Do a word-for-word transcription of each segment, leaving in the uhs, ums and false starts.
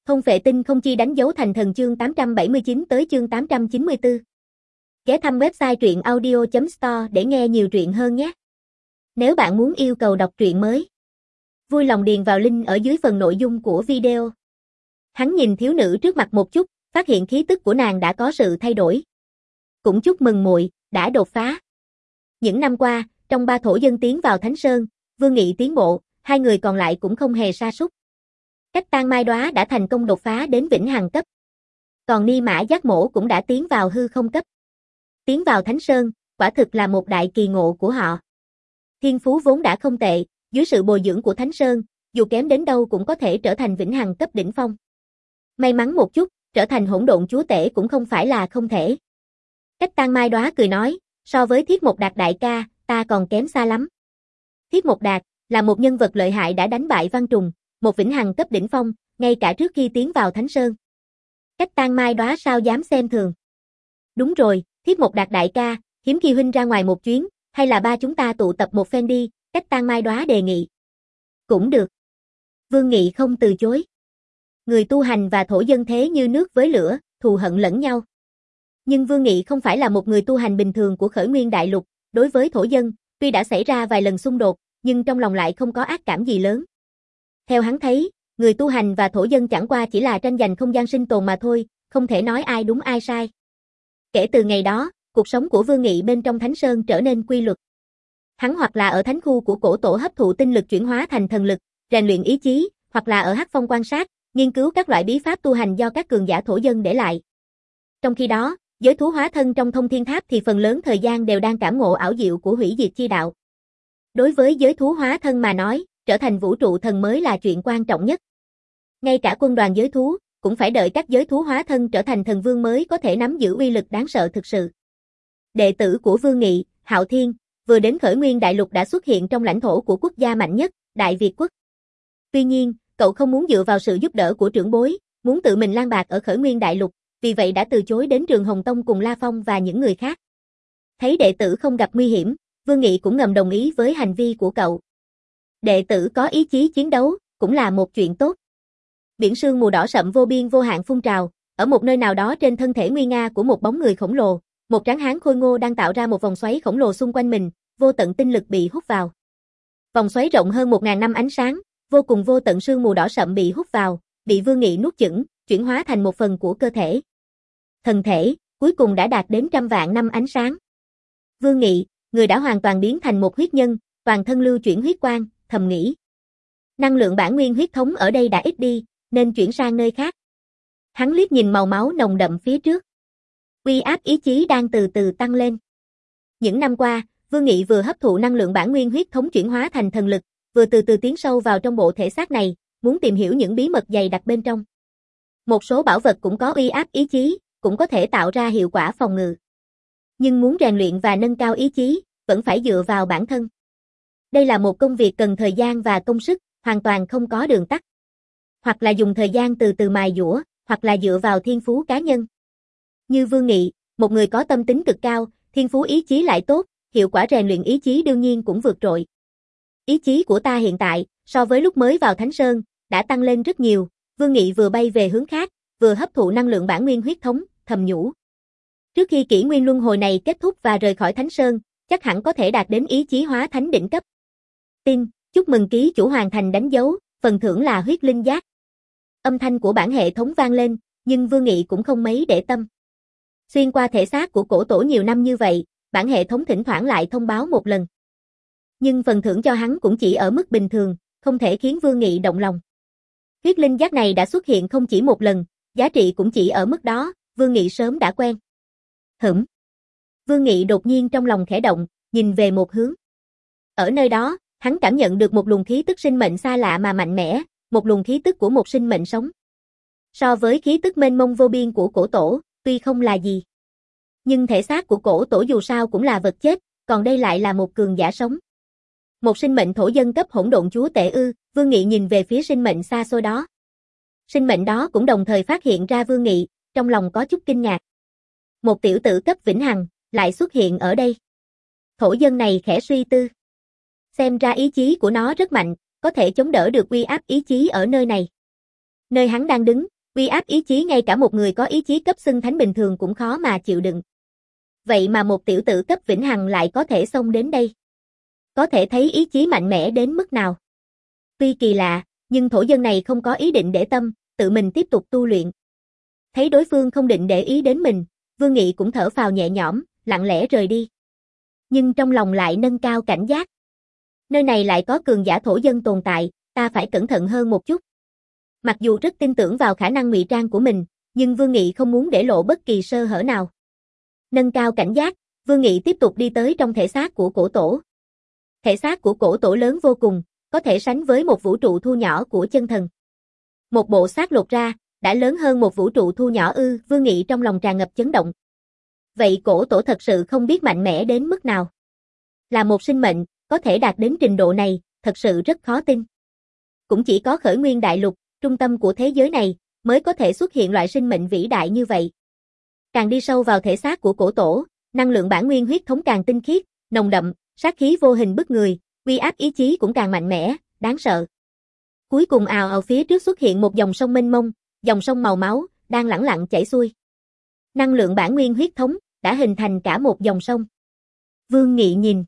Không phệ tinh không chi đánh dấu thành thần chương tám trăm bảy mươi chín tới chương tám trăm chín mươi tư. Ghé thăm website truyện audio chấm store để nghe nhiều truyện hơn nhé. Nếu bạn muốn yêu cầu đọc truyện mới, vui lòng điền vào link ở dưới phần nội dung của video. Hắn nhìn thiếu nữ trước mặt một chút, phát hiện khí tức của nàng đã có sự thay đổi. Cũng chúc mừng muội đã đột phá. Những năm qua, trong ba thổ dân tiến vào Thánh Sơn, Vương Nghị tiến bộ, hai người còn lại cũng không hề sa sút. Cách Tan Mai Đóa đã thành công đột phá đến vĩnh hằng cấp. Còn Ni Mã Giác Mổ cũng đã tiến vào hư không cấp. Tiến vào Thánh Sơn, quả thực là một đại kỳ ngộ của họ. Thiên phú vốn đã không tệ, dưới sự bồi dưỡng của Thánh Sơn, dù kém đến đâu cũng có thể trở thành vĩnh hằng cấp đỉnh phong. May mắn một chút, trở thành hỗn độn chúa tể cũng không phải là không thể. Cách Tan Mai Đóa cười nói, so với Thiết Mộc Đạt đại ca, ta còn kém xa lắm. Thiết Mộc Đạt là một nhân vật lợi hại đã đánh bại Văn Trùng, một vĩnh hằng cấp đỉnh phong, ngay cả trước khi tiến vào Thánh Sơn. Cách Tan Mai Đóa sao dám xem thường. Đúng rồi, Thiết Mộc Đạt đại ca, hiếm khi huynh ra ngoài một chuyến, hay là ba chúng ta tụ tập một phen đi, Cách Tan Mai Đóa đề nghị. Cũng được. Vương Nghị không từ chối. Người tu hành và thổ dân thế như nước với lửa, thù hận lẫn nhau. Nhưng Vương Nghị không phải là một người tu hành bình thường của Khởi Nguyên Đại Lục, đối với thổ dân, tuy đã xảy ra vài lần xung đột, nhưng trong lòng lại không có ác cảm gì lớn. Theo hắn thấy, người tu hành và thổ dân chẳng qua chỉ là tranh giành không gian sinh tồn mà thôi, không thể nói ai đúng ai sai. Kể từ ngày đó, cuộc sống của Vương Nghị bên trong Thánh Sơn trở nên quy luật. Hắn hoặc là ở thánh khu của cổ tổ hấp thụ tinh lực chuyển hóa thành thần lực, rèn luyện ý chí, hoặc là ở Hắc Phong quan sát, nghiên cứu các loại bí pháp tu hành do các cường giả thổ dân để lại. Trong khi đó, giới thú hóa thân trong Thông Thiên Tháp thì phần lớn thời gian đều đang cảm ngộ ảo diệu của hủy diệt chi đạo. Đối với giới thú hóa thân mà nói, trở thành vũ trụ thần mới là chuyện quan trọng nhất. Ngay cả quân đoàn giới thú, cũng phải đợi các giới thú hóa thân trở thành thần vương mới có thể nắm giữ uy lực đáng sợ thực sự. Đệ tử của Vương Nghị, Hạo Thiên, vừa đến Khởi Nguyên Đại Lục đã xuất hiện trong lãnh thổ của quốc gia mạnh nhất, Đại Việt quốc. Tuy nhiên, cậu không muốn dựa vào sự giúp đỡ của trưởng bối, muốn tự mình lang bạc ở Khởi Nguyên Đại Lục, vì vậy đã từ chối đến Trường Hồng Tông cùng La Phong và những người khác. Thấy đệ tử không gặp nguy hiểm, Vương Nghị cũng ngầm đồng ý với hành vi của cậu. Đệ tử có ý chí chiến đấu, cũng là một chuyện tốt. Biển sương mù đỏ sậm vô biên vô hạn phun trào, ở một nơi nào đó trên thân thể nguy nga của một bóng người khổng lồ, một tráng hán khôi ngô đang tạo ra một vòng xoáy khổng lồ xung quanh mình, vô tận tinh lực bị hút vào. Vòng xoáy rộng hơn một ngàn năm ánh sáng, vô cùng vô tận sương mù đỏ sậm bị hút vào, bị Vương Nghị nuốt chửng, chuyển hóa thành một phần của cơ thể. Thần thể, cuối cùng đã đạt đến trăm vạn năm ánh sáng. Vương Nghị, người đã hoàn toàn biến thành một huyết nhân, toàn thân lưu chuyển huyết quang, thầm nghĩ. Năng lượng bản nguyên huyết thống ở đây đã ít đi, nên chuyển sang nơi khác. Hắn liếc nhìn màu máu nồng đậm phía trước. Uy áp ý chí đang từ từ tăng lên. Những năm qua, Vương Nghị vừa hấp thụ năng lượng bản nguyên huyết thống chuyển hóa thành thần lực, vừa từ từ tiến sâu vào trong bộ thể xác này, muốn tìm hiểu những bí mật dày đặc bên trong. Một số bảo vật cũng có uy áp ý chí, cũng có thể tạo ra hiệu quả phòng ngự. Nhưng muốn rèn luyện và nâng cao ý chí, vẫn phải dựa vào bản thân. Đây là một công việc cần thời gian và công sức, hoàn toàn không có đường tắt. Hoặc là dùng thời gian từ từ mài dũa, hoặc là dựa vào thiên phú cá nhân. Như Vương Nghị, một người có tâm tính cực cao, thiên phú ý chí lại tốt, hiệu quả rèn luyện ý chí đương nhiên cũng vượt trội. Ý chí của ta hiện tại, so với lúc mới vào Thánh Sơn, đã tăng lên rất nhiều. Vương Nghị vừa bay về hướng khác, vừa hấp thụ năng lượng bản nguyên huyết thống, thầm nhủ. Trước khi kỷ nguyên luân hồi này kết thúc và rời khỏi Thánh Sơn, chắc hẳn có thể đạt đến ý chí hóa thánh đỉnh cấp. Tin, chúc mừng ký chủ hoàn thành đánh dấu, phần thưởng là huyết linh giác. Âm thanh của bản hệ thống vang lên, nhưng Vương Nghị cũng không mấy để tâm. Xuyên qua thể xác của cổ tổ nhiều năm như vậy, bản hệ thống thỉnh thoảng lại thông báo một lần. Nhưng phần thưởng cho hắn cũng chỉ ở mức bình thường, không thể khiến Vương Nghị động lòng. Huyết linh giác này đã xuất hiện không chỉ một lần, giá trị cũng chỉ ở mức đó, Vương Nghị sớm đã quen. Hửm. Vương Nghị đột nhiên trong lòng khẽ động, nhìn về một hướng. Ở nơi đó, hắn cảm nhận được một luồng khí tức sinh mệnh xa lạ mà mạnh mẽ, một luồng khí tức của một sinh mệnh sống. So với khí tức mênh mông vô biên của cổ tổ, tuy không là gì. Nhưng thể xác của cổ tổ dù sao cũng là vật chết, còn đây lại là một cường giả sống. Một sinh mệnh thổ dân cấp hỗn độn chúa tể ư, Vương Nghị nhìn về phía sinh mệnh xa xôi đó. Sinh mệnh đó cũng đồng thời phát hiện ra Vương Nghị, trong lòng có chút kinh ngạc. Một tiểu tử cấp vĩnh hằng, lại xuất hiện ở đây. Thổ dân này khẽ suy tư. Xem ra ý chí của nó rất mạnh, có thể chống đỡ được uy áp ý chí ở nơi này. Nơi hắn đang đứng, Uy áp ý chí ngay cả một người có ý chí cấp xưng thánh bình thường cũng khó mà chịu đựng. Vậy mà một tiểu tử cấp vĩnh hằng lại có thể xông đến đây. Có thể thấy ý chí mạnh mẽ đến mức nào. Tuy kỳ lạ, nhưng thổ dân này không có ý định để tâm, tự mình tiếp tục tu luyện. Thấy đối phương không định để ý đến mình, Vương Nghị cũng thở phào nhẹ nhõm, lặng lẽ rời đi. Nhưng trong lòng lại nâng cao cảnh giác. Nơi này lại có cường giả thổ dân tồn tại, ta phải cẩn thận hơn một chút. Mặc dù rất tin tưởng vào khả năng ngụy trang của mình, nhưng Vương Nghị không muốn để lộ bất kỳ sơ hở nào. Nâng cao cảnh giác, Vương Nghị tiếp tục đi tới trong thể xác của cổ tổ. Thể xác của cổ tổ lớn vô cùng, có thể sánh với một vũ trụ thu nhỏ của chân thần. Một bộ xác lột ra, đã lớn hơn một vũ trụ thu nhỏ ư, Vương Nghị trong lòng tràn ngập chấn động. Vậy cổ tổ thật sự không biết mạnh mẽ đến mức nào. Là một sinh mệnh, có thể đạt đến trình độ này, thật sự rất khó tin. Cũng chỉ có khởi nguyên đại lục, trung tâm của thế giới này, mới có thể xuất hiện loại sinh mệnh vĩ đại như vậy. Càng đi sâu vào thể xác của cổ tổ, năng lượng bản nguyên huyết thống càng tinh khiết, nồng đậm, sát khí vô hình bức người, uy áp ý chí cũng càng mạnh mẽ, đáng sợ. Cuối cùng ào ào phía trước xuất hiện một dòng sông mênh mông, dòng sông màu máu, đang lẳng lặng chảy xuôi. Năng lượng bản nguyên huyết thống, đã hình thành cả một dòng sông. Vương Nghị nhìn.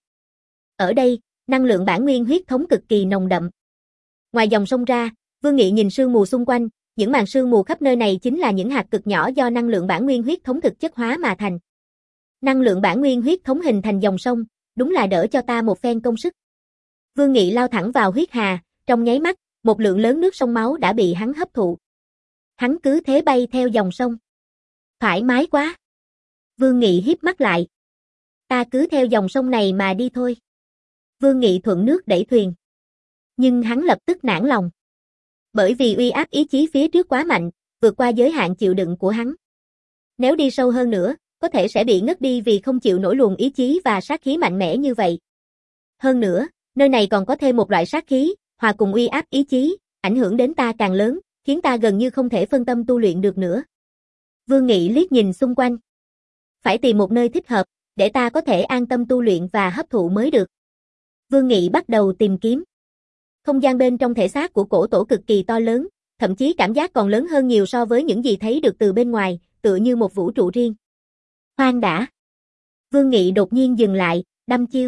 Ở đây, năng lượng bản nguyên huyết thống cực kỳ nồng đậm. Ngoài dòng sông ra, Vương Nghị nhìn sương mù xung quanh, những màn sương mù khắp nơi này chính là những hạt cực nhỏ do năng lượng bản nguyên huyết thống thực chất hóa mà thành. Năng lượng bản nguyên huyết thống hình thành dòng sông, đúng là đỡ cho ta một phen công sức. Vương Nghị lao thẳng vào huyết hà, trong nháy mắt, một lượng lớn nước sông máu đã bị hắn hấp thụ. Hắn cứ thế bay theo dòng sông. Thoải mái quá. Vương Nghị híp mắt lại. Ta cứ theo dòng sông này mà đi thôi. Vương Nghị thuận nước đẩy thuyền. Nhưng hắn lập tức nản lòng. Bởi vì uy áp ý chí phía trước quá mạnh, vượt qua giới hạn chịu đựng của hắn. Nếu đi sâu hơn nữa, có thể sẽ bị ngất đi vì không chịu nổi luồng ý chí và sát khí mạnh mẽ như vậy. Hơn nữa, nơi này còn có thêm một loại sát khí, hòa cùng uy áp ý chí, ảnh hưởng đến ta càng lớn, khiến ta gần như không thể phân tâm tu luyện được nữa. Vương Nghị liếc nhìn xung quanh. Phải tìm một nơi thích hợp, để ta có thể an tâm tu luyện và hấp thụ mới được. Vương Nghị bắt đầu tìm kiếm. Không gian bên trong thể xác của cổ tổ cực kỳ to lớn, thậm chí cảm giác còn lớn hơn nhiều so với những gì thấy được từ bên ngoài, tựa như một vũ trụ riêng. Khoan đã. Vương Nghị đột nhiên dừng lại, đăm chiêu.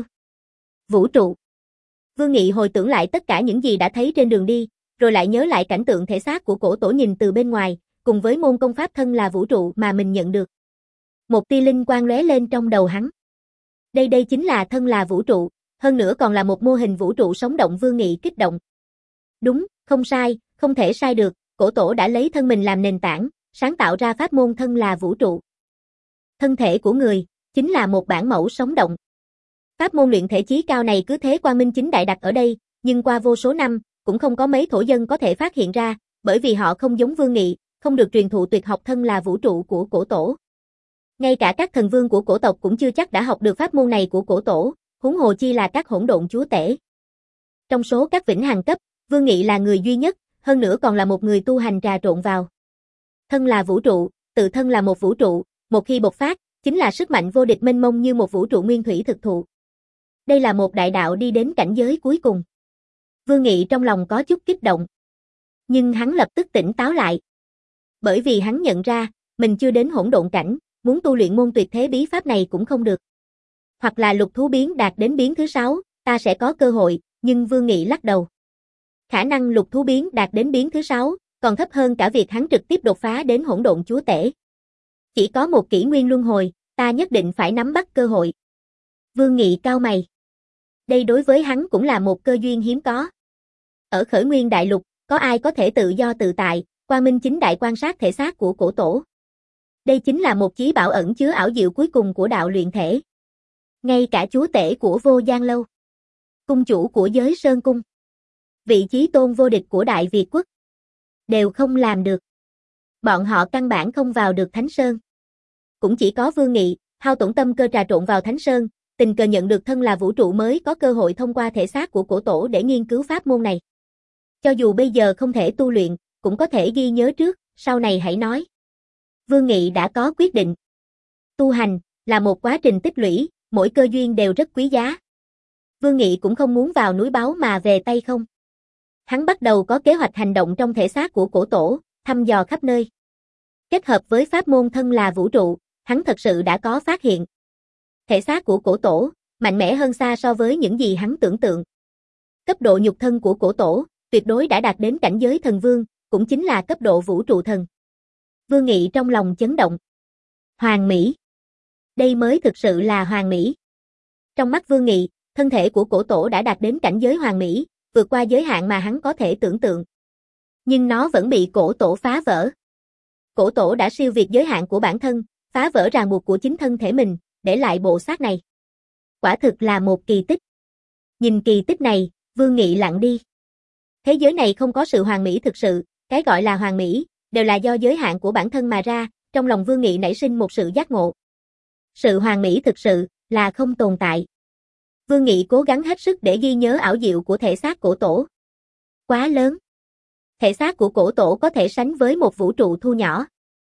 Vũ trụ. Vương Nghị hồi tưởng lại tất cả những gì đã thấy trên đường đi, rồi lại nhớ lại cảnh tượng thể xác của cổ tổ nhìn từ bên ngoài, cùng với môn công pháp thân là vũ trụ mà mình nhận được. Một tia linh quang lóe lên trong đầu hắn. Đây đây chính là thân là vũ trụ, hơn nữa còn là một mô hình vũ trụ sống động. Vương Nghị kích động. Đúng, không sai, không thể sai được, cổ tổ đã lấy thân mình làm nền tảng, sáng tạo ra pháp môn thân là vũ trụ. Thân thể của người, chính là một bản mẫu sống động. Pháp môn luyện thể chí cao này cứ thế quang minh chính đại đặt ở đây, nhưng qua vô số năm, cũng không có mấy thổ dân có thể phát hiện ra, bởi vì họ không giống Vương Nghị, không được truyền thụ tuyệt học thân là vũ trụ của cổ tổ. Ngay cả các thần vương của cổ tộc cũng chưa chắc đã học được pháp môn này của cổ tổ, huống hồ chi là các hỗn độn chúa tể. Trong số các vĩnh hằng cấp, Vương Nghị là người duy nhất, hơn nữa còn là một người tu hành trà trộn vào. Thân là vũ trụ, tự thân là một vũ trụ, một khi bộc phát, chính là sức mạnh vô địch mênh mông như một vũ trụ nguyên thủy thực thụ. Đây là một đại đạo đi đến cảnh giới cuối cùng. Vương Nghị trong lòng có chút kích động. Nhưng hắn lập tức tỉnh táo lại. Bởi vì hắn nhận ra, mình chưa đến hỗn độn cảnh, muốn tu luyện môn tuyệt thế bí pháp này cũng không được. Hoặc là lục thú biến đạt đến biến thứ sáu, ta sẽ có cơ hội, nhưng Vương Nghị lắc đầu. Khả năng lục thú biến đạt đến biến thứ sáu, còn thấp hơn cả việc hắn trực tiếp đột phá đến hỗn độn chúa tể. Chỉ có một kỷ nguyên luân hồi, ta nhất định phải nắm bắt cơ hội. Vương Nghị cau mày. Đây đối với hắn cũng là một cơ duyên hiếm có. Ở khởi nguyên đại lục, có ai có thể tự do tự tại, quang minh chính đại quan sát thể xác của cổ tổ. Đây chính là một chí bảo ẩn chứa ảo diệu cuối cùng của đạo luyện thể. Ngay cả chúa tể của Vô Gian Lâu, cung chủ của giới Sơn Cung, vị chí tôn vô địch của Đại Việt quốc, đều không làm được. Bọn họ căn bản không vào được Thánh Sơn. Cũng chỉ có Vương Nghị, hao tổn tâm cơ trà trộn vào Thánh Sơn, tình cờ nhận được thân là vũ trụ mới có cơ hội thông qua thể xác của cổ tổ để nghiên cứu pháp môn này. Cho dù bây giờ không thể tu luyện, cũng có thể ghi nhớ trước, sau này hãy nói. Vương Nghị đã có quyết định. Tu hành, là một quá trình tích lũy, mỗi cơ duyên đều rất quý giá. Vương Nghị cũng không muốn vào núi báo mà về tay không. Hắn bắt đầu có kế hoạch hành động trong thể xác của cổ tổ, thăm dò khắp nơi. Kết hợp với pháp môn thân là vũ trụ, hắn thật sự đã có phát hiện. Thể xác của cổ tổ, mạnh mẽ hơn xa so với những gì hắn tưởng tượng. Cấp độ nhục thân của cổ tổ, tuyệt đối đã đạt đến cảnh giới thần vương, cũng chính là cấp độ vũ trụ thần. Vương Nghị trong lòng chấn động. Hoàn mỹ. Đây mới thực sự là hoàn mỹ. Trong mắt Vương Nghị, thân thể của cổ tổ đã đạt đến cảnh giới hoàn mỹ, vượt qua giới hạn mà hắn có thể tưởng tượng. Nhưng nó vẫn bị cổ tổ phá vỡ. Cổ tổ đã siêu việt giới hạn của bản thân, phá vỡ ràng buộc của chính thân thể mình, để lại bộ xác này. Quả thực là một kỳ tích. Nhìn kỳ tích này, Vương Nghị lặng đi. Thế giới này không có sự hoàn mỹ thực sự, cái gọi là hoàn mỹ, đều là do giới hạn của bản thân mà ra, trong lòng Vương Nghị nảy sinh một sự giác ngộ. Sự hoàn mỹ thực sự, là không tồn tại. Vương Nghị cố gắng hết sức để ghi nhớ ảo diệu của thể xác cổ tổ. Quá lớn. Thể xác của cổ tổ có thể sánh với một vũ trụ thu nhỏ.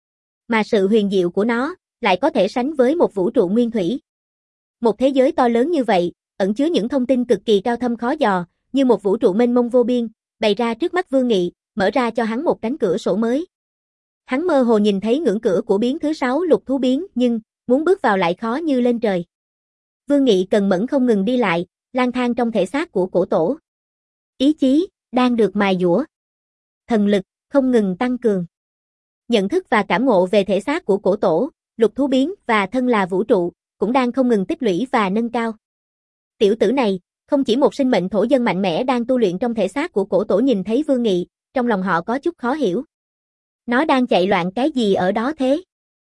Mà sự huyền diệu của nó, lại có thể sánh với một vũ trụ nguyên thủy. Một thế giới to lớn như vậy, ẩn chứa những thông tin cực kỳ cao thâm khó dò, như một vũ trụ mênh mông vô biên, bày ra trước mắt Vương Nghị, mở ra cho hắn một cánh cửa sổ mới. Hắn mơ hồ nhìn thấy ngưỡng cửa của biến thứ sáu lục thú biến, nhưng, muốn bước vào lại khó như lên trời. Vương Nghị cần mẫn không ngừng đi lại, lang thang trong thể xác của cổ tổ. Ý chí, đang được mài dũa. Thần lực, không ngừng tăng cường. Nhận thức và cảm ngộ về thể xác của cổ tổ, lục thú biến và thân là vũ trụ, cũng đang không ngừng tích lũy và nâng cao. Tiểu tử này, không chỉ một sinh mệnh thổ dân mạnh mẽ đang tu luyện trong thể xác của cổ tổ nhìn thấy Vương Nghị, trong lòng họ có chút khó hiểu. Nó đang chạy loạn cái gì ở đó thế?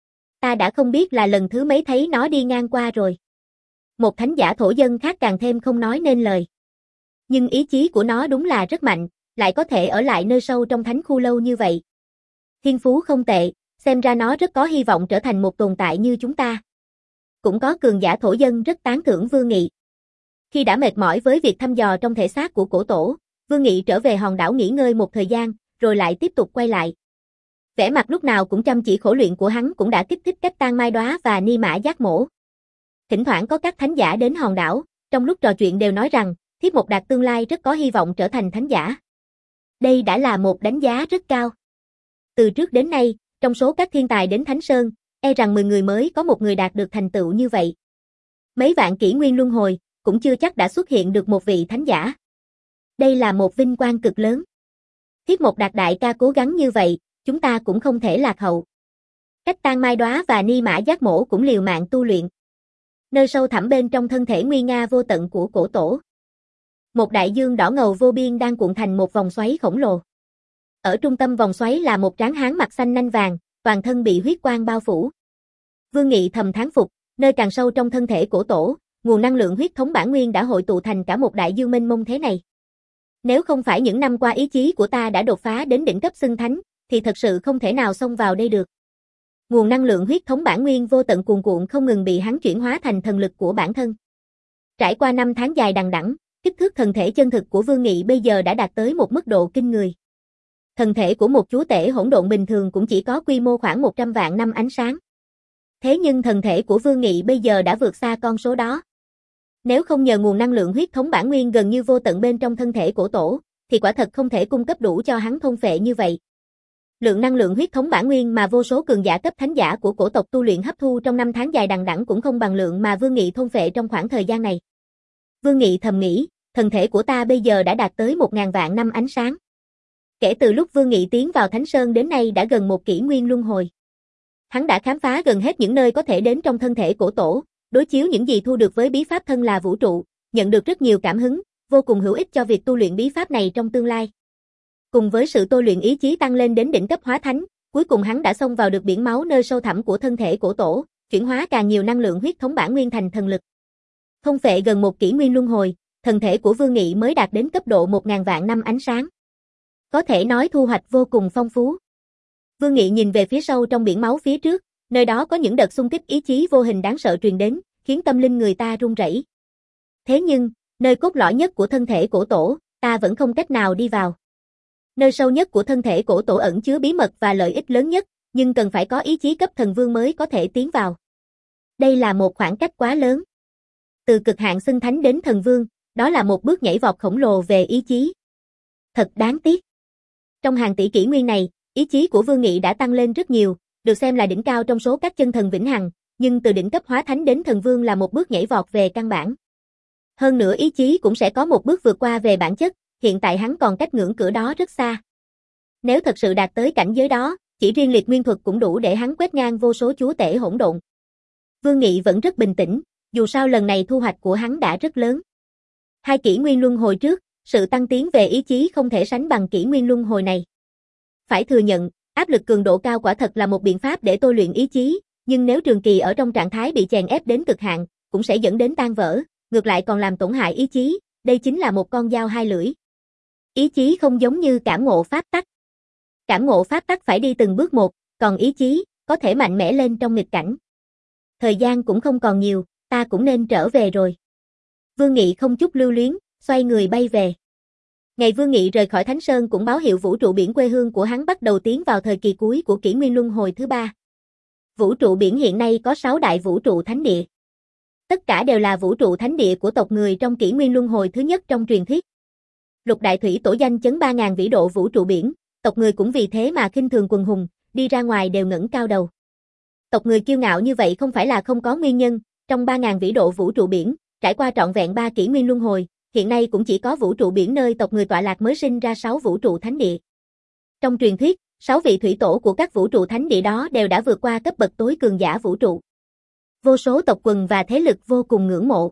Ta đã không biết là lần thứ mấy thấy nó đi ngang qua rồi. Một thánh giả thổ dân khác càng thêm không nói nên lời. Nhưng ý chí của nó đúng là rất mạnh, lại có thể ở lại nơi sâu trong thánh khu lâu như vậy. Thiên phú không tệ, xem ra nó rất có hy vọng trở thành một tồn tại như chúng ta. Cũng có cường giả thổ dân rất tán thưởng Vương Nghị. Khi đã mệt mỏi với việc thăm dò trong thể xác của cổ tổ, Vương Nghị trở về hòn đảo nghỉ ngơi một thời gian, rồi lại tiếp tục quay lại. Vẻ mặt lúc nào cũng chăm chỉ khổ luyện của hắn cũng đã kích thích Cách Tang Mai Đóa và Ni Mã Giác Mổ. Thỉnh thoảng có các thánh giả đến hòn đảo, trong lúc trò chuyện đều nói rằng, Thiếp Mộc Đạt tương lai rất có hy vọng trở thành thánh giả. Đây đã là một đánh giá rất cao. Từ trước đến nay, trong số các thiên tài đến Thánh Sơn, e rằng mười người mới có một người đạt được thành tựu như vậy. Mấy vạn kỷ nguyên luân hồi, cũng chưa chắc đã xuất hiện được một vị thánh giả. Đây là một vinh quang cực lớn. Thiếp Mộc Đạt đại ca cố gắng như vậy, chúng ta cũng không thể lạc hậu. Cách Tang Mai Đóa và Ni Mã Giác Mổ cũng liều mạng tu luyện. Nơi sâu thẳm bên trong thân thể nguy nga vô tận của cổ tổ, một đại dương đỏ ngầu vô biên đang cuộn thành một vòng xoáy khổng lồ. Ở trung tâm vòng xoáy là một tráng hán mặt xanh nanh vàng, toàn thân bị huyết quang bao phủ. Vương Nghị thầm thán phục, nơi càng sâu trong thân thể cổ tổ, nguồn năng lượng huyết thống bản nguyên đã hội tụ thành cả một đại dương mênh mông thế này. Nếu không phải những năm qua ý chí của ta đã đột phá đến đỉnh cấp xưng thánh, thì thật sự không thể nào xông vào đây được. Nguồn năng lượng huyết thống bản nguyên vô tận cuồn cuộn không ngừng bị hắn chuyển hóa thành thần lực của bản thân. Trải qua năm tháng dài đằng đẵng, kích thước thần thể chân thực của Vương Nghị bây giờ đã đạt tới một mức độ kinh người. Thần thể của một chúa tể hỗn độn bình thường cũng chỉ có quy mô khoảng một trăm vạn năm ánh sáng. Thế nhưng thần thể của Vương Nghị bây giờ đã vượt xa con số đó. Nếu không nhờ nguồn năng lượng huyết thống bản nguyên gần như vô tận bên trong thân thể cổ tổ, thì quả thật không thể cung cấp đủ cho hắn thôn phệ như vậy. Lượng năng lượng huyết thống bản nguyên mà vô số cường giả cấp thánh giả của cổ tộc tu luyện hấp thu trong năm tháng dài đằng đẵng cũng không bằng lượng mà Vương Nghị thôn phệ trong khoảng thời gian này. Vương Nghị thầm nghĩ, thần thể của ta bây giờ đã đạt tới một ngàn vạn năm ánh sáng. Kể từ lúc Vương Nghị tiến vào Thánh Sơn đến nay đã gần một kỷ nguyên luân hồi. Hắn đã khám phá gần hết những nơi có thể đến trong thân thể cổ tổ, đối chiếu những gì thu được với bí pháp thân là vũ trụ, nhận được rất nhiều cảm hứng, vô cùng hữu ích cho việc tu luyện bí pháp này trong tương lai. Cùng với sự tôi luyện ý chí tăng lên đến đỉnh cấp hóa thánh, cuối cùng hắn đã xông vào được biển máu nơi sâu thẳm của thân thể cổ tổ, chuyển hóa càng nhiều năng lượng huyết thống bản nguyên thành thần lực. Thôn phệ gần một kỷ nguyên luân hồi, thần thể của Vương Nghị mới đạt đến cấp độ một ngàn vạn năm ánh sáng. Có thể nói thu hoạch vô cùng phong phú. Vương Nghị nhìn về phía sâu trong biển máu phía trước, nơi đó có những đợt xung kích ý chí vô hình đáng sợ truyền đến, khiến tâm linh người ta run rẩy. Thế nhưng, nơi cốt lõi nhất của thân thể cổ tổ, ta vẫn không cách nào đi vào. Nơi sâu nhất của thân thể cổ tổ ẩn chứa bí mật và lợi ích lớn nhất, nhưng cần phải có ý chí cấp thần vương mới có thể tiến vào. Đây là một khoảng cách quá lớn. Từ cực hạn xưng thánh đến thần vương, đó là một bước nhảy vọt khổng lồ về ý chí. Thật đáng tiếc. Trong hàng tỷ kỷ nguyên này, Ý chí của Vương Nghị đã tăng lên rất nhiều, được xem là đỉnh cao trong số các chân thần vĩnh hằng, nhưng từ đỉnh cấp hóa thánh đến thần vương là một bước nhảy vọt về căn bản. Hơn nữa ý chí cũng sẽ có một bước vượt qua về bản chất, hiện tại hắn còn cách ngưỡng cửa đó rất xa. Nếu thật sự đạt tới cảnh giới đó, chỉ riêng liệt nguyên thuật cũng đủ để hắn quét ngang vô số chúa tể hỗn độn. Vương Nghị vẫn rất bình tĩnh, dù sao lần này thu hoạch của hắn đã rất lớn. Hai kỷ nguyên luân hồi trước, sự tăng tiến về ý chí không thể sánh bằng kỷ nguyên luân hồi này. Phải thừa nhận, áp lực cường độ cao quả thật là một biện pháp để tôi luyện ý chí, nhưng nếu trường kỳ ở trong trạng thái bị chèn ép đến cực hạn, cũng sẽ dẫn đến tan vỡ, ngược lại còn làm tổn hại ý chí, đây chính là một con dao hai lưỡi. Ý chí không giống như cảm ngộ pháp tắc. Cảm ngộ pháp tắc phải đi từng bước một, còn ý chí, có thể mạnh mẽ lên trong nghịch cảnh. Thời gian cũng không còn nhiều, ta cũng nên trở về rồi. Vương Nghị không chút lưu luyến, xoay người bay về. Ngày Vương Nghị rời khỏi Thánh Sơn cũng báo hiệu vũ trụ biển quê hương của hắn bắt đầu tiến vào thời kỳ cuối của kỷ nguyên luân hồi thứ ba. Vũ trụ biển hiện nay có sáu đại vũ trụ thánh địa. Tất cả đều là vũ trụ thánh địa của tộc người trong kỷ nguyên luân hồi thứ nhất trong truyền thuyết. Lục đại thủy tổ danh chấn ba ngàn vĩ độ vũ trụ biển, tộc người cũng vì thế mà khinh thường quần hùng, đi ra ngoài đều ngẩng cao đầu. Tộc người kiêu ngạo như vậy không phải là không có nguyên nhân, trong ba ngàn vĩ độ vũ trụ biển, trải qua trọn vẹn ba kỷ nguyên luân hồi, hiện nay cũng chỉ có vũ trụ biển nơi tộc người tọa lạc mới sinh ra sáu vũ trụ thánh địa. Trong truyền thuyết, sáu vị thủy tổ của các vũ trụ thánh địa đó đều đã vượt qua cấp bậc tối cường giả vũ trụ. Vô số tộc quần và thế lực vô cùng ngưỡng mộ.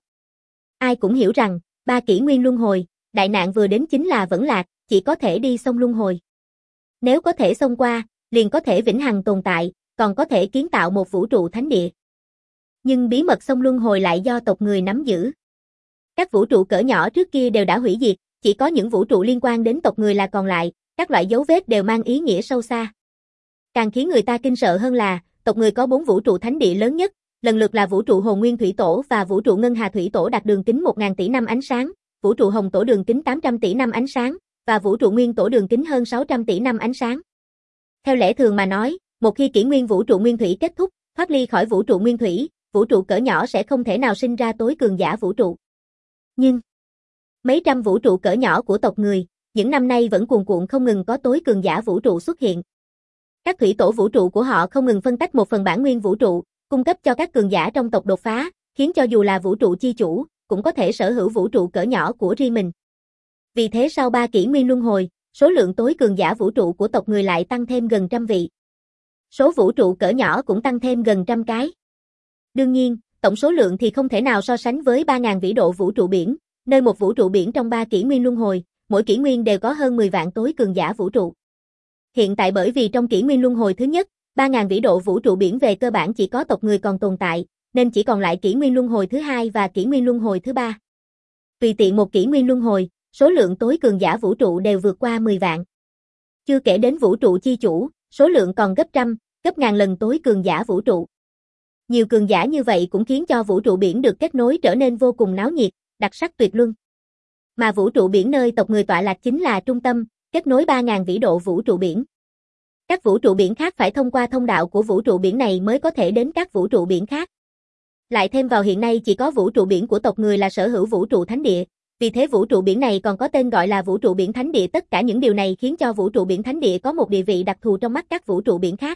Ai cũng hiểu rằng, ba kỷ nguyên luân hồi, đại nạn vừa đến chính là vẫn lạc, chỉ có thể đi sông luân hồi. Nếu có thể xông qua, liền có thể vĩnh hằng tồn tại, còn có thể kiến tạo một vũ trụ thánh địa. Nhưng bí mật sông luân hồi lại do tộc người nắm giữ. Các vũ trụ cỡ nhỏ trước kia đều đã hủy diệt, chỉ có những vũ trụ liên quan đến tộc người là còn lại, các loại dấu vết đều mang ý nghĩa sâu xa. Càng khiến người ta kinh sợ hơn là, tộc người có bốn vũ trụ thánh địa lớn nhất, lần lượt là vũ trụ Hồ Nguyên Thủy Tổ và vũ trụ Ngân Hà Thủy Tổ đạt đường kính một nghìn tỷ năm ánh sáng, vũ trụ Hồng Tổ đường kính tám trăm tỷ năm ánh sáng, và vũ trụ Nguyên Tổ đường kính hơn sáu trăm tỷ năm ánh sáng. Theo lẽ thường mà nói, một khi kỷ nguyên vũ trụ Nguyên Thủy kết thúc, thoát ly khỏi vũ trụ Nguyên Thủy, vũ trụ cỡ nhỏ sẽ không thể nào sinh ra tối cường giả vũ trụ. Nhưng, mấy trăm vũ trụ cỡ nhỏ của tộc người, những năm nay vẫn cuồn cuộn không ngừng có tối cường giả vũ trụ xuất hiện. Các thủy tổ vũ trụ của họ không ngừng phân tách một phần bản nguyên vũ trụ, cung cấp cho các cường giả trong tộc đột phá, khiến cho dù là vũ trụ chi chủ, cũng có thể sở hữu vũ trụ cỡ nhỏ của riêng mình. Vì thế sau ba kỷ nguyên luân hồi, số lượng tối cường giả vũ trụ của tộc người lại tăng thêm gần trăm vị. Số vũ trụ cỡ nhỏ cũng tăng thêm gần trăm cái. Đương nhiên, tổng số lượng thì không thể nào so sánh với ba ngàn vĩ độ vũ trụ biển, nơi một vũ trụ biển trong ba kỷ nguyên luân hồi, mỗi kỷ nguyên đều có hơn mười vạn tối cường giả vũ trụ. Hiện tại bởi vì trong kỷ nguyên luân hồi thứ nhất, ba ngàn vĩ độ vũ trụ biển về cơ bản chỉ có tộc người còn tồn tại, nên chỉ còn lại kỷ nguyên luân hồi thứ hai và kỷ nguyên luân hồi thứ ba. Tùy tiện một kỷ nguyên luân hồi, số lượng tối cường giả vũ trụ đều vượt qua mười vạn. Chưa kể đến vũ trụ chi chủ, số lượng còn gấp trăm, gấp ngàn lần tối cường giả vũ trụ. Nhiều cường giả như vậy cũng khiến cho vũ trụ biển được kết nối trở nên vô cùng náo nhiệt, đặc sắc tuyệt luân. Mà vũ trụ biển nơi tộc người tọa lạc chính là trung tâm, kết nối ba ngàn vĩ độ vũ trụ biển. Các vũ trụ biển khác phải thông qua thông đạo của vũ trụ biển này mới có thể đến các vũ trụ biển khác. Lại thêm vào hiện nay chỉ có vũ trụ biển của tộc người là sở hữu vũ trụ thánh địa, vì thế vũ trụ biển này còn có tên gọi là vũ trụ biển thánh địa. Tất cả những điều này khiến cho vũ trụ biển thánh địa có một địa vị đặc thù trong mắt các vũ trụ biển khác.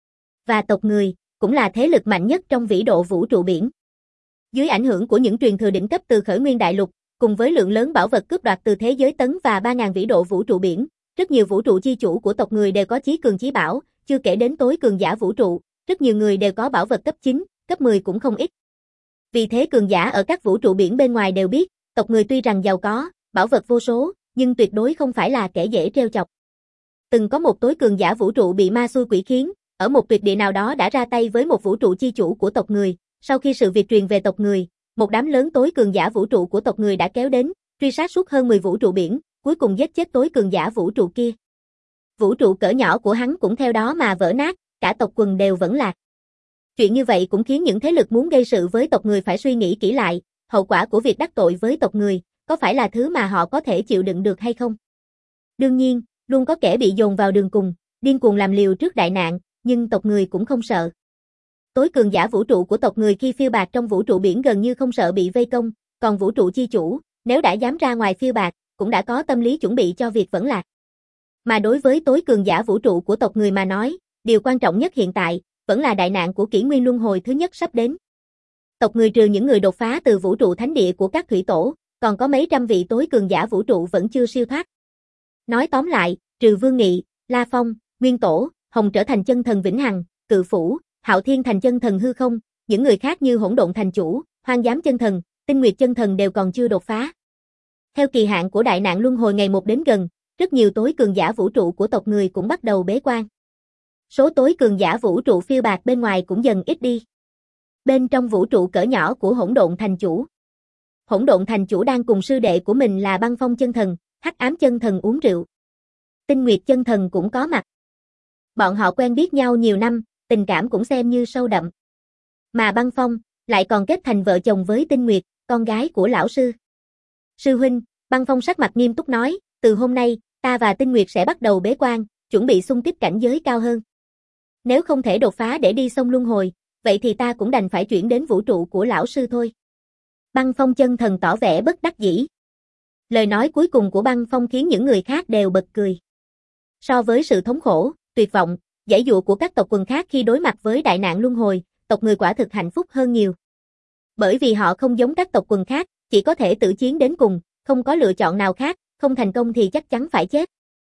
Và tộc người, cũng là thế lực mạnh nhất trong vĩ độ vũ trụ biển. Dưới ảnh hưởng của những truyền thừa đỉnh cấp từ khởi nguyên đại lục, cùng với lượng lớn bảo vật cướp đoạt từ thế giới tấn và ba ngàn vĩ độ vũ trụ biển, rất nhiều vũ trụ chi chủ của tộc người đều có chí cường chí bảo, chưa kể đến tối cường giả vũ trụ, rất nhiều người đều có bảo vật cấp chín, cấp mười cũng không ít. Vì thế cường giả ở các vũ trụ biển bên ngoài đều biết, tộc người tuy rằng giàu có, bảo vật vô số, nhưng tuyệt đối không phải là kẻ dễ trêu chọc. Từng có một tối cường giả vũ trụ bị ma xui quỷ khiến, ở một tuyệt địa nào đó đã ra tay với một vũ trụ chi chủ của tộc người, sau khi sự việc truyền về tộc người, một đám lớn tối cường giả vũ trụ của tộc người đã kéo đến, truy sát suốt hơn mười vũ trụ biển, cuối cùng giết chết tối cường giả vũ trụ kia. Vũ trụ cỡ nhỏ của hắn cũng theo đó mà vỡ nát, cả tộc quần đều vẫn lạc. Chuyện như vậy cũng khiến những thế lực muốn gây sự với tộc người phải suy nghĩ kỹ lại, hậu quả của việc đắc tội với tộc người, có phải là thứ mà họ có thể chịu đựng được hay không? Đương nhiên, luôn có kẻ bị dồn vào đường cùng, điên cuồng làm liều trước đại nạn, nhưng tộc người cũng không sợ. Tối cường giả vũ trụ của tộc người khi phiêu bạt trong vũ trụ biển gần như không sợ bị vây công, còn vũ trụ chi chủ, nếu đã dám ra ngoài phiêu bạt, cũng đã có tâm lý chuẩn bị cho việc vẫn lạc. Mà đối với tối cường giả vũ trụ của tộc người mà nói, điều quan trọng nhất hiện tại, vẫn là đại nạn của kỷ nguyên luân hồi thứ nhất sắp đến. Tộc người trừ những người đột phá từ vũ trụ thánh địa của các thủy tổ, còn có mấy trăm vị tối cường giả vũ trụ vẫn chưa siêu thoát. Nói tóm lại, trừ Vương Nghị, La Phong, Nguyên Tổ, Hồng trở thành chân thần vĩnh hằng, Cự Phủ, Hạo Thiên thành chân thần hư không, những người khác như Hỗn Độn thành chủ, Hoang Giám chân thần, Tinh Nguyệt chân thần đều còn chưa đột phá. Theo kỳ hạn của đại nạn luân hồi ngày một đến gần, rất nhiều tối cường giả vũ trụ của tộc người cũng bắt đầu bế quan. Số tối cường giả vũ trụ phiêu bạt bên ngoài cũng dần ít đi. Bên trong vũ trụ cỡ nhỏ của Hỗn Độn thành chủ, Hỗn Độn thành chủ đang cùng sư đệ của mình là Băng Phong chân thần, Hắc Ám chân thần uống rượu. Tinh Nguyệt chân thần cũng có mặt. Bọn họ quen biết nhau nhiều năm, tình cảm cũng xem như sâu đậm. Mà Băng Phong lại còn kết thành vợ chồng với Tinh Nguyệt, con gái của lão sư. Sư huynh, Băng Phong sắc mặt nghiêm túc nói, từ hôm nay, ta và Tinh Nguyệt sẽ bắt đầu bế quan, chuẩn bị xung kích cảnh giới cao hơn. Nếu không thể đột phá để đi sông luân hồi, vậy thì ta cũng đành phải chuyển đến vũ trụ của lão sư thôi. Băng Phong chân thần tỏ vẻ bất đắc dĩ. Lời nói cuối cùng của Băng Phong khiến những người khác đều bật cười. So với sự thống khổ, tuyệt vọng, giãy giụa của các tộc quần khác khi đối mặt với đại nạn luân hồi, tộc người quả thực hạnh phúc hơn nhiều. Bởi vì họ không giống các tộc quần khác, chỉ có thể tử chiến đến cùng, không có lựa chọn nào khác, không thành công thì chắc chắn phải chết.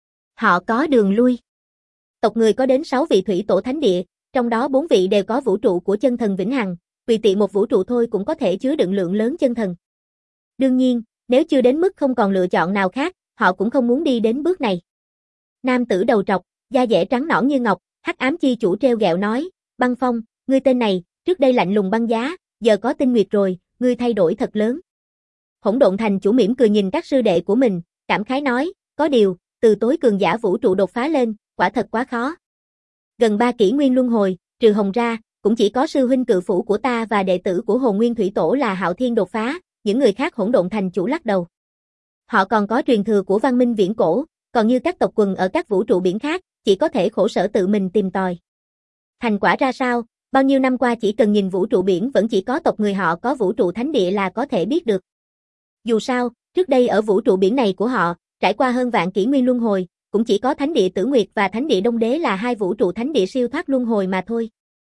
Họ có đường lui. Tộc người có đến sáu vị thủy tổ thánh địa, trong đó bốn vị đều có vũ trụ của chân thần vĩnh hằng, tùy tiện một vũ trụ thôi cũng có thể chứa đựng lượng lớn chân thần. Đương nhiên, nếu chưa đến mức không còn lựa chọn nào khác, họ cũng không muốn đi đến bước này. Nam tử đầu trọc, da dẻ trắng nõn như ngọc, Hắc Ám chi chủ treo gẹo nói, Băng Phong, ngươi tên này, trước đây lạnh lùng băng giá, giờ có Tinh Nguyệt rồi, ngươi thay đổi thật lớn. Hỗn Độn thành chủ mỉm cười nhìn các sư đệ của mình, cảm khái nói, có điều, từ tối cường giả vũ trụ đột phá lên, quả thật quá khó. Gần ba kỷ nguyên luân hồi, trừ Hồng ra, cũng chỉ có sư huynh Cự Phủ của ta và đệ tử của Hồn Nguyên Thủy Tổ là Hạo Thiên đột phá, những người khác Hỗn Độn thành chủ lắc đầu. Họ còn có truyền thừa của văn minh viễn cổ, còn như các tộc quần ở các vũ trụ biển khác, chỉ có thể khổ sở tự mình tìm tòi. Thành quả ra sao, bao nhiêu năm qua chỉ cần nhìn vũ trụ biển vẫn chỉ có tộc người họ có vũ trụ thánh địa là có thể biết được. Dù sao, trước đây ở vũ trụ biển này của họ, trải qua hơn vạn kỷ nguyên luân hồi, cũng chỉ có thánh địa Tử Nguyệt và thánh địa Đông Đế là hai vũ trụ thánh địa siêu thoát luân hồi mà thôi.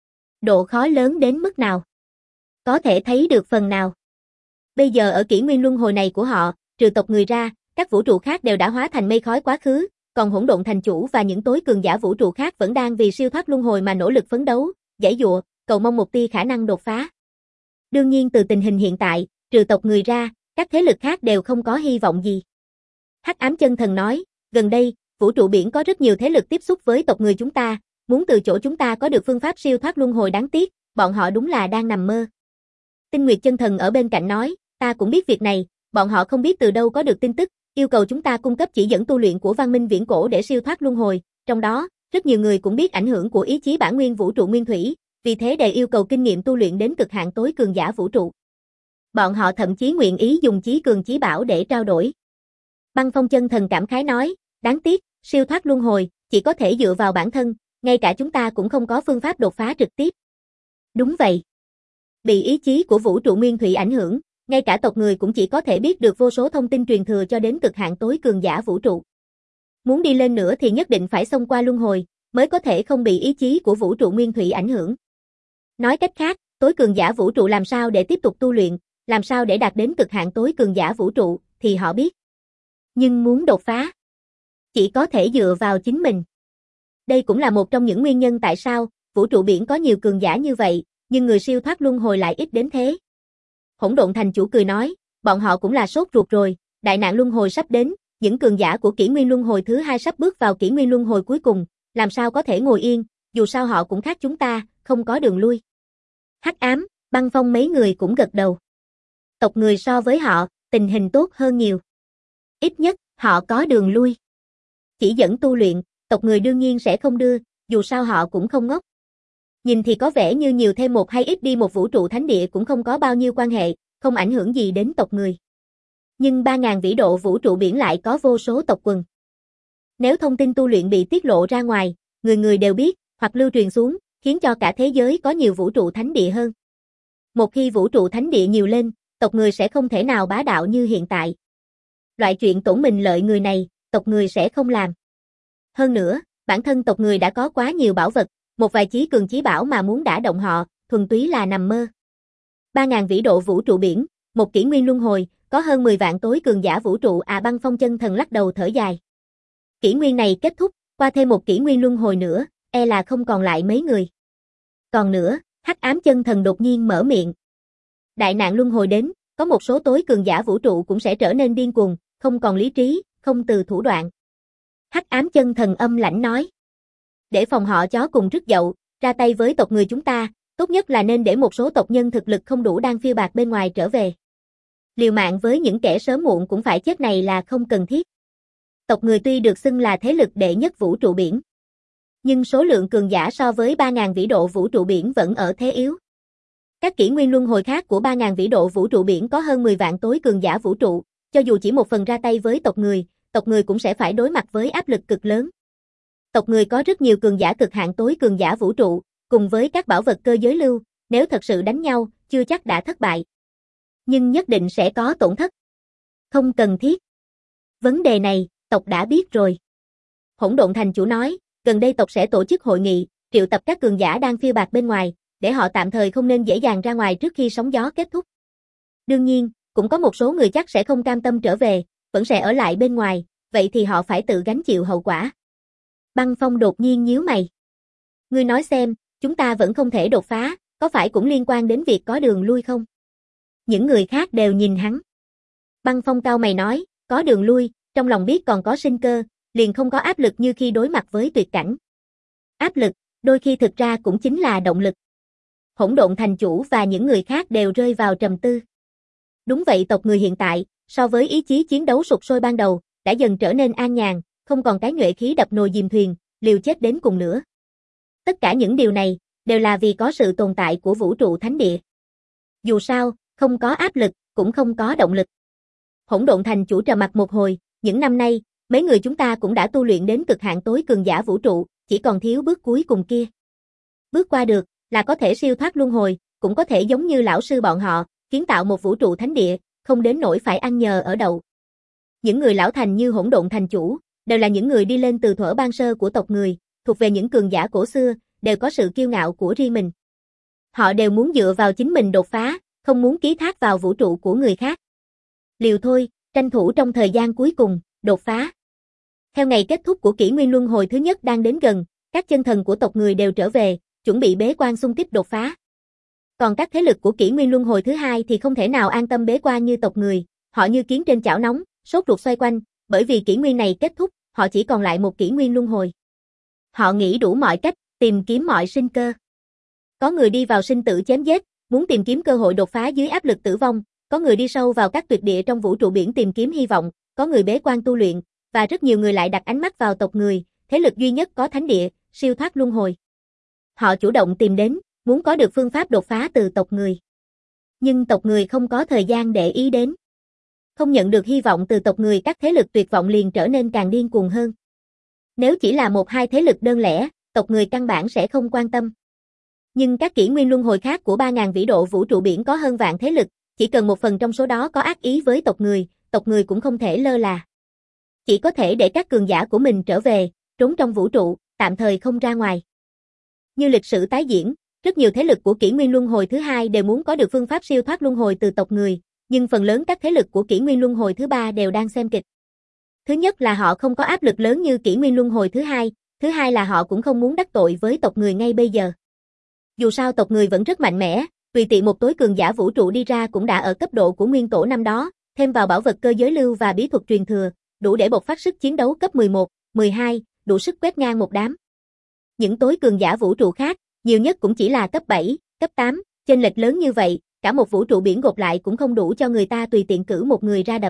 Độ khó lớn đến mức nào? Có thể thấy được phần nào. Bây giờ ở kỷ nguyên luân hồi này của họ, trừ tộc người ra, các vũ trụ khác đều đã hóa thành mây khói quá khứ, còn Hỗn Độn thành chủ và những tối cường giả vũ trụ khác vẫn đang vì siêu thoát luân hồi mà nỗ lực phấn đấu, giãy giụa, cầu mong một tia khả năng đột phá. Đương nhiên từ tình hình hiện tại, trừ tộc người ra, các thế lực khác đều không có hy vọng gì. Hắc Ám chân thần nói, gần đây, vũ trụ biển có rất nhiều thế lực tiếp xúc với tộc người chúng ta, muốn từ chỗ chúng ta có được phương pháp siêu thoát luân hồi đáng tiếc, bọn họ đúng là đang nằm mơ. Tinh Nguyệt chân thần ở bên cạnh nói, ta cũng biết việc này, bọn họ không biết từ đâu có được tin tức, yêu cầu chúng ta cung cấp chỉ dẫn tu luyện của văn minh viễn cổ để siêu thoát luân hồi, trong đó, rất nhiều người cũng biết ảnh hưởng của ý chí bản nguyên vũ trụ nguyên thủy, vì thế đều yêu cầu kinh nghiệm tu luyện đến cực hạn tối cường giả vũ trụ. Bọn họ thậm chí nguyện ý dùng chí cường chí bảo để trao đổi. Băng Phong chân thần cảm khái nói, đáng tiếc, siêu thoát luân hồi, chỉ có thể dựa vào bản thân, ngay cả chúng ta cũng không có phương pháp đột phá trực tiếp. Đúng vậy. Bị ý chí của vũ trụ nguyên thủy ảnh hưởng, ngay cả tộc người cũng chỉ có thể biết được vô số thông tin truyền thừa cho đến cực hạn tối cường giả vũ trụ. Muốn đi lên nữa thì nhất định phải xông qua luân hồi, mới có thể không bị ý chí của vũ trụ nguyên thủy ảnh hưởng. Nói cách khác, tối cường giả vũ trụ làm sao để tiếp tục tu luyện, làm sao để đạt đến cực hạn tối cường giả vũ trụ, thì họ biết. Nhưng muốn đột phá, chỉ có thể dựa vào chính mình. Đây cũng là một trong những nguyên nhân tại sao vũ trụ biển có nhiều cường giả như vậy, nhưng người siêu thoát luân hồi lại ít đến thế. Hỗn Độn thành chủ cười nói, bọn họ cũng là sốt ruột rồi, đại nạn luân hồi sắp đến, những cường giả của kỷ nguyên luân hồi thứ hai sắp bước vào kỷ nguyên luân hồi cuối cùng, làm sao có thể ngồi yên, dù sao họ cũng khác chúng ta, không có đường lui. Hắc Ám, Băng Phong mấy người cũng gật đầu. Tộc người so với họ, tình hình tốt hơn nhiều. Ít nhất, họ có đường lui. Chỉ dẫn tu luyện, tộc người đương nhiên sẽ không đưa, dù sao họ cũng không ngốc. Nhìn thì có vẻ như nhiều thêm một hay ít đi một vũ trụ thánh địa cũng không có bao nhiêu quan hệ, không ảnh hưởng gì đến tộc người. Nhưng ba ngàn vĩ độ vũ trụ biển lại có vô số tộc quần. Nếu thông tin tu luyện bị tiết lộ ra ngoài, người người đều biết, hoặc lưu truyền xuống, khiến cho cả thế giới có nhiều vũ trụ thánh địa hơn. Một khi vũ trụ thánh địa nhiều lên, tộc người sẽ không thể nào bá đạo như hiện tại. Loại chuyện tổn mình lợi người này, tộc người sẽ không làm. Hơn nữa, bản thân tộc người đã có quá nhiều bảo vật, một vài chí cường chí bảo mà muốn đả động họ, thuần túy là nằm mơ. ba ngàn vĩ độ vũ trụ biển, một kỷ nguyên luân hồi, có hơn mười vạn tối cường giả vũ trụ à Băng Phong chân thần lắc đầu thở dài. Kỷ nguyên này kết thúc, qua thêm một kỷ nguyên luân hồi nữa, e là không còn lại mấy người. Còn nữa, Hắc Ám chân thần đột nhiên mở miệng. Đại nạn luân hồi đến, có một số tối cường giả vũ trụ cũng sẽ trở nên điên cuồng, không còn lý trí, không từ thủ đoạn. Hắc Ám chân thần âm lãnh nói. Để phòng họ chó cùng rứt dậu, ra tay với tộc người chúng ta, tốt nhất là nên để một số tộc nhân thực lực không đủ đang phiêu bạt bên ngoài trở về. Liều mạng với những kẻ sớm muộn cũng phải chết này là không cần thiết. Tộc người tuy được xưng là thế lực đệ nhất vũ trụ biển, nhưng số lượng cường giả so với ba ngàn vĩ độ vũ trụ biển vẫn ở thế yếu. Các kỷ nguyên luân hồi khác của ba ngàn vĩ độ vũ trụ biển có hơn mười vạn tối cường giả vũ trụ, cho dù chỉ một phần ra tay với tộc người, tộc người cũng sẽ phải đối mặt với áp lực cực lớn. Tộc người có rất nhiều cường giả cực hạn tối cường giả vũ trụ, cùng với các bảo vật cơ giới lưu, nếu thật sự đánh nhau, chưa chắc đã thất bại. Nhưng nhất định sẽ có tổn thất. Không cần thiết. Vấn đề này, tộc đã biết rồi. Hỗn Độn Thành chủ nói, gần đây tộc sẽ tổ chức hội nghị, triệu tập các cường giả đang phiêu bạt bên ngoài, để họ tạm thời không nên dễ dàng ra ngoài trước khi sóng gió kết thúc. Đương nhiên, cũng có một số người chắc sẽ không cam tâm trở về, vẫn sẽ ở lại bên ngoài, vậy thì họ phải tự gánh chịu hậu quả. Băng Phong đột nhiên nhíu mày. Ngươi nói xem, chúng ta vẫn không thể đột phá, có phải cũng liên quan đến việc có đường lui không? Những người khác đều nhìn hắn. Băng Phong cau mày nói, có đường lui, trong lòng biết còn có sinh cơ, liền không có áp lực như khi đối mặt với tuyệt cảnh. Áp lực, đôi khi thực ra cũng chính là động lực. Hỗn Độn Thành chủ và những người khác đều rơi vào trầm tư. Đúng vậy, tộc người hiện tại, so với ý chí chiến đấu sục sôi ban đầu, đã dần trở nên an nhàn, không còn cái nhuệ khí đập nồi dìm thuyền, liều chết đến cùng nữa. Tất cả những điều này, đều là vì có sự tồn tại của vũ trụ thánh địa. Dù sao, không có áp lực, cũng không có động lực. Hỗn Độn Thành chủ trầm mặc một hồi, những năm nay, mấy người chúng ta cũng đã tu luyện đến cực hạn tối cường giả vũ trụ, chỉ còn thiếu bước cuối cùng kia. Bước qua được, là có thể siêu thoát luân hồi, cũng có thể giống như lão sư bọn họ, kiến tạo một vũ trụ thánh địa, không đến nỗi phải ăn nhờ ở đậu. Những người lão thành như Hỗn Độn Thành chủ, đều là những người đi lên từ thuở ban sơ của tộc người, thuộc về những cường giả cổ xưa, đều có sự kiêu ngạo của riêng mình. Họ đều muốn dựa vào chính mình đột phá, không muốn ký thác vào vũ trụ của người khác. Liều thôi, tranh thủ trong thời gian cuối cùng, đột phá. Theo ngày kết thúc của kỷ nguyên luân hồi thứ nhất đang đến gần, các chân thần của tộc người đều trở về, chuẩn bị bế quan xung kích đột phá. Còn các thế lực của kỷ nguyên luân hồi thứ hai thì không thể nào an tâm bế quan như tộc người, họ như kiến trên chảo nóng, sốt ruột xoay quanh, bởi vì kỷ nguyên này kết thúc, họ chỉ còn lại một kỷ nguyên luân hồi. Họ nghĩ đủ mọi cách, tìm kiếm mọi sinh cơ. Có người đi vào sinh tử chém giết, muốn tìm kiếm cơ hội đột phá dưới áp lực tử vong, có người đi sâu vào các tuyệt địa trong vũ trụ biển tìm kiếm hy vọng, có người bế quan tu luyện, và rất nhiều người lại đặt ánh mắt vào tộc người, thế lực duy nhất có thánh địa, siêu thoát luân hồi. Họ chủ động tìm đến, muốn có được phương pháp đột phá từ tộc người. Nhưng tộc người không có thời gian để ý đến. Không nhận được hy vọng từ tộc người, các thế lực tuyệt vọng liền trở nên càng điên cuồng hơn. Nếu chỉ là một hai thế lực đơn lẻ, tộc người căn bản sẽ không quan tâm. Nhưng các kỷ nguyên luân hồi khác của ba ngàn vĩ độ vũ trụ biển có hơn vạn thế lực, chỉ cần một phần trong số đó có ác ý với tộc người, tộc người cũng không thể lơ là. Chỉ có thể để các cường giả của mình trở về, trốn trong vũ trụ, tạm thời không ra ngoài. Như lịch sử tái diễn, rất nhiều thế lực của kỷ nguyên luân hồi thứ hai đều muốn có được phương pháp siêu thoát luân hồi từ tộc người, nhưng phần lớn các thế lực của kỷ nguyên luân hồi thứ ba đều đang xem kịch. Thứ nhất là họ không có áp lực lớn như kỷ nguyên luân hồi thứ hai, thứ hai là họ cũng không muốn đắc tội với tộc người ngay bây giờ. Dù sao tộc người vẫn rất mạnh mẽ, tùy tiện một tối cường giả vũ trụ đi ra cũng đã ở cấp độ của nguyên tổ năm đó, thêm vào bảo vật cơ giới lưu và bí thuật truyền thừa, đủ để bộc phát sức chiến đấu cấp mười một, mười hai, đủ sức quét ngang một đám. Những tối cường giả vũ trụ khác, nhiều nhất cũng chỉ là cấp bảy, cấp tám, chênh lệch lớn như vậy, cả một vũ trụ biển gộp lại cũng không đủ cho người ta tùy tiện cử một người ra đập.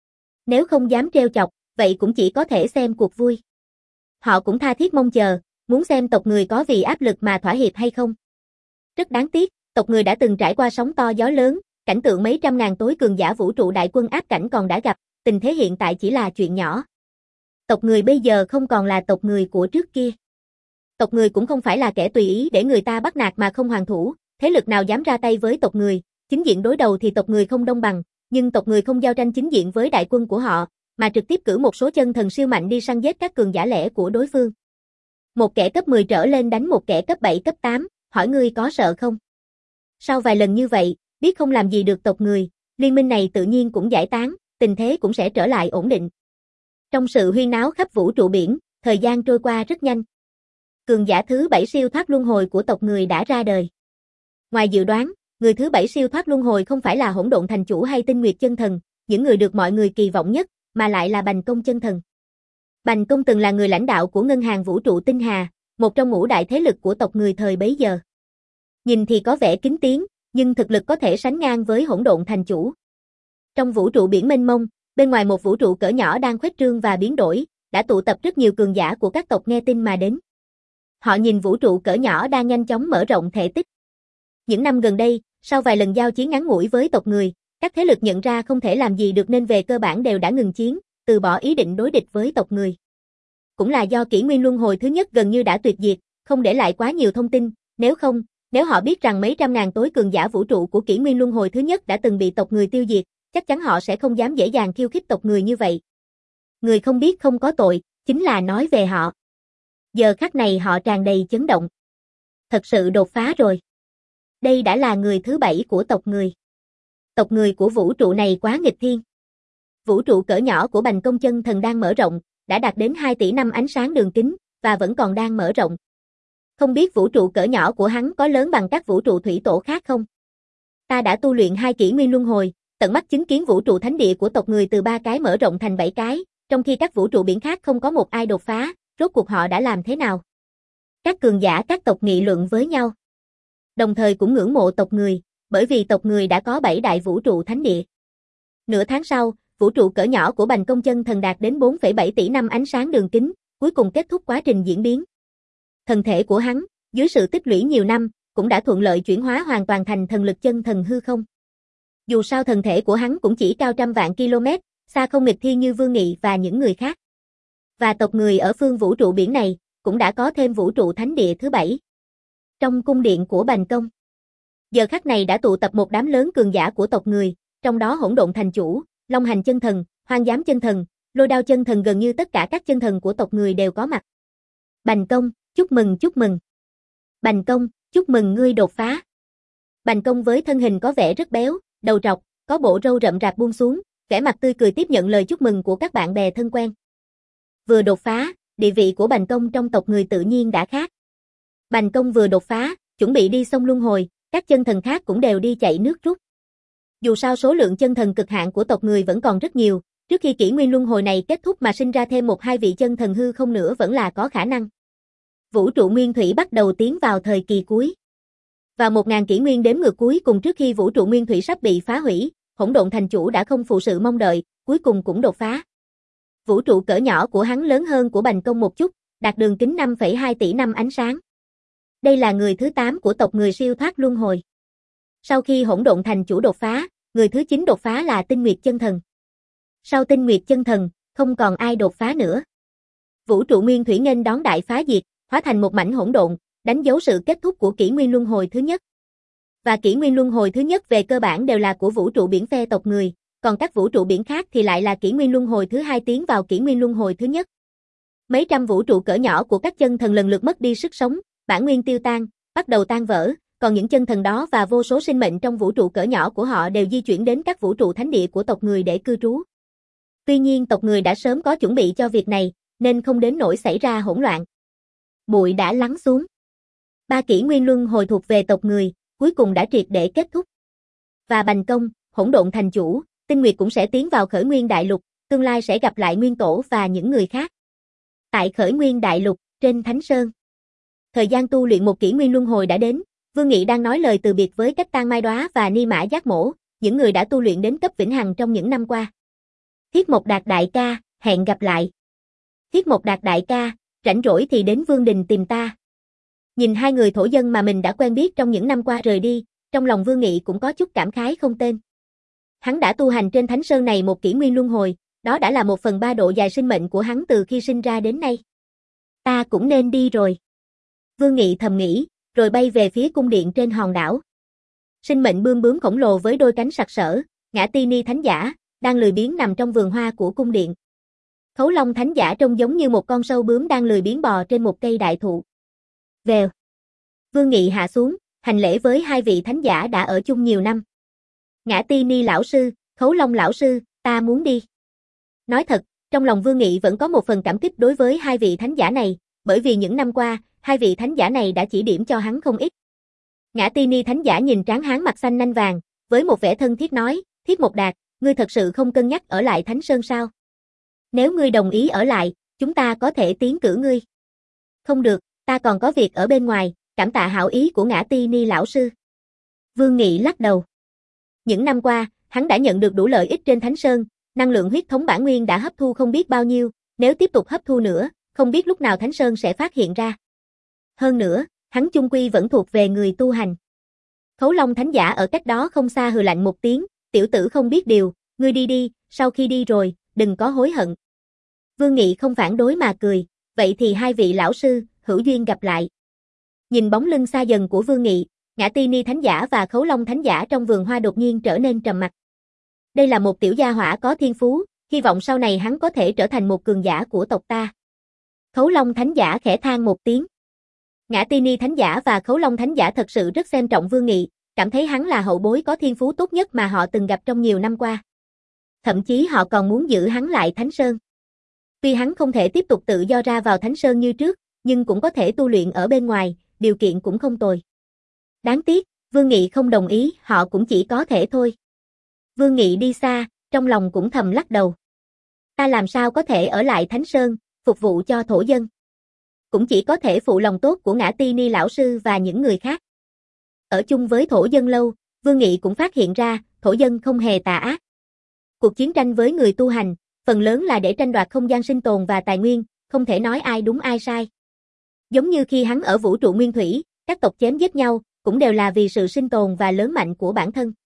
Nếu không dám trêu chọc, vậy cũng chỉ có thể xem cuộc vui. Họ cũng tha thiết mong chờ, muốn xem tộc người có vì áp lực mà thỏa hiệp hay không. Rất đáng tiếc, tộc người đã từng trải qua sóng to gió lớn, cảnh tượng mấy trăm ngàn tối cường giả vũ trụ đại quân áp cảnh còn đã gặp, tình thế hiện tại chỉ là chuyện nhỏ. Tộc người bây giờ không còn là tộc người của trước kia. Tộc người cũng không phải là kẻ tùy ý để người ta bắt nạt mà không hoàn thủ, thế lực nào dám ra tay với tộc người, chính diện đối đầu thì tộc người không đông bằng, nhưng tộc người không giao tranh chính diện với đại quân của họ, mà trực tiếp cử một số chân thần siêu mạnh đi săn giết các cường giả lẻ của đối phương. Một kẻ cấp mười trở lên đánh một kẻ cấp bảy cấp tám, hỏi ngươi có sợ không? Sau vài lần như vậy, biết không làm gì được tộc người, liên minh này tự nhiên cũng giải tán, tình thế cũng sẽ trở lại ổn định. Trong sự huyên náo khắp vũ trụ biển, thời gian trôi qua rất nhanh. Cường giả thứ bảy siêu thoát luân hồi của tộc người đã ra đời. Ngoài dự đoán, người thứ bảy siêu thoát luân hồi không phải là Hỗn Độn Thành Chủ hay Tinh Nguyệt Chân Thần, những người được mọi người kỳ vọng nhất, mà lại là Bành Công Chân Thần. Bành Công từng là người lãnh đạo của ngân hàng vũ trụ Tinh Hà, một trong ngũ đại thế lực của tộc người thời bấy giờ. Nhìn thì có vẻ kính tiếng, nhưng thực lực có thể sánh ngang với Hỗn Độn Thành Chủ. Trong vũ trụ biển mênh mông, bên ngoài một vũ trụ cỡ nhỏ đang khuếch trương và biến đổi, đã tụ tập rất nhiều cường giả của các tộc nghe tin mà đến. Họ nhìn vũ trụ cỡ nhỏ đang nhanh chóng mở rộng thể tích. Những năm gần đây, sau vài lần giao chiến ngắn ngủi với tộc người, các thế lực nhận ra không thể làm gì được nên về cơ bản đều đã ngừng chiến, từ bỏ ý định đối địch với tộc người. Cũng là do kỷ nguyên luân hồi thứ nhất gần như đã tuyệt diệt, không để lại quá nhiều thông tin, nếu không, nếu họ biết rằng mấy trăm ngàn tối cường giả vũ trụ của kỷ nguyên luân hồi thứ nhất đã từng bị tộc người tiêu diệt, chắc chắn họ sẽ không dám dễ dàng khiêu khích tộc người như vậy. Người không biết không có tội, chính là nói về họ. Giờ khắc này họ tràn đầy chấn động. Thật sự đột phá rồi. Đây đã là người thứ bảy của tộc người. Tộc người của vũ trụ này quá nghịch thiên. Vũ trụ cỡ nhỏ của Bành Công Chân Thần đang mở rộng, đã đạt đến hai tỷ năm ánh sáng đường kính, và vẫn còn đang mở rộng. Không biết vũ trụ cỡ nhỏ của hắn có lớn bằng các vũ trụ thủy tổ khác không? Ta đã tu luyện hai kỷ nguyên luân hồi, tận mắt chứng kiến vũ trụ thánh địa của tộc người từ ba cái mở rộng thành bảy cái, trong khi các vũ trụ biển khác không có một ai đột phá, rốt cuộc họ đã làm thế nào? Các cường giả các tộc nghị luận với nhau. Đồng thời cũng ngưỡng mộ tộc người, bởi vì tộc người đã có bảy đại vũ trụ thánh địa. Nửa tháng sau, vũ trụ cỡ nhỏ của Bành Công Chân Thần đạt đến bốn phẩy bảy tỷ năm ánh sáng đường kính, cuối cùng kết thúc quá trình diễn biến. Thần thể của hắn, dưới sự tích lũy nhiều năm, cũng đã thuận lợi chuyển hóa hoàn toàn thành thần lực chân thần hư không. Dù sao thần thể của hắn cũng chỉ cao trăm vạn km, xa không nghịch thiên như Vương Nghị và những người khác. Và tộc người ở phương vũ trụ biển này, cũng đã có thêm vũ trụ thánh địa thứ bảy. Trong cung điện của Bành Công, giờ khắc này đã tụ tập một đám lớn cường giả của tộc người, trong đó Hỗn Độn Thành Chủ, Long Hành Chân Thần, Hoang Dám Chân Thần, Lôi Đao Chân Thần, gần như tất cả các chân thần của tộc người đều có mặt. Bành Công, chúc mừng chúc mừng. Bành Công, chúc mừng ngươi đột phá. Bành Công với thân hình có vẻ rất béo, đầu trọc, có bộ râu rậm rạp buông xuống, vẻ mặt tươi cười tiếp nhận lời chúc mừng của các bạn bè thân quen. Vừa đột phá, địa vị của Bành Công trong tộc người tự nhiên đã khác. Bành Công vừa đột phá, chuẩn bị đi sông luân hồi, các chân thần khác cũng đều đi chạy nước rút. Dù sao số lượng chân thần cực hạn của tộc người vẫn còn rất nhiều, trước khi kỷ nguyên luân hồi này kết thúc mà sinh ra thêm một hai vị chân thần hư không nữa vẫn là có khả năng. Vũ trụ nguyên thủy bắt đầu tiến vào thời kỳ cuối. Vào một nghìn kỷ nguyên đếm ngược cuối cùng trước khi vũ trụ nguyên thủy sắp bị phá hủy, Hỗn Độn Thành Chủ đã không phụ sự mong đợi, cuối cùng cũng đột phá. Vũ trụ cỡ nhỏ của hắn lớn hơn của Bành Công một chút, đạt đường kính năm phẩy hai tỷ năm ánh sáng. Đây là người thứ tám của tộc người siêu thoát luân hồi. Sau khi Hỗn Độn Thành Chủ đột phá, người thứ chín đột phá là Tinh Nguyệt Chân Thần. Sau Tinh Nguyệt Chân Thần, không còn ai đột phá nữa. Vũ trụ nguyên thủy nghênh đón đại phá diệt, hóa thành một mảnh hỗn độn, đánh dấu sự kết thúc của kỷ nguyên luân hồi thứ nhất. Và kỷ nguyên luân hồi thứ nhất về cơ bản đều là của vũ trụ biển phe tộc người, còn các vũ trụ biển khác thì lại là kỷ nguyên luân hồi thứ hai tiến vào kỷ nguyên luân hồi thứ nhất. Mấy trăm vũ trụ cỡ nhỏ của các chân thần lần lượt mất đi sức sống, bản nguyên tiêu tan, bắt đầu tan vỡ, còn những chân thần đó và vô số sinh mệnh trong vũ trụ cỡ nhỏ của họ đều di chuyển đến các vũ trụ thánh địa của tộc người để cư trú. Tuy nhiên tộc người đã sớm có chuẩn bị cho việc này, nên không đến nỗi xảy ra hỗn loạn. Bụi đã lắng xuống. Ba kỷ nguyên luân hồi thuộc về tộc người, cuối cùng đã triệt để kết thúc. Và Bành Công, Hỗn Độn Thành Chủ, Tinh Nguyệt cũng sẽ tiến vào Khởi Nguyên Đại Lục, tương lai sẽ gặp lại Nguyên Tổ và những người khác. Tại Khởi Nguyên Đại Lục, trên Thánh Sơn. Thời gian tu luyện một kỷ nguyên luân hồi đã đến, Vương Nghị đang nói lời từ biệt với Cách Tan Mai Đóa và Ni Mã Giác Mổ, những người đã tu luyện đến cấp vĩnh hằng trong những năm qua. Thiết Mộc Đạt đại ca, hẹn gặp lại. Thiết Mộc Đạt đại ca, rảnh rỗi thì đến Vương Đình tìm ta. Nhìn hai người thổ dân mà mình đã quen biết trong những năm qua rời đi, trong lòng Vương Nghị cũng có chút cảm khái không tên. Hắn đã tu hành trên Thánh Sơn này một kỷ nguyên luân hồi, đó đã là một phần ba độ dài sinh mệnh của hắn từ khi sinh ra đến nay. Ta cũng nên đi rồi. Vương Nghị thầm nghĩ, rồi bay về phía cung điện trên hòn đảo. Sinh mệnh bươm bướm khổng lồ với đôi cánh sặc sỡ, Ngã Ti Ni Thánh Giả, đang lười biếng nằm trong vườn hoa của cung điện. Khấu Long Thánh Giả trông giống như một con sâu bướm đang lười biếng bò trên một cây đại thụ. Vèo. Vương Nghị hạ xuống, hành lễ với hai vị thánh giả đã ở chung nhiều năm. Ngã Ti Ni lão sư, Khấu Long lão sư, ta muốn đi. Nói thật, trong lòng Vương Nghị vẫn có một phần cảm kích đối với hai vị thánh giả này, bởi vì những năm qua, hai vị thánh giả này đã chỉ điểm cho hắn không ít. Ngã Ti Ni thánh giả nhìn trán hán mặt xanh nanh vàng, với một vẻ thân thiết nói, Thiết Mộc Đạt, ngươi thật sự không cân nhắc ở lại Thánh Sơn sao? Nếu ngươi đồng ý ở lại, chúng ta có thể tiến cử ngươi. Không được, ta còn có việc ở bên ngoài, cảm tạ hảo ý của Ngã Ti Ni lão sư. Vương Nghị lắc đầu. Những năm qua, hắn đã nhận được đủ lợi ích trên Thánh Sơn, năng lượng huyết thống bản nguyên đã hấp thu không biết bao nhiêu, nếu tiếp tục hấp thu nữa, không biết lúc nào Thánh Sơn sẽ phát hiện ra. Hơn nữa, hắn chung quy vẫn thuộc về người tu hành. Khấu Long Thánh Giả ở cách đó không xa hừ lạnh một tiếng, tiểu tử không biết điều, ngươi đi đi, sau khi đi rồi, đừng có hối hận. Vương Nghị không phản đối mà cười, vậy thì hai vị lão sư, hữu duyên gặp lại. Nhìn bóng lưng xa dần của Vương Nghị, Ngã Ti Ni Thánh Giả và Khấu Long Thánh Giả trong vườn hoa đột nhiên trở nên trầm mặc. Đây là một tiểu gia hỏa có thiên phú, hy vọng sau này hắn có thể trở thành một cường giả của tộc ta. Khấu Long Thánh Giả khẽ than một tiếng. Ngã Ti Ni Thánh Giả và Khấu Long Thánh Giả thật sự rất xem trọng Vương Nghị, cảm thấy hắn là hậu bối có thiên phú tốt nhất mà họ từng gặp trong nhiều năm qua. Thậm chí họ còn muốn giữ hắn lại Thánh Sơn. Tuy hắn không thể tiếp tục tự do ra vào Thánh Sơn như trước, nhưng cũng có thể tu luyện ở bên ngoài, điều kiện cũng không tồi. Đáng tiếc, Vương Nghị không đồng ý, họ cũng chỉ có thể thôi. Vương Nghị đi xa, trong lòng cũng thầm lắc đầu. Ta làm sao có thể ở lại Thánh Sơn, phục vụ cho thổ dân. Cũng chỉ có thể phụ lòng tốt của Ngã Ti Ni lão sư và những người khác. Ở chung với thổ dân lâu, Vương Nghị cũng phát hiện ra, thổ dân không hề tà ác. Cuộc chiến tranh với người tu hành, phần lớn là để tranh đoạt không gian sinh tồn và tài nguyên, không thể nói ai đúng ai sai. Giống như khi hắn ở vũ trụ nguyên thủy, các tộc chém giết nhau, cũng đều là vì sự sinh tồn và lớn mạnh của bản thân.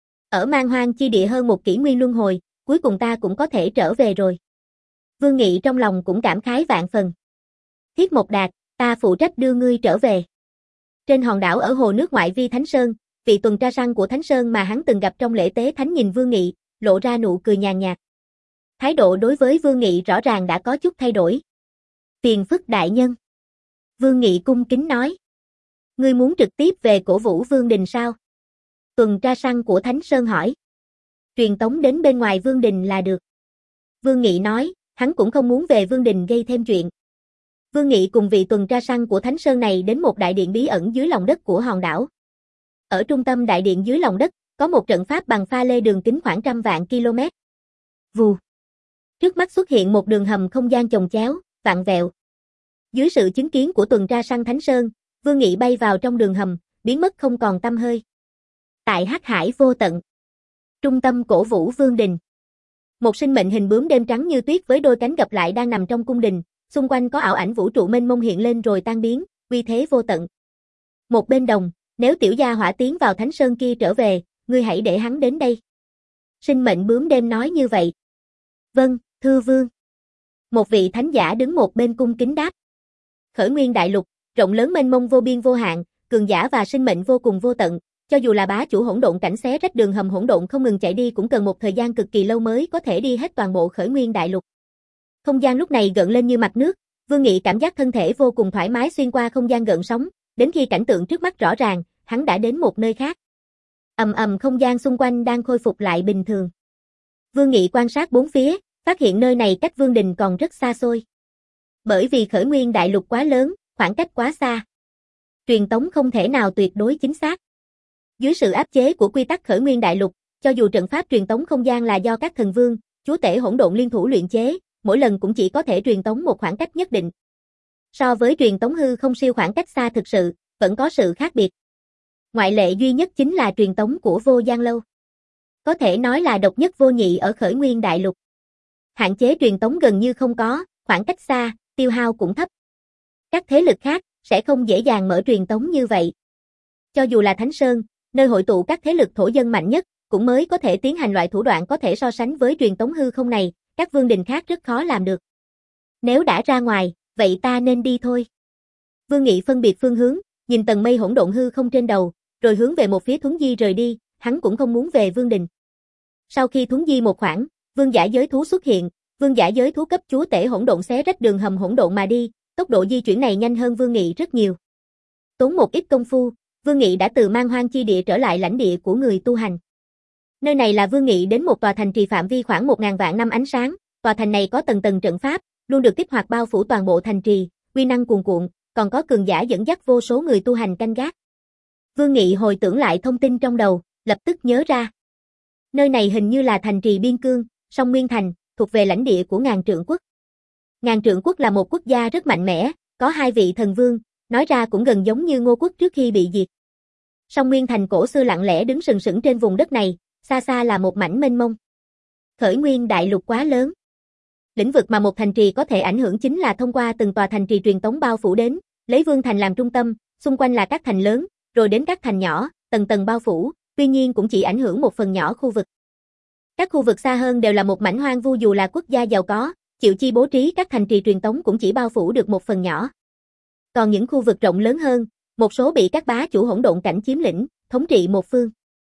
Ở man hoang chi địa hơn một kỷ nguyên luân hồi, cuối cùng ta cũng có thể trở về rồi. Vương Nghị trong lòng cũng cảm khái vạn phần. Thiết Mộc Đạt, ta phụ trách đưa ngươi trở về. Trên hòn đảo ở hồ nước ngoại vi Thánh Sơn, vị tuần tra săn của Thánh Sơn mà hắn từng gặp trong lễ tế thánh nhìn Vương Nghị, lộ ra nụ cười nhàn nhạt. Thái độ đối với Vương Nghị rõ ràng đã có chút thay đổi. Phiền phức đại nhân. Vương Nghị cung kính nói. Ngươi muốn trực tiếp về cổ vũ Vương Đình sao? Tuần tra săn của Thánh Sơn hỏi. Truyền tống đến bên ngoài Vương Đình là được. Vương Nghị nói, hắn cũng không muốn về Vương Đình gây thêm chuyện. Vương Nghị cùng vị tuần tra săn của Thánh Sơn này đến một đại điện bí ẩn dưới lòng đất của hòn đảo. Ở trung tâm đại điện dưới lòng đất, có một trận pháp bằng pha lê đường kính khoảng trăm vạn km. Vù. Trước mắt xuất hiện một đường hầm không gian chồng chéo, vặn vẹo. Dưới sự chứng kiến của tuần tra săn Thánh Sơn, Vương Nghị bay vào trong đường hầm, biến mất không còn tăm hơi. Tại Hắc Hải vô tận, trung tâm cổ vũ Vương Đình. Một sinh mệnh hình bướm đêm trắng như tuyết với đôi cánh gập lại đang nằm trong cung đình, xung quanh có ảo ảnh vũ trụ mênh mông hiện lên rồi tan biến, uy thế vô tận. Một bên đồng, nếu tiểu gia hỏa tiến vào Thánh Sơn kia trở về, ngươi hãy để hắn đến đây. Sinh mệnh bướm đêm nói như vậy. Vâng, thưa vương. Một vị thánh giả đứng một bên cung kính đáp. Khởi nguyên đại lục, rộng lớn mênh mông vô biên vô hạn, cường giả và sinh mệnh vô cùng vô tận, cho dù là bá chủ hỗn độn cảnh xé rách đường hầm hỗn độn không ngừng chạy đi cũng cần một thời gian cực kỳ lâu mới có thể đi hết toàn bộ khởi nguyên đại lục. Không gian lúc này gợn lên như mặt nước, Vương Nghị cảm giác thân thể vô cùng thoải mái xuyên qua không gian gợn sóng, đến khi cảnh tượng trước mắt rõ ràng, hắn đã đến một nơi khác. Ầm ầm không gian xung quanh đang khôi phục lại bình thường. Vương Nghị quan sát bốn phía, phát hiện nơi này cách Vương Đình còn rất xa xôi. Bởi vì khởi nguyên đại lục quá lớn, khoảng cách quá xa. Truyền tống không thể nào tuyệt đối chính xác. Dưới sự áp chế của quy tắc khởi nguyên đại lục, cho dù trận pháp truyền tống không gian là do các thần vương, chúa tể hỗn độn liên thủ luyện chế, mỗi lần cũng chỉ có thể truyền tống một khoảng cách nhất định. So với truyền tống hư không siêu khoảng cách xa thực sự, vẫn có sự khác biệt. Ngoại lệ duy nhất chính là truyền tống của Vô Gian Lâu. Có thể nói là độc nhất vô nhị ở khởi nguyên đại lục. Hạn chế truyền tống gần như không có, khoảng cách xa, tiêu hao cũng thấp. Các thế lực khác sẽ không dễ dàng mở truyền tống như vậy. Cho dù là Thánh Sơn, nơi hội tụ các thế lực thổ dân mạnh nhất, cũng mới có thể tiến hành loại thủ đoạn có thể so sánh với truyền tống hư không này, các vương đình khác rất khó làm được. Nếu đã ra ngoài, vậy ta nên đi thôi. Vương Nghị phân biệt phương hướng, nhìn tầng mây hỗn độn hư không trên đầu, rồi hướng về một phía Thuấn Di rời đi, hắn cũng không muốn về Vương đình. Sau khi Thuấn Di một khoảng, vương giả giới thú xuất hiện, vương giả giới thú cấp chúa tể hỗn độn xé rách đường hầm hỗn độn mà đi, tốc độ di chuyển này nhanh hơn Vương Nghị rất nhiều. Tốn một ít công phu, Vương Nghị đã từ Man Hoang chi địa trở lại lãnh địa của người tu hành. Nơi này là Vương Nghị đến một tòa thành trì phạm vi khoảng một ngàn vạn năm ánh sáng, tòa thành này có tầng tầng trận pháp, luôn được kích hoạt bao phủ toàn bộ thành trì, uy năng cuồn cuộn, còn có cường giả dẫn dắt vô số người tu hành canh gác. Vương Nghị hồi tưởng lại thông tin trong đầu, lập tức nhớ ra. Nơi này hình như là thành trì Biên Cương, Song Nguyên Thành, thuộc về lãnh địa của Ngàn Trượng Quốc. Ngàn Trượng Quốc là một quốc gia rất mạnh mẽ, có hai vị thần vương, nói ra cũng gần giống như Ngô Quốc trước khi bị diệt. Song Nguyên Thành cổ xưa lặng lẽ đứng sừng sững trên vùng đất này, xa xa là một mảnh mênh mông. Khởi Nguyên đại lục quá lớn. Lĩnh vực mà một thành trì có thể ảnh hưởng chính là thông qua từng tòa thành trì truyền tống bao phủ đến, lấy Vương Thành làm trung tâm, xung quanh là các thành lớn, rồi đến các thành nhỏ, tầng tầng bao phủ, tuy nhiên cũng chỉ ảnh hưởng một phần nhỏ khu vực. Các khu vực xa hơn đều là một mảnh hoang vu, dù là quốc gia giàu có, chịu chi bố trí các thành trì truyền tống cũng chỉ bao phủ được một phần nhỏ. Còn những khu vực rộng lớn hơn, một số bị các bá chủ hỗn độn cảnh chiếm lĩnh, thống trị một phương.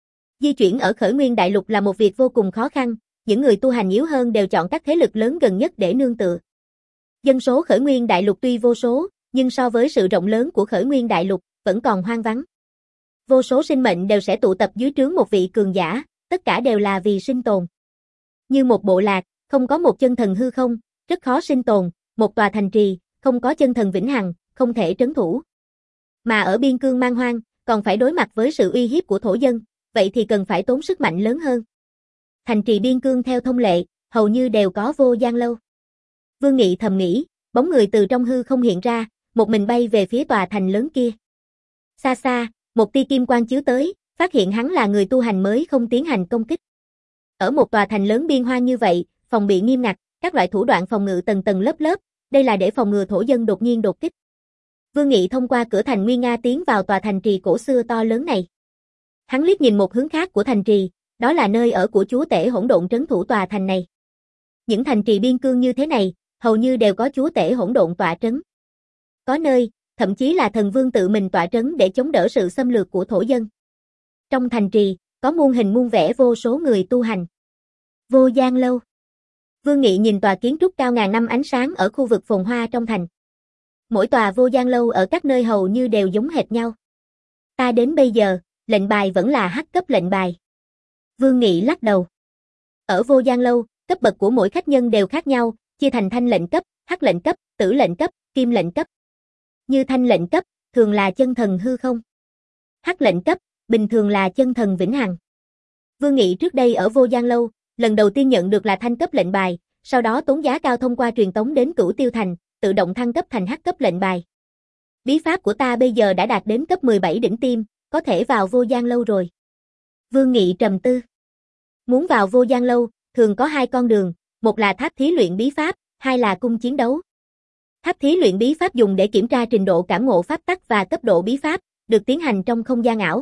Di chuyển ở Khởi Nguyên đại lục là một việc vô cùng khó khăn, những người tu hành yếu hơn đều chọn các thế lực lớn gần nhất để nương tựa. Dân số Khởi Nguyên đại lục tuy vô số, nhưng so với sự rộng lớn của Khởi Nguyên đại lục, vẫn còn hoang vắng. Vô số sinh mệnh đều sẽ tụ tập dưới trướng một vị cường giả, tất cả đều là vì sinh tồn. Như một bộ lạc, không có một chân thần hư không, rất khó sinh tồn, một tòa thành trì, không có chân thần vĩnh hằng, không thể trấn thủ. Mà ở biên cương Man Hoang, còn phải đối mặt với sự uy hiếp của thổ dân, vậy thì cần phải tốn sức mạnh lớn hơn. Thành trì biên cương theo thông lệ, hầu như đều có vô gian lâu. Vương Nghị thầm nghĩ, bóng người từ trong hư không hiện ra, một mình bay về phía tòa thành lớn kia. Xa xa, một tia kim quang chiếu tới, phát hiện hắn là người tu hành mới không tiến hành công kích. Ở một tòa thành lớn biên hoang như vậy, phòng bị nghiêm ngặt, các loại thủ đoạn phòng ngự tầng tầng lớp lớp, đây là để phòng ngừa thổ dân đột nhiên đột kích. Vương Nghị thông qua cửa thành nguy nga tiến vào tòa thành trì cổ xưa to lớn này. Hắn liếc nhìn một hướng khác của thành trì, đó là nơi ở của chúa tể hỗn độn trấn thủ tòa thành này. Những thành trì biên cương như thế này, hầu như đều có chúa tể hỗn độn tọa trấn. Có nơi, thậm chí là thần vương tự mình tọa trấn để chống đỡ sự xâm lược của thổ dân. Trong thành trì, có muôn hình muôn vẻ vô số người tu hành. Vô gian lâu. Vương Nghị nhìn tòa kiến trúc cao ngàn năm ánh sáng ở khu vực phồn hoa trong thành. Mỗi tòa vô gian lâu ở các nơi hầu như đều giống hệt nhau. Ta đến bây giờ, lệnh bài vẫn là H cấp lệnh bài. Vương Nghị lắc đầu. Ở vô gian lâu, cấp bậc của mỗi khách nhân đều khác nhau, chia thành thanh lệnh cấp, hắc lệnh cấp, tử lệnh cấp, kim lệnh cấp. Như thanh lệnh cấp, thường là chân thần hư không. Hắc lệnh cấp, bình thường là chân thần vĩnh hằng. Vương Nghị trước đây ở vô gian lâu, lần đầu tiên nhận được là thanh cấp lệnh bài, sau đó tốn giá cao thông qua truyền tống đến Cửu Tiêu Thành, tự động thăng cấp thành hắc cấp lệnh bài. Bí pháp của ta bây giờ đã đạt đến cấp mười bảy đỉnh tiêm, có thể vào vô gian lâu rồi. Vương Nghị trầm tư. Muốn vào vô gian lâu, thường có hai con đường, một là tháp thí luyện bí pháp, hai là cung chiến đấu. Tháp thí luyện bí pháp dùng để kiểm tra trình độ cảm ngộ pháp tắc và cấp độ bí pháp, được tiến hành trong không gian ảo.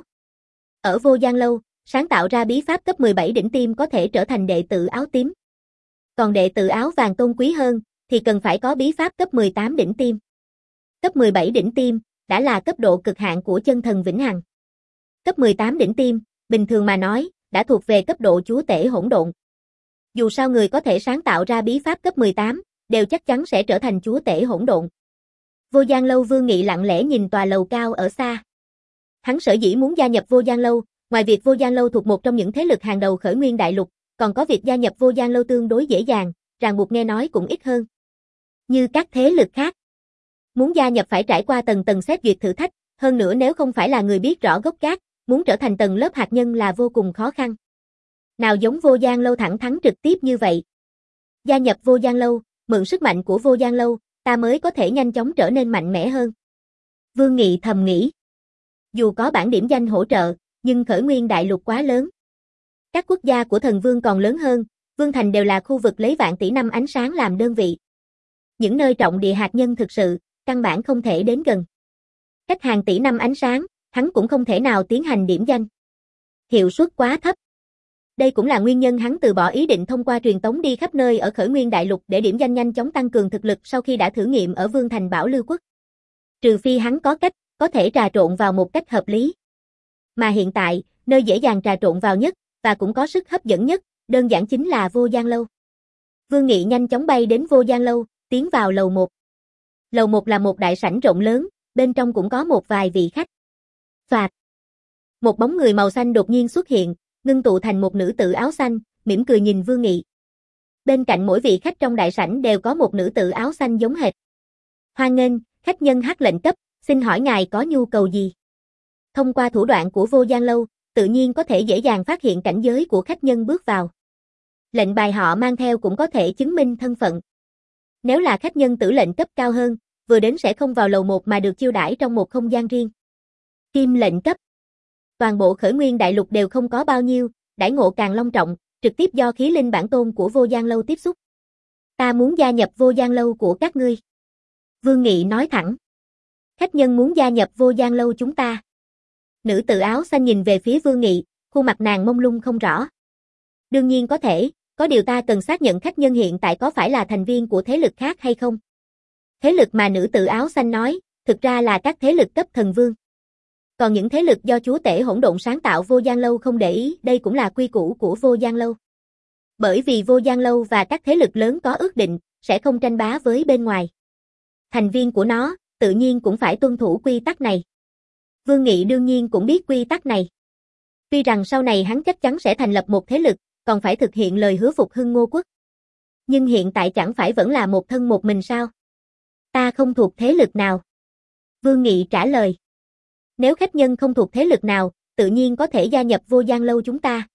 Ở vô gian lâu, sáng tạo ra bí pháp cấp mười bảy đỉnh tiêm có thể trở thành đệ tử áo tím. Còn đệ tử áo vàng tôn quý hơn, thì cần phải có bí pháp cấp mười tám đỉnh tiêm. Cấp mười bảy đỉnh tiêm, đã là cấp độ cực hạn của chân thần vĩnh hằng. Cấp mười tám đỉnh tiêm, bình thường mà nói, đã thuộc về cấp độ chúa tể hỗn độn. Dù sao người có thể sáng tạo ra bí pháp cấp mười tám, đều chắc chắn sẽ trở thành chúa tể hỗn độn. Vô gian lâu Vương Nghị lặng lẽ nhìn tòa lầu cao ở xa. Hắn sở dĩ muốn gia nhập vô gian lâu, ngoài việc vô gian lâu thuộc một trong những thế lực hàng đầu Khởi Nguyên đại lục, còn có việc gia nhập vô gian lâu tương đối dễ dàng, ràng buộc nghe nói cũng ít hơn. Như các thế lực khác, muốn gia nhập phải trải qua tầng tầng xét duyệt thử thách, hơn nữa nếu không phải là người biết rõ gốc gác, muốn trở thành tầng lớp hạt nhân là vô cùng khó khăn. Nào giống vô gian lâu thẳng thắn trực tiếp như vậy. Gia nhập vô gian lâu, mượn sức mạnh của vô gian lâu, ta mới có thể nhanh chóng trở nên mạnh mẽ hơn. Vương Nghị thầm nghĩ. Dù có bản điểm danh hỗ trợ, nhưng Khởi Nguyên đại lục quá lớn. Các quốc gia của thần vương còn lớn hơn, vương thành đều là khu vực lấy vạn tỷ năm ánh sáng làm đơn vị. Những nơi trọng địa hạt nhân thực sự, căn bản không thể đến gần. Cách hàng tỷ năm ánh sáng, hắn cũng không thể nào tiến hành điểm danh. Hiệu suất quá thấp. Đây cũng là nguyên nhân hắn từ bỏ ý định thông qua truyền tống đi khắp nơi ở Khởi Nguyên đại lục để điểm danh nhanh chóng tăng cường thực lực sau khi đã thử nghiệm ở Vương thành Bảo Lưu Quốc. Trừ phi hắn có cách, có thể trà trộn vào một cách hợp lý. Mà hiện tại, nơi dễ dàng trà trộn vào nhất, và cũng có sức hấp dẫn nhất, đơn giản chính là vô gian lâu. Vương Nghị nhanh chóng bay đến Vô Gian Lâu, tiến vào lầu một. Lầu một là một đại sảnh rộng lớn, bên trong cũng có một vài vị khách. Phạt. Một bóng người màu xanh đột nhiên xuất hiện, ngưng tụ thành một nữ tử áo xanh, mỉm cười nhìn Vương Nghị. Bên cạnh mỗi vị khách trong đại sảnh đều có một nữ tử áo xanh giống hệt. Hoan nghênh, khách nhân Hắc lệnh cấp, xin hỏi ngài có nhu cầu gì? Thông qua thủ đoạn của Vô Gian Lâu, tự nhiên có thể dễ dàng phát hiện cảnh giới của khách nhân bước vào. Lệnh bài họ mang theo cũng có thể chứng minh thân phận. Nếu là khách nhân tử lệnh cấp cao hơn, vừa đến sẽ không vào lầu một mà được chiêu đãi trong một không gian riêng. Kim lệnh cấp. Toàn bộ Khởi Nguyên đại lục đều không có bao nhiêu, đãi ngộ càng long trọng, trực tiếp do khí linh bản tôn của Vô Gian Lâu tiếp xúc. Ta muốn gia nhập Vô Gian Lâu của các ngươi. Vương Nghị nói thẳng. Khách nhân muốn gia nhập Vô Gian Lâu chúng ta. Nữ tử áo xanh nhìn về phía Vương Nghị, khuôn mặt nàng mông lung không rõ. Đương nhiên có thể, có điều ta cần xác nhận khách nhân hiện tại có phải là thành viên của thế lực khác hay không. Thế lực mà nữ tử áo xanh nói, thực ra là các thế lực cấp thần vương. Còn những thế lực do chúa tể hỗn độn sáng tạo Vô Gian Lâu không để ý, đây cũng là quy củ của Vô Gian Lâu. Bởi vì Vô Gian Lâu và các thế lực lớn có ước định, sẽ không tranh bá với bên ngoài. Thành viên của nó, tự nhiên cũng phải tuân thủ quy tắc này. Vương Nghị đương nhiên cũng biết quy tắc này. Tuy rằng sau này hắn chắc chắn sẽ thành lập một thế lực, còn phải thực hiện lời hứa phục hưng Ngô Quốc. Nhưng hiện tại chẳng phải vẫn là một thân một mình sao? Ta không thuộc thế lực nào. Vương Nghị trả lời. Nếu khách nhân không thuộc thế lực nào, tự nhiên có thể gia nhập Vô Gian Lâu chúng ta.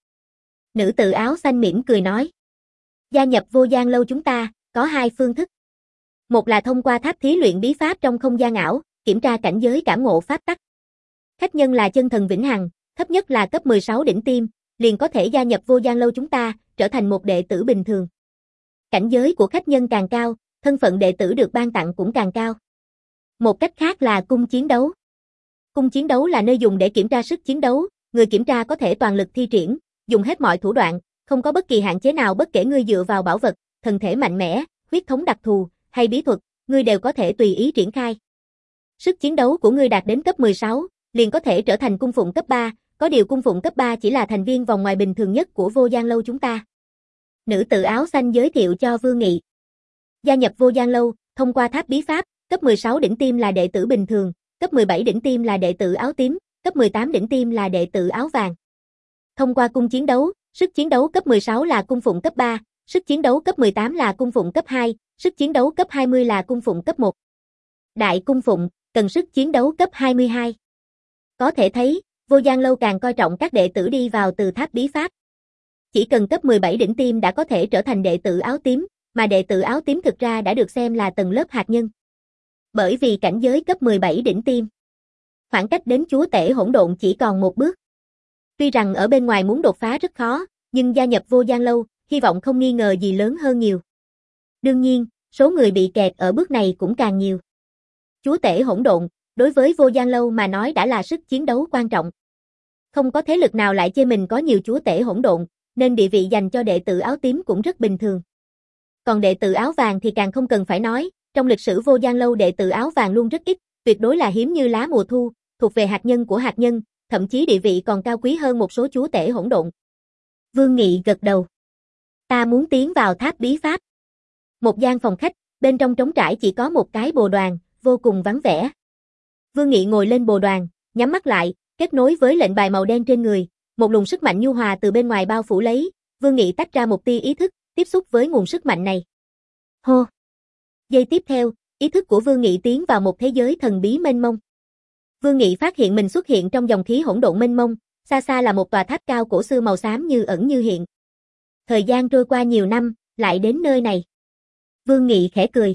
Nữ tử áo xanh mỉm cười nói. Gia nhập Vô Gian Lâu chúng ta, có hai phương thức. Một là thông qua tháp thí luyện bí pháp trong không gian ảo, kiểm tra cảnh giới cảm ngộ pháp tắc. Khách nhân là chân thần vĩnh hằng, thấp nhất là cấp mười sáu đỉnh tiêm, liền có thể gia nhập Vô Gian Lâu chúng ta, trở thành một đệ tử bình thường. Cảnh giới của khách nhân càng cao, thân phận đệ tử được ban tặng cũng càng cao. Một cách khác là cung chiến đấu. Cung chiến đấu là nơi dùng để kiểm tra sức chiến đấu, người kiểm tra có thể toàn lực thi triển, dùng hết mọi thủ đoạn, không có bất kỳ hạn chế nào bất kể ngươi dựa vào bảo vật, thân thể mạnh mẽ, huyết thống đặc thù, hay bí thuật, ngươi đều có thể tùy ý triển khai. Sức chiến đấu của ngươi đạt đến cấp mười sáu, liền có thể trở thành cung phụng cấp ba, có điều cung phụng cấp ba chỉ là thành viên vòng ngoài bình thường nhất của Vô Gian Lâu chúng ta. Nữ tử áo xanh giới thiệu cho Vương Nghị. Gia nhập Vô Gian Lâu, thông qua tháp bí pháp, cấp mười sáu đỉnh tiêm là đệ tử bình thường, cấp mười bảy đỉnh tiêm là đệ tử áo tím, cấp mười tám đỉnh tiêm là đệ tử áo vàng. Thông qua cung chiến đấu, sức chiến đấu cấp mười sáu là cung phụng cấp ba, sức chiến đấu cấp mười tám là cung phụng cấp hai, sức chiến đấu cấp hai mươi là cung phụng cấp một. Đại cung phụng, cần sức chiến đấu cấp hai mươi hai. Có thể thấy, Vô Gian Lâu càng coi trọng các đệ tử đi vào từ tháp bí pháp. Chỉ cần cấp mười bảy đỉnh tiêm đã có thể trở thành đệ tử áo tím, mà đệ tử áo tím thực ra đã được xem là tầng lớp hạt nhân. Bởi vì cảnh giới cấp mười bảy đỉnh tiêm, khoảng cách đến chúa tể hỗn độn chỉ còn một bước. Tuy rằng ở bên ngoài muốn đột phá rất khó, nhưng gia nhập Vô Gian Lâu, hy vọng không nghi ngờ gì lớn hơn nhiều. Đương nhiên, số người bị kẹt ở bước này cũng càng nhiều. Chúa tể hỗn độn, đối với Vô Gian Lâu mà nói đã là sức chiến đấu quan trọng. Không có thế lực nào lại chê mình có nhiều chúa tể hỗn độn, nên địa vị dành cho đệ tử áo tím cũng rất bình thường. Còn đệ tử áo vàng thì càng không cần phải nói, trong lịch sử Vô Gian Lâu đệ tử áo vàng luôn rất ít, tuyệt đối là hiếm như lá mùa thu, thuộc về hạt nhân của hạt nhân, thậm chí địa vị còn cao quý hơn một số chúa tể hỗn độn. Vương Nghị gật đầu. Ta muốn tiến vào tháp bí pháp. Một gian phòng khách, bên trong trống trải chỉ có một cái bồ đoàn, vô cùng vắng vẻ. Vương Nghị ngồi lên bồ đoàn, nhắm mắt lại, kết nối với lệnh bài màu đen trên người, một luồng sức mạnh nhu hòa từ bên ngoài bao phủ lấy, Vương Nghị tách ra một tia ý thức, tiếp xúc với nguồn sức mạnh này. Hô. Giây tiếp theo, ý thức của Vương Nghị tiến vào một thế giới thần bí mênh mông. Vương Nghị phát hiện mình xuất hiện trong dòng khí hỗn độn mênh mông, xa xa là một tòa tháp cao cổ xưa màu xám như ẩn như hiện. Thời gian trôi qua nhiều năm, lại đến nơi này. Vương Nghị khẽ cười.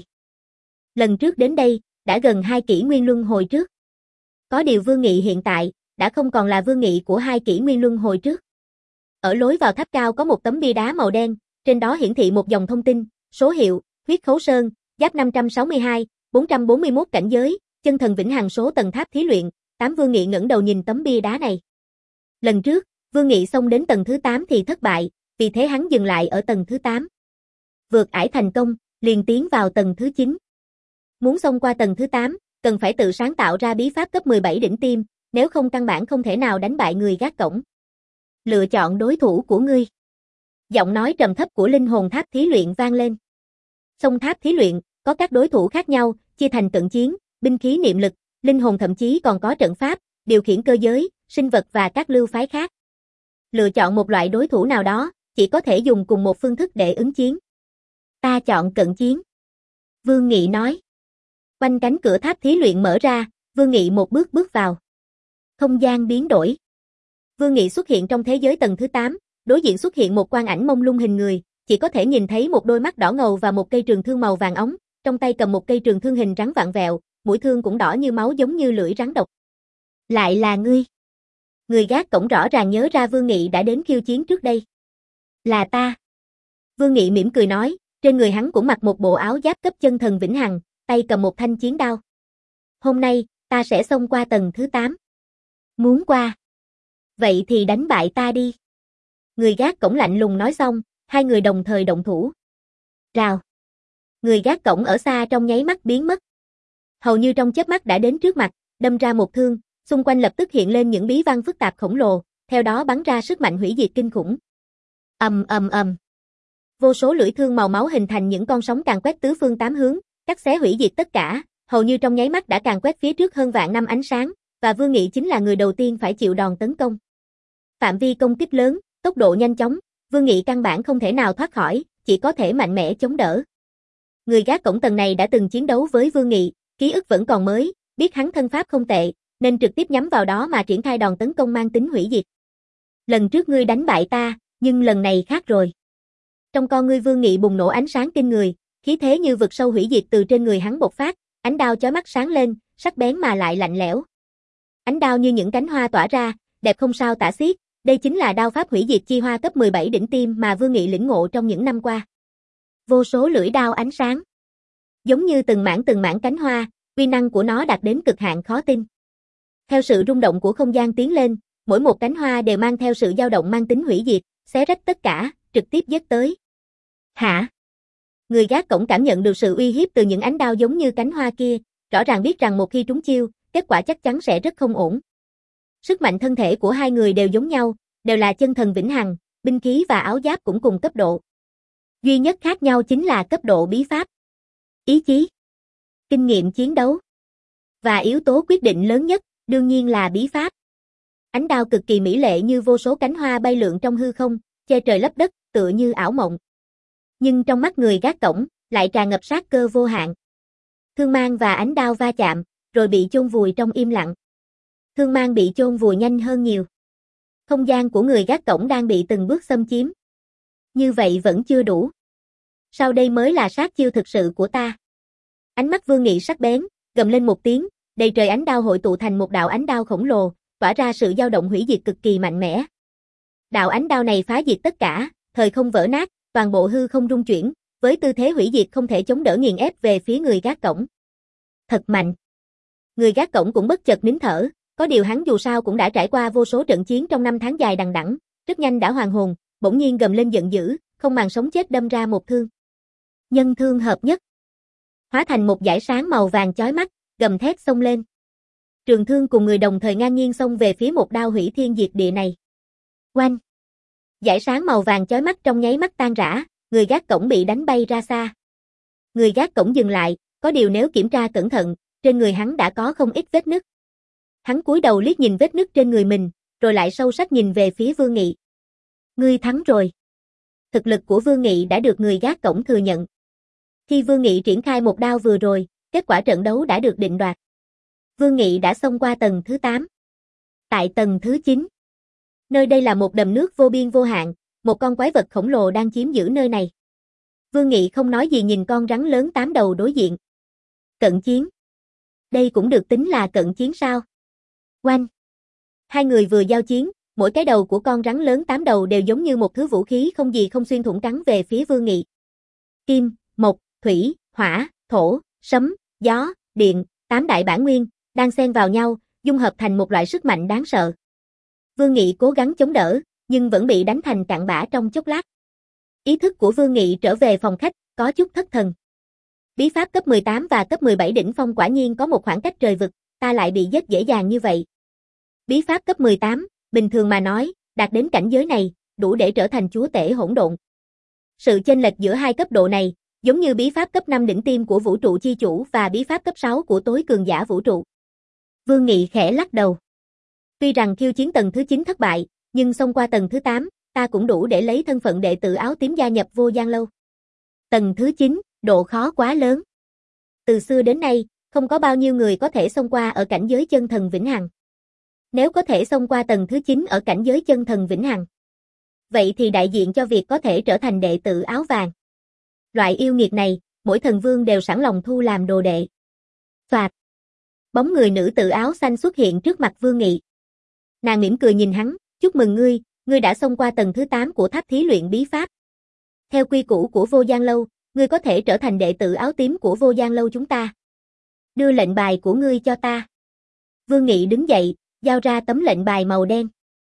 Lần trước đến đây, đã gần hai kỷ nguyên luân hồi trước. Có điều Vương Nghị hiện tại, đã không còn là Vương Nghị của hai kỷ nguyên luân hồi trước. Ở lối vào tháp cao có một tấm bia đá màu đen, trên đó hiển thị một dòng thông tin, số hiệu, huyết khấu sơn, giáp năm trăm sáu mươi hai, bốn trăm bốn mươi mốt cảnh giới, chân thần vĩnh hằng số tầng tháp thí luyện, tám. Vương Nghị ngẩng đầu nhìn tấm bia đá này. Lần trước, Vương Nghị xông đến tầng thứ tám thì thất bại, vì thế hắn dừng lại ở tầng thứ tám. Vượt ải thành công, liền tiến vào tầng thứ chín. Muốn xông qua tầng thứ tám, cần phải tự sáng tạo ra bí pháp cấp mười bảy đỉnh tiêm, nếu không căn bản không thể nào đánh bại người gác cổng. Lựa chọn đối thủ của ngươi. Giọng nói trầm thấp của linh hồn tháp thí luyện vang lên. Song tháp thí luyện, có các đối thủ khác nhau, chia thành cận chiến, binh khí niệm lực, linh hồn thậm chí còn có trận pháp, điều khiển cơ giới, sinh vật và các lưu phái khác. Lựa chọn một loại đối thủ nào đó, chỉ có thể dùng cùng một phương thức để ứng chiến. Ta chọn cận chiến. Vương Nghị nói. Quanh cánh cửa tháp thí luyện mở ra, Vương Nghị một bước bước vào. Không gian biến đổi. Vương Nghị xuất hiện trong thế giới tầng thứ tám, đối diện xuất hiện một quang ảnh mông lung hình người, chỉ có thể nhìn thấy một đôi mắt đỏ ngầu và một cây trường thương màu vàng óng, trong tay cầm một cây trường thương hình rắn vặn vẹo, mũi thương cũng đỏ như máu giống như lưỡi rắn độc. Lại là ngươi. Người gác cổng rõ ràng nhớ ra Vương Nghị đã đến khiêu chiến trước đây. Là ta. Vương Nghị mỉm cười nói, trên người hắn cũng mặc một bộ áo giáp cấp chân thần vĩnh hằng, tay cầm một thanh chiến đao. Hôm nay, ta sẽ xông qua tầng thứ tám. Muốn qua? Vậy thì đánh bại ta đi. Người gác cổng lạnh lùng nói xong, hai người đồng thời động thủ. Rào. Người gác cổng ở xa trong nháy mắt biến mất. Hầu như trong chớp mắt đã đến trước mặt, đâm ra một thương, xung quanh lập tức hiện lên những bí văn phức tạp khổng lồ, theo đó bắn ra sức mạnh hủy diệt kinh khủng. Ầm ầm ầm. Vô số lưỡi thương màu máu hình thành những con sóng càn quét tứ phương tám hướng, cắt xé hủy diệt tất cả, hầu như trong nháy mắt đã càn quét phía trước hơn vạn năm ánh sáng, và Vương Nghị chính là người đầu tiên phải chịu đòn tấn công. Phạm vi công kích lớn, tốc độ nhanh chóng, Vương Nghị căn bản không thể nào thoát khỏi, chỉ có thể mạnh mẽ chống đỡ. Người gác cổng tầng này đã từng chiến đấu với Vương Nghị, ký ức vẫn còn mới, biết hắn thân pháp không tệ, nên trực tiếp nhắm vào đó mà triển khai đòn tấn công mang tính hủy diệt. Lần trước ngươi đánh bại ta, nhưng lần này khác rồi. Trong con ngươi Vương Nghị bùng nổ ánh sáng kinh người, khí thế như vực sâu hủy diệt từ trên người hắn bộc phát, ánh đao chói mắt sáng lên, sắc bén mà lại lạnh lẽo. Ánh đao như những cánh hoa tỏa ra, đẹp không sao tả xiết, đây chính là đao pháp hủy diệt chi hoa cấp mười bảy đỉnh tiêm mà Vương Nghị lĩnh ngộ trong những năm qua. Vô số lưỡi đao ánh sáng, giống như từng mảng từng mảng cánh hoa, uy năng của nó đạt đến cực hạn khó tin. Theo sự rung động của không gian tiến lên, mỗi một cánh hoa đều mang theo sự dao động mang tính hủy diệt, xé rách tất cả, trực tiếp giết tới. Hả? Người gác cổng cảm nhận được sự uy hiếp từ những ánh đao giống như cánh hoa kia, rõ ràng biết rằng một khi trúng chiêu, kết quả chắc chắn sẽ rất không ổn. Sức mạnh thân thể của hai người đều giống nhau, đều là chân thần vĩnh hằng, binh khí và áo giáp cũng cùng cấp độ. Duy nhất khác nhau chính là cấp độ bí pháp, ý chí, kinh nghiệm chiến đấu. Và yếu tố quyết định lớn nhất, đương nhiên là bí pháp. Ánh đao cực kỳ mỹ lệ như vô số cánh hoa bay lượn trong hư không, che trời lấp đất, tựa như ảo mộng. Nhưng trong mắt người gác cổng, lại tràn ngập sát cơ vô hạn. Thương mang và ánh đao va chạm, rồi bị chôn vùi trong im lặng. Thương mang bị chôn vùi nhanh hơn nhiều. Không gian của người gác cổng đang bị từng bước xâm chiếm. Như vậy vẫn chưa đủ. Sau đây mới là sát chiêu thực sự của ta. Ánh mắt Vương Nghị sắc bén, gầm lên một tiếng, đầy trời ánh đao hội tụ thành một đạo ánh đao khổng lồ, tỏa ra sự dao động hủy diệt cực kỳ mạnh mẽ. Đạo ánh đao này phá diệt tất cả, thời không vỡ nát, toàn bộ hư không rung chuyển, với tư thế hủy diệt không thể chống đỡ nghiền ép về phía người gác cổng. Thật mạnh. Người gác cổng cũng bất chợt nín thở, có điều hắn dù sao cũng đã trải qua vô số trận chiến trong năm tháng dài đằng đẵng, rất nhanh đã hoàn hồn, bỗng nhiên gầm lên giận dữ, không màng sống chết đâm ra một thương. Nhân thương hợp nhất, hóa thành một dải sáng màu vàng chói mắt, gầm thét xông lên. Trường thương cùng người đồng thời ngang nhiên xông về phía một đao hủy thiên diệt địa này. Oanh! Dải sáng màu vàng chói mắt trong nháy mắt tan rã, người gác cổng bị đánh bay ra xa. Người gác cổng dừng lại, có điều nếu kiểm tra cẩn thận, trên người hắn đã có không ít vết nứt. Hắn cúi đầu liếc nhìn vết nứt trên người mình, rồi lại sâu sắc nhìn về phía Vương Nghị. Ngươi thắng rồi. Thực lực của Vương Nghị đã được người gác cổng thừa nhận. Khi Vương Nghị triển khai một đao vừa rồi, kết quả trận đấu đã được định đoạt. Vương Nghị đã xông qua tầng thứ tám. Tại tầng thứ chín, nơi đây là một đầm nước vô biên vô hạn, một con quái vật khổng lồ đang chiếm giữ nơi này. Vương Nghị không nói gì nhìn con rắn lớn tám đầu đối diện. Cận chiến. Đây cũng được tính là cận chiến sao? Oanh. Hai người vừa giao chiến, mỗi cái đầu của con rắn lớn tám đầu đều giống như một thứ vũ khí không gì không xuyên thủng cắn về phía Vương Nghị. Kim, mộc, thủy, hỏa, thổ, sấm, gió, điện, tám đại bản nguyên, đang xen vào nhau, dung hợp thành một loại sức mạnh đáng sợ. Vương Nghị cố gắng chống đỡ, nhưng vẫn bị đánh thành cặn bã trong chốc lát. Ý thức của Vương Nghị trở về phòng khách, có chút thất thần. Bí pháp cấp mười tám và cấp mười bảy đỉnh phong quả nhiên có một khoảng cách trời vực, ta lại bị giết dễ dàng như vậy. Bí pháp cấp mười tám, bình thường mà nói, đạt đến cảnh giới này, đủ để trở thành chúa tể hỗn độn. Sự chênh lệch giữa hai cấp độ này, giống như bí pháp cấp năm đỉnh tiêm của vũ trụ chi chủ và bí pháp cấp sáu của tối cường giả vũ trụ. Vương Nghị khẽ lắc đầu. Tuy rằng khiêu chiến tầng thứ chín thất bại, nhưng xông qua tầng thứ tám, ta cũng đủ để lấy thân phận đệ tử áo tím gia nhập Vô Gian Lâu. Tầng thứ chín, độ khó quá lớn. Từ xưa đến nay, không có bao nhiêu người có thể xông qua ở cảnh giới chân thần vĩnh hằng. Nếu có thể xông qua tầng thứ chín ở cảnh giới chân thần vĩnh hằng, vậy thì đại diện cho việc có thể trở thành đệ tử áo vàng. Loại yêu nghiệt này, mỗi thần vương đều sẵn lòng thu làm đồ đệ. Phạt. Bóng người nữ tử áo xanh xuất hiện trước mặt Vương Nghị. Nàng mỉm cười nhìn hắn, chúc mừng ngươi, ngươi đã xông qua tầng thứ tám của tháp thí luyện bí pháp. Theo quy củ của Vô Gian Lâu, ngươi có thể trở thành đệ tử áo tím của Vô Gian Lâu chúng ta. Đưa lệnh bài của ngươi cho ta. Vương Nghị đứng dậy, giao ra tấm lệnh bài màu đen.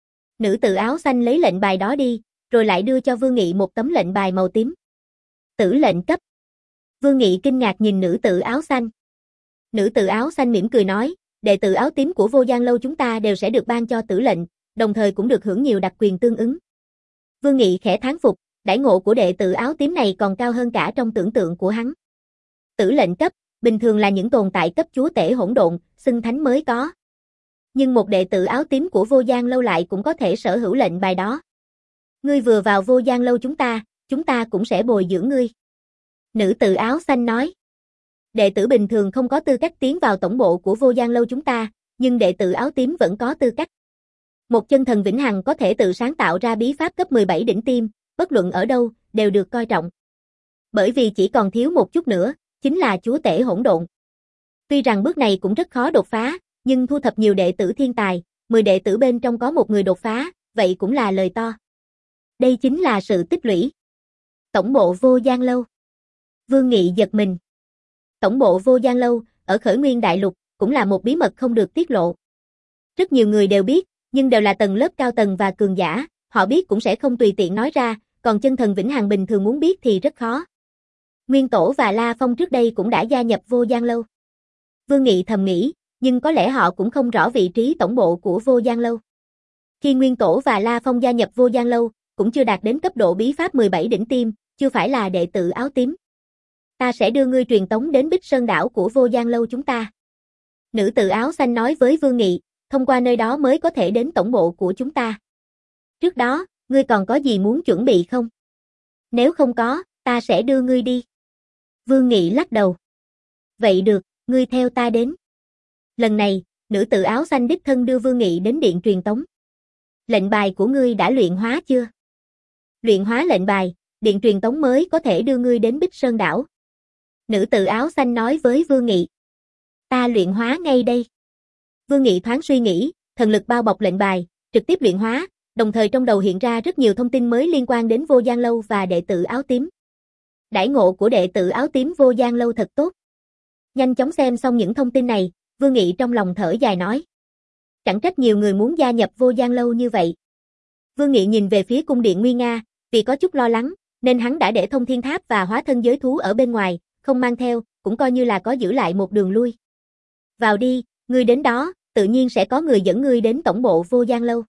Nữ tử áo xanh lấy lệnh bài đó đi, rồi lại đưa cho Vương Nghị một tấm lệnh bài màu tím. Tử lệnh cấp. Vương Nghị kinh ngạc nhìn nữ tử áo xanh. Nữ tử áo xanh mỉm cười nói, đệ tử áo tím của Vô Gian Lâu chúng ta đều sẽ được ban cho tử lệnh, đồng thời cũng được hưởng nhiều đặc quyền tương ứng. Vương Nghị khẽ thán phục, đãi ngộ của đệ tử áo tím này còn cao hơn cả trong tưởng tượng của hắn. Tử lệnh cấp, bình thường là những tồn tại cấp chúa tể hỗn độn, xưng thánh mới có. Nhưng một đệ tử áo tím của Vô Gian Lâu lại cũng có thể sở hữu lệnh bài đó. Ngươi vừa vào Vô Gian Lâu chúng ta, chúng ta cũng sẽ bồi dưỡng ngươi. Nữ tử áo xanh nói. Đệ tử bình thường không có tư cách tiến vào tổng bộ của Vô Gian Lâu chúng ta, nhưng đệ tử áo tím vẫn có tư cách. Một chân thần vĩnh hằng có thể tự sáng tạo ra bí pháp cấp mười bảy đỉnh tiêm, bất luận ở đâu, đều được coi trọng. Bởi vì chỉ còn thiếu một chút nữa, chính là chúa tể hỗn độn. Tuy rằng bước này cũng rất khó đột phá, nhưng thu thập nhiều đệ tử thiên tài, mười đệ tử bên trong có một người đột phá, vậy cũng là lời to. Đây chính là sự tích lũy. Tổng bộ Vô Gian Lâu. Vương Nghị giật mình. Tổng bộ Vô Gian Lâu, ở Khởi Nguyên Đại Lục, cũng là một bí mật không được tiết lộ. Rất nhiều người đều biết, nhưng đều là tầng lớp cao tầng và cường giả, họ biết cũng sẽ không tùy tiện nói ra, còn chân thần vĩnh hằng bình thường muốn biết thì rất khó. Nguyên Tổ và La Phong trước đây cũng đã gia nhập Vô Gian Lâu. Vương Nghị thầm nghĩ, nhưng có lẽ họ cũng không rõ vị trí tổng bộ của Vô Gian Lâu. Khi Nguyên Tổ và La Phong gia nhập Vô Gian Lâu, cũng chưa đạt đến cấp độ bí pháp mười bảy đỉnh tiêm, chưa phải là đệ tử áo tím. Ta sẽ đưa ngươi truyền tống đến Bích Sơn đảo của Vô Gian Lâu chúng ta. Nữ tử áo xanh nói với Vương Nghị, thông qua nơi đó mới có thể đến tổng bộ của chúng ta. Trước đó, ngươi còn có gì muốn chuẩn bị không? Nếu không có, ta sẽ đưa ngươi đi. Vương Nghị lắc đầu. Vậy được, ngươi theo ta đến. Lần này, nữ tử áo xanh đích thân đưa Vương Nghị đến điện truyền tống. Lệnh bài của ngươi đã luyện hóa chưa? Luyện hóa lệnh bài, điện truyền tống mới có thể đưa ngươi đến Bích Sơn đảo. Nữ tử áo xanh nói với Vương Nghị. Ta luyện hóa ngay đây. Vương Nghị thoáng suy nghĩ, thần lực bao bọc lệnh bài, trực tiếp luyện hóa, đồng thời trong đầu hiện ra rất nhiều thông tin mới liên quan đến Vô Gian Lâu và đệ tử áo tím. Đãi ngộ của đệ tử áo tím Vô Gian Lâu thật tốt. Nhanh chóng xem xong những thông tin này, Vương Nghị trong lòng thở dài nói. Chẳng trách nhiều người muốn gia nhập Vô Gian Lâu như vậy. Vương Nghị nhìn về phía cung điện nguy nga, vì có chút lo lắng, nên hắn đã để thông thiên tháp và hóa thân giới thú ở bên ngoài, không mang theo, cũng coi như là có giữ lại một đường lui. Vào đi, ngươi đến đó, tự nhiên sẽ có người dẫn ngươi đến tổng bộ Vô Gian Lâu.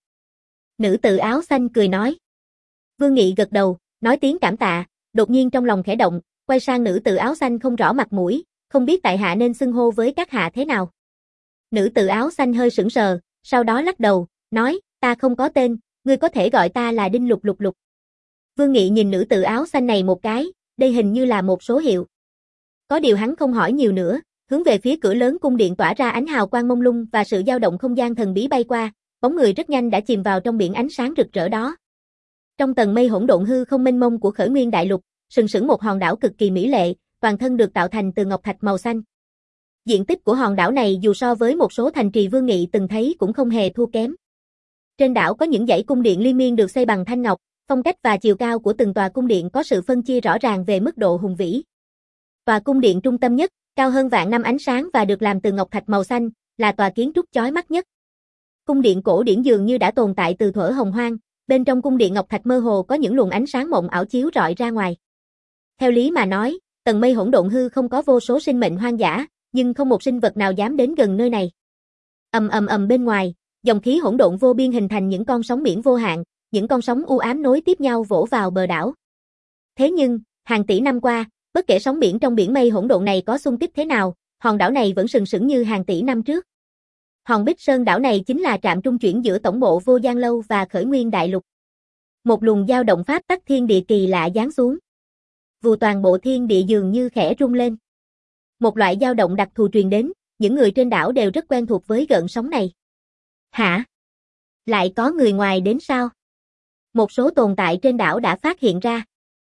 Nữ tử áo xanh cười nói. Vương Nghị gật đầu, nói tiếng cảm tạ, đột nhiên trong lòng khẽ động, quay sang nữ tử áo xanh không rõ mặt mũi, không biết tại hạ nên xưng hô với các hạ thế nào. Nữ tử áo xanh hơi sững sờ, sau đó lắc đầu, nói, ta không có tên, ngươi có thể gọi ta là Đinh Lục Lục Lục. Vương Nghị nhìn nữ tử áo xanh này một cái, đây hình như là một số hiệu. Có điều hắn không hỏi nhiều nữa, hướng về phía cửa lớn cung điện tỏa ra ánh hào quang mông lung và sự dao động không gian thần bí bay qua, bóng người rất nhanh đã chìm vào trong biển ánh sáng rực rỡ đó. Trong tầng mây hỗn độn hư không mênh mông của Khởi Nguyên Đại Lục, sừng sững một hòn đảo cực kỳ mỹ lệ, toàn thân được tạo thành từ ngọc thạch màu xanh. Diện tích của hòn đảo này dù so với một số thành trì Vương Nghị từng thấy cũng không hề thua kém. Trên đảo có những dãy cung điện liên miên được xây bằng thanh ngọc, phong cách và chiều cao của từng tòa cung điện có sự phân chia rõ ràng về mức độ hùng vĩ. Tòa cung điện trung tâm nhất, cao hơn vạn năm ánh sáng và được làm từ ngọc thạch màu xanh, là tòa kiến trúc chói mắt nhất. Cung điện cổ điển dường như đã tồn tại từ thuở hồng hoang, bên trong cung điện ngọc thạch mơ hồ có những luồng ánh sáng mộng ảo chiếu rọi ra ngoài. Theo lý mà nói, tầng mây hỗn độn hư không có vô số sinh mệnh hoang dã, nhưng không một sinh vật nào dám đến gần nơi này. Ầm ầm ầm bên ngoài, dòng khí hỗn độn vô biên hình thành những con sóng biển vô hạn, những con sóng u ám nối tiếp nhau vỗ vào bờ đảo. Thế nhưng, hàng tỷ năm qua, bất kể sóng biển trong biển mây hỗn độn này có xung kích thế nào, hòn đảo này vẫn sừng sững như hàng tỷ năm trước. Hòn Bích Sơn đảo này chính là trạm trung chuyển giữa tổng bộ Vô Gian Lâu và Khởi Nguyên Đại Lục. Một luồng dao động pháp tắc thiên địa kỳ lạ giáng xuống. Vù toàn bộ thiên địa dường như khẽ rung lên. Một loại dao động đặc thù truyền đến, những người trên đảo đều rất quen thuộc với gợn sóng này. Hả? Lại có người ngoài đến sao? Một số tồn tại trên đảo đã phát hiện ra.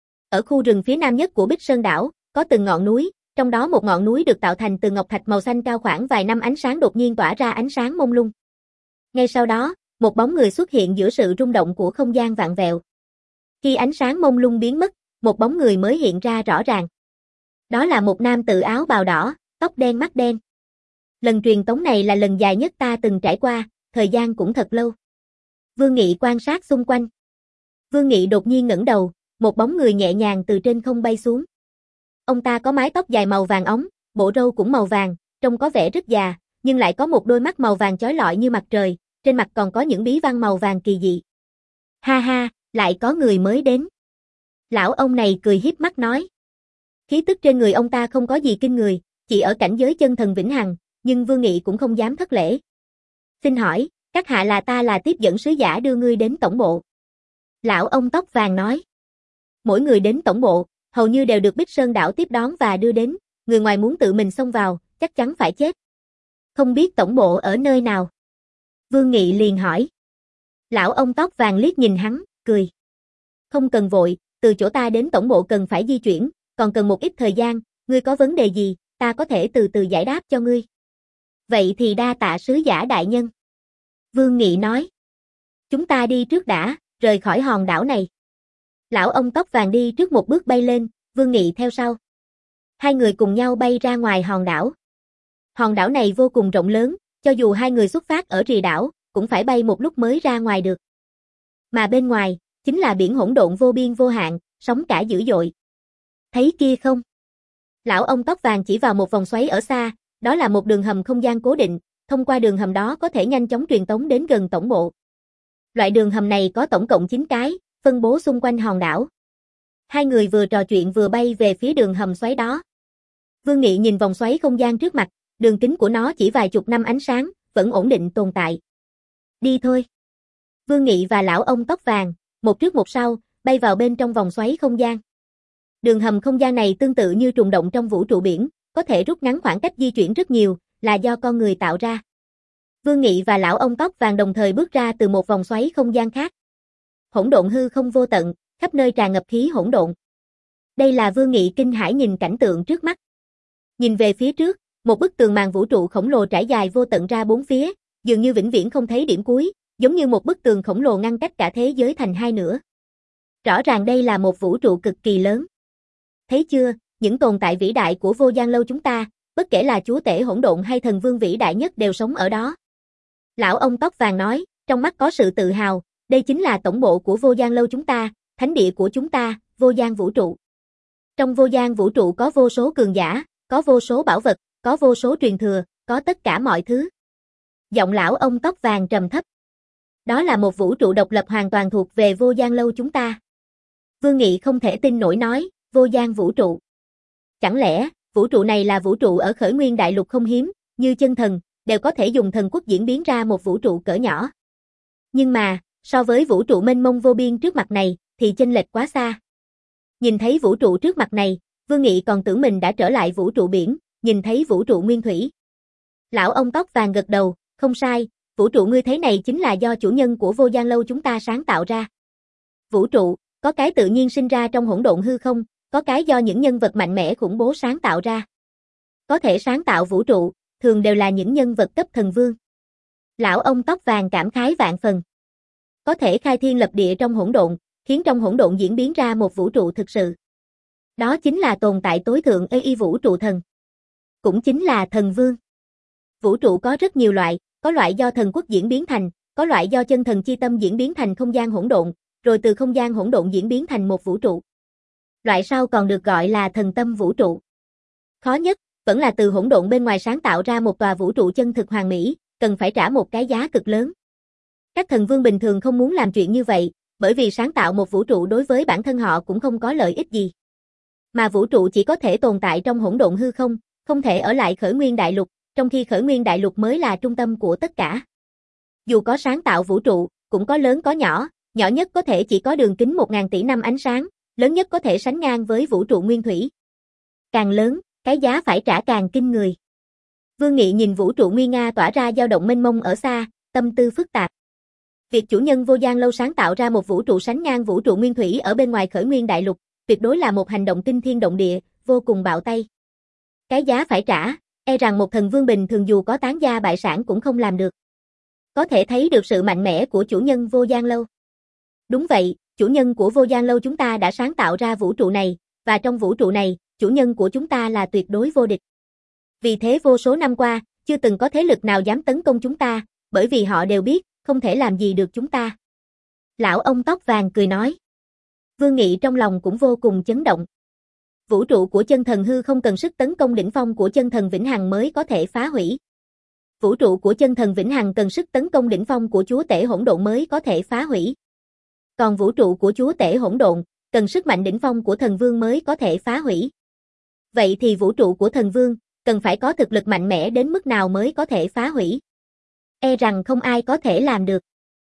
Ở khu rừng phía nam nhất của Bích Sơn đảo, có từng ngọn núi, trong đó một ngọn núi được tạo thành từ ngọc thạch màu xanh cao khoảng vài năm ánh sáng đột nhiên tỏa ra ánh sáng mông lung. Ngay sau đó, một bóng người xuất hiện giữa sự rung động của không gian vạn vẹo. Khi ánh sáng mông lung biến mất, một bóng người mới hiện ra rõ ràng. Đó là một nam tử áo bào đỏ, tóc đen mắt đen. Lần truyền tống này là lần dài nhất ta từng trải qua, thời gian cũng thật lâu. Vương Nghị quan sát xung quanh. Vương Nghị đột nhiên ngẩng đầu, một bóng người nhẹ nhàng từ trên không bay xuống. Ông ta có mái tóc dài màu vàng óng, bộ râu cũng màu vàng, trông có vẻ rất già, nhưng lại có một đôi mắt màu vàng chói lọi như mặt trời, trên mặt còn có những bí văn màu vàng kỳ dị. Ha ha, lại có người mới đến. Lão ông này cười hiếp mắt nói. Khí tức trên người ông ta không có gì kinh người, chỉ ở cảnh giới chân thần vĩnh hằng, nhưng Vương Nghị cũng không dám thất lễ. Xin hỏi, các hạ là ta là tiếp dẫn sứ giả đưa ngươi đến tổng bộ. Lão ông tóc vàng nói. Mỗi người đến tổng bộ, hầu như đều được Bích Sơn đảo tiếp đón và đưa đến, người ngoài muốn tự mình xông vào, chắc chắn phải chết. Không biết tổng bộ ở nơi nào? Vương Nghị liền hỏi. Lão ông tóc vàng liếc nhìn hắn, cười. Không cần vội, từ chỗ ta đến tổng bộ cần phải di chuyển, còn cần một ít thời gian, ngươi có vấn đề gì, ta có thể từ từ giải đáp cho ngươi. Vậy thì đa tạ sứ giả đại nhân. Vương Nghị nói. Chúng ta đi trước đã, rời khỏi hòn đảo này. Lão ông tóc vàng đi trước một bước bay lên, Vương Nghị theo sau. Hai người cùng nhau bay ra ngoài hòn đảo. Hòn đảo này vô cùng rộng lớn, cho dù hai người xuất phát ở rìa đảo, cũng phải bay một lúc mới ra ngoài được. Mà bên ngoài, chính là biển hỗn độn vô biên vô hạn, sóng cả dữ dội. Thấy kia không? Lão ông tóc vàng chỉ vào một vòng xoáy ở xa, đó là một đường hầm không gian cố định, thông qua đường hầm đó có thể nhanh chóng truyền tống đến gần tổng bộ. Loại đường hầm này có tổng cộng chín cái, phân bố xung quanh hòn đảo. Hai người vừa trò chuyện vừa bay về phía đường hầm xoáy đó. Vương Nghị nhìn vòng xoáy không gian trước mặt, đường kính của nó chỉ vài chục năm ánh sáng, vẫn ổn định tồn tại. Đi thôi. Vương Nghị và lão ông tóc vàng, một trước một sau, bay vào bên trong vòng xoáy không gian. Đường hầm không gian này tương tự như trùng động trong vũ trụ biển, có thể rút ngắn khoảng cách di chuyển rất nhiều, là do con người tạo ra. Vương Nghị và lão ông tóc vàng đồng thời bước ra từ một vòng xoáy không gian khác. Hỗn độn hư không vô tận, khắp nơi tràn ngập khí hỗn độn. Đây là Vương Nghị kinh hãi nhìn cảnh tượng trước mắt. Nhìn về phía trước, một bức tường màn vũ trụ khổng lồ trải dài vô tận ra bốn phía, dường như vĩnh viễn không thấy điểm cuối, giống như một bức tường khổng lồ ngăn cách cả thế giới thành hai nửa. Rõ ràng đây là một vũ trụ cực kỳ lớn. Thấy chưa, những tồn tại vĩ đại của Vô Gian Lâu chúng ta, bất kể là chúa tể hỗn độn hay thần vương vĩ đại nhất đều sống ở đó. Lão ông tóc vàng nói, trong mắt có sự tự hào, đây chính là tổng bộ của Vô Gian Lâu chúng ta, thánh địa của chúng ta, Vô Gian vũ trụ. Trong Vô Gian vũ trụ có vô số cường giả, có vô số bảo vật, có vô số truyền thừa, có tất cả mọi thứ. Giọng lão ông tóc vàng trầm thấp. Đó là một vũ trụ độc lập hoàn toàn thuộc về Vô Gian Lâu chúng ta. Vương Nghị không thể tin nổi nói, Vô Gian vũ trụ. Chẳng lẽ, vũ trụ này là vũ trụ ở Khởi Nguyên Đại Lục không hiếm, như chân thần, đều có thể dùng thần quốc diễn biến ra một vũ trụ cỡ nhỏ. Nhưng mà, so với vũ trụ mênh mông vô biên trước mặt này, thì chênh lệch quá xa. Nhìn thấy vũ trụ trước mặt này, Vương Nghị còn tưởng mình đã trở lại vũ trụ biển, nhìn thấy vũ trụ nguyên thủy. Lão ông tóc vàng gật đầu, không sai, vũ trụ ngươi thấy này chính là do chủ nhân của Vô Gian Lâu chúng ta sáng tạo ra. Vũ trụ, có cái tự nhiên sinh ra trong hỗn độn hư không, có cái do những nhân vật mạnh mẽ khủng bố sáng tạo ra. Có thể sáng tạo vũ trụ, thường đều là những nhân vật cấp thần vương. Lão ông tóc vàng cảm khái vạn phần. Có thể khai thiên lập địa trong hỗn độn, khiến trong hỗn độn diễn biến ra một vũ trụ thực sự. Đó chính là tồn tại tối thượng ê y vũ trụ thần. Cũng chính là thần vương. Vũ trụ có rất nhiều loại, có loại do thần quốc diễn biến thành, có loại do chân thần chi tâm diễn biến thành không gian hỗn độn, rồi từ không gian hỗn độn diễn biến thành một vũ trụ. Loại sau còn được gọi là thần tâm vũ trụ. Khó nhất, vẫn là từ hỗn độn bên ngoài sáng tạo ra một tòa vũ trụ chân thực hoàn mỹ, cần phải trả một cái giá cực lớn. Các thần vương bình thường không muốn làm chuyện như vậy, bởi vì sáng tạo một vũ trụ đối với bản thân họ cũng không có lợi ích gì. Mà vũ trụ chỉ có thể tồn tại trong hỗn độn hư không, không thể ở lại khởi nguyên đại lục, trong khi khởi nguyên đại lục mới là trung tâm của tất cả. Dù có sáng tạo vũ trụ, cũng có lớn có nhỏ, nhỏ nhất có thể chỉ có đường kính một nghìn tỷ năm ánh sáng, lớn nhất có thể sánh ngang với vũ trụ nguyên thủy. Càng lớn, cái giá phải trả càng kinh người. Vương Nghị nhìn vũ trụ nguy nga tỏa ra dao động mênh mông ở xa, tâm tư phức tạp. Việc chủ nhân Vô Gian Lâu sáng tạo ra một vũ trụ sánh ngang vũ trụ nguyên thủy ở bên ngoài khởi nguyên đại lục, tuyệt đối là một hành động kinh thiên động địa, vô cùng bạo tay. Cái giá phải trả, e rằng một thần vương bình thường dù có tán gia bại sản cũng không làm được. Có thể thấy được sự mạnh mẽ của chủ nhân Vô Gian Lâu. Đúng vậy, chủ nhân của Vô Gian Lâu chúng ta đã sáng tạo ra vũ trụ này, và trong vũ trụ này, chủ nhân của chúng ta là tuyệt đối vô địch. Vì thế vô số năm qua, chưa từng có thế lực nào dám tấn công chúng ta, bởi vì họ đều biết, không thể làm gì được chúng ta. Lão ông tóc vàng cười nói. Vương Nghị trong lòng cũng vô cùng chấn động. Vũ trụ của chân thần hư không cần sức tấn công đỉnh phong của chân thần vĩnh hằng mới có thể phá hủy. Vũ trụ của chân thần vĩnh hằng cần sức tấn công đỉnh phong của chúa tể hỗn độn mới có thể phá hủy. Còn vũ trụ của chúa tể hỗn độn, cần sức mạnh đỉnh phong của thần vương mới có thể phá hủy. Vậy thì vũ trụ của thần vương, cần phải có thực lực mạnh mẽ đến mức nào mới có thể phá hủy? E rằng không ai có thể làm được.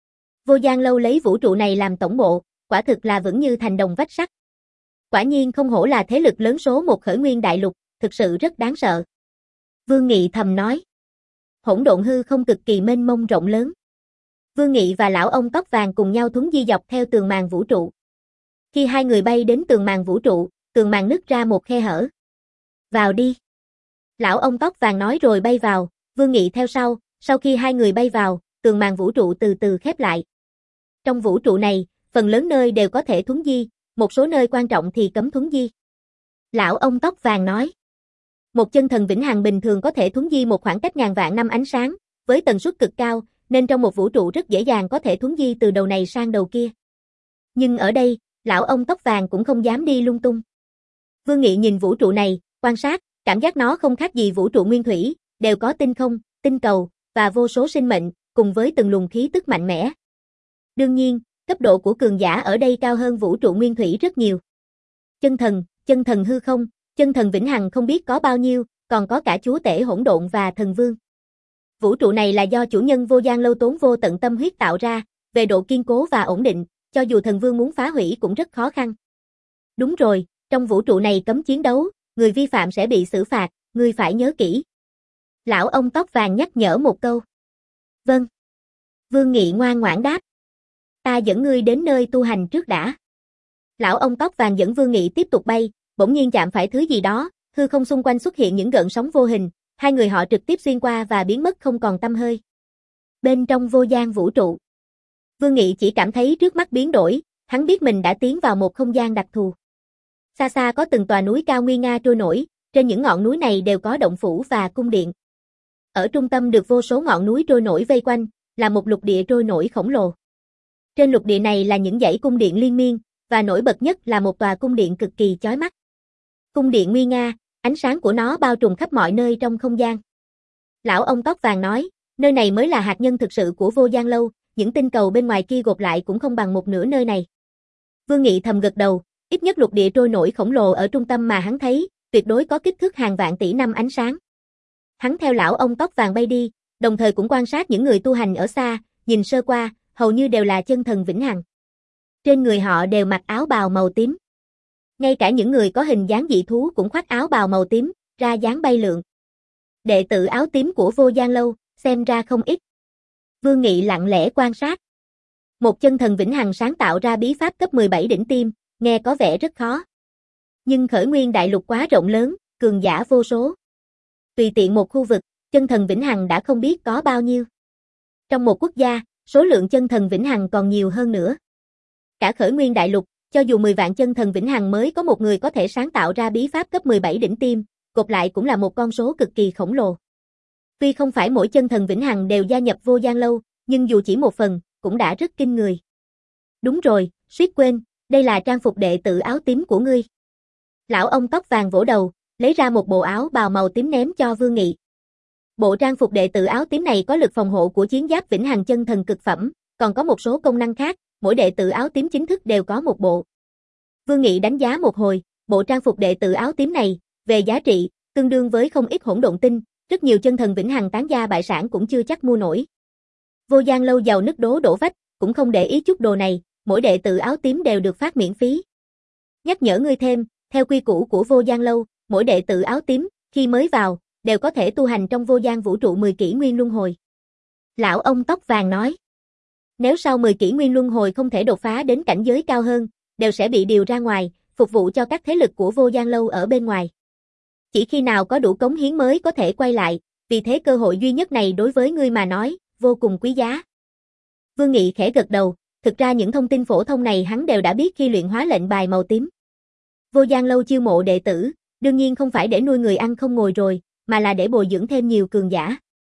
Vô Gian Lâu lấy vũ trụ này làm tổng bộ, quả thực là vững như thành đồng vách sắt. Quả nhiên không hổ là thế lực lớn số một khởi nguyên đại lục, thực sự rất đáng sợ. Vương Nghị thầm nói. Hỗn độn hư không cực kỳ mênh mông rộng lớn. Vương Nghị và lão ông tóc vàng cùng nhau thuấn di dọc theo tường màn vũ trụ. Khi hai người bay đến tường màn vũ trụ, tường màn nứt ra một khe hở. Vào đi. Lão ông tóc vàng nói rồi bay vào, Vương Nghị theo sau, sau khi hai người bay vào, tường màn vũ trụ từ từ khép lại. Trong vũ trụ này, phần lớn nơi đều có thể thuấn di, một số nơi quan trọng thì cấm thuấn di. Lão ông tóc vàng nói. Một chân thần vĩnh hằng bình thường có thể thuấn di một khoảng cách ngàn vạn năm ánh sáng, với tần suất cực cao, nên trong một vũ trụ rất dễ dàng có thể thuấn di từ đầu này sang đầu kia. Nhưng ở đây, lão ông tóc vàng cũng không dám đi lung tung. Vương Nghị nhìn vũ trụ này, quan sát, cảm giác nó không khác gì vũ trụ nguyên thủy, đều có tinh không, tinh cầu, và vô số sinh mệnh, cùng với từng luồng khí tức mạnh mẽ. Đương nhiên, cấp độ của cường giả ở đây cao hơn vũ trụ nguyên thủy rất nhiều. Chân thần, chân thần hư không, chân thần vĩnh hằng không biết có bao nhiêu, còn có cả chúa tể hỗn độn và thần vương. Vũ trụ này là do chủ nhân Vô Gian Lâu tốn vô tận tâm huyết tạo ra, về độ kiên cố và ổn định, cho dù thần vương muốn phá hủy cũng rất khó khăn. Đúng rồi, trong vũ trụ này cấm chiến đấu, người vi phạm sẽ bị xử phạt, ngươi phải nhớ kỹ. Lão ông tóc vàng nhắc nhở một câu. Vâng. Vương Nghị ngoan ngoãn đáp. Ta dẫn ngươi đến nơi tu hành trước đã. Lão ông tóc vàng dẫn Vương Nghị tiếp tục bay, bỗng nhiên chạm phải thứ gì đó, hư không xung quanh xuất hiện những gợn sóng vô hình, hai người họ trực tiếp xuyên qua và biến mất không còn tăm hơi. Bên trong vô gian vũ trụ, Vương Nghị chỉ cảm thấy trước mắt biến đổi, hắn biết mình đã tiến vào một không gian đặc thù. Xa xa có từng tòa núi cao nguy nga trôi nổi, trên những ngọn núi này đều có động phủ và cung điện. Ở trung tâm được vô số ngọn núi trôi nổi vây quanh, là một lục địa trôi nổi khổng lồ. Trên lục địa này là những dãy cung điện liên miên, và nổi bật nhất là một tòa cung điện cực kỳ chói mắt. Cung điện nguy nga, ánh sáng của nó bao trùm khắp mọi nơi trong không gian. Lão ông tóc vàng nói, nơi này mới là hạt nhân thực sự của Vô Gian Lâu, những tinh cầu bên ngoài kia gộp lại cũng không bằng một nửa nơi này. Vương Nghị thầm gật đầu, ít nhất lục địa trôi nổi khổng lồ ở trung tâm mà hắn thấy, tuyệt đối có kích thước hàng vạn tỷ năm ánh sáng. Hắn theo lão ông tóc vàng bay đi, đồng thời cũng quan sát những người tu hành ở xa, nhìn sơ qua, hầu như đều là chân thần vĩnh hằng. Trên người họ đều mặc áo bào màu tím. Ngay cả những người có hình dáng dị thú cũng khoác áo bào màu tím, ra dáng bay lượn. Đệ tử áo tím của Vô Gian Lâu, xem ra không ít. Vương Nghị lặng lẽ quan sát. Một chân thần vĩnh hằng sáng tạo ra bí pháp cấp mười bảy đỉnh tiêm, nghe có vẻ rất khó. Nhưng khởi nguyên đại lục quá rộng lớn, cường giả vô số. Tùy tiện một khu vực, chân thần vĩnh hằng đã không biết có bao nhiêu. Trong một quốc gia, số lượng chân thần vĩnh hằng còn nhiều hơn nữa. Cả khởi nguyên đại lục, cho dù mười vạn chân thần vĩnh hằng mới có một người có thể sáng tạo ra bí pháp cấp mười bảy đỉnh tiêm, gộp lại cũng là một con số cực kỳ khổng lồ. Tuy không phải mỗi chân thần vĩnh hằng đều gia nhập Vô Gian Lâu, nhưng dù chỉ một phần, cũng đã rất kinh người. Đúng rồi, suýt quên, đây là trang phục đệ tử áo tím của ngươi. Lão ông tóc vàng vỗ đầu, lấy ra một bộ áo bào màu tím ném cho Vương Nghị. Bộ trang phục đệ tử áo tím này có lực phòng hộ của chiến giáp vĩnh hằng chân thần cực phẩm, còn có một số công năng khác, mỗi đệ tử áo tím chính thức đều có một bộ. Vương Nghị đánh giá một hồi, bộ trang phục đệ tử áo tím này, về giá trị, tương đương với không ít hỗn độn tinh, rất nhiều chân thần vĩnh hằng tán gia bại sản cũng chưa chắc mua nổi. Vô Gian Lâu giàu nứt đố đổ vách, cũng không để ý chút đồ này, mỗi đệ tử áo tím đều được phát miễn phí. Nhắc nhở ngươi thêm, theo quy củ của Vô Gian Lâu, mỗi đệ tử áo tím, khi mới vào, đều có thể tu hành trong vô gian vũ trụ mười kỷ nguyên luân hồi. Lão ông tóc vàng nói. Nếu sau mười kỷ nguyên luân hồi không thể đột phá đến cảnh giới cao hơn, đều sẽ bị điều ra ngoài, phục vụ cho các thế lực của Vô Gian Lâu ở bên ngoài. Chỉ khi nào có đủ cống hiến mới có thể quay lại, vì thế cơ hội duy nhất này đối với ngươi mà nói, vô cùng quý giá. Vương Nghị khẽ gật đầu, thực ra những thông tin phổ thông này hắn đều đã biết khi luyện hóa lệnh bài màu tím. Vô Gian Lâu chiêu mộ đệ tử, đương nhiên không phải để nuôi người ăn không ngồi rồi, mà là để bồi dưỡng thêm nhiều cường giả.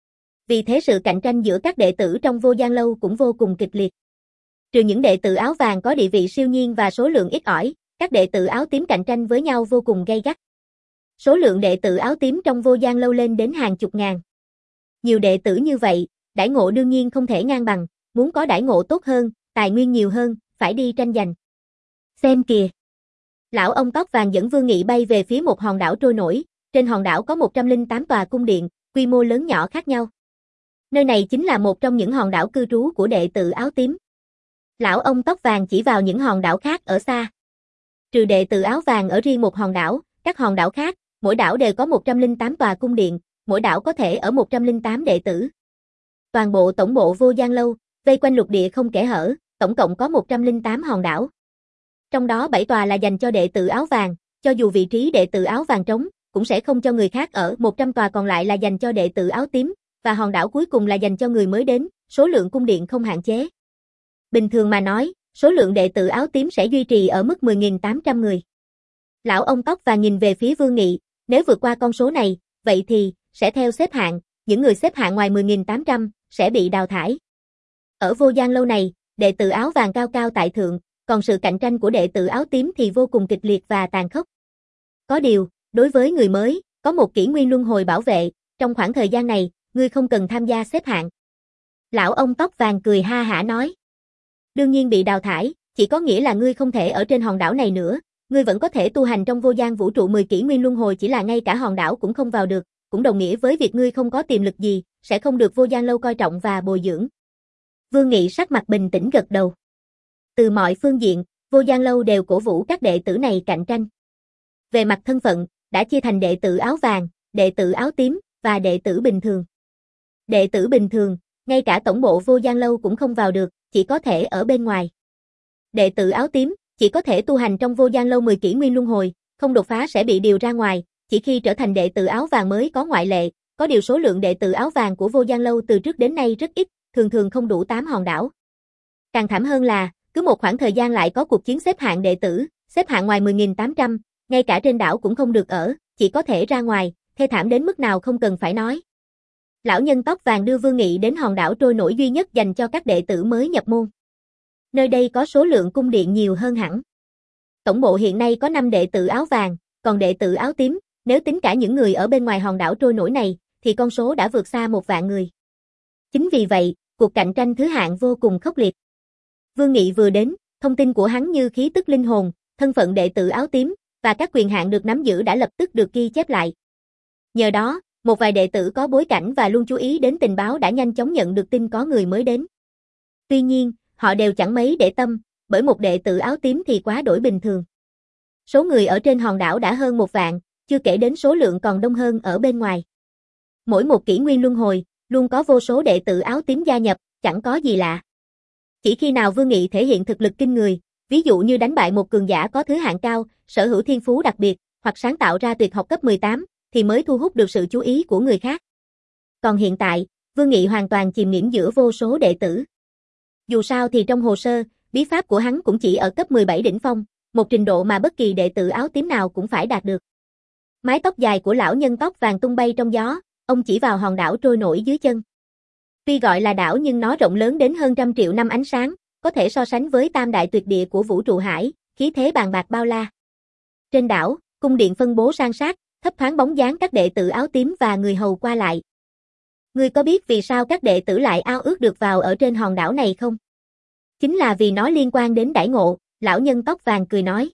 Vì thế sự cạnh tranh giữa các đệ tử trong Vô Gian Lâu cũng vô cùng kịch liệt. Trừ những đệ tử áo vàng có địa vị siêu nhiên và số lượng ít ỏi, các đệ tử áo tím cạnh tranh với nhau vô cùng gay gắt. Số lượng đệ tử áo tím trong Vô Gian Lâu lên đến hàng chục ngàn. Nhiều đệ tử như vậy, đãi ngộ đương nhiên không thể ngang bằng, muốn có đãi ngộ tốt hơn, tài nguyên nhiều hơn, phải đi tranh giành. Xem kìa. Lão ông tóc vàng dẫn Vương Nghị bay về phía một hòn đảo trôi nổi, trên hòn đảo có một trăm lẻ tám tòa cung điện, quy mô lớn nhỏ khác nhau. Nơi này chính là một trong những hòn đảo cư trú của đệ tử áo tím. Lão ông tóc vàng chỉ vào những hòn đảo khác ở xa. Trừ đệ tử áo vàng ở riêng một hòn đảo, các hòn đảo khác, mỗi đảo đều có một trăm lẻ tám tòa cung điện, mỗi đảo có thể ở một trăm lẻ tám đệ tử. Toàn bộ tổng bộ Vô Gian Lâu, vây quanh lục địa không kẽ hở, tổng cộng có một trăm lẻ tám hòn đảo. Trong đó bảy tòa là dành cho đệ tử áo vàng, cho dù vị trí đệ tử áo vàng trống, cũng sẽ không cho người khác ở, một trăm tòa còn lại là dành cho đệ tử áo tím, và hòn đảo cuối cùng là dành cho người mới đến, số lượng cung điện không hạn chế. Bình thường mà nói, số lượng đệ tử áo tím sẽ duy trì ở mức mười nghìn tám trăm người. Lão ông tóc vàng nhìn về phía Vương Nghị, nếu vượt qua con số này, vậy thì, sẽ theo xếp hạng, những người xếp hạng ngoài mười nghìn tám trăm, sẽ bị đào thải. Ở Vô Gian Lâu này, đệ tử áo vàng cao cao tại thượng, còn sự cạnh tranh của đệ tử áo tím thì vô cùng kịch liệt và tàn khốc. Có điều, đối với người mới, có một kỷ nguyên luân hồi bảo vệ, trong khoảng thời gian này, ngươi không cần tham gia xếp hạng. Lão ông tóc vàng cười ha hả nói. Đương nhiên bị đào thải, chỉ có nghĩa là ngươi không thể ở trên hòn đảo này nữa, ngươi vẫn có thể tu hành trong vô gian vũ trụ mười kỷ nguyên luân hồi, chỉ là ngay cả hòn đảo cũng không vào được, cũng đồng nghĩa với việc ngươi không có tiềm lực gì, sẽ không được Vô Gian Lâu coi trọng và bồi dưỡng. Vương Nghị sắc mặt bình tĩnh gật đầu. Từ mọi phương diện, Vô Gian Lâu đều cổ vũ các đệ tử này cạnh tranh. Về mặt thân phận, đã chia thành đệ tử áo vàng, đệ tử áo tím, và đệ tử bình thường. Đệ tử bình thường, ngay cả tổng bộ Vô Gian Lâu cũng không vào được, chỉ có thể ở bên ngoài. Đệ tử áo tím, chỉ có thể tu hành trong Vô Gian Lâu mười kỷ nguyên luân hồi, không đột phá sẽ bị điều ra ngoài, chỉ khi trở thành đệ tử áo vàng mới có ngoại lệ, có điều số lượng đệ tử áo vàng của Vô Gian Lâu từ trước đến nay rất ít, thường thường không đủ tám hòn đảo. Càng thảm hơn là, cứ một khoảng thời gian lại có cuộc chiến xếp hạng đệ tử, xếp hạng ngoài mười nghìn tám trăm, ngay cả trên đảo cũng không được ở, chỉ có thể ra ngoài, thê thảm đến mức nào không cần phải nói. Lão nhân tóc vàng đưa Vương Nghị đến hòn đảo trôi nổi duy nhất dành cho các đệ tử mới nhập môn. Nơi đây có số lượng cung điện nhiều hơn hẳn. Tổng bộ hiện nay có năm đệ tử áo vàng, còn đệ tử áo tím, nếu tính cả những người ở bên ngoài hòn đảo trôi nổi này, thì con số đã vượt xa một vạn người. Chính vì vậy, cuộc cạnh tranh thứ hạng vô cùng khốc liệt. Vương Nghị vừa đến, thông tin của hắn như khí tức linh hồn, thân phận đệ tử áo tím, và các quyền hạn được nắm giữ đã lập tức được ghi chép lại. Nhờ đó, một vài đệ tử có bối cảnh và luôn chú ý đến tình báo đã nhanh chóng nhận được tin có người mới đến. Tuy nhiên, họ đều chẳng mấy để tâm, bởi một đệ tử áo tím thì quá đổi bình thường. Số người ở trên hòn đảo đã hơn một vạn, chưa kể đến số lượng còn đông hơn ở bên ngoài. Mỗi một kỷ nguyên luân hồi, luôn có vô số đệ tử áo tím gia nhập, chẳng có gì lạ. Chỉ khi nào Vương Nghị thể hiện thực lực kinh người, ví dụ như đánh bại một cường giả có thứ hạng cao, sở hữu thiên phú đặc biệt, hoặc sáng tạo ra tuyệt học cấp mười tám, thì mới thu hút được sự chú ý của người khác. Còn hiện tại, Vương Nghị hoàn toàn chìm nghiễm giữa vô số đệ tử. Dù sao thì trong hồ sơ, bí pháp của hắn cũng chỉ ở cấp mười bảy đỉnh phong, một trình độ mà bất kỳ đệ tử áo tím nào cũng phải đạt được. Mái tóc dài của lão nhân tóc vàng tung bay trong gió, ông chỉ vào hòn đảo trôi nổi dưới chân. Tuy gọi là đảo nhưng nó rộng lớn đến hơn trăm triệu năm ánh sáng, có thể so sánh với tam đại tuyệt địa của vũ trụ hải, khí thế bàn bạc bao la. Trên đảo, cung điện phân bố san sát, thấp thoáng bóng dáng các đệ tử áo tím và người hầu qua lại. Ngươi có biết vì sao các đệ tử lại ao ước được vào ở trên hòn đảo này không? Chính là vì nó liên quan đến đãi ngộ, lão nhân tóc vàng cười nói.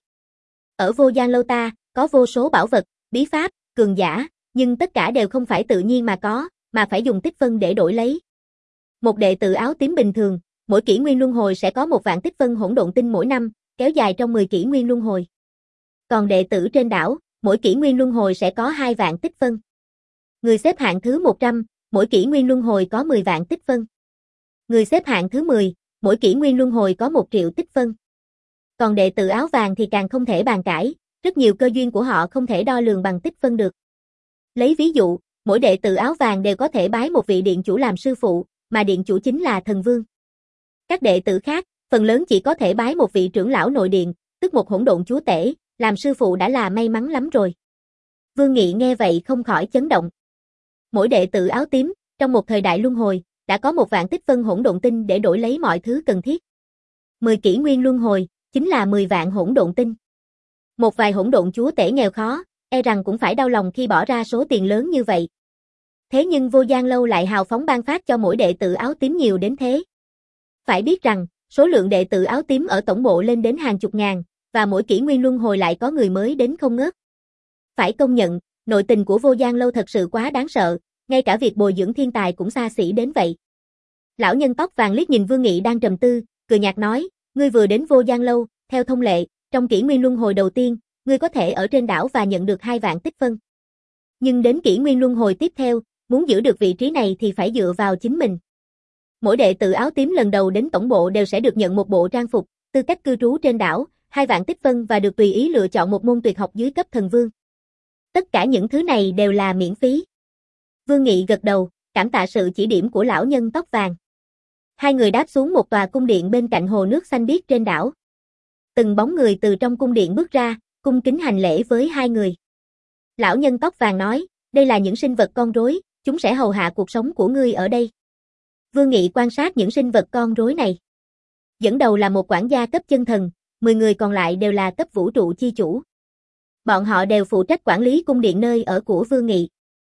Ở Vô Gian Lâu ta, có vô số bảo vật, bí pháp, cường giả, nhưng tất cả đều không phải tự nhiên mà có, mà phải dùng tích phân để đổi lấy. Một đệ tử áo tím bình thường, mỗi kỷ nguyên luân hồi sẽ có một vạn tích phân hỗn độn tinh mỗi năm, kéo dài trong mười kỷ nguyên luân hồi. Còn đệ tử trên đảo, mỗi kỷ nguyên luân hồi sẽ có hai vạn tích phân. Người xếp hạng thứ một trăm, mỗi kỷ nguyên luân hồi có mười vạn tích phân. Người xếp hạng thứ mười, mỗi kỷ nguyên luân hồi có một triệu tích phân. Còn đệ tử áo vàng thì càng không thể bàn cãi, rất nhiều cơ duyên của họ không thể đo lường bằng tích phân được. Lấy ví dụ, mỗi đệ tử áo vàng đều có thể bái một vị điện chủ làm sư phụ, mà điện chủ chính là thần vương. Các đệ tử khác, phần lớn chỉ có thể bái một vị trưởng lão nội điện, tức một hỗn độn chúa tể, làm sư phụ đã là may mắn lắm rồi. Vương Nghị nghe vậy không khỏi chấn động. Mỗi đệ tử áo tím, trong một thời đại luân hồi, đã có một vạn tích phân hỗn độn tinh để đổi lấy mọi thứ cần thiết. mười kỷ nguyên luân hồi, chính là mười vạn hỗn độn tinh. Một vài hỗn độn chúa tể nghèo khó, e rằng cũng phải đau lòng khi bỏ ra số tiền lớn như vậy. Thế nhưng Vô Gian Lâu lại hào phóng ban phát cho mỗi đệ tử áo tím nhiều đến thế. Phải biết rằng, số lượng đệ tử áo tím ở tổng bộ lên đến hàng chục ngàn, và mỗi kỷ nguyên luân hồi lại có người mới đến không ngớt. Phải công nhận, nội tình của Vô Gian Lâu thật sự quá đáng sợ, ngay cả việc bồi dưỡng thiên tài cũng xa xỉ đến vậy. Lão nhân tóc vàng liếc nhìn Vương Nghị đang trầm tư, cười nhạt nói, ngươi vừa đến Vô Gian Lâu, theo thông lệ, trong kỷ nguyên luân hồi đầu tiên, ngươi có thể ở trên đảo và nhận được hai vạn tích phân. Nhưng đến kỷ nguyên luân hồi tiếp theo, muốn giữ được vị trí này thì phải dựa vào chính mình. Mỗi đệ tử áo tím lần đầu đến tổng bộ đều sẽ được nhận một bộ trang phục, tư cách cư trú trên đảo, hai vạn tích phân và được tùy ý lựa chọn một môn tuyệt học dưới cấp thần vương. Tất cả những thứ này đều là miễn phí. Vương Nghị gật đầu, cảm tạ sự chỉ điểm của lão nhân tóc vàng. Hai người đáp xuống một tòa cung điện bên cạnh hồ nước xanh biếc trên đảo. Từng bóng người từ trong cung điện bước ra, cung kính hành lễ với hai người. Lão nhân tóc vàng nói, đây là những sinh vật con rối, chúng sẽ hầu hạ cuộc sống của ngươi ở đây. Vương Nghị quan sát những sinh vật con rối này. Dẫn đầu là một quản gia cấp chân thần, mười người còn lại đều là cấp vũ trụ chi chủ. Bọn họ đều phụ trách quản lý cung điện nơi ở của Vương Nghị.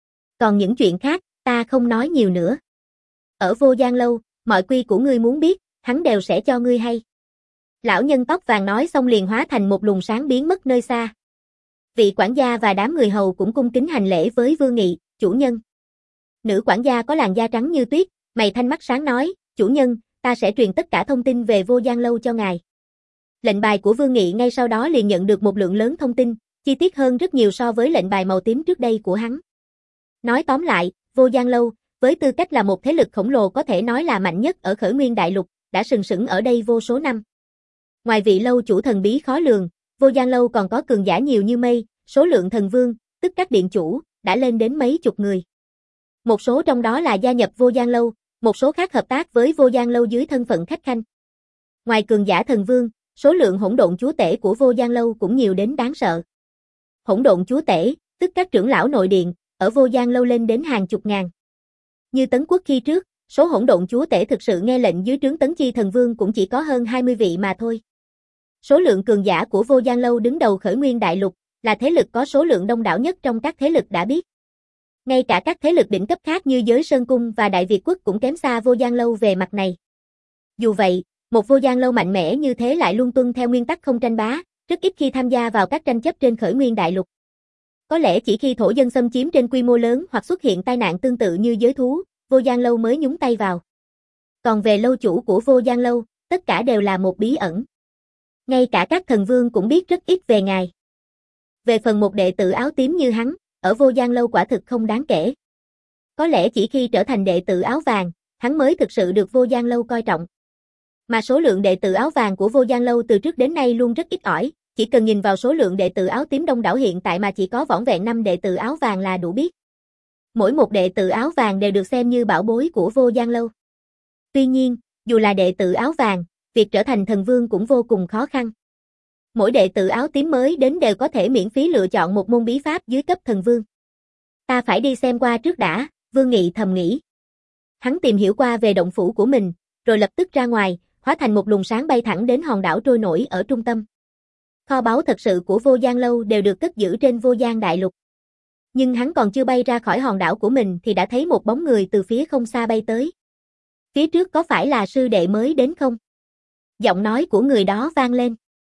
Còn những chuyện khác, ta không nói nhiều nữa. Ở Vô Gian Lâu, mọi quy của ngươi muốn biết, hắn đều sẽ cho ngươi hay. Lão nhân tóc vàng nói xong liền hóa thành một luồng sáng biến mất nơi xa. Vị quản gia và đám người hầu cũng cung kính hành lễ với Vương Nghị, chủ nhân. Nữ quản gia có làn da trắng như tuyết, mày thanh mắt sáng nói, chủ nhân, ta sẽ truyền tất cả thông tin về Vô Gian Lâu cho ngài. Lệnh bài của Vương Nghị ngay sau đó liền nhận được một lượng lớn thông tin, chi tiết hơn rất nhiều so với lệnh bài màu tím trước đây của hắn. Nói tóm lại, Vô Gian Lâu, với tư cách là một thế lực khổng lồ có thể nói là mạnh nhất ở Khởi Nguyên Đại Lục, đã sừng sững ở đây vô số năm. Ngoài vị lâu chủ thần bí khó lường, Vô Gian Lâu còn có cường giả nhiều như mây, số lượng thần vương, tức các điện chủ, đã lên đến mấy chục người. Một số trong đó là gia nhập Vô Gian Lâu, một số khác hợp tác với Vô Gian Lâu dưới thân phận khách khanh. Ngoài cường giả thần vương, số lượng hỗn độn chúa tể của Vô Gian Lâu cũng nhiều đến đáng sợ. Hỗn độn chúa tể, tức các trưởng lão nội điện, ở Vô Gian Lâu lên đến hàng chục ngàn. Như Tấn Quốc khi trước, số hỗn độn chúa tể thực sự nghe lệnh dưới trướng Tấn Chi thần vương cũng chỉ có hơn hai mươi vị mà thôi. Số lượng cường giả của Vô Gian Lâu đứng đầu Khởi Nguyên Đại Lục, là thế lực có số lượng đông đảo nhất trong các thế lực đã biết. Ngay cả các thế lực đỉnh cấp khác như Giới Sơn Cung và Đại Việt Quốc cũng kém xa Vô Gian Lâu về mặt này. Dù vậy, một Vô Gian Lâu mạnh mẽ như thế lại luôn tuân theo nguyên tắc không tranh bá, rất ít khi tham gia vào các tranh chấp trên Khởi Nguyên Đại Lục. Có lẽ chỉ khi thổ dân xâm chiếm trên quy mô lớn hoặc xuất hiện tai nạn tương tự như giới thú, Vô Gian Lâu mới nhúng tay vào. Còn về lâu chủ của Vô Gian Lâu, tất cả đều là một bí ẩn. Ngay cả các thần vương cũng biết rất ít về ngài. Về phần một đệ tử áo tím như hắn, ở Vô Gian Lâu quả thực không đáng kể. Có lẽ chỉ khi trở thành đệ tử áo vàng, hắn mới thực sự được Vô Gian Lâu coi trọng. Mà số lượng đệ tử áo vàng của Vô Gian Lâu từ trước đến nay luôn rất ít ỏi, chỉ cần nhìn vào số lượng đệ tử áo tím đông đảo hiện tại mà chỉ có vỏn vẹn năm đệ tử áo vàng là đủ biết. Mỗi một đệ tử áo vàng đều được xem như bảo bối của Vô Gian Lâu. Tuy nhiên, dù là đệ tử áo vàng, việc trở thành thần vương cũng vô cùng khó khăn. Mỗi đệ tử áo tím mới đến đều có thể miễn phí lựa chọn một môn bí pháp dưới cấp thần vương. Ta phải đi xem qua trước đã, Vương Nghị thầm nghĩ. Hắn tìm hiểu qua về động phủ của mình, rồi lập tức ra ngoài, hóa thành một luồng sáng bay thẳng đến hòn đảo trôi nổi ở trung tâm. Kho báu thật sự của Vô Gian Lâu đều được cất giữ trên Vô Gian Đại Lục. Nhưng hắn còn chưa bay ra khỏi hòn đảo của mình thì đã thấy một bóng người từ phía không xa bay tới. Phía trước có phải là sư đệ mới đến không? Giọng nói của người đó vang lên.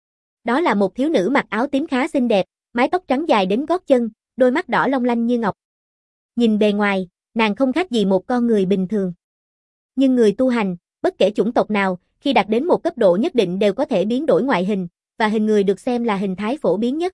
Đó là một thiếu nữ mặc áo tím khá xinh đẹp, mái tóc trắng dài đến gót chân, đôi mắt đỏ long lanh như ngọc. Nhìn bề ngoài, nàng không khác gì một con người bình thường. Nhưng người tu hành, bất kể chủng tộc nào, khi đạt đến một cấp độ nhất định đều có thể biến đổi ngoại hình, và hình người được xem là hình thái phổ biến nhất.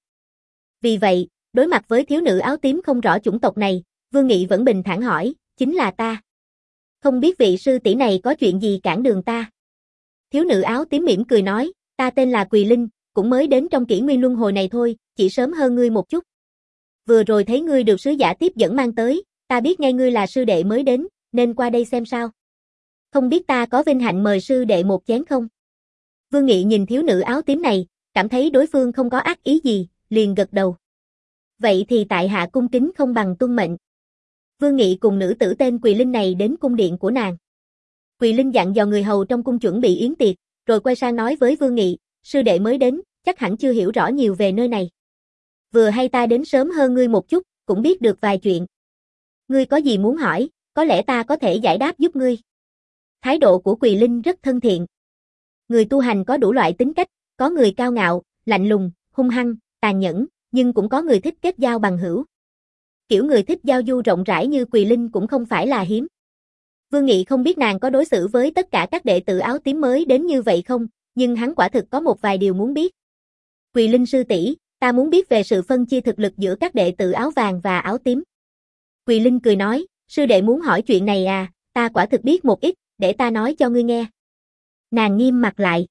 Vì vậy, đối mặt với thiếu nữ áo tím không rõ chủng tộc này, Vương Nghị vẫn bình thản hỏi, chính là ta. Không biết vị sư tỷ này có chuyện gì cản đường ta? Thiếu nữ áo tím mỉm cười nói, ta tên là Quỳ Linh, cũng mới đến trong kỷ nguyên luân hồi này thôi, chỉ sớm hơn ngươi một chút. Vừa rồi thấy ngươi được sứ giả tiếp dẫn mang tới, ta biết ngay ngươi là sư đệ mới đến, nên qua đây xem sao. Không biết ta có vinh hạnh mời sư đệ một chén không? Vương Nghị nhìn thiếu nữ áo tím này, cảm thấy đối phương không có ác ý gì, liền gật đầu. Vậy thì tại hạ cung kính không bằng tuân mệnh. Vương Nghị cùng nữ tử tên Quỳ Linh này đến cung điện của nàng. Quỳ Linh dặn dò người hầu trong cung chuẩn bị yến tiệc, rồi quay sang nói với Vương Nghị, sư đệ mới đến, chắc hẳn chưa hiểu rõ nhiều về nơi này. Vừa hay ta đến sớm hơn ngươi một chút, cũng biết được vài chuyện. Ngươi có gì muốn hỏi, có lẽ ta có thể giải đáp giúp ngươi. Thái độ của Quỳ Linh rất thân thiện. Người tu hành có đủ loại tính cách, có người cao ngạo, lạnh lùng, hung hăng, tàn nhẫn, nhưng cũng có người thích kết giao bằng hữu. Kiểu người thích giao du rộng rãi như Quỳ Linh cũng không phải là hiếm. Vương Nghị không biết nàng có đối xử với tất cả các đệ tử áo tím mới đến như vậy không, nhưng hắn quả thực có một vài điều muốn biết. Quỳ Linh sư tỷ, ta muốn biết về sự phân chia thực lực giữa các đệ tử áo vàng và áo tím. Quỳ Linh cười nói, sư đệ muốn hỏi chuyện này à, ta quả thực biết một ít, để ta nói cho ngươi nghe. Nàng nghiêm mặt lại.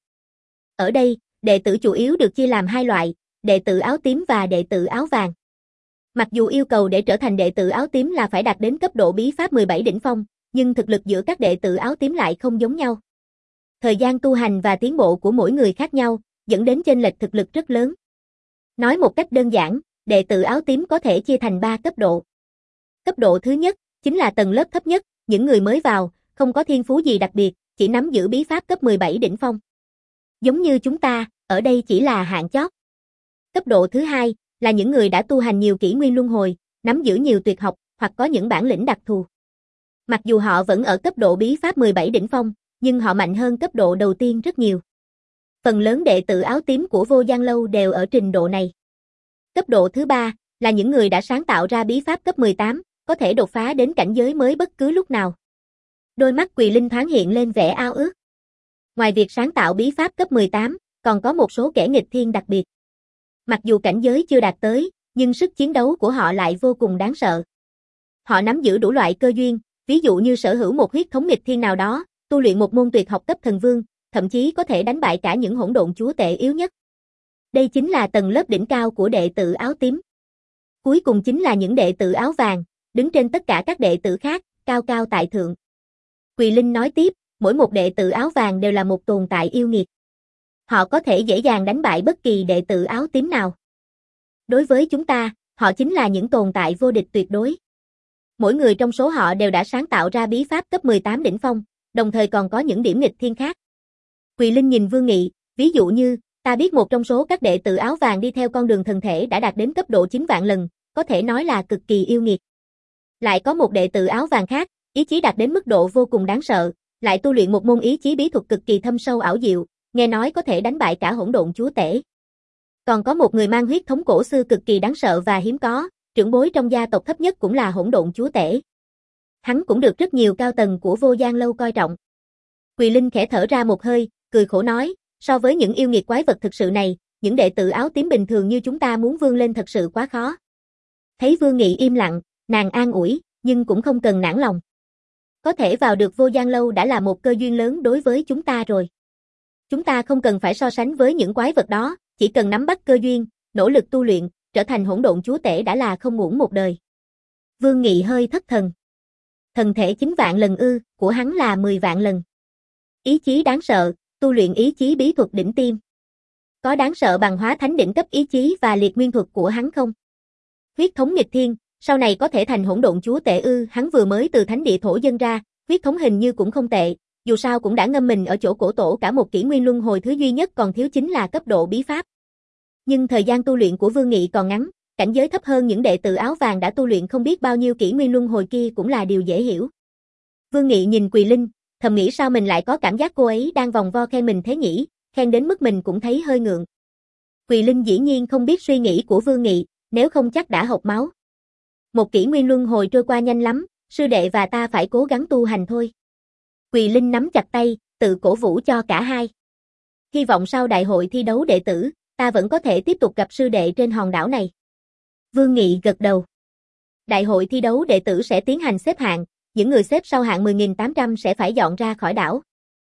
Ở đây, đệ tử chủ yếu được chia làm hai loại, đệ tử áo tím và đệ tử áo vàng. Mặc dù yêu cầu để trở thành đệ tử áo tím là phải đạt đến cấp độ bí pháp mười bảy đỉnh phong, nhưng thực lực giữa các đệ tử áo tím lại không giống nhau. Thời gian tu hành và tiến bộ của mỗi người khác nhau, dẫn đến chênh lệch thực lực rất lớn. Nói một cách đơn giản, đệ tử áo tím có thể chia thành ba cấp độ. Cấp độ thứ nhất, chính là tầng lớp thấp nhất, những người mới vào, không có thiên phú gì đặc biệt, chỉ nắm giữ bí pháp cấp mười bảy đỉnh phong. Giống như chúng ta, ở đây chỉ là hạng chót. Cấp độ thứ hai, là những người đã tu hành nhiều kỷ nguyên luân hồi, nắm giữ nhiều tuyệt học, hoặc có những bản lĩnh đặc thù. Mặc dù họ vẫn ở cấp độ bí pháp mười bảy đỉnh phong, nhưng họ mạnh hơn cấp độ đầu tiên rất nhiều. Phần lớn đệ tử áo tím của Vô Gian Lâu đều ở trình độ này. Cấp độ thứ ba, là những người đã sáng tạo ra bí pháp cấp mười tám, có thể đột phá đến cảnh giới mới bất cứ lúc nào. Đôi mắt Quỳ Linh thoáng hiện lên vẻ ao ước. Ngoài việc sáng tạo bí pháp cấp mười tám, còn có một số kẻ nghịch thiên đặc biệt. Mặc dù cảnh giới chưa đạt tới, nhưng sức chiến đấu của họ lại vô cùng đáng sợ. Họ nắm giữ đủ loại cơ duyên, ví dụ như sở hữu một huyết thống nghịch thiên nào đó, tu luyện một môn tuyệt học cấp thần vương, thậm chí có thể đánh bại cả những hỗn độn chúa tể yếu nhất. Đây chính là tầng lớp đỉnh cao của đệ tử áo tím. Cuối cùng chính là những đệ tử áo vàng, đứng trên tất cả các đệ tử khác, cao cao tại thượng. Quỳ Linh nói tiếp, mỗi một đệ tử áo vàng đều là một tồn tại yêu nghiệt. Họ có thể dễ dàng đánh bại bất kỳ đệ tử áo tím nào. Đối với chúng ta, họ chính là những tồn tại vô địch tuyệt đối. Mỗi người trong số họ đều đã sáng tạo ra bí pháp cấp mười tám đỉnh phong, đồng thời còn có những điểm nghịch thiên khác. Quỳ Linh nhìn Vương Nghị, ví dụ như, ta biết một trong số các đệ tử áo vàng đi theo con đường thần thể đã đạt đến cấp độ chín vạn lần, có thể nói là cực kỳ yêu nghiệt. Lại có một đệ tử áo vàng khác, ý chí đạt đến mức độ vô cùng đáng sợ, lại tu luyện một môn ý chí bí thuật cực kỳ thâm sâu ảo diệu, nghe nói có thể đánh bại cả hỗn độn chúa tể. Còn có một người mang huyết thống cổ xưa cực kỳ đáng sợ và hiếm có, trưởng bối trong gia tộc thấp nhất cũng là hỗn độn chúa tể. Hắn cũng được rất nhiều cao tầng của Vô Gian Lâu coi trọng. Quỳ Linh khẽ thở ra một hơi, cười khổ nói, so với những yêu nghiệt quái vật thực sự này, những đệ tử áo tím bình thường như chúng ta muốn vươn lên thật sự quá khó. Thấy Vương Nghị im lặng, nàng an ủi, nhưng cũng không cần nản lòng. Có thể vào được Vô Gian Lâu đã là một cơ duyên lớn đối với chúng ta rồi. Chúng ta không cần phải so sánh với những quái vật đó, chỉ cần nắm bắt cơ duyên, nỗ lực tu luyện, trở thành hỗn độn chúa tể đã là không uổng một đời. Vương Nghị hơi thất thần. Thần thể chín vạn lần ư, của hắn là mười vạn lần. Ý chí đáng sợ, tu luyện ý chí bí thuật đỉnh tiêm. Có đáng sợ bằng hóa thánh đỉnh cấp ý chí và liệt nguyên thuật của hắn không? Huyết thống nghịch thiên, sau này có thể thành hỗn độn chúa tể ư, hắn vừa mới từ thánh địa thổ dân ra, huyết thống hình như cũng không tệ, dù sao cũng đã ngâm mình ở chỗ cổ tổ cả một kỷ nguyên luân hồi, thứ duy nhất còn thiếu chính là cấp độ bí pháp. Nhưng thời gian tu luyện của Vương Nghị còn ngắn, cảnh giới thấp hơn những đệ tử áo vàng đã tu luyện không biết bao nhiêu kỷ nguyên luân hồi kia cũng là điều dễ hiểu. Vương Nghị nhìn Quỳ Linh, thầm nghĩ sao mình lại có cảm giác cô ấy đang vòng vo khen mình thế nhỉ, khen đến mức mình cũng thấy hơi ngượng. Quỳ Linh dĩ nhiên không biết suy nghĩ của Vương Nghị, nếu không chắc đã hộc máu. Một kỷ nguyên luân hồi trôi qua nhanh lắm, sư đệ và ta phải cố gắng tu hành thôi. Quỳ Linh nắm chặt tay, tự cổ vũ cho cả hai. Hy vọng sau đại hội thi đấu đệ tử, ta vẫn có thể tiếp tục gặp sư đệ trên hòn đảo này. Vương Nghị gật đầu. Đại hội thi đấu đệ tử sẽ tiến hành xếp hạng, những người xếp sau hạng mười nghìn tám trăm sẽ phải dọn ra khỏi đảo.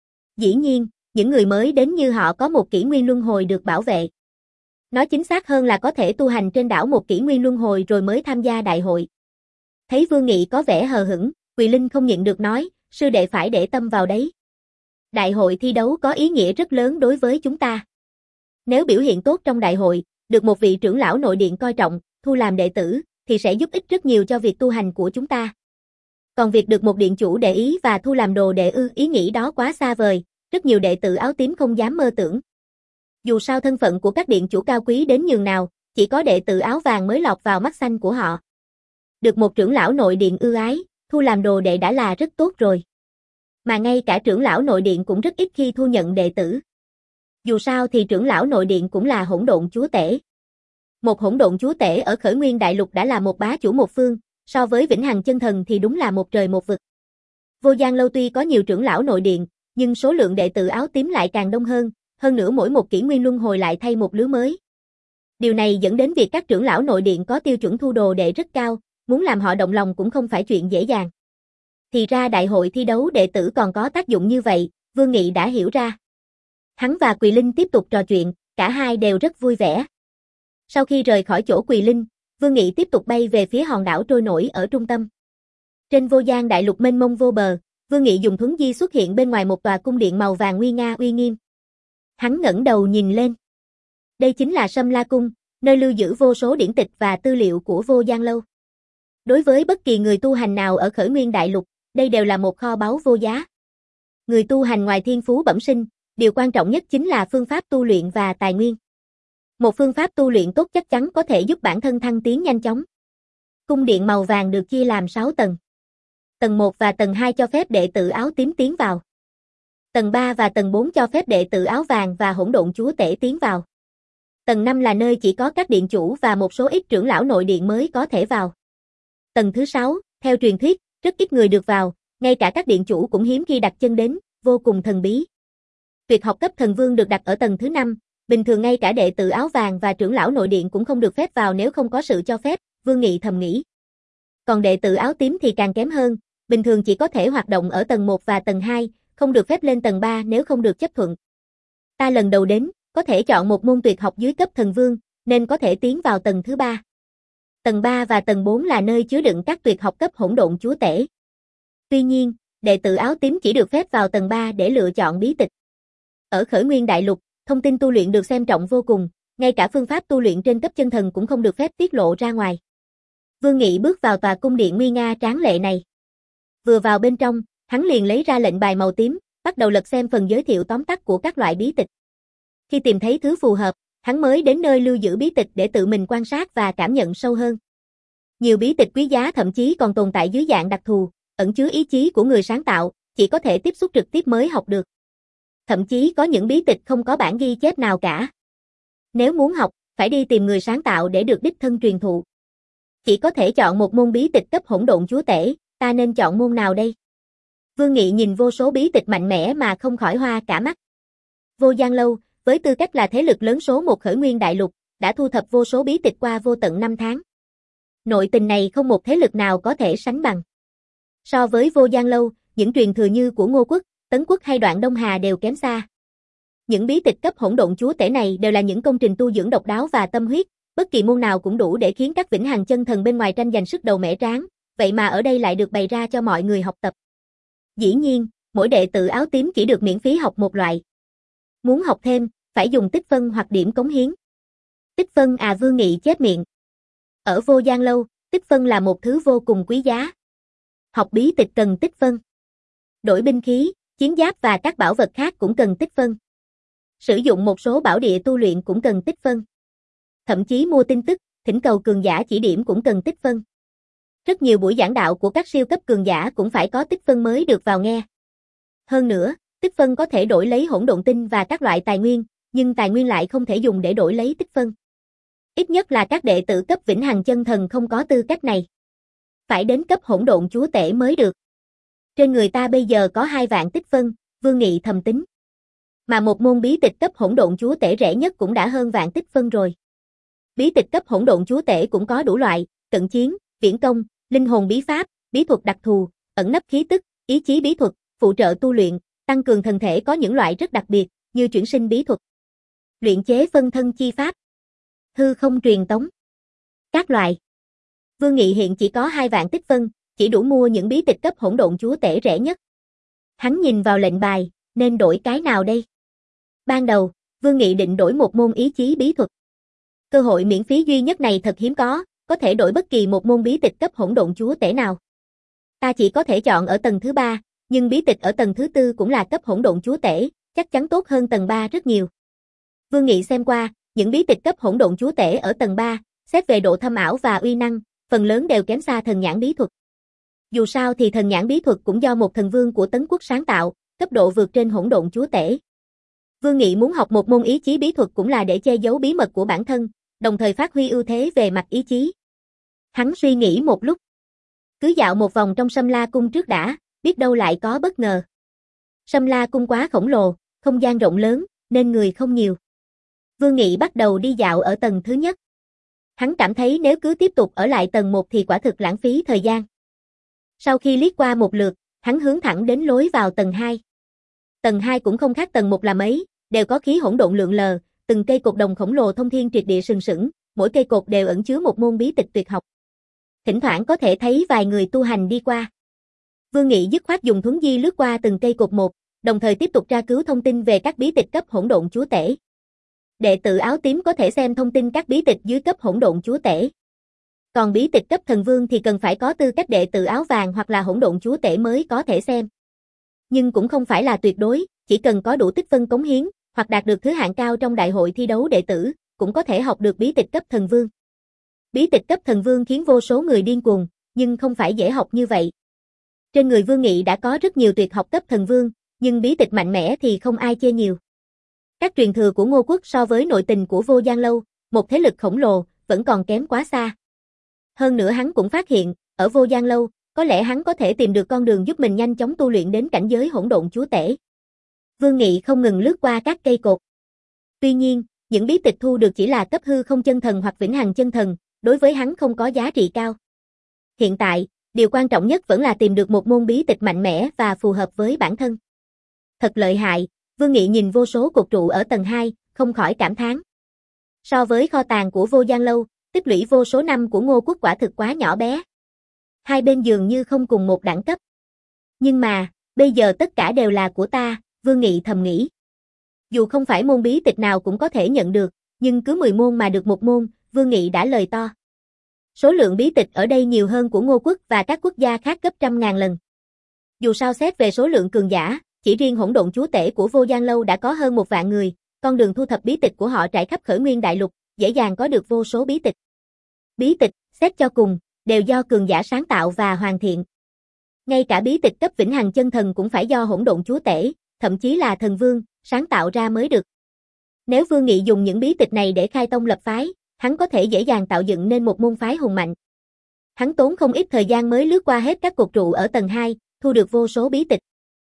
Dĩ nhiên, những người mới đến như họ có một kỷ nguyên luân hồi được bảo vệ. Nói chính xác hơn là có thể tu hành trên đảo một kỷ nguyên luân hồi rồi mới tham gia đại hội. Thấy Vương Nghị có vẻ hờ hững, Quỳ Linh không nhịn được nói, sư đệ phải để tâm vào đấy. Đại hội thi đấu có ý nghĩa rất lớn đối với chúng ta. Nếu biểu hiện tốt trong đại hội, được một vị trưởng lão nội điện coi trọng, thu làm đệ tử, thì sẽ giúp ích rất nhiều cho việc tu hành của chúng ta. Còn việc được một điện chủ để ý và thu làm đồ đệ ư, ý nghĩ đó quá xa vời, rất nhiều đệ tử áo tím không dám mơ tưởng. Dù sao thân phận của các điện chủ cao quý đến nhường nào, chỉ có đệ tử áo vàng mới lọt vào mắt xanh của họ. Được một trưởng lão nội điện ưu ái, thu làm đồ đệ đã là rất tốt rồi. Mà ngay cả trưởng lão nội điện cũng rất ít khi thu nhận đệ tử. Dù sao thì trưởng lão nội điện cũng là hỗn độn chúa tể. Một hỗn độn chúa tể ở Khởi Nguyên Đại Lục đã là một bá chủ một phương, so với Vĩnh Hằng Chân Thần thì đúng là một trời một vực. Vô Gian Lâu tuy có nhiều trưởng lão nội điện, nhưng số lượng đệ tử áo tím lại càng đông hơn, hơn nữa mỗi một kỷ nguyên luân hồi lại thay một lứa mới. Điều này dẫn đến việc các trưởng lão nội điện có tiêu chuẩn thu đồ đệ rất cao, muốn làm họ động lòng cũng không phải chuyện dễ dàng. Thì ra đại hội thi đấu đệ tử còn có tác dụng như vậy, Vương Nghị đã hiểu ra. Hắn và Quỳ Linh tiếp tục trò chuyện, cả hai đều rất vui vẻ. Sau khi rời khỏi chỗ Quỳ Linh, Vương Nghị tiếp tục bay về phía hòn đảo trôi nổi ở trung tâm. Trên vô gian đại lục mênh mông vô bờ, Vương Nghị dùng thuấn di xuất hiện bên ngoài một tòa cung điện màu vàng nguy nga uy nghiêm. Hắn ngẩng đầu nhìn lên. Đây chính là Sâm La Cung, nơi lưu giữ vô số điển tịch và tư liệu của Vô Gian Lâu. Đối với bất kỳ người tu hành nào ở Khởi Nguyên Đại Lục, đây đều là một kho báu vô giá. Người tu hành ngoài thiên phú bẩm sinh, điều quan trọng nhất chính là phương pháp tu luyện và tài nguyên. Một phương pháp tu luyện tốt chắc chắn có thể giúp bản thân thăng tiến nhanh chóng. Cung điện màu vàng được chia làm sáu tầng. Tầng một và tầng hai cho phép đệ tử áo tím tiến vào. Tầng ba và tầng bốn cho phép đệ tử áo vàng và hỗn độn chúa tể tiến vào. Tầng năm là nơi chỉ có các điện chủ và một số ít trưởng lão nội điện mới có thể vào. Tầng thứ sáu, theo truyền thuyết, rất ít người được vào, ngay cả các điện chủ cũng hiếm khi đặt chân đến, vô cùng thần bí. Tuyệt học cấp thần vương được đặt ở tầng thứ năm, bình thường ngay cả đệ tử áo vàng và trưởng lão nội điện cũng không được phép vào nếu không có sự cho phép, Vương Nghị thầm nghĩ. Còn đệ tử áo tím thì càng kém hơn, bình thường chỉ có thể hoạt động ở tầng một và tầng hai, không được phép lên tầng ba nếu không được chấp thuận. Ta lần đầu đến, có thể chọn một môn tuyệt học dưới cấp thần vương, nên có thể tiến vào tầng thứ ba. Tầng ba và tầng bốn là nơi chứa đựng các tuyệt học cấp hỗn độn chúa tể. Tuy nhiên, đệ tử áo tím chỉ được phép vào tầng ba để lựa chọn bí tịch. Ở Khởi Nguyên Đại Lục, thông tin tu luyện được xem trọng vô cùng, ngay cả phương pháp tu luyện trên cấp chân thần cũng không được phép tiết lộ ra ngoài. Vương Nghị bước vào tòa cung điện nguy nga tráng lệ này. Vừa vào bên trong, hắn liền lấy ra lệnh bài màu tím, bắt đầu lật xem phần giới thiệu tóm tắt của các loại bí tịch. Khi tìm thấy thứ phù hợp, hắn mới đến nơi lưu giữ bí tịch để tự mình quan sát và cảm nhận sâu hơn. Nhiều bí tịch quý giá thậm chí còn tồn tại dưới dạng đặc thù, ẩn chứa ý chí của người sáng tạo, chỉ có thể tiếp xúc trực tiếp mới học được. Thậm chí có những bí tịch không có bản ghi chép nào cả. Nếu muốn học, phải đi tìm người sáng tạo để được đích thân truyền thụ. Chỉ có thể chọn một môn bí tịch cấp hỗn độn chúa tể, ta nên chọn môn nào đây? Vương Nghị nhìn vô số bí tịch mạnh mẽ mà không khỏi hoa cả mắt. Vô Gian Lâu, với tư cách là thế lực lớn số một Khởi Nguyên Đại Lục, đã thu thập vô số bí tịch qua vô tận năm tháng. Nội tình này không một thế lực nào có thể sánh bằng. So với Vô Gian Lâu, những truyền thừa như của Ngô Quốc, Tấn Quốc hay Đoạn Đông Hà đều kém xa. Những bí tịch cấp hỗn độn chúa tể này đều là những công trình tu dưỡng độc đáo và tâm huyết, bất kỳ môn nào cũng đủ để khiến các vĩnh hằng chân thần bên ngoài tranh giành sức đầu mẻ tráng, vậy mà ở đây lại được bày ra cho mọi người học tập. Dĩ nhiên, mỗi đệ tử áo tím chỉ được miễn phí học một loại. Muốn học thêm, phải dùng tích phân hoặc điểm cống hiến. Tích phân à, Vương Nghị chép miệng. Ở Vô Gian Lâu, tích phân là một thứ vô cùng quý giá. Học bí tịch cần tích phân. Đổi binh khí, chiến giáp và các bảo vật khác cũng cần tích phân. Sử dụng một số bảo địa tu luyện cũng cần tích phân. Thậm chí mua tin tức, thỉnh cầu cường giả chỉ điểm cũng cần tích phân. Rất nhiều buổi giảng đạo của các siêu cấp cường giả cũng phải có tích phân mới được vào nghe. Hơn nữa, tích phân có thể đổi lấy hỗn độn tinh và các loại tài nguyên, nhưng tài nguyên lại không thể dùng để đổi lấy tích phân. Ít nhất là các đệ tử cấp vĩnh hằng chân thần không có tư cách này. Phải đến cấp hỗn độn chúa tể mới được. Trên người ta bây giờ có hai vạn tích phân, Vương Nghị thầm tính. Mà một môn bí tịch cấp hỗn độn chúa tể rẻ nhất cũng đã hơn vạn tích phân rồi. Bí tịch cấp hỗn độn chúa tể cũng có đủ loại, cận chiến, viễn công, linh hồn bí pháp, bí thuật đặc thù, ẩn nấp khí tức, ý chí bí thuật, phụ trợ tu luyện, tăng cường thân thể, có những loại rất đặc biệt, như chuyển sinh bí thuật, luyện chế phân thân chi pháp, hư không truyền tống. Các loại. Vương Nghị hiện chỉ có hai vạn tích phân, chỉ đủ mua những bí tịch cấp hỗn độn chúa tể rẻ nhất. Hắn nhìn vào lệnh bài, nên đổi cái nào đây? Ban đầu, Vương Nghị định đổi một môn ý chí bí thuật. Cơ hội miễn phí duy nhất này thật hiếm có, có thể đổi bất kỳ một môn bí tịch cấp hỗn độn chúa tể nào. Ta chỉ có thể chọn ở tầng thứ ba, nhưng bí tịch ở tầng thứ tư cũng là cấp hỗn độn chúa tể, chắc chắn tốt hơn tầng ba rất nhiều. Vương Nghị xem qua, những bí tịch cấp hỗn độn chúa tể ở tầng ba, xét về độ thâm ảo và uy năng, phần lớn đều kém xa thần nhãn bí thuật. Dù sao thì thần nhãn bí thuật cũng do một thần vương của Tấn Quốc sáng tạo, cấp độ vượt trên hỗn độn chúa tể. Vương Nghị muốn học một môn ý chí bí thuật cũng là để che giấu bí mật của bản thân, đồng thời phát huy ưu thế về mặt ý chí. Hắn suy nghĩ một lúc. Cứ dạo một vòng trong Sâm La Cung trước đã, biết đâu lại có bất ngờ. Sâm La Cung quá khổng lồ, không gian rộng lớn, nên người không nhiều. Vương Nghị bắt đầu đi dạo ở tầng thứ nhất. Hắn cảm thấy nếu cứ tiếp tục ở lại tầng một thì quả thực lãng phí thời gian. Sau khi liếc qua một lượt, hắn hướng thẳng đến lối vào tầng hai. Tầng hai cũng không khác tầng một là mấy, đều có khí hỗn độn lượn lờ, từng cây cột đồng khổng lồ thông thiên triệt địa sừng sững, mỗi cây cột đều ẩn chứa một môn bí tịch tuyệt học. Thỉnh thoảng có thể thấy vài người tu hành đi qua. Vương Nghị dứt khoát dùng thuấn di lướt qua từng cây cột một, đồng thời tiếp tục tra cứu thông tin về các bí tịch cấp hỗn độn chúa tể. Đệ tử áo tím có thể xem thông tin các bí tịch dưới cấp hỗn độn chúa tể. Còn bí tịch cấp thần vương thì cần phải có tư cách đệ tử áo vàng hoặc là hỗn độn chúa tể mới có thể xem. Nhưng cũng không phải là tuyệt đối, chỉ cần có đủ tích phân cống hiến, hoặc đạt được thứ hạng cao trong đại hội thi đấu đệ tử, cũng có thể học được bí tịch cấp thần vương. Bí tịch cấp thần vương khiến vô số người điên cuồng, nhưng không phải dễ học như vậy. Trên người Vương Nghị đã có rất nhiều tuyệt học cấp thần vương, nhưng bí tịch mạnh mẽ thì không ai chê nhiều. Các truyền thừa của Ngô Quốc so với nội tình của Vô Gian Lâu, một thế lực khổng lồ, vẫn còn kém quá xa. Hơn nữa hắn cũng phát hiện, ở Vô Gian Lâu, có lẽ hắn có thể tìm được con đường giúp mình nhanh chóng tu luyện đến cảnh giới hỗn độn chúa tể. Vương Nghị không ngừng lướt qua các cây cột. Tuy nhiên, những bí tịch thu được chỉ là cấp hư không chân thần hoặc vĩnh hằng chân thần, đối với hắn không có giá trị cao. Hiện tại, điều quan trọng nhất vẫn là tìm được một môn bí tịch mạnh mẽ và phù hợp với bản thân. Thật lợi hại, Vương Nghị nhìn vô số cột trụ ở tầng hai, không khỏi cảm thán. So với kho tàng của Vô Gian Lâu, tích lũy vô số năm của Ngô Quốc quả thực quá nhỏ bé. Hai bên dường như không cùng một đẳng cấp. Nhưng mà, bây giờ tất cả đều là của ta, Vương Nghị thầm nghĩ. Dù không phải môn bí tịch nào cũng có thể nhận được, nhưng cứ mười môn mà được một môn, Vương Nghị đã lời to. Số lượng bí tịch ở đây nhiều hơn của Ngô Quốc và các quốc gia khác gấp trăm ngàn lần. Dù sao xét về số lượng cường giả, chỉ riêng hỗn độn chúa tể của Vô Gian Lâu đã có hơn một vạn người, con đường thu thập bí tịch của họ trải khắp khởi nguyên đại lục, dễ dàng có được vô số bí tịch. Bí tịch, xét cho cùng, đều do cường giả sáng tạo và hoàn thiện. Ngay cả bí tịch cấp vĩnh hằng chân thần cũng phải do hỗn độn chúa tể, thậm chí là thần vương, sáng tạo ra mới được. Nếu Vương Nghị dùng những bí tịch này để khai tông lập phái, hắn có thể dễ dàng tạo dựng nên một môn phái hùng mạnh. Hắn tốn không ít thời gian mới lướt qua hết các cột trụ ở tầng hai, thu được vô số bí tịch.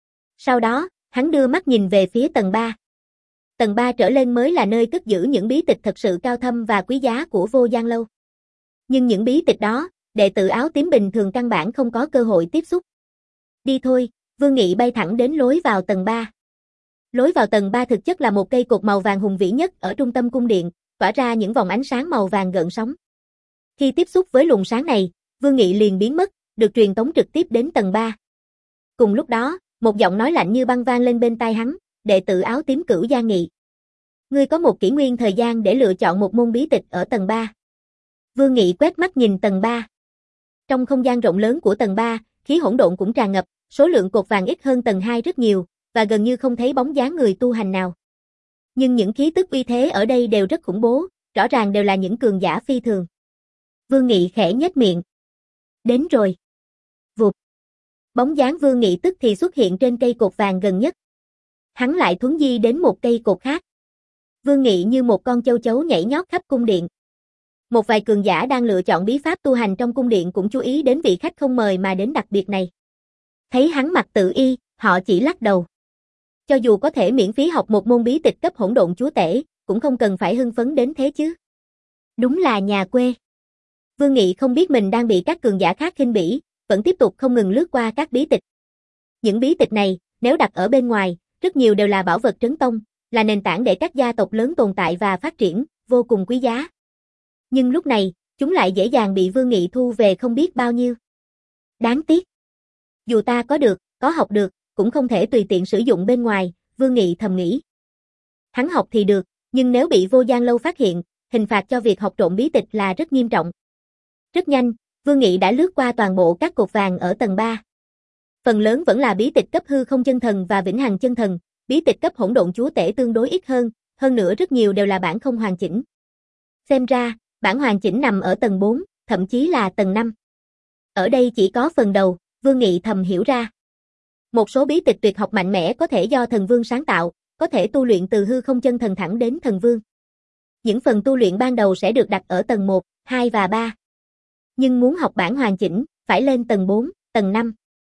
Sau đó, hắn đưa mắt nhìn về phía tầng ba. Tầng ba trở lên mới là nơi cất giữ những bí tịch thật sự cao thâm và quý giá của Vô Gian Lâu. Nhưng những bí tịch đó, đệ tử áo tím bình thường căn bản không có cơ hội tiếp xúc. Đi thôi, Vương Nghị bay thẳng đến lối vào tầng ba. Lối vào tầng ba thực chất là một cây cột màu vàng hùng vĩ nhất ở trung tâm cung điện, tỏa ra những vòng ánh sáng màu vàng gợn sóng. Khi tiếp xúc với luồng sáng này, Vương Nghị liền biến mất, được truyền tống trực tiếp đến tầng ba. Cùng lúc đó, một giọng nói lạnh như băng vang lên bên tai hắn, đệ tử áo tím Cửu Gia Nghị. Ngươi có một kỷ nguyên thời gian để lựa chọn một môn bí tịch ở tầng ba. Vương Nghị quét mắt nhìn tầng ba. Trong không gian rộng lớn của tầng ba, khí hỗn độn cũng tràn ngập, số lượng cột vàng ít hơn tầng hai rất nhiều, và gần như không thấy bóng dáng người tu hành nào. Nhưng những khí tức uy thế ở đây đều rất khủng bố, rõ ràng đều là những cường giả phi thường. Vương Nghị khẽ nhếch miệng. Đến rồi. Vụt. Bóng dáng Vương Nghị tức thì xuất hiện trên cây cột vàng gần nhất. Hắn lại thuấn di đến một cây cột khác. Vương Nghị như một con châu chấu nhảy nhót khắp cung điện. Một vài cường giả đang lựa chọn bí pháp tu hành trong cung điện cũng chú ý đến vị khách không mời mà đến đặc biệt này. Thấy hắn mặc tự y, họ chỉ lắc đầu. Cho dù có thể miễn phí học một môn bí tịch cấp hỗn độn chúa tể, cũng không cần phải hưng phấn đến thế chứ. Đúng là nhà quê. Vương Nghị không biết mình đang bị các cường giả khác khinh bỉ, vẫn tiếp tục không ngừng lướt qua các bí tịch. Những bí tịch này, nếu đặt ở bên ngoài, rất nhiều đều là bảo vật trấn tông, là nền tảng để các gia tộc lớn tồn tại và phát triển, vô cùng quý giá. Nhưng lúc này, chúng lại dễ dàng bị Vương Nghị thu về không biết bao nhiêu. Đáng tiếc. Dù ta có được, có học được, cũng không thể tùy tiện sử dụng bên ngoài, Vương Nghị thầm nghĩ. Hắn học thì được, nhưng nếu bị Vô Gian Lâu phát hiện, hình phạt cho việc học trộm bí tịch là rất nghiêm trọng. Rất nhanh, Vương Nghị đã lướt qua toàn bộ các cột vàng ở tầng ba. Phần lớn vẫn là bí tịch cấp hư không chân thần và vĩnh hằng chân thần, bí tịch cấp hỗn độn chúa tể tương đối ít hơn, hơn nữa rất nhiều đều là bản không hoàn chỉnh. Xem ra, bản hoàn chỉnh nằm ở tầng bốn, thậm chí là tầng năm. Ở đây chỉ có phần đầu, Vương Nghị thầm hiểu ra. Một số bí tịch tuyệt học mạnh mẽ có thể do thần vương sáng tạo, có thể tu luyện từ hư không chân thần thẳng đến thần vương. Những phần tu luyện ban đầu sẽ được đặt ở tầng một, hai và ba. Nhưng muốn học bản hoàn chỉnh, phải lên tầng bốn, tầng năm.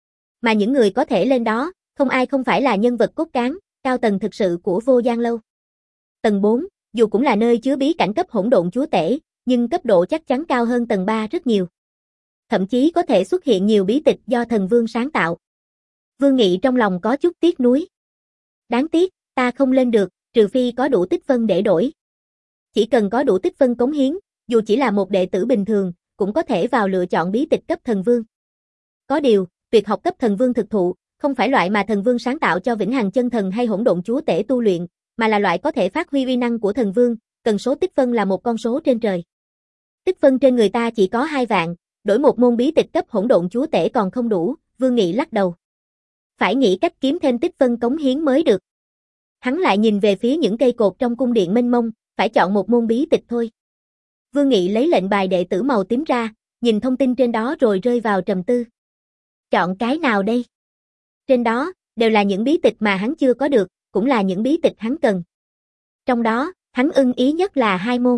Mà những người có thể lên đó, không ai không phải là nhân vật cốt cán, cao tầng thực sự của Vô Gian Lâu. Tầng bốn, dù cũng là nơi chứa bí cảnh cấp hỗn độn chúa tể, nhưng cấp độ chắc chắn cao hơn tầng ba rất nhiều. Thậm chí có thể xuất hiện nhiều bí tịch do thần vương sáng tạo. Vương Nghị trong lòng có chút tiếc nuối. Đáng tiếc, ta không lên được, trừ phi có đủ tích phân để đổi. Chỉ cần có đủ tích phân cống hiến, dù chỉ là một đệ tử bình thường, cũng có thể vào lựa chọn bí tịch cấp thần vương. Có điều, tuyệt học cấp thần vương thực thụ, không phải loại mà thần vương sáng tạo cho vĩnh hằng chân thần hay hỗn độn chúa tể tu luyện, mà là loại có thể phát huy uy năng của thần vương, cần số tích phân là một con số trên trời. Tích phân trên người ta chỉ có hai vạn, đổi một môn bí tịch cấp hỗn độn chúa tể còn không đủ, Vương Nghị lắc đầu. Phải nghĩ cách kiếm thêm tích phân cống hiến mới được. Hắn lại nhìn về phía những cây cột trong cung điện mênh mông, phải chọn một môn bí tịch thôi. Vương Nghị lấy lệnh bài đệ tử màu tím ra, nhìn thông tin trên đó rồi rơi vào trầm tư. Chọn cái nào đây? Trên đó, đều là những bí tịch mà hắn chưa có được, cũng là những bí tịch hắn cần. Trong đó, hắn ưng ý nhất là hai môn.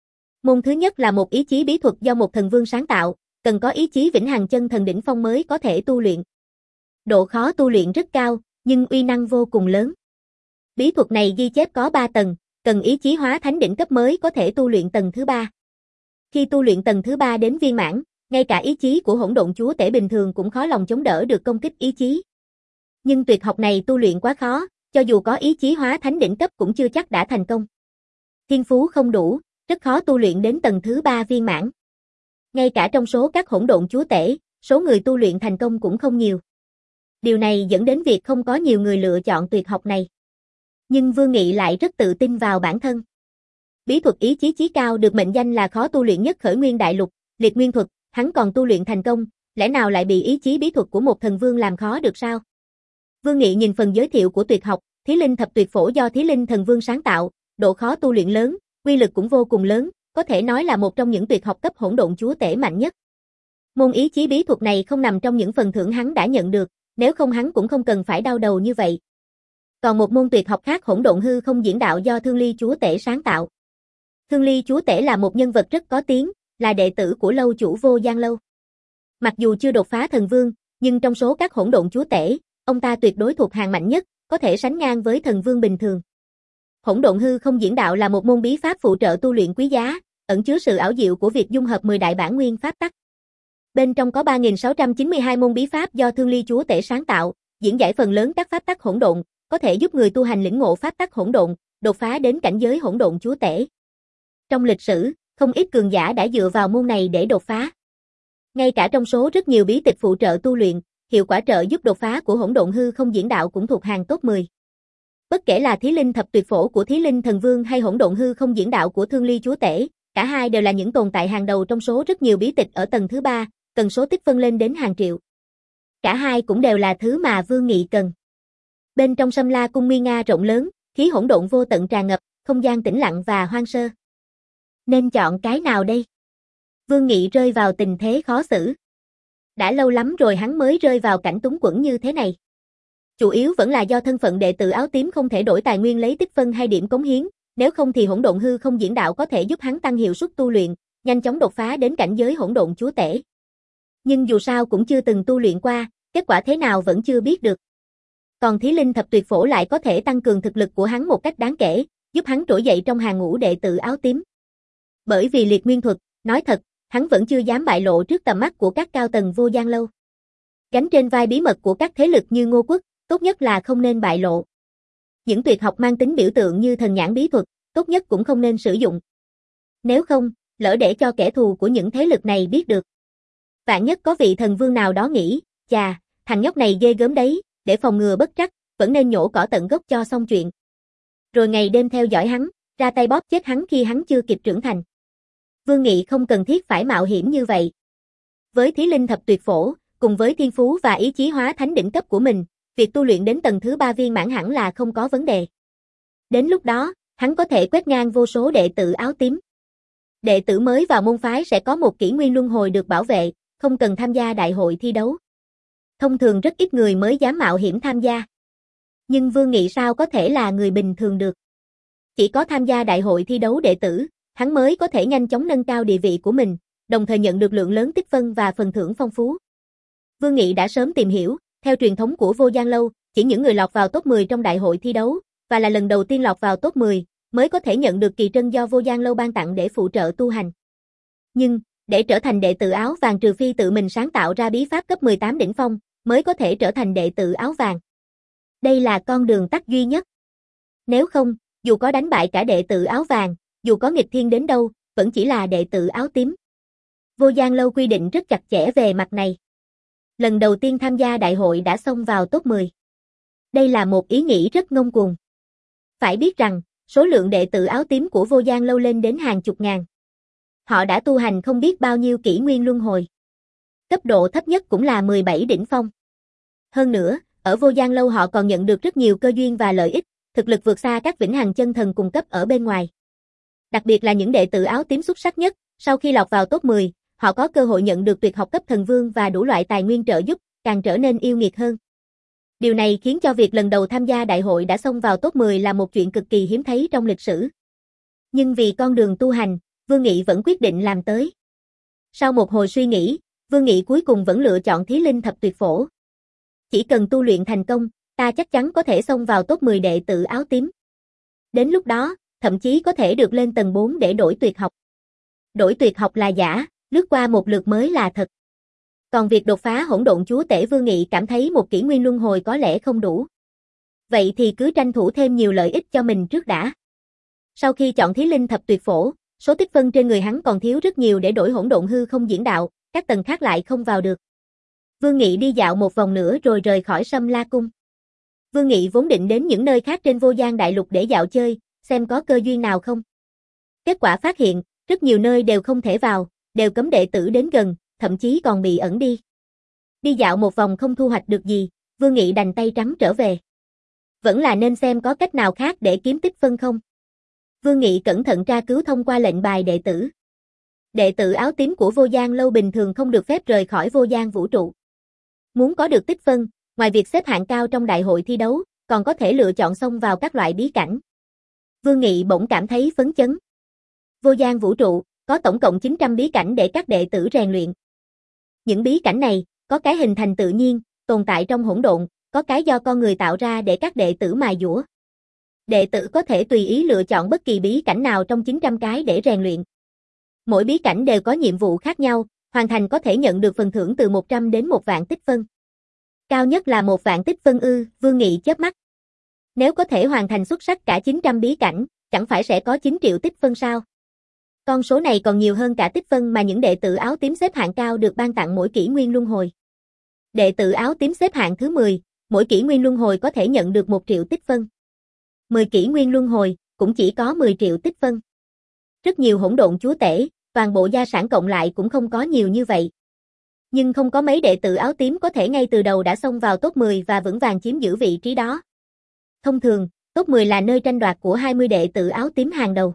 Môn thứ nhất là một ý chí bí thuật do một thần vương sáng tạo, cần có ý chí vĩnh hằng chân thần đỉnh phong mới có thể tu luyện. Độ khó tu luyện rất cao, nhưng uy năng vô cùng lớn. Bí thuật này ghi chép có ba tầng, cần ý chí hóa thánh đỉnh cấp mới có thể tu luyện tầng thứ ba. Khi tu luyện tầng thứ ba đến viên mãn, ngay cả ý chí của hỗn độn chúa tể bình thường cũng khó lòng chống đỡ được công kích ý chí. Nhưng tuyệt học này tu luyện quá khó, cho dù có ý chí hóa thánh đỉnh cấp cũng chưa chắc đã thành công. Thiên phú không đủ, rất khó tu luyện đến tầng thứ ba viên mãn. Ngay cả trong số các hỗn độn chúa tể, số người tu luyện thành công cũng không nhiều. Điều này dẫn đến việc không có nhiều người lựa chọn tuyệt học này. Nhưng Vương Nghị lại rất tự tin vào bản thân. Bí thuật ý chí chí cao được mệnh danh là khó tu luyện nhất khởi nguyên đại lục, liệt nguyên thuật, hắn còn tu luyện thành công, lẽ nào lại bị ý chí bí thuật của một thần vương làm khó được sao? Vương Nghị nhìn phần giới thiệu của tuyệt học, Thí Linh Thập Tuyệt Phổ do Thí Linh thần vương sáng tạo, độ khó tu luyện lớn, uy lực cũng vô cùng lớn, có thể nói là một trong những tuyệt học cấp hỗn độn chúa tể mạnh nhất. Môn ý chí bí thuật này không nằm trong những phần thưởng hắn đã nhận được, nếu không hắn cũng không cần phải đau đầu như vậy. Còn một môn tuyệt học khác hỗn độn hư không diễn đạo do Thương Ly chúa tể sáng tạo. Thương Ly chúa tể là một nhân vật rất có tiếng, là đệ tử của lâu chủ Vô Gian Lâu. Mặc dù chưa đột phá thần vương, nhưng trong số các hỗn độn chúa tể, ông ta tuyệt đối thuộc hàng mạnh nhất, có thể sánh ngang với thần vương bình thường. Hỗn độn hư không diễn đạo là một môn bí pháp phụ trợ tu luyện quý giá, ẩn chứa sự ảo diệu của việc dung hợp mười đại bản nguyên pháp tắc. Bên trong có ba nghìn sáu trăm chín mươi hai môn bí pháp do Thương Ly chúa tể sáng tạo, diễn giải phần lớn các pháp tắc hỗn độn, có thể giúp người tu hành lĩnh ngộ pháp tắc hỗn độn, đột phá đến cảnh giới hỗn độn chúa tể. Trong lịch sử, không ít cường giả đã dựa vào môn này để đột phá. Ngay cả trong số rất nhiều bí tịch phụ trợ tu luyện, hiệu quả trợ giúp đột phá của hỗn độn hư không diễn đạo cũng thuộc hàng top mười. Bất kể là Thí Linh Thập Tuyệt Phổ của Thí Linh Thần Vương hay hỗn độn hư không diễn đạo của Thương Ly chúa tể, cả hai đều là những tồn tại hàng đầu trong số rất nhiều bí tịch ở tầng thứ ba, cần số tích phân lên đến hàng triệu. Cả hai cũng đều là thứ mà Vương Nghị cần. Bên trong Sâm La cung nguy nga rộng lớn, khí hỗn độn vô tận tràn ngập, không gian tĩnh lặng và hoang sơ. Nên chọn cái nào đây? Vương Nghị rơi vào tình thế khó xử. Đã lâu lắm rồi hắn mới rơi vào cảnh túng quẫn như thế này. Chủ yếu vẫn là do thân phận đệ tử áo tím không thể đổi tài nguyên lấy tích phân hay điểm cống hiến, nếu không thì hỗn độn hư không diễn đạo có thể giúp hắn tăng hiệu suất tu luyện, nhanh chóng đột phá đến cảnh giới hỗn độn chúa tể. Nhưng dù sao cũng chưa từng tu luyện qua, kết quả thế nào vẫn chưa biết được. Còn Thí Linh Thập Tuyệt Phổ lại có thể tăng cường thực lực của hắn một cách đáng kể, giúp hắn trỗi dậy trong hàng ngũ đệ tử áo tím. Bởi vì liệt nguyên thuật, nói thật, hắn vẫn chưa dám bại lộ trước tầm mắt của các cao tầng Vô Gian Lâu. Gánh trên vai bí mật của các thế lực như Ngô Quốc, tốt nhất là không nên bại lộ. Những tuyệt học mang tính biểu tượng như thần nhãn bí thuật, tốt nhất cũng không nên sử dụng. Nếu không, lỡ để cho kẻ thù của những thế lực này biết được. Vạn nhất có vị thần vương nào đó nghĩ, chà, thằng nhóc này ghê gớm đấy, để phòng ngừa bất trắc, vẫn nên nhổ cỏ tận gốc cho xong chuyện. Rồi ngày đêm theo dõi hắn, ra tay bóp chết hắn khi hắn chưa kịp trưởng thành. Vương Nghị không cần thiết phải mạo hiểm như vậy. Với Thí Linh Thập Tuyệt Phổ, cùng với thiên phú và ý chí hóa thánh đỉnh cấp của mình, việc tu luyện đến tầng thứ ba viên mãn hẳn là không có vấn đề. Đến lúc đó, hắn có thể quét ngang vô số đệ tử áo tím. Đệ tử mới vào môn phái sẽ có một kỷ nguyên luân hồi được bảo vệ, không cần tham gia đại hội thi đấu. Thông thường rất ít người mới dám mạo hiểm tham gia. Nhưng Vương Nghị sao có thể là người bình thường được. Chỉ có tham gia đại hội thi đấu đệ tử, hắn mới có thể nhanh chóng nâng cao địa vị của mình, đồng thời nhận được lượng lớn tích phân và phần thưởng phong phú. Vương Nghị đã sớm tìm hiểu, theo truyền thống của Vô Gian Lâu, chỉ những người lọt vào top mười trong đại hội thi đấu, và là lần đầu tiên lọt vào top mười, mới có thể nhận được kỳ trân do Vô Gian Lâu ban tặng để phụ trợ tu hành. Nhưng, để trở thành đệ tử áo vàng trừ phi tự mình sáng tạo ra bí pháp cấp mười tám đỉnh phong, mới có thể trở thành đệ tử áo vàng. Đây là con đường tắt duy nhất. Nếu không, dù có đánh bại cả đệ tử áo vàng, dù có nghịch thiên đến đâu, vẫn chỉ là đệ tử áo tím. Vô Gian Lâu quy định rất chặt chẽ về mặt này. Lần đầu tiên tham gia đại hội đã xông vào top mười. Đây là một ý nghĩ rất ngông cuồng. Phải biết rằng, số lượng đệ tử áo tím của Vô Gian Lâu lên đến hàng chục ngàn. Họ đã tu hành không biết bao nhiêu kỷ nguyên luân hồi. Cấp độ thấp nhất cũng là mười bảy đỉnh phong. Hơn nữa, ở Vô Gian Lâu họ còn nhận được rất nhiều cơ duyên và lợi ích, thực lực vượt xa các vĩnh hằng chân thần cùng cấp ở bên ngoài. Đặc biệt là những đệ tử áo tím xuất sắc nhất, sau khi lọt vào top mười, họ có cơ hội nhận được tuyệt học cấp thần vương và đủ loại tài nguyên trợ giúp, càng trở nên yêu nghiệt hơn. Điều này khiến cho việc lần đầu tham gia đại hội đã xông vào top mười là một chuyện cực kỳ hiếm thấy trong lịch sử. Nhưng vì con đường tu hành, Vương Nghị vẫn quyết định làm tới. Sau một hồi suy nghĩ, Vương Nghị cuối cùng vẫn lựa chọn Thí Linh Thập Tuyệt Phổ. Chỉ cần tu luyện thành công, ta chắc chắn có thể xông vào top mười đệ tử áo tím. Đến lúc đó, thậm chí có thể được lên tầng bốn để đổi tuyệt học. Đổi tuyệt học là giả, lướt qua một lượt mới là thật. Còn việc đột phá hỗn độn chúa tể Vương Nghị cảm thấy một kỷ nguyên luân hồi có lẽ không đủ. Vậy thì cứ tranh thủ thêm nhiều lợi ích cho mình trước đã. Sau khi chọn Thí Linh Thập Tuyệt Phổ, số tích phân trên người hắn còn thiếu rất nhiều để đổi hỗn độn hư không diễn đạo, các tầng khác lại không vào được. Vương Nghị đi dạo một vòng nữa rồi rời khỏi Sâm La Cung. Vương Nghị vốn định đến những nơi khác trên Vô Gian Đại Lục để dạo chơi, xem có cơ duyên nào không. Kết quả phát hiện, rất nhiều nơi đều không thể vào, đều cấm đệ tử đến gần, thậm chí còn bị ẩn đi. Đi dạo một vòng không thu hoạch được gì, Vương Nghị đành tay trắng trở về. Vẫn là nên xem có cách nào khác để kiếm tích phân không. Vương Nghị cẩn thận tra cứu thông qua lệnh bài đệ tử. Đệ tử áo tím của Vô Gian Lâu bình thường không được phép rời khỏi Vô Gian vũ trụ. Muốn có được tích phân, ngoài việc xếp hạng cao trong đại hội thi đấu, còn có thể lựa chọn xông vào các loại bí cảnh. Vương Nghị bỗng cảm thấy phấn chấn. Vô Gian vũ trụ, có tổng cộng chín trăm bí cảnh để các đệ tử rèn luyện. Những bí cảnh này, có cái hình thành tự nhiên, tồn tại trong hỗn độn, có cái do con người tạo ra để các đệ tử mài dũa. Đệ tử có thể tùy ý lựa chọn bất kỳ bí cảnh nào trong chín trăm cái để rèn luyện. Mỗi bí cảnh đều có nhiệm vụ khác nhau, hoàn thành có thể nhận được phần thưởng từ một trăm đến một vạn tích phân. Cao nhất là một vạn tích phân ư, Vương Nghị chớp mắt. Nếu có thể hoàn thành xuất sắc cả chín trăm bí cảnh, chẳng phải sẽ có chín triệu tích phân sao? Con số này còn nhiều hơn cả tích phân mà những đệ tử áo tím xếp hạng cao được ban tặng mỗi kỷ nguyên luân hồi. Đệ tử áo tím xếp hạng thứ mười, mỗi kỷ nguyên luân hồi có thể nhận được một triệu tích phân. mười kỷ nguyên luân hồi, cũng chỉ có mười triệu tích phân. Rất nhiều hỗn độn chúa tể, toàn bộ gia sản cộng lại cũng không có nhiều như vậy. Nhưng không có mấy đệ tử áo tím có thể ngay từ đầu đã xông vào top mười và vững vàng chiếm giữ vị trí đó. Thông thường, top mười là nơi tranh đoạt của hai mươi đệ tử áo tím hàng đầu.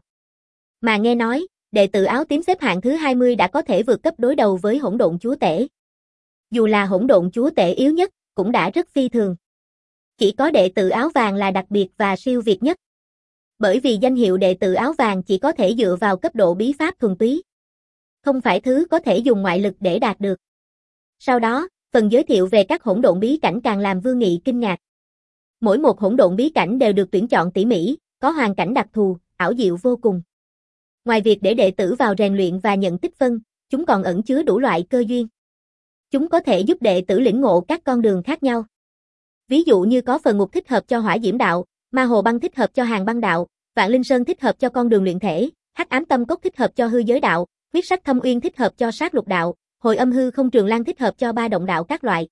Mà nghe nói, đệ tử áo tím xếp hạng thứ hai mươi đã có thể vượt cấp đối đầu với hỗn độn chúa tể. Dù là hỗn độn chúa tể yếu nhất, cũng đã rất phi thường. Chỉ có đệ tử áo vàng là đặc biệt và siêu việt nhất. Bởi vì danh hiệu đệ tử áo vàng chỉ có thể dựa vào cấp độ bí pháp thuần túy. Không phải thứ có thể dùng ngoại lực để đạt được. Sau đó, phần giới thiệu về các hỗn độn bí cảnh càng làm Vương Nghị kinh ngạc. Mỗi một hỗn độn bí cảnh đều được tuyển chọn tỉ mỉ, có hoàn cảnh đặc thù, ảo diệu vô cùng. Ngoài việc để đệ tử vào rèn luyện và nhận tích phân, chúng còn ẩn chứa đủ loại cơ duyên. Chúng có thể giúp đệ tử lĩnh ngộ các con đường khác nhau. Ví dụ như có phần ngục thích hợp cho hỏa diễm đạo, ma hồ băng thích hợp cho hàng băng đạo, vạn linh sơn thích hợp cho con đường luyện thể, hắc ám tâm cốc thích hợp cho hư giới đạo, huyết sắc thâm uyên thích hợp cho sát lục đạo, hồi âm hư không trường lan thích hợp cho ba động đạo các loại.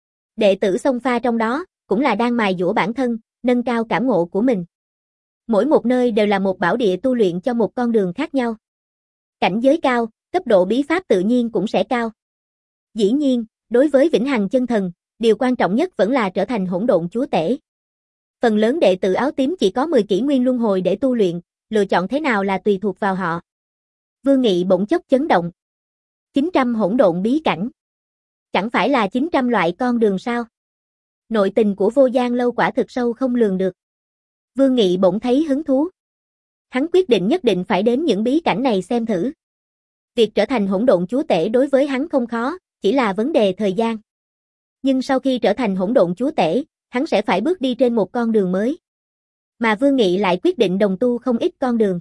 Đệ tử xông pha trong đó, cũng là đang mài dũa bản thân, nâng cao cảm ngộ của mình. Mỗi một nơi đều là một bảo địa tu luyện cho một con đường khác nhau. Cảnh giới cao, cấp độ bí pháp tự nhiên cũng sẽ cao. Dĩ nhiên, đối với vĩnh hằng chân thần, điều quan trọng nhất vẫn là trở thành hỗn độn chúa tể. Phần lớn đệ tử áo tím chỉ có mười kỷ nguyên luân hồi để tu luyện, lựa chọn thế nào là tùy thuộc vào họ. Vương Nghị bỗng chốc chấn động. chín trăm hỗn độn bí cảnh. Chẳng phải là chín trăm loại con đường sao? Nội tình của Vô Gian Lâu quả thực sâu không lường được. Vương Nghị bỗng thấy hứng thú. Hắn quyết định nhất định phải đến những bí cảnh này xem thử. Việc trở thành hỗn độn chúa tể đối với hắn không khó, chỉ là vấn đề thời gian. Nhưng sau khi trở thành hỗn độn chúa tể, hắn sẽ phải bước đi trên một con đường mới. Mà Vương Nghị lại quyết định đồng tu không ít con đường.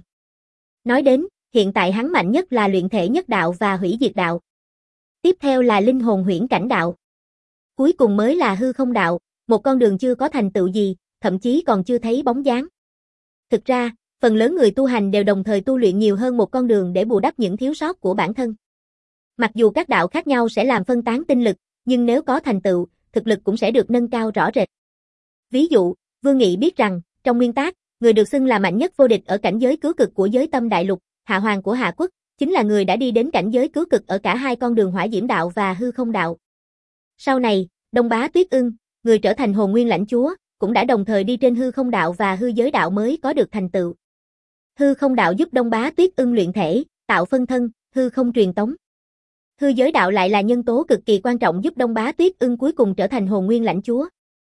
Nói đến, hiện tại hắn mạnh nhất là luyện thể nhất đạo và hủy diệt đạo. Tiếp theo là linh hồn huyễn cảnh đạo. Cuối cùng mới là hư không đạo, một con đường chưa có thành tựu gì, thậm chí còn chưa thấy bóng dáng. Thực ra, phần lớn người tu hành đều đồng thời tu luyện nhiều hơn một con đường để bù đắp những thiếu sót của bản thân. Mặc dù các đạo khác nhau sẽ làm phân tán tinh lực, nhưng nếu có thành tựu, thực lực cũng sẽ được nâng cao rõ rệt. Ví dụ, Vương Nghị biết rằng, trong nguyên tác, người được xưng là mạnh nhất vô địch ở cảnh giới cứu cực của giới tâm đại lục, Hạ Hoàng của Hạ Quốc, chính là người đã đi đến cảnh giới cứu cực ở cả hai con đường hỏa diễm đạo và hư không đạo. Sau này, Đông Bá Tuyết Ưng, người trở thành hồn nguyên lãnh chúa, cũng đã đồng thời đi trên hư không đạo và hư giới đạo mới có được thành tựu. Hư không đạo giúp Đông Bá Tuyết Ưng luyện thể, tạo phân thân, hư không truyền tống. Hư giới đạo lại là nhân tố cực kỳ quan trọng giúp Đông Bá Tuyết Ưng cuối cùng trở thành hồn nguyên lãnh chúa.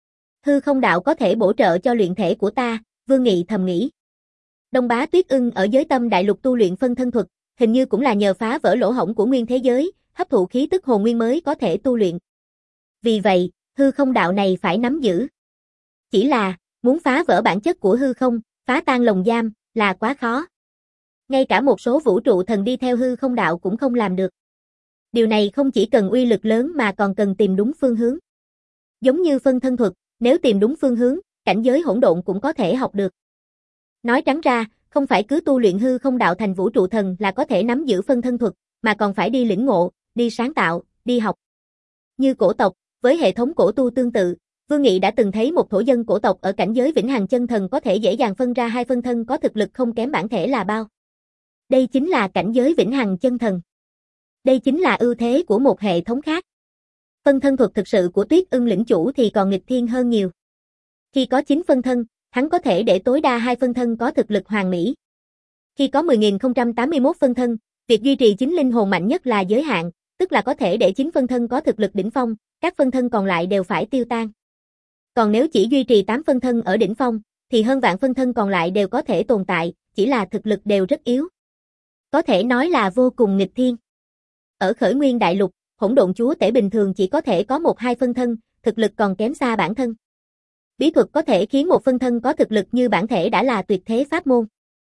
Hư không đạo có thể bổ trợ cho luyện thể của ta, Vương Nghị thầm nghĩ. Đông Bá Tuyết Ưng ở giới tâm đại lục tu luyện phân thân thuật, hình như cũng là nhờ phá vỡ lỗ hổng của nguyên thế giới, hấp thụ khí tức hồn nguyên mới có thể tu luyện. Vì vậy, hư không đạo này phải nắm giữ. Chỉ là, muốn phá vỡ bản chất của hư không, phá tan lồng giam, là quá khó. Ngay cả một số vũ trụ thần đi theo hư không đạo cũng không làm được. Điều này không chỉ cần uy lực lớn mà còn cần tìm đúng phương hướng. Giống như phân thân thuật, nếu tìm đúng phương hướng, cảnh giới hỗn độn cũng có thể học được. Nói trắng ra, không phải cứ tu luyện hư không đạo thành vũ trụ thần là có thể nắm giữ phân thân thuật, mà còn phải đi lĩnh ngộ, đi sáng tạo, đi học. Như cổ tộc, với hệ thống cổ tu tương tự, Vương Nghị đã từng thấy một thổ dân cổ tộc ở cảnh giới vĩnh hằng chân thần có thể dễ dàng phân ra hai phân thân có thực lực không kém bản thể là bao. Đây chính là cảnh giới vĩnh hằng chân thần. Đây chính là ưu thế của một hệ thống khác. Phân thân thuật thực sự của Tuyết Ưng lĩnh chủ thì còn nghịch thiên hơn nhiều. Khi có chín phân thân, hắn có thể để tối đa hai phân thân có thực lực hoàn mỹ. Khi có mười nghìn không trăm tám mươi mốt phân thân, việc duy trì chín linh hồn mạnh nhất là giới hạn, tức là có thể để chín phân thân có thực lực đỉnh phong, các phân thân còn lại đều phải tiêu tan. Còn nếu chỉ duy trì tám phân thân ở đỉnh phong, thì hơn vạn phân thân còn lại đều có thể tồn tại, chỉ là thực lực đều rất yếu. Có thể nói là vô cùng nghịch thiên. Ở khởi nguyên đại lục, hỗn độn chúa tể bình thường chỉ có thể có một hai phân thân, thực lực còn kém xa bản thân. Bí thuật có thể khiến một phân thân có thực lực như bản thể đã là tuyệt thế pháp môn.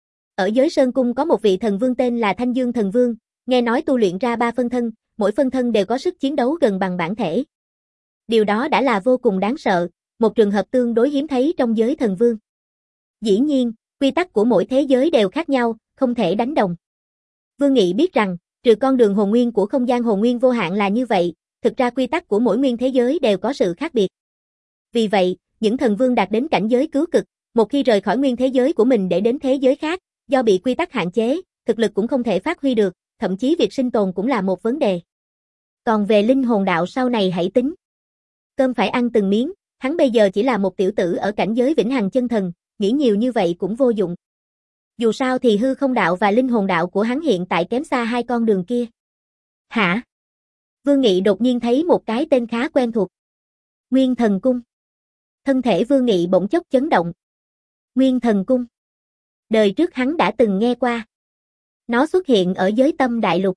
Ở giới Sơn Cung có một vị thần vương tên là Thanh Dương Thần Vương, nghe nói tu luyện ra ba phân thân, mỗi phân thân đều có sức chiến đấu gần bằng bản thể. Điều đó đã là vô cùng đáng sợ, một trường hợp tương đối hiếm thấy trong giới thần vương. Dĩ nhiên, quy tắc của mỗi thế giới đều khác nhau, không thể đánh đồng. Vương Nghị biết rằng, trừ con đường hồn nguyên của không gian hồn nguyên vô hạn là như vậy, thực ra quy tắc của mỗi nguyên thế giới đều có sự khác biệt. Vì vậy, những thần vương đạt đến cảnh giới cứu cực, một khi rời khỏi nguyên thế giới của mình để đến thế giới khác, do bị quy tắc hạn chế, thực lực cũng không thể phát huy được, thậm chí việc sinh tồn cũng là một vấn đề. Còn về linh hồn đạo sau này hãy tính. Cơm phải ăn từng miếng, hắn bây giờ chỉ là một tiểu tử ở cảnh giới vĩnh hằng chân thần, nghĩ nhiều như vậy cũng vô dụng. Dù sao thì hư không đạo và linh hồn đạo của hắn hiện tại kém xa hai con đường kia. Hả? Vương Nghị đột nhiên thấy một cái tên khá quen thuộc. Nguyên Thần Cung. Thân thể Vương Nghị bỗng chốc chấn động. Nguyên Thần Cung. Đời trước hắn đã từng nghe qua. Nó xuất hiện ở giới tâm đại lục.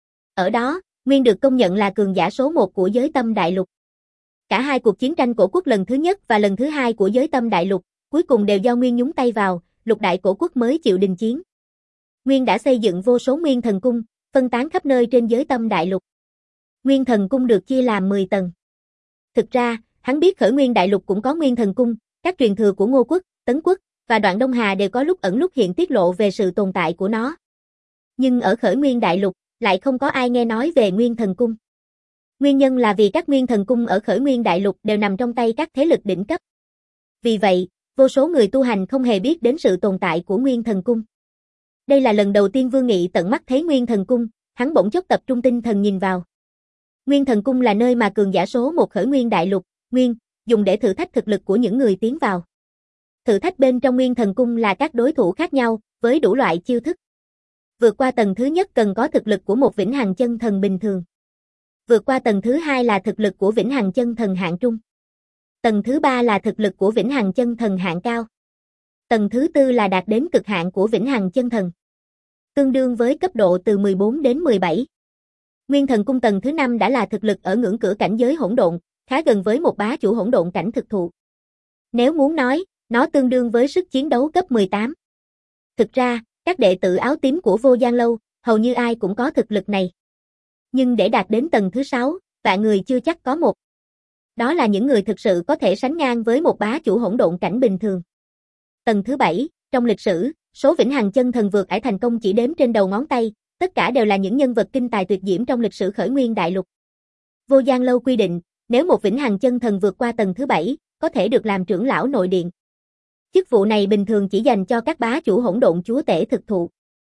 Ở đó, Nguyên được công nhận là cường giả số một của giới tâm đại lục. Cả hai cuộc chiến tranh cổ quốc lần thứ nhất và lần thứ hai của giới tâm đại lục, cuối cùng đều do Nguyên nhúng tay vào, lục đại cổ quốc mới chịu đình chiến. Nguyên đã xây dựng vô số Nguyên Thần Cung, phân tán khắp nơi trên giới tâm đại lục. Nguyên Thần Cung được chia làm mười tầng. Thực ra, hắn biết Khởi Nguyên đại lục cũng có Nguyên Thần Cung, các truyền thừa của Ngô quốc, Tấn quốc và Đoạn Đông Hà đều có lúc ẩn lúc hiện tiết lộ về sự tồn tại của nó. Nhưng ở Khởi Nguyên đại lục, lại không có ai nghe nói về Nguyên Thần Cung. Nguyên nhân là vì các Nguyên Thần Cung ở Khởi Nguyên đại lục đều nằm trong tay các thế lực đỉnh cấp. Vì vậy, vô số người tu hành không hề biết đến sự tồn tại của Nguyên Thần Cung. Đây là lần đầu tiên Vương Nghị tận mắt thấy Nguyên Thần Cung, hắn bỗng chốc tập trung tinh thần nhìn vào. Nguyên Thần Cung là nơi mà cường giả số một Khởi Nguyên đại lục, Nguyên, dùng để thử thách thực lực của những người tiến vào. Thử thách bên trong Nguyên Thần Cung là các đối thủ khác nhau, với đủ loại chiêu thức. Vượt qua tầng thứ nhất cần có thực lực của một vĩnh hằng chân thần bình thường. Vượt qua tầng thứ hai là thực lực của vĩnh hằng chân thần hạng trung. Tầng thứ ba là thực lực của vĩnh hằng chân thần hạng cao. Tầng thứ tư là đạt đến cực hạn của vĩnh hằng chân thần. Tương đương với cấp độ từ mười bốn đến mười bảy. Nguyên Thần Cung tầng thứ năm đã là thực lực ở ngưỡng cửa cảnh giới hỗn độn, khá gần với một bá chủ hỗn độn cảnh thực thụ. Nếu muốn nói, nó tương đương với sức chiến đấu cấp mười tám. Thực ra, các đệ tử áo tím của Vô Gian Lâu, hầu như ai cũng có thực lực này. Nhưng để đạt đến tầng thứ sáu, vạn người chưa chắc có một. Đó là những người thực sự có thể sánh ngang với một bá chủ hỗn độn cảnh bình thường. Tầng thứ bảy, trong lịch sử, số vĩnh hằng chân thần vượt ải thành công chỉ đếm trên đầu ngón tay, tất cả đều là những nhân vật kinh tài tuyệt diễm trong lịch sử Khởi Nguyên đại lục. Vô Gian Lâu quy định, nếu một vĩnh hằng chân thần vượt qua tầng thứ bảy, có thể được làm trưởng lão nội điện. Chức vụ này bình thường chỉ dành cho các bá chủ hỗn độn chúa tể thực thụ.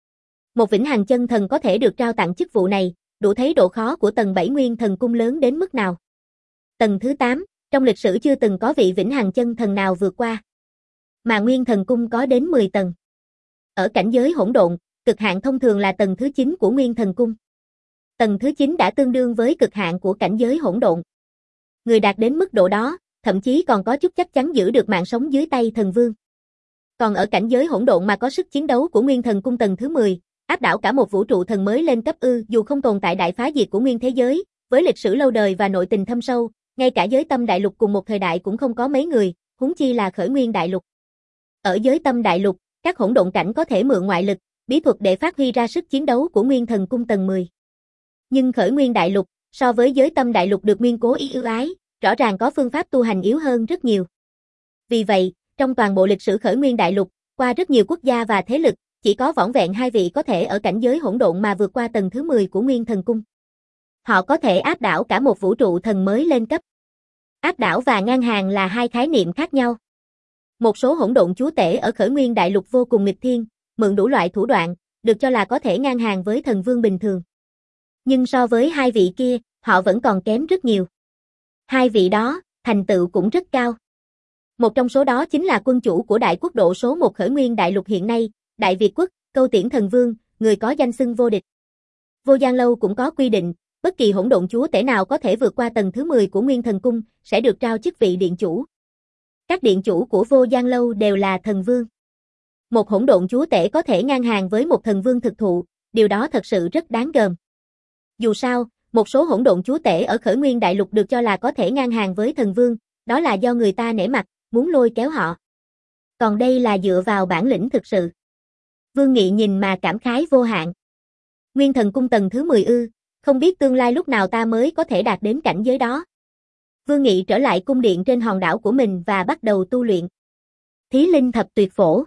Một vĩnh hằng chân thần có thể được trao tặng chức vụ này, đủ thấy độ khó của tầng bảy Nguyên Thần Cung lớn đến mức nào. Tầng thứ tám, trong lịch sử chưa từng có vị vĩnh hằng chân thần nào vượt qua. Mà Nguyên Thần Cung có đến mười tầng. Ở cảnh giới hỗn độn, cực hạn thông thường là tầng thứ chín của Nguyên Thần Cung. Tầng thứ chín đã tương đương với cực hạn của cảnh giới hỗn độn. Người đạt đến mức độ đó, thậm chí còn có chút chắc chắn giữ được mạng sống dưới tay thần vương. Còn ở cảnh giới hỗn độn mà có sức chiến đấu của Nguyên Thần Cung tầng thứ mười, áp đảo cả một vũ trụ thần mới lên cấp ư, dù không tồn tại đại phá diệt của nguyên thế giới, với lịch sử lâu đời và nội tình thâm sâu, ngay cả giới tâm đại lục cùng một thời đại cũng không có mấy người, huống chi là Khởi Nguyên đại lục. Ở giới tâm đại lục, các hỗn độn cảnh có thể mượn ngoại lực, bí thuật để phát huy ra sức chiến đấu của Nguyên Thần Cung tầng mười. Nhưng Khởi Nguyên đại lục, so với giới tâm đại lục được Nguyên cố ý ưu ái, rõ ràng có phương pháp tu hành yếu hơn rất nhiều. Vì vậy, trong toàn bộ lịch sử Khởi Nguyên đại lục, qua rất nhiều quốc gia và thế lực, chỉ có vỏn vẹn hai vị có thể ở cảnh giới hỗn độn mà vượt qua tầng thứ mười của Nguyên Thần Cung. Họ có thể áp đảo cả một vũ trụ thần mới lên cấp. Áp đảo và ngang hàng là hai khái niệm khác nhau. Một số hỗn độn chúa tể ở Khởi Nguyên đại lục vô cùng nghịch thiên, mượn đủ loại thủ đoạn, được cho là có thể ngang hàng với thần vương bình thường. Nhưng so với hai vị kia, họ vẫn còn kém rất nhiều. Hai vị đó, thành tựu cũng rất cao. Một trong số đó chính là quân chủ của đại quốc độ số một Khởi Nguyên đại lục hiện nay, Đại Việt quốc, Câu Tiễn thần vương, người có danh xưng vô địch. Vô Gian Lâu cũng có quy định, bất kỳ hỗn độn chúa tể nào có thể vượt qua tầng thứ mười của Nguyên Thần Cung, sẽ được trao chức vị điện chủ. Các điện chủ của Vô Gian Lâu đều là thần vương. Một hỗn độn chúa tể có thể ngang hàng với một thần vương thực thụ, điều đó thật sự rất đáng gờm. Dù sao, một số hỗn độn chúa tể ở Khởi Nguyên đại lục được cho là có thể ngang hàng với thần vương, đó là do người ta nể mặt, muốn lôi kéo họ. Còn đây là dựa vào bản lĩnh thực sự. Vương Nghị nhìn mà cảm khái vô hạn. Nguyên Thần Cung tầng thứ mười ư, không biết tương lai lúc nào ta mới có thể đạt đến cảnh giới đó. Vương Nghị trở lại cung điện trên hòn đảo của mình và bắt đầu tu luyện. Thí Linh Thập Tuyệt Phổ.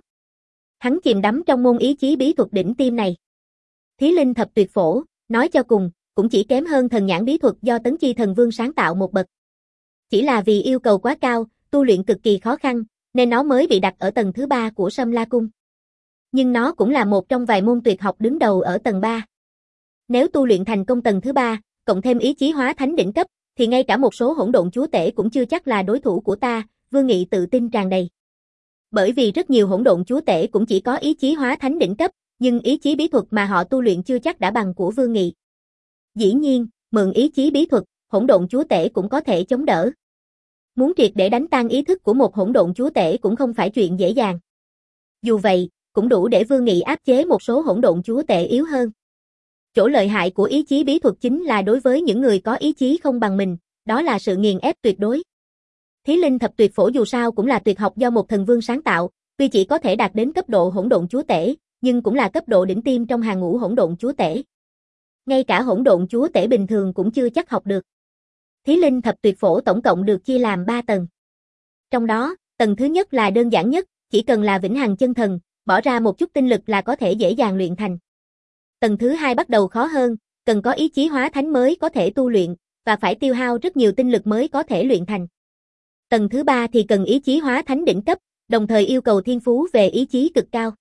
Hắn chìm đắm trong môn ý chí bí thuật đỉnh tiêm này. Thí Linh Thập Tuyệt Phổ, nói cho cùng, cũng chỉ kém hơn thần nhãn bí thuật do Tấn Chi Thần Vương sáng tạo một bậc. Chỉ là vì yêu cầu quá cao, tu luyện cực kỳ khó khăn, nên nó mới bị đặt ở tầng thứ ba của Sâm La Cung. Nhưng nó cũng là một trong vài môn tuyệt học đứng đầu ở tầng ba. Nếu tu luyện thành công tầng thứ ba, cộng thêm ý chí hóa thánh đỉnh cấp, thì ngay cả một số hỗn độn chúa tể cũng chưa chắc là đối thủ của ta, Vương Nghị tự tin tràn đầy. Bởi vì rất nhiều hỗn độn chúa tể cũng chỉ có ý chí hóa thánh đỉnh cấp, nhưng ý chí bí thuật mà họ tu luyện chưa chắc đã bằng của Vương Nghị. Dĩ nhiên, Mượn ý chí bí thuật, hỗn độn chúa tể cũng có thể chống đỡ. Muốn triệt để đánh tan ý thức của một hỗn độn chúa tể cũng không phải chuyện dễ dàng. Dù vậy, cũng đủ để Vương Nghị áp chế một số hỗn độn chúa tể yếu hơn. Chỗ lợi hại của ý chí bí thuật chính là đối với những người có ý chí không bằng mình, đó là sự nghiền ép tuyệt đối. Thí Linh Thập Tuyệt Phổ dù sao cũng là tuyệt học do một thần vương sáng tạo, tuy chỉ có thể đạt đến cấp độ hỗn độn chúa tể, nhưng cũng là cấp độ đỉnh tiêm trong hàng ngũ hỗn độn chúa tể. Ngay cả hỗn độn chúa tể bình thường cũng chưa chắc học được. Thí Linh Thập Tuyệt Phổ tổng cộng được chia làm ba tầng. Trong đó, tầng thứ nhất là đơn giản nhất, chỉ cần là vĩnh hằng chân thần, bỏ ra một chút tinh lực là có thể dễ dàng luyện thành. Tầng thứ hai bắt đầu khó hơn, cần có ý chí hóa thánh mới có thể tu luyện, và phải tiêu hao rất nhiều tinh lực mới có thể luyện thành. Tầng thứ ba thì cần ý chí hóa thánh đỉnh cấp, đồng thời yêu cầu thiên phú về ý chí cực cao.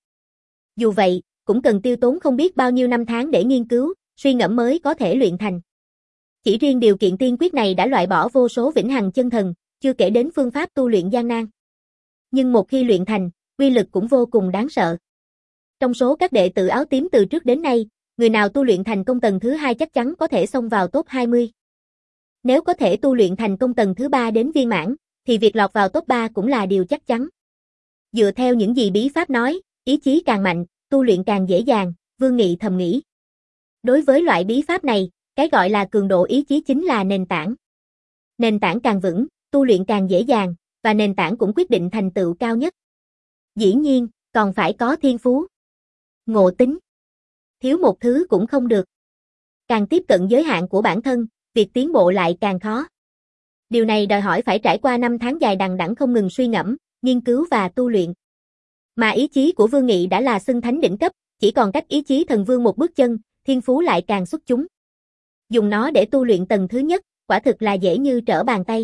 Dù vậy, cũng cần tiêu tốn không biết bao nhiêu năm tháng để nghiên cứu, suy ngẫm mới có thể luyện thành. Chỉ riêng điều kiện tiên quyết này đã loại bỏ vô số vĩnh hằng chân thần, chưa kể đến phương pháp tu luyện gian nan. Nhưng một khi luyện thành, uy lực cũng vô cùng đáng sợ. Trong số các đệ tử áo tím từ trước đến nay, người nào tu luyện thành công tầng thứ hai chắc chắn có thể xông vào top hai mươi. Nếu có thể tu luyện thành công tầng thứ ba đến viên mãn, thì việc lọt vào top ba cũng là điều chắc chắn. Dựa theo những gì bí pháp nói, ý chí càng mạnh, tu luyện càng dễ dàng, Vương Nghị thầm nghĩ. Đối với loại bí pháp này, cái gọi là cường độ ý chí chính là nền tảng. Nền tảng càng vững, tu luyện càng dễ dàng, và nền tảng cũng quyết định thành tựu cao nhất. Dĩ nhiên, còn phải có thiên phú. Ngộ tính. Thiếu một thứ cũng không được. Càng tiếp cận giới hạn của bản thân, việc tiến bộ lại càng khó. Điều này đòi hỏi phải trải qua năm tháng dài đằng đẵng không ngừng suy ngẫm, nghiên cứu và tu luyện. Mà ý chí của Vương Nghị đã là xưng thánh đỉnh cấp, chỉ còn cách ý chí thần vương một bước chân, thiên phú lại càng xuất chúng. Dùng nó để tu luyện tầng thứ nhất, quả thực là dễ như trở bàn tay.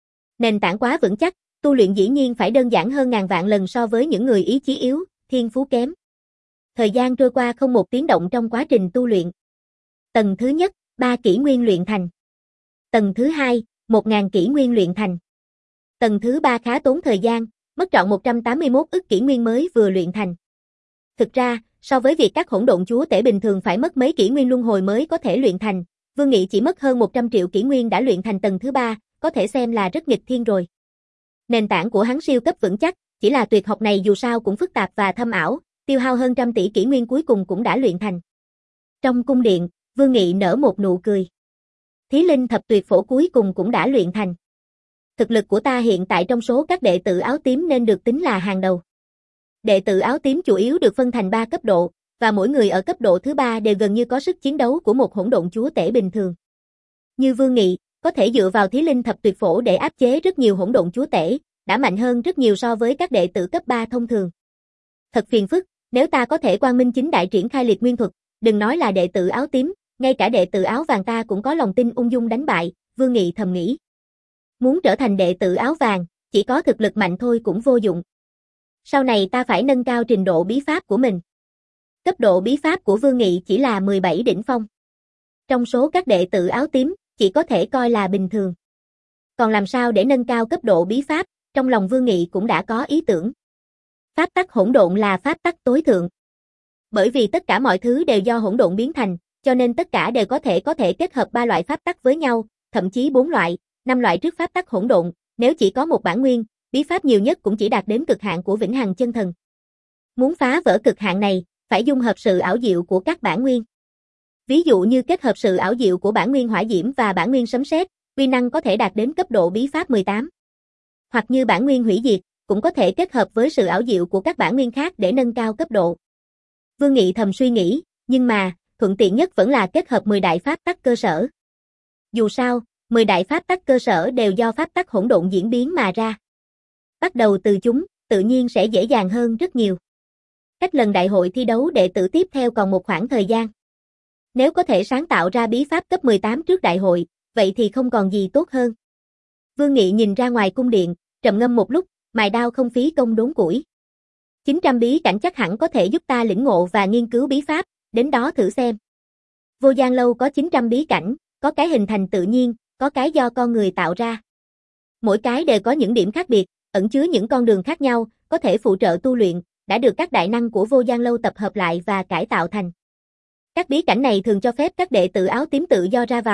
Nền tảng quá vững chắc, tu luyện dĩ nhiên phải đơn giản hơn ngàn vạn lần so với những người ý chí yếu, thiên phú kém. Thời gian trôi qua không một tiếng động trong quá trình tu luyện. Tầng thứ nhất, ba kỷ nguyên luyện thành. Tầng thứ hai, một ngàn kỷ nguyên luyện thành. Tầng thứ ba khá tốn thời gian, mất trọn một trăm tám mươi mốt ức kỷ nguyên mới vừa luyện thành. Thực ra, so với việc các hỗn độn chúa tể bình thường phải mất mấy kỷ nguyên luân hồi mới có thể luyện thành, Vương Nghị chỉ mất hơn một trăm triệu kỷ nguyên đã luyện thành tầng thứ ba, có thể xem là rất nghịch thiên rồi. Nền tảng của hắn siêu cấp vững chắc, chỉ là tuyệt học này dù sao cũng phức tạp và thâm ảo, tiêu hao hơn trăm tỷ kỷ nguyên cuối cùng cũng đã luyện thành. Trong cung điện, Vương Nghị nở một nụ cười. Thí Linh Thập Tuyệt Phổ cuối cùng cũng đã luyện thành. Thực lực của ta hiện tại trong số các đệ tử áo tím nên được tính là hàng đầu. Đệ tử áo tím chủ yếu được phân thành ba cấp độ, và mỗi người ở cấp độ thứ ba đều gần như có sức chiến đấu của một hỗn độn chúa tể bình thường. Như Vương Nghị, có thể dựa vào Thí Linh Thập Tuyệt Phổ để áp chế rất nhiều hỗn độn chúa tể, đã mạnh hơn rất nhiều so với các đệ tử cấp ba thông thường. Thật phiền phức, nếu ta có thể quang minh chính đại triển khai liệt nguyên thuật, đừng nói là đệ tử áo tím, ngay cả đệ tử áo vàng ta cũng có lòng tin ung dung đánh bại, Vương Nghị thầm nghĩ. Muốn trở thành đệ tử áo vàng, chỉ có thực lực mạnh thôi cũng vô dụng. Sau này ta phải nâng cao trình độ bí pháp của mình. Cấp độ bí pháp của Vương Nghị chỉ là mười bảy đỉnh phong. Trong số các đệ tử áo tím, chỉ có thể coi là bình thường. Còn làm sao để nâng cao cấp độ bí pháp, trong lòng Vương Nghị cũng đã có ý tưởng. Pháp tắc hỗn độn là pháp tắc tối thượng. Bởi vì tất cả mọi thứ đều do hỗn độn biến thành, cho nên tất cả đều có thể có thể kết hợp ba loại pháp tắc với nhau, thậm chí bốn loại, năm loại trước pháp tắc hỗn độn, nếu chỉ có một bản nguyên, bí pháp nhiều nhất cũng chỉ đạt đến cực hạn của vĩnh hằng chân thần. Muốn phá vỡ cực hạn này, phải dung hợp sự ảo diệu của các bản nguyên. Ví dụ như kết hợp sự ảo diệu của bản nguyên hỏa diễm và bản nguyên sấm sét, uy năng có thể đạt đến cấp độ bí pháp mười tám. Hoặc như bản nguyên hủy diệt, cũng có thể kết hợp với sự ảo diệu của các bản nguyên khác để nâng cao cấp độ. Vương Nghị thầm suy nghĩ, nhưng mà, thuận tiện nhất vẫn là kết hợp mười đại pháp tắc cơ sở. Dù sao, mười đại pháp tắc cơ sở đều do pháp tắc hỗn độn diễn biến mà ra. Bắt đầu từ chúng, tự nhiên sẽ dễ dàng hơn rất nhiều. Cách lần đại hội thi đấu đệ tử tiếp theo còn một khoảng thời gian. Nếu có thể sáng tạo ra bí pháp cấp mười tám trước đại hội, vậy thì không còn gì tốt hơn. Vương Nghị nhìn ra ngoài cung điện, trầm ngâm một lúc, mài đao không phí công đốn củi. chín trăm bí cảnh chắc hẳn có thể giúp ta lĩnh ngộ và nghiên cứu bí pháp, đến đó thử xem. Vô Gian Lâu có chín trăm bí cảnh, có cái hình thành tự nhiên, có cái do con người tạo ra. Mỗi cái đều có những điểm khác biệt, ẩn chứa những con đường khác nhau, có thể phụ trợ tu luyện, đã được các đại năng của Vô Gian Lâu tập hợp lại và cải tạo thành. Các bí cảnh này thường cho phép các đệ tử áo tím tự do ra vào,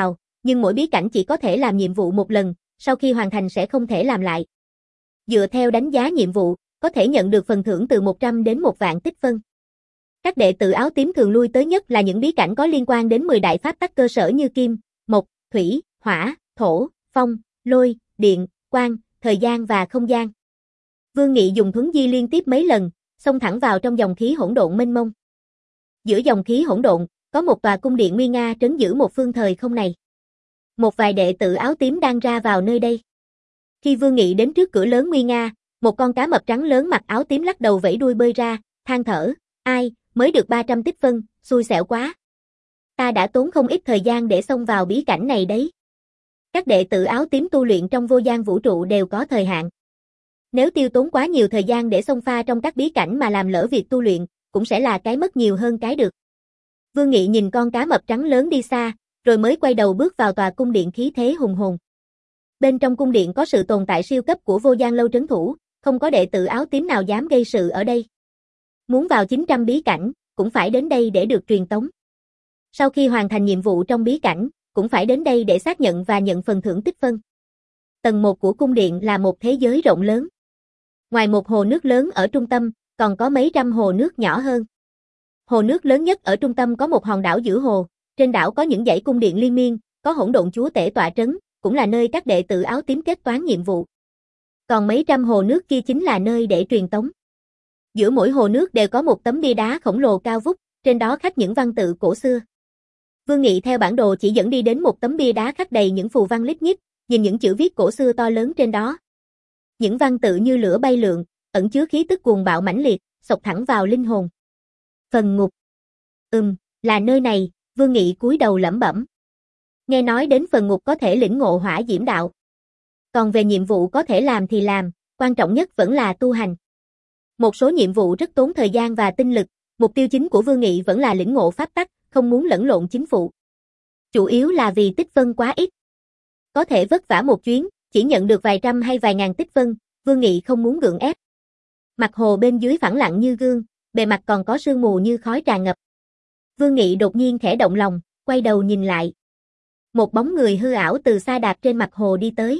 nhưng mỗi bí cảnh chỉ có thể làm nhiệm vụ một lần, sau khi hoàn thành sẽ không thể làm lại. Dựa theo đánh giá nhiệm vụ, có thể nhận được phần thưởng từ một trăm đến một vạn tích phân. Các đệ tử áo tím thường lui tới nhất là những bí cảnh có liên quan đến mười đại pháp tắc cơ sở như kim, mộc, thủy, hỏa, thổ, phong, lôi, điện, quang, thời gian và không gian. Vương Nghị dùng thuấn di liên tiếp mấy lần, xông thẳng vào trong dòng khí hỗn độn mênh mông. Giữa dòng khí hỗn độn, có một tòa cung điện nguy nga trấn giữ một phương thời không này. Một vài đệ tử áo tím đang ra vào nơi đây. Khi Vương Nghị đến trước cửa lớn nguy nga, một con cá mập trắng lớn mặc áo tím lắc đầu vẫy đuôi bơi ra, than thở, ai, mới được ba trăm tích phân, xui xẻo quá. Ta đã tốn không ít thời gian để xông vào bí cảnh này đấy. Các đệ tử áo tím tu luyện trong vô gian vũ trụ đều có thời hạn. Nếu tiêu tốn quá nhiều thời gian để xông pha trong các bí cảnh mà làm lỡ việc tu luyện, cũng sẽ là cái mất nhiều hơn cái được. Vương Nghị nhìn con cá mập trắng lớn đi xa, rồi mới quay đầu bước vào tòa cung điện khí thế hùng hồn. Bên trong cung điện có sự tồn tại siêu cấp của vô gian lâu trấn thủ, không có đệ tử áo tím nào dám gây sự ở đây. Muốn vào chín trăm bí cảnh, cũng phải đến đây để được truyền tống. Sau khi hoàn thành nhiệm vụ trong bí cảnh, cũng phải đến đây để xác nhận và nhận phần thưởng tích phân. Tầng một của cung điện là một thế giới rộng lớn. Ngoài một hồ nước lớn ở trung tâm, còn có mấy trăm hồ nước nhỏ hơn. Hồ nước lớn nhất ở trung tâm có một hòn đảo giữa hồ, trên đảo có những dãy cung điện liên miên, có hỗn độn chúa tể tọa trấn, cũng là nơi các đệ tử áo tím kết toán nhiệm vụ. Còn mấy trăm hồ nước kia chính là nơi để truyền tống. Giữa mỗi hồ nước đều có một tấm bia đá khổng lồ cao vút, trên đó khắc những văn tự cổ xưa. Vương Nghị theo bản đồ chỉ dẫn đi đến một tấm bia đá khắc đầy những phù văn lít nhít, nhìn những chữ viết cổ xưa to lớn trên đó. Những văn tự như lửa bay lượn, ẩn chứa khí tức cuồng bạo mãnh liệt, xộc thẳng vào linh hồn. Phần ngục. Ừm, là nơi này, Vương Nghị cúi đầu lẩm bẩm. Nghe nói đến phần ngục có thể lĩnh ngộ hỏa diễm đạo. Còn về nhiệm vụ có thể làm thì làm, quan trọng nhất vẫn là tu hành. Một số nhiệm vụ rất tốn thời gian và tinh lực, mục tiêu chính của Vương Nghị vẫn là lĩnh ngộ pháp tắc, không muốn lẫn lộn chính phụ. Chủ yếu là vì tích phân quá ít. Có thể vất vả một chuyến, chỉ nhận được vài trăm hay vài ngàn tích phân, Vương Nghị không muốn gượng ép. Mặt hồ bên dưới phẳng lặng như gương, bề mặt còn có sương mù như khói tràn ngập. Vương Nghị đột nhiên khẽ động lòng, quay đầu nhìn lại. Một bóng người hư ảo từ xa đạp trên mặt hồ đi tới.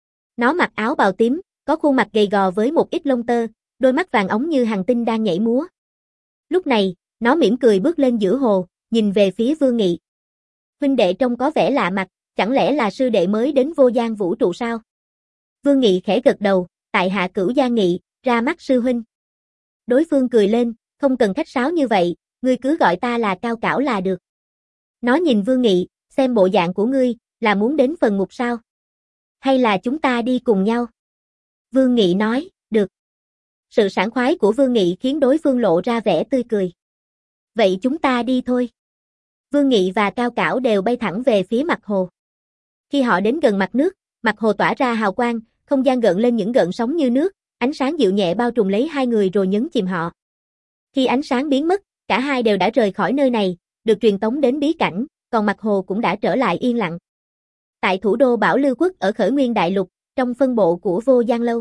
Nó mặc áo bào tím, có khuôn mặt gầy gò với một ít lông tơ, đôi mắt vàng óng như hàng tinh đang nhảy múa. Lúc này, nó mỉm cười bước lên giữa hồ, nhìn về phía Vương Nghị. Huynh đệ trông có vẻ lạ mặt, chẳng lẽ là sư đệ mới đến vô gian vũ trụ sao? Vương Nghị khẽ gật đầu, tại hạ Cửu Gia Nghị, ra mắt sư huynh. Đối phương cười lên, không cần khách sáo như vậy, ngươi cứ gọi ta là Cao Cảo là được. Nó nhìn Vương Nghị, xem bộ dạng của ngươi, là muốn đến phần ngục sao? Hay là chúng ta đi cùng nhau? Vương Nghị nói, được. Sự sảng khoái của Vương Nghị khiến đối phương lộ ra vẻ tươi cười. Vậy chúng ta đi thôi. Vương Nghị và Cao Cảo đều bay thẳng về phía mặt hồ. Khi họ đến gần mặt nước, mặt hồ tỏa ra hào quang, không gian gợn lên những gợn sóng như nước, ánh sáng dịu nhẹ bao trùm lấy hai người rồi nhấn chìm họ. Khi ánh sáng biến mất, cả hai đều đã rời khỏi nơi này, được truyền tống đến bí cảnh, còn mặt hồ cũng đã trở lại yên lặng. Tại thủ đô Bảo Lưu Quốc ở Khởi Nguyên Đại Lục, trong phân bộ của Vô Gian Lâu.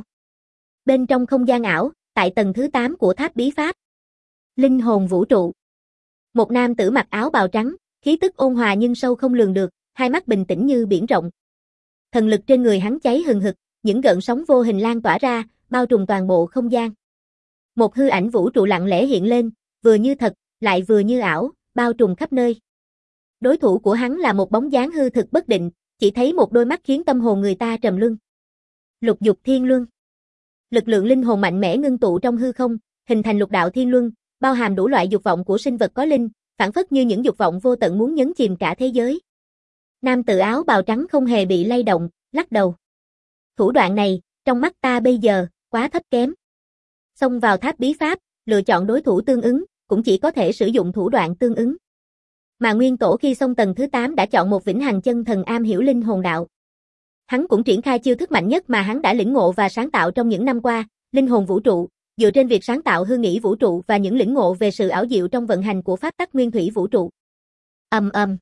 Bên trong không gian ảo, tại tầng thứ tám của tháp bí pháp. Linh hồn vũ trụ. Một nam tử mặc áo bào trắng, khí tức ôn hòa nhưng sâu không lường được, hai mắt bình tĩnh như biển rộng. Thần lực trên người hắn cháy hừng hực, những gợn sóng vô hình lan tỏa ra, bao trùm toàn bộ không gian. Một hư ảnh vũ trụ lặng lẽ hiện lên, vừa như thật, lại vừa như ảo, bao trùm khắp nơi. Đối thủ của hắn là một bóng dáng hư thực bất định, chỉ thấy một đôi mắt khiến tâm hồn người ta trầm luân. Lục dục thiên luân. Lực lượng linh hồn mạnh mẽ ngưng tụ trong hư không, hình thành lục đạo thiên luân, bao hàm đủ loại dục vọng của sinh vật có linh, phản phất như những dục vọng vô tận muốn nhấn chìm cả thế giới. Nam tử áo bào trắng không hề bị lay động, lắc đầu. Thủ đoạn này, trong mắt ta bây giờ, quá thấp kém. Xông vào tháp bí pháp, lựa chọn đối thủ tương ứng, cũng chỉ có thể sử dụng thủ đoạn tương ứng. Mà Nguyên Tổ khi xông tầng thứ tám đã chọn một vĩnh hằng chân thần am hiểu linh hồn đạo. Hắn cũng triển khai chiêu thức mạnh nhất mà hắn đã lĩnh ngộ và sáng tạo trong những năm qua, linh hồn vũ trụ, dựa trên việc sáng tạo hư nghĩ vũ trụ và những lĩnh ngộ về sự ảo diệu trong vận hành của pháp tắc nguyên thủy vũ trụ. Ầm ầm.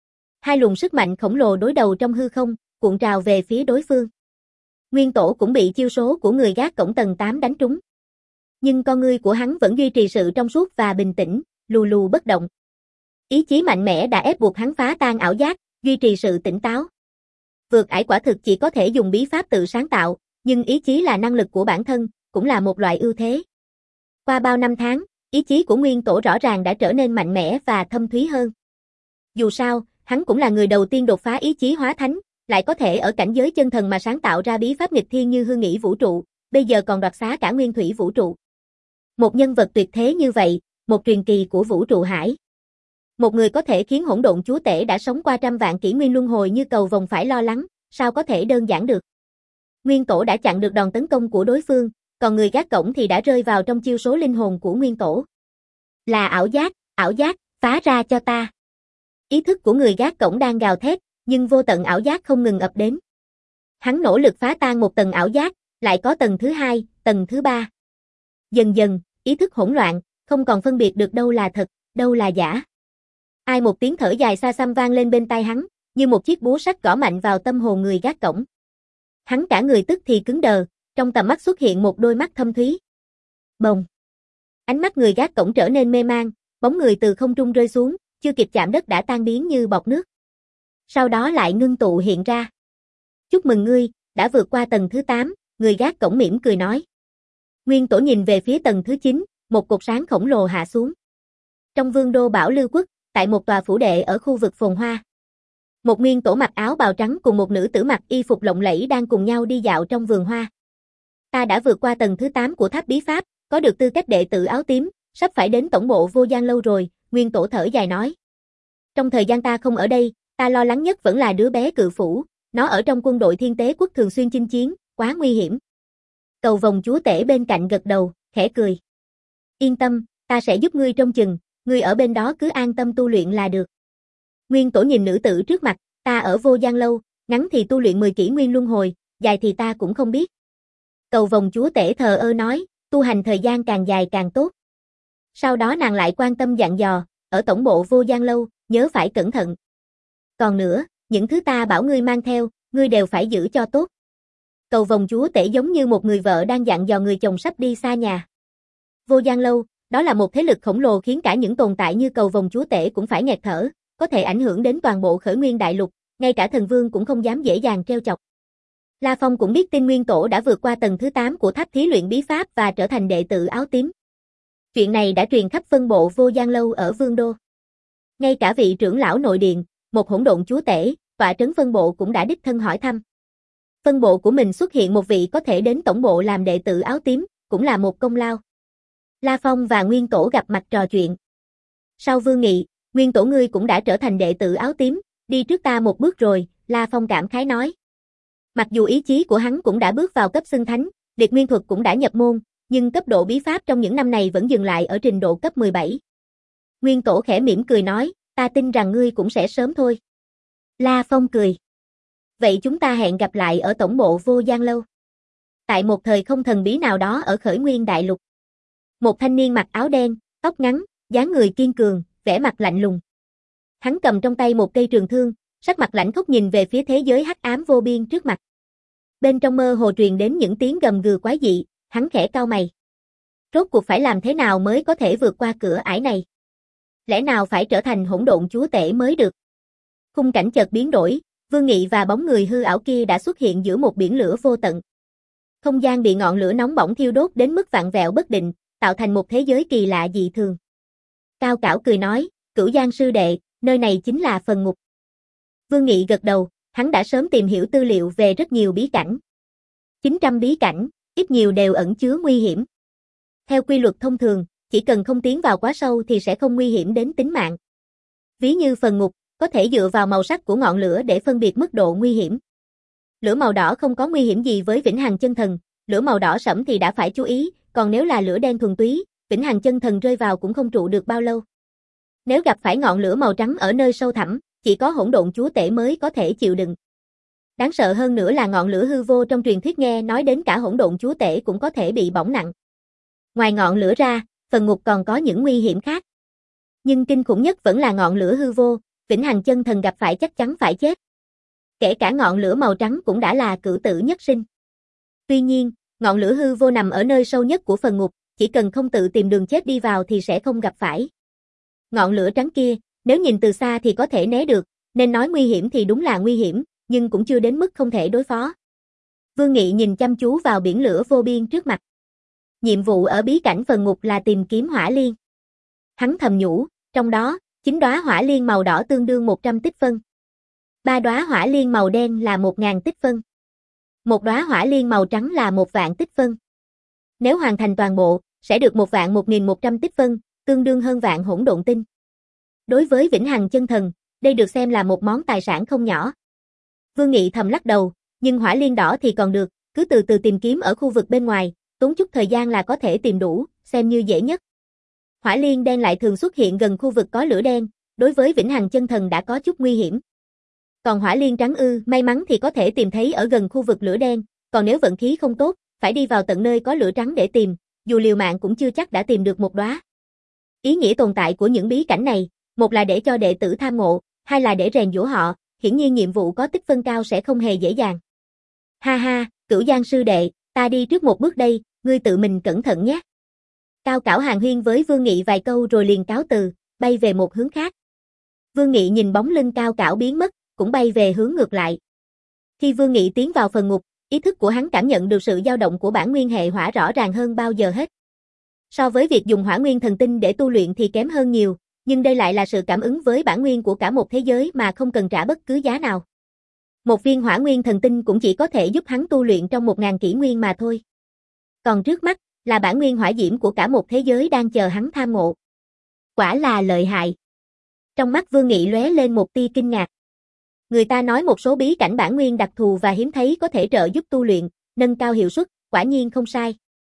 Hai luồng sức mạnh khổng lồ đối đầu trong hư không, cuộn trào về phía đối phương. Nguyên Tổ cũng bị chiêu số của người gác cổng tầng tám đánh trúng. Nhưng con ngươi của hắn vẫn duy trì sự trong suốt và bình tĩnh, lù lù bất động. Ý chí mạnh mẽ đã ép buộc hắn phá tan ảo giác, Duy trì sự tỉnh táo. Vượt ải quả thực chỉ có thể dùng bí pháp tự sáng tạo, nhưng ý chí là năng lực của bản thân, cũng là một loại ưu thế. Qua bao năm tháng, ý chí của Nguyên Tổ rõ ràng đã trở nên mạnh mẽ và thâm thúy hơn. Dù sao, hắn cũng là người đầu tiên đột phá ý chí hóa thánh, lại có thể ở cảnh giới chân thần mà sáng tạo ra bí pháp nghịch thiên như hư nghĩ vũ trụ, bây giờ còn đoạt xá cả nguyên thủy vũ trụ. Một nhân vật tuyệt thế như vậy, một truyền kỳ của vũ trụ hải. Một người có thể khiến hỗn độn chúa tể đã sống qua trăm vạn kỷ nguyên luân hồi như cầu vồng phải lo lắng, sao có thể đơn giản được. Nguyên Tổ đã chặn được đòn tấn công của đối phương, còn người gác cổng thì đã rơi vào trong chiêu số linh hồn của Nguyên Tổ. Là ảo giác, ảo giác, phá ra cho ta. Ý thức của người gác cổng đang gào thét, nhưng vô tận ảo giác không ngừng ập đến. Hắn nỗ lực phá tan một tầng ảo giác, lại có tầng thứ hai, tầng thứ ba. Dần dần, ý thức hỗn loạn, không còn phân biệt được đâu là thật, đâu là giả. Ai một tiếng thở dài xa xăm vang lên bên tai hắn, như một chiếc búa sắt gõ mạnh vào tâm hồn người gác cổng. Hắn cả người tức thì cứng đờ, trong tầm mắt xuất hiện một đôi mắt thâm thúy. Bồng. Ánh mắt người gác cổng trở nên mê man, bóng người từ không trung rơi xuống, chưa kịp chạm đất đã tan biến như bọt nước. Sau đó lại ngưng tụ hiện ra. Chúc mừng ngươi, đã vượt qua tầng thứ tám, người gác cổng mỉm cười nói. Nguyên Tổ nhìn về phía tầng thứ chín, một cột sáng khổng lồ hạ xuống. Trong vương đô Bảo Lưu Quốc, tại một tòa phủ đệ ở khu vực phồn hoa. Một Nguyên Tổ mặc áo bào trắng cùng một nữ tử mặc y phục lộng lẫy đang cùng nhau đi dạo trong vườn hoa. Ta đã vượt qua tầng thứ tám của tháp bí pháp, có được tư cách đệ tử áo tím, sắp phải đến tổng bộ Vô Gian Lâu rồi, Nguyên Tổ thở dài nói. Trong thời gian ta không ở đây, ta lo lắng nhất vẫn là đứa bé Cự Phủ, nó ở trong quân đội Thiên Tế Quốc thường xuyên chinh chiến, quá nguy hiểm. Cầu vồng chúa tể bên cạnh gật đầu, khẽ cười. Yên tâm, ta sẽ giúp ngươi trông chừng, ngươi ở bên đó cứ an tâm tu luyện là được. Nguyên Tổ nhìn nữ tử trước mặt, ta ở Vô Gian Lâu, ngắn thì tu luyện mười kỷ nguyên luân hồi, dài thì ta cũng không biết. Cầu vồng chúa tể thờ ơ nói, tu hành thời gian càng dài càng tốt. Sau đó nàng lại quan tâm dặn dò, ở tổng bộ Vô Gian Lâu, nhớ phải cẩn thận. Còn nữa, những thứ ta bảo ngươi mang theo, ngươi đều phải giữ cho tốt. Cầu vồng chúa tể giống như một người vợ đang dặn dò người chồng sắp đi xa nhà. Vô Gian Lâu, đó là một thế lực khổng lồ khiến cả những tồn tại như cầu vồng chúa tể cũng phải nghẹt thở, có thể ảnh hưởng đến toàn bộ khởi nguyên đại lục, ngay cả thần vương cũng không dám dễ dàng trêu chọc. La Phong cũng biết tin Nguyên Tổ đã vượt qua tầng thứ tám của tháp thí luyện bí pháp và trở thành đệ tử áo tím. Chuyện này đã truyền khắp phân bộ Vô Gian Lâu ở Vương Đô. Ngay cả vị trưởng lão nội điện, một hỗn độn chúa tể, tọa trấn phân bộ cũng đã đích thân hỏi thăm. Phân bộ của mình xuất hiện một vị có thể đến tổng bộ làm đệ tử áo tím, cũng là một công lao. La Phong và Nguyên Tổ gặp mặt trò chuyện. Sau vương nghị, Nguyên Tổ ngươi cũng đã trở thành đệ tử áo tím, đi trước ta một bước rồi, La Phong cảm khái nói. Mặc dù ý chí của hắn cũng đã bước vào cấp xưng thánh, Điệt Nguyên Thuật cũng đã nhập môn, nhưng cấp độ bí pháp trong những năm này vẫn dừng lại ở trình độ cấp mười bảy. Nguyên Tổ khẽ mỉm cười nói, ta tin rằng ngươi cũng sẽ sớm thôi. La Phong cười. Vậy chúng ta hẹn gặp lại ở tổng bộ Vô Gian Lâu. Tại một thời không thần bí nào đó ở khởi nguyên đại lục. Một thanh niên mặc áo đen, tóc ngắn, dáng người kiên cường, vẻ mặt lạnh lùng. Hắn cầm trong tay một cây trường thương, sắc mặt lạnh khốc nhìn về phía thế giới hắc ám vô biên trước mặt. Bên trong mơ hồ truyền đến những tiếng gầm gừ quái dị, hắn khẽ cau mày. Rốt cuộc phải làm thế nào mới có thể vượt qua cửa ải này? Lẽ nào phải trở thành hỗn độn chúa tể mới được? Khung cảnh chợt biến đổi, Vương Nghị và bóng người hư ảo kia đã xuất hiện giữa một biển lửa vô tận. Không gian bị ngọn lửa nóng bỏng thiêu đốt đến mức vặn vẹo bất định, tạo thành một thế giới kỳ lạ dị thường. Cao Cảo cười nói, Cửu Giang sư đệ, nơi này chính là phần ngục. Vương Nghị gật đầu, hắn đã sớm tìm hiểu tư liệu về rất nhiều bí cảnh. chín trăm bí cảnh, ít nhiều đều ẩn chứa nguy hiểm. Theo quy luật thông thường, chỉ cần không tiến vào quá sâu thì sẽ không nguy hiểm đến tính mạng. Ví như phần ngục, có thể dựa vào màu sắc của ngọn lửa để phân biệt mức độ nguy hiểm. Lửa màu đỏ không có nguy hiểm gì với Vĩnh Hằng chân thần, lửa màu đỏ sẫm thì đã phải chú ý, còn nếu là lửa đen thuần túy, Vĩnh Hằng chân thần rơi vào cũng không trụ được bao lâu. Nếu gặp phải ngọn lửa màu trắng ở nơi sâu thẳm, chỉ có hỗn độn chúa tể mới có thể chịu đựng. Đáng sợ hơn nữa là ngọn lửa hư vô trong truyền thuyết nghe nói đến cả hỗn độn chúa tể cũng có thể bị bỏng nặng. Ngoài ngọn lửa ra, phần ngục còn có những nguy hiểm khác. Nhưng kinh khủng nhất vẫn là ngọn lửa hư vô, Vĩnh Hằng chân thần gặp phải chắc chắn phải chết. Kể cả ngọn lửa màu trắng cũng đã là cửu tử nhất sinh. Tuy nhiên, ngọn lửa hư vô nằm ở nơi sâu nhất của phần ngục, chỉ cần không tự tìm đường chết đi vào thì sẽ không gặp phải. Ngọn lửa trắng kia, nếu nhìn từ xa thì có thể né được, Nên nói nguy hiểm thì đúng là nguy hiểm, nhưng cũng chưa đến mức không thể đối phó. Vương Nghị nhìn chăm chú vào biển lửa vô biên trước mặt. Nhiệm vụ ở bí cảnh phần ngục là tìm kiếm hỏa liên. Hắn thầm nhủ, trong đó, chín đóa hỏa liên màu đỏ tương đương một trăm tích phân. ba đóa hỏa liên màu đen là một nghìn tích phân. Một đóa hỏa liên màu trắng là một vạn tích phân. Nếu hoàn thành toàn bộ, sẽ được một vạn một nghìn một trăm tích phân, tương đương hơn vạn hỗn độn tinh. Đối với Vĩnh Hằng Chân Thần, đây được xem là một món tài sản không nhỏ. Vương Nghị thầm lắc đầu, nhưng hỏa liên đỏ thì còn được, cứ từ từ tìm kiếm ở khu vực bên ngoài, tốn chút thời gian là có thể tìm đủ, xem như dễ nhất. Hỏa liên đen lại thường xuất hiện gần khu vực có lửa đen, đối với Vĩnh Hằng Chân Thần đã có chút nguy hiểm. Còn hỏa liên trắng ư, may mắn thì có thể tìm thấy ở gần khu vực lửa đen, còn nếu vận khí không tốt, phải đi vào tận nơi có lửa trắng để tìm, dù liều mạng cũng chưa chắc đã tìm được một đóa. Ý nghĩa tồn tại của những bí cảnh này, một là để cho đệ tử tham ngộ, hai là để rèn giũa họ, hiển nhiên nhiệm vụ có tích phân cao sẽ không hề dễ dàng. Ha ha, Cửu Giang sư đệ, ta đi trước một bước đây, ngươi tự mình cẩn thận nhé. Cao Cảo hàn huyên với Vương Nghị vài câu rồi liền cáo từ, bay về một hướng khác. Vương Nghị nhìn bóng lưng Cao Cảo biến mất, cũng bay về hướng ngược lại. Khi Vương Nghị tiến vào phần ngục, ý thức của hắn cảm nhận được sự dao động của bản nguyên hệ hỏa rõ ràng hơn bao giờ hết. So với việc dùng hỏa nguyên thần tinh để tu luyện thì kém hơn nhiều, nhưng đây lại là sự cảm ứng với bản nguyên của cả một thế giới mà không cần trả bất cứ giá nào. Một viên hỏa nguyên thần tinh cũng chỉ có thể giúp hắn tu luyện trong một ngàn kỷ nguyên mà thôi. Còn trước mắt, là bản nguyên hỏa diễm của cả một thế giới đang chờ hắn tham ngộ. Quả là lợi hại. Trong mắt Vương Nghị lóe lên một tia kinh ngạc. Người ta nói một số bí cảnh bản nguyên đặc thù và hiếm thấy có thể trợ giúp tu luyện, nâng cao hiệu suất, quả nhiên không sai.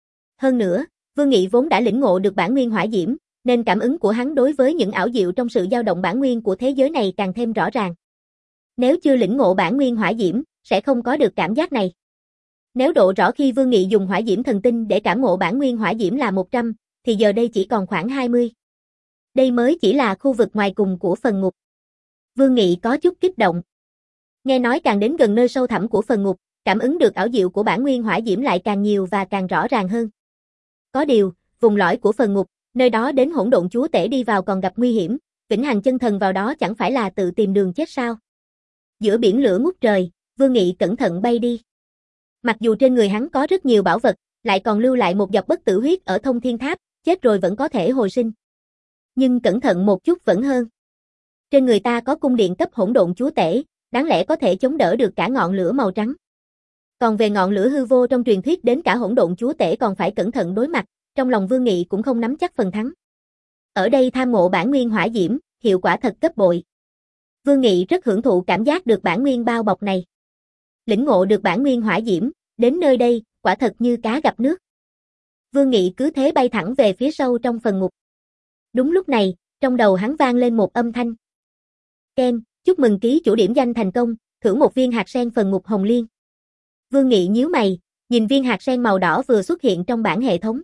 Hơn nữa, Vương Nghị vốn đã lĩnh ngộ được bản nguyên hỏa diễm, nên cảm ứng của hắn đối với những ảo diệu trong sự dao động bản nguyên của thế giới này càng thêm rõ ràng. Nếu chưa lĩnh ngộ bản nguyên hỏa diễm, sẽ không có được cảm giác này. Nếu độ rõ khi Vương Nghị dùng hỏa diễm thần tinh để cảm ngộ bản nguyên hỏa diễm là một trăm, thì giờ đây chỉ còn khoảng hai mươi. Đây mới chỉ là khu vực ngoài cùng của phần ngục. Vương Nghị có chút kích động. Nghe nói càng đến gần nơi sâu thẳm của phần ngục, cảm ứng được ảo diệu của bản nguyên hỏa diễm lại càng nhiều và càng rõ ràng hơn. Có điều, vùng lõi của phần ngục, nơi đó đến hỗn độn chúa tể đi vào còn gặp nguy hiểm, Vĩnh Hằng Chân Thần vào đó chẳng phải là tự tìm đường chết sao? Giữa biển lửa ngút trời, Vương Nghị cẩn thận bay đi. Mặc dù trên người hắn có rất nhiều bảo vật, lại còn lưu lại một giọt bất tử huyết ở Thông Thiên Tháp, chết rồi vẫn có thể hồi sinh. Nhưng cẩn thận một chút vẫn hơn. Trên người ta có cung điện cấp hỗn độn chúa tể, đáng lẽ có thể chống đỡ được cả ngọn lửa màu trắng. Còn về ngọn lửa hư vô trong truyền thuyết đến cả hỗn độn chúa tể còn phải cẩn thận đối mặt, trong lòng Vương Nghị cũng không nắm chắc phần thắng. Ở đây tham ngộ bản nguyên hỏa diễm, hiệu quả thật gấp bội. Vương Nghị rất hưởng thụ cảm giác được bản nguyên bao bọc này. Lĩnh ngộ được bản nguyên hỏa diễm, đến nơi đây, quả thật như cá gặp nước. Vương Nghị cứ thế bay thẳng về phía sâu trong phần ngục. Đúng lúc này, trong đầu hắn vang lên một âm thanh. Ken, chúc mừng ký chủ điểm danh thành công, thưởng một viên hạt sen phần ngục hồng liên. Vương Nghị nhíu mày, nhìn viên hạt sen màu đỏ vừa xuất hiện trong bảng hệ thống.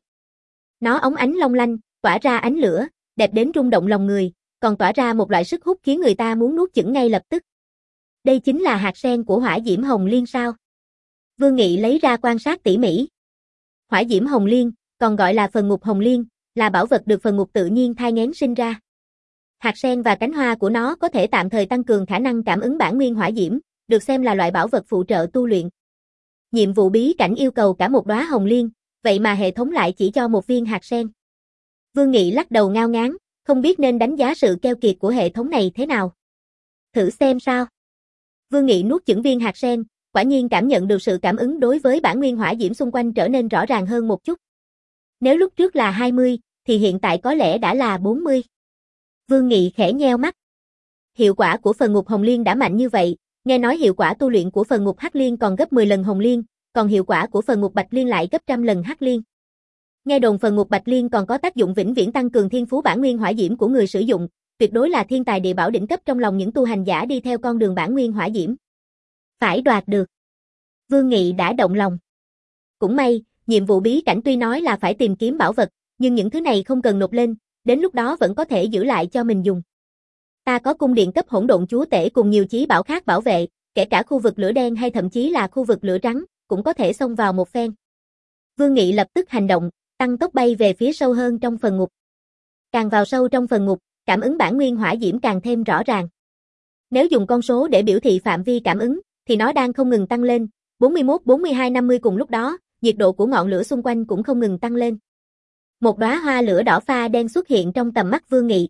Nó óng ánh long lanh, tỏa ra ánh lửa, đẹp đến rung động lòng người, còn tỏa ra một loại sức hút khiến người ta muốn nuốt chửng ngay lập tức. Đây chính là hạt sen của hỏa diễm hồng liên sao? Vương Nghị lấy ra quan sát tỉ mỉ. Hỏa diễm hồng liên, còn gọi là phần ngục hồng liên, là bảo vật được phần ngục tự nhiên thai nghén sinh ra. Hạt sen và cánh hoa của nó có thể tạm thời tăng cường khả năng cảm ứng bản nguyên hỏa diễm, được xem là loại bảo vật phụ trợ tu luyện. Nhiệm vụ bí cảnh yêu cầu cả một đóa hồng liên, vậy mà hệ thống lại chỉ cho một viên hạt sen. Vương Nghị lắc đầu ngao ngán, không biết nên đánh giá sự keo kiệt của hệ thống này thế nào. Thử xem sao. Vương Nghị nuốt chửng viên hạt sen, quả nhiên cảm nhận được sự cảm ứng đối với bản nguyên hỏa diễm xung quanh trở nên rõ ràng hơn một chút. Nếu lúc trước là hai mươi, thì hiện tại có lẽ đã là bốn mươi. Vương Nghị khẽ nheo mắt. Hiệu quả của phần ngục hồng liên đã mạnh như vậy, nghe nói hiệu quả tu luyện của phần ngục hắc liên còn gấp mười lần hồng liên, còn hiệu quả của phần ngục bạch liên lại gấp trăm lần hắc liên. Nghe đồn phần ngục bạch liên còn có tác dụng vĩnh viễn tăng cường thiên phú bản nguyên hỏa diễm của người sử dụng, tuyệt đối là thiên tài địa bảo đỉnh cấp trong lòng những tu hành giả đi theo con đường bản nguyên hỏa diễm. Phải đoạt được. Vương Nghị đã động lòng. Cũng may, nhiệm vụ bí cảnh tuy nói là phải tìm kiếm bảo vật, nhưng những thứ này không cần nộp lên, đến lúc đó vẫn có thể giữ lại cho mình dùng. Ta có cung điện cấp hỗn độn chúa tể cùng nhiều chí bảo khác bảo vệ, kể cả khu vực lửa đen hay thậm chí là khu vực lửa trắng, cũng có thể xông vào một phen. Vương Nghị lập tức hành động, tăng tốc bay về phía sâu hơn trong phần ngục. Càng vào sâu trong phần ngục, cảm ứng bản nguyên hỏa diễm càng thêm rõ ràng. Nếu dùng con số để biểu thị phạm vi cảm ứng, thì nó đang không ngừng tăng lên, bốn mươi mốt, bốn mươi hai, năm mươi cùng lúc đó, nhiệt độ của ngọn lửa xung quanh cũng không ngừng tăng lên. Một đóa hoa lửa đỏ pha đen xuất hiện trong tầm mắt Vương Nghị.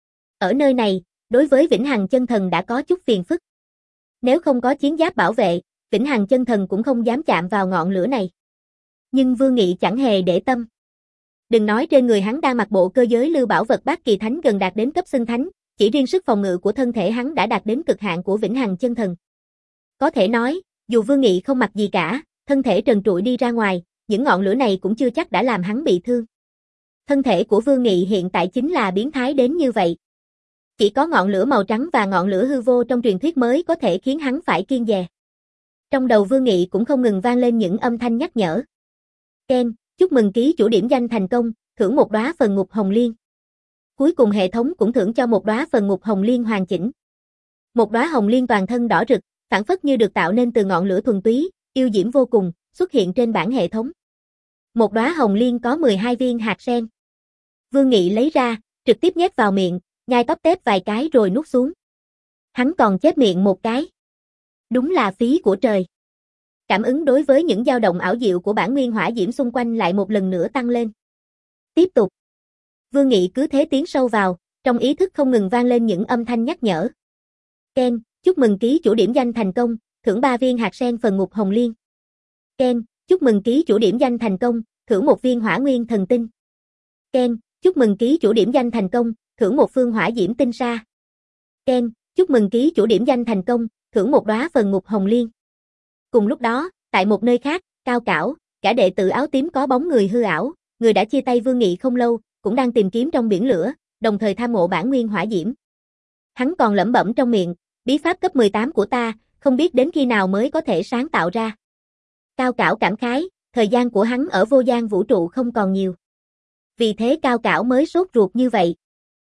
Ở nơi này, đối với Vĩnh Hằng Chân Thần đã có chút phiền phức. Nếu không có chiến giáp bảo vệ, Vĩnh Hằng Chân Thần cũng không dám chạm vào ngọn lửa này. Nhưng Vương Nghị chẳng hề để tâm. Đừng nói trên người hắn đang mặc bộ cơ giới lưu bảo vật bát kỳ thánh gần đạt đến cấp xưng thánh, chỉ riêng sức phòng ngự của thân thể hắn đã đạt đến cực hạn của Vĩnh Hằng Chân Thần. Có thể nói, dù Vương Nghị không mặc gì cả, thân thể trần trụi đi ra ngoài, những ngọn lửa này cũng chưa chắc đã làm hắn bị thương. Thân thể của Vương Nghị hiện tại chính là biến thái đến như vậy. Chỉ có ngọn lửa màu trắng và ngọn lửa hư vô trong truyền thuyết mới có thể khiến hắn phải kiêng dè. Trong đầu Vương Nghị cũng không ngừng vang lên những âm thanh nhắc nhở. Ken, chúc mừng ký chủ điểm danh thành công, thưởng một đóa phần ngục hồng liên. Cuối cùng hệ thống cũng thưởng cho một đóa phần ngục hồng liên hoàn chỉnh. Một đóa hồng liên toàn thân đỏ rực, phản phất như được tạo nên từ ngọn lửa thuần túy, yêu diễm vô cùng, xuất hiện trên bảng hệ thống. Một đóa hồng liên có mười hai viên hạt sen. Vương Nghị lấy ra, trực tiếp nhét vào miệng, nhai tóp tép vài cái rồi nuốt xuống. Hắn còn chép miệng một cái. Đúng là phí của trời. Cảm ứng đối với những dao động ảo diệu của bản nguyên hỏa diễm xung quanh lại một lần nữa tăng lên. Tiếp tục. Vương Nghị cứ thế tiến sâu vào, trong ý thức không ngừng vang lên những âm thanh nhắc nhở. Ken, chúc mừng ký chủ điểm danh thành công, thưởng ba viên hạt sen phần ngục hồng liên. Ken, chúc mừng ký chủ điểm danh thành công, thưởng một viên hỏa nguyên thần tinh. Ken, chúc mừng ký chủ điểm danh thành công, thưởng một phương hỏa diễm tinh sa. Ken, chúc mừng ký chủ điểm danh thành công, thưởng một đóa phần ngục hồng liên. Cùng lúc đó, tại một nơi khác, Cao Cảo, cả đệ tử áo tím có bóng người hư ảo, người đã chia tay Vương Nghị không lâu, cũng đang tìm kiếm trong biển lửa, đồng thời tham ngộ bản nguyên hỏa diễm. Hắn còn lẩm bẩm trong miệng, bí pháp cấp mười tám của ta, không biết đến khi nào mới có thể sáng tạo ra. Cao Cảo cảm khái, thời gian của hắn ở vô gian vũ trụ không còn nhiều. Vì thế Cao Cảo mới sốt ruột như vậy.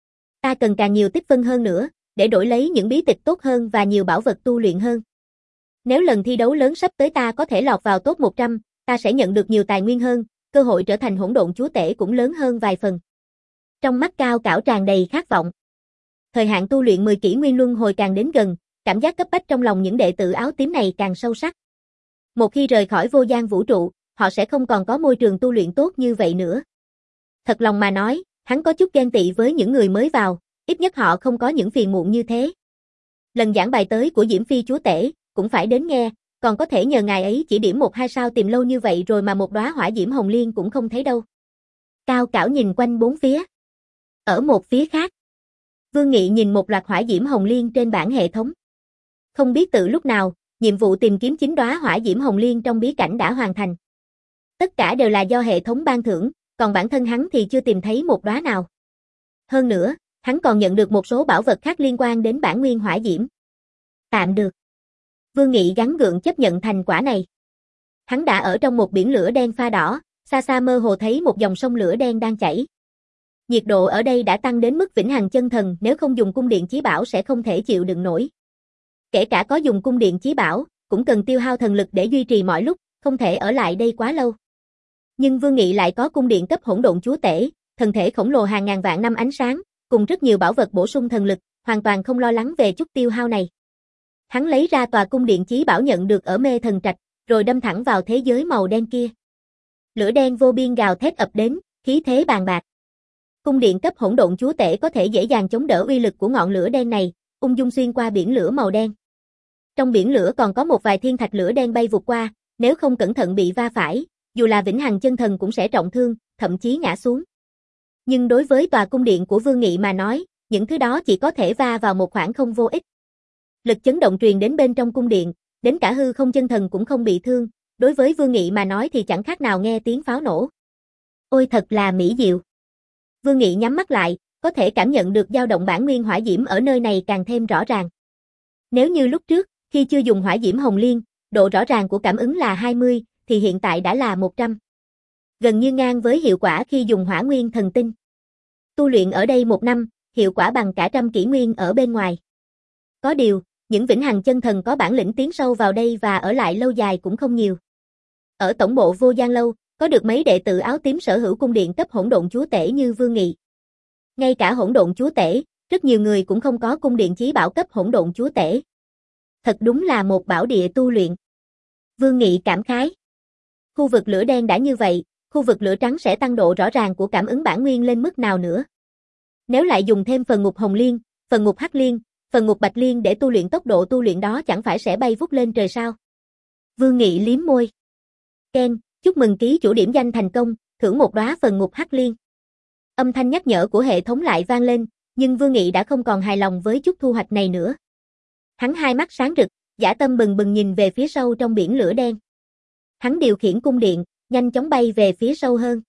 Ta cần càng nhiều tích phân hơn nữa, để đổi lấy những bí tịch tốt hơn và nhiều bảo vật tu luyện hơn. Nếu lần thi đấu lớn sắp tới ta có thể lọt vào top một trăm, ta sẽ nhận được nhiều tài nguyên hơn, cơ hội trở thành hỗn độn chúa tể cũng lớn hơn vài phần. Trong mắt Cao Cảo tràn đầy khát vọng. Thời hạn tu luyện mười kỷ nguyên luân hồi càng đến gần, cảm giác cấp bách trong lòng những đệ tử áo tím này càng sâu sắc. Một khi rời khỏi vô gian vũ trụ, họ sẽ không còn có môi trường tu luyện tốt như vậy nữa. Thật lòng mà nói, hắn có chút ghen tị với những người mới vào, ít nhất họ không có những phiền muộn như thế. Lần giảng bài tới của Diễm Phi chúa tể, cũng phải đến nghe, còn có thể nhờ ngài ấy chỉ điểm một hai sao tìm lâu như vậy rồi mà một đóa hỏa diễm hồng liên cũng không thấy đâu. Cao Cảo nhìn quanh bốn phía. Ở một phía khác, Vương Nghị nhìn một loạt hỏa diễm hồng liên trên bảng hệ thống. Không biết từ lúc nào, nhiệm vụ tìm kiếm chín đóa hỏa diễm hồng liên trong bí cảnh đã hoàn thành. Tất cả đều là do hệ thống ban thưởng, còn bản thân hắn thì chưa tìm thấy một đóa nào. Hơn nữa, hắn còn nhận được một số bảo vật khác liên quan đến bản nguyên hỏa diễm. Tạm được. Vương Nghị gắng gượng chấp nhận thành quả này. Hắn đã ở trong một biển lửa đen pha đỏ, xa xa mơ hồ thấy một dòng sông lửa đen đang chảy. Nhiệt độ ở đây đã tăng đến mức Vĩnh Hằng Chân Thần, nếu không dùng cung điện chí bảo sẽ không thể chịu đựng nổi. Kể cả có dùng cung điện chí bảo, cũng cần tiêu hao thần lực để duy trì mọi lúc, không thể ở lại đây quá lâu. Nhưng Vương Nghị lại có cung điện cấp hỗn độn chúa tể, thần thể khổng lồ hàng ngàn vạn năm ánh sáng, cùng rất nhiều bảo vật bổ sung thần lực, hoàn toàn không lo lắng về chút tiêu hao này. Hắn lấy ra tòa cung điện chí bảo nhận được ở Mê Thần Trạch, rồi đâm thẳng vào thế giới màu đen kia. Lửa đen vô biên gào thét ập đến, khí thế bàn bạc. Cung điện cấp hỗn độn chúa tể có thể dễ dàng chống đỡ uy lực của ngọn lửa đen này, ung dung xuyên qua biển lửa màu đen. Trong biển lửa còn có một vài thiên thạch lửa đen bay vụt qua, nếu không cẩn thận bị va phải, dù là Vĩnh Hằng Chân Thần cũng sẽ trọng thương, thậm chí ngã xuống. Nhưng đối với tòa cung điện của Vương Nghị mà nói, những thứ đó chỉ có thể va vào một khoảng không vô ích. Lực chấn động truyền đến bên trong cung điện, đến cả hư không chân thần cũng không bị thương, đối với Vương Nghị mà nói thì chẳng khác nào nghe tiếng pháo nổ. Ôi thật là mỹ diệu. Vương Nghị nhắm mắt lại, có thể cảm nhận được dao động bản nguyên hỏa diễm ở nơi này càng thêm rõ ràng. Nếu như lúc trước, khi chưa dùng hỏa diễm hồng liên, độ rõ ràng của cảm ứng là hai mươi, thì hiện tại đã là một trăm. Gần như ngang với hiệu quả khi dùng hỏa nguyên thần tinh. Tu luyện ở đây một năm, hiệu quả bằng cả trăm kỷ nguyên ở bên ngoài. Có điều, những Vĩnh Hằng Chân Thần có bản lĩnh tiến sâu vào đây và ở lại lâu dài cũng không nhiều. Ở tổng bộ Vô Gian Lâu, có được mấy đệ tử áo tím sở hữu cung điện cấp hỗn độn chúa tể như Vương Nghị. Ngay cả hỗn độn chúa tể, rất nhiều người cũng không có cung điện chí bảo cấp hỗn độn chúa tể. Thật đúng là một bảo địa tu luyện. Vương Nghị cảm khái. Khu vực lửa đen đã như vậy, khu vực lửa trắng sẽ tăng độ rõ ràng của cảm ứng bản nguyên lên mức nào nữa. Nếu lại dùng thêm phần ngục hồng liên, phần ngục hắc liên, phần ngục bạch liên để tu luyện, tốc độ tu luyện đó chẳng phải sẽ bay vút lên trời sao? Vương Nghị liếm môi. Ken, chúc mừng ký chủ điểm danh thành công, thưởng một đóa phần ngục hắc liên. Âm thanh nhắc nhở của hệ thống lại vang lên, nhưng Vương Nghị đã không còn hài lòng với chút thu hoạch này nữa. Hắn hai mắt sáng rực, dã tâm bừng bừng nhìn về phía sâu trong biển lửa đen. Hắn điều khiển cung điện, nhanh chóng bay về phía sâu hơn.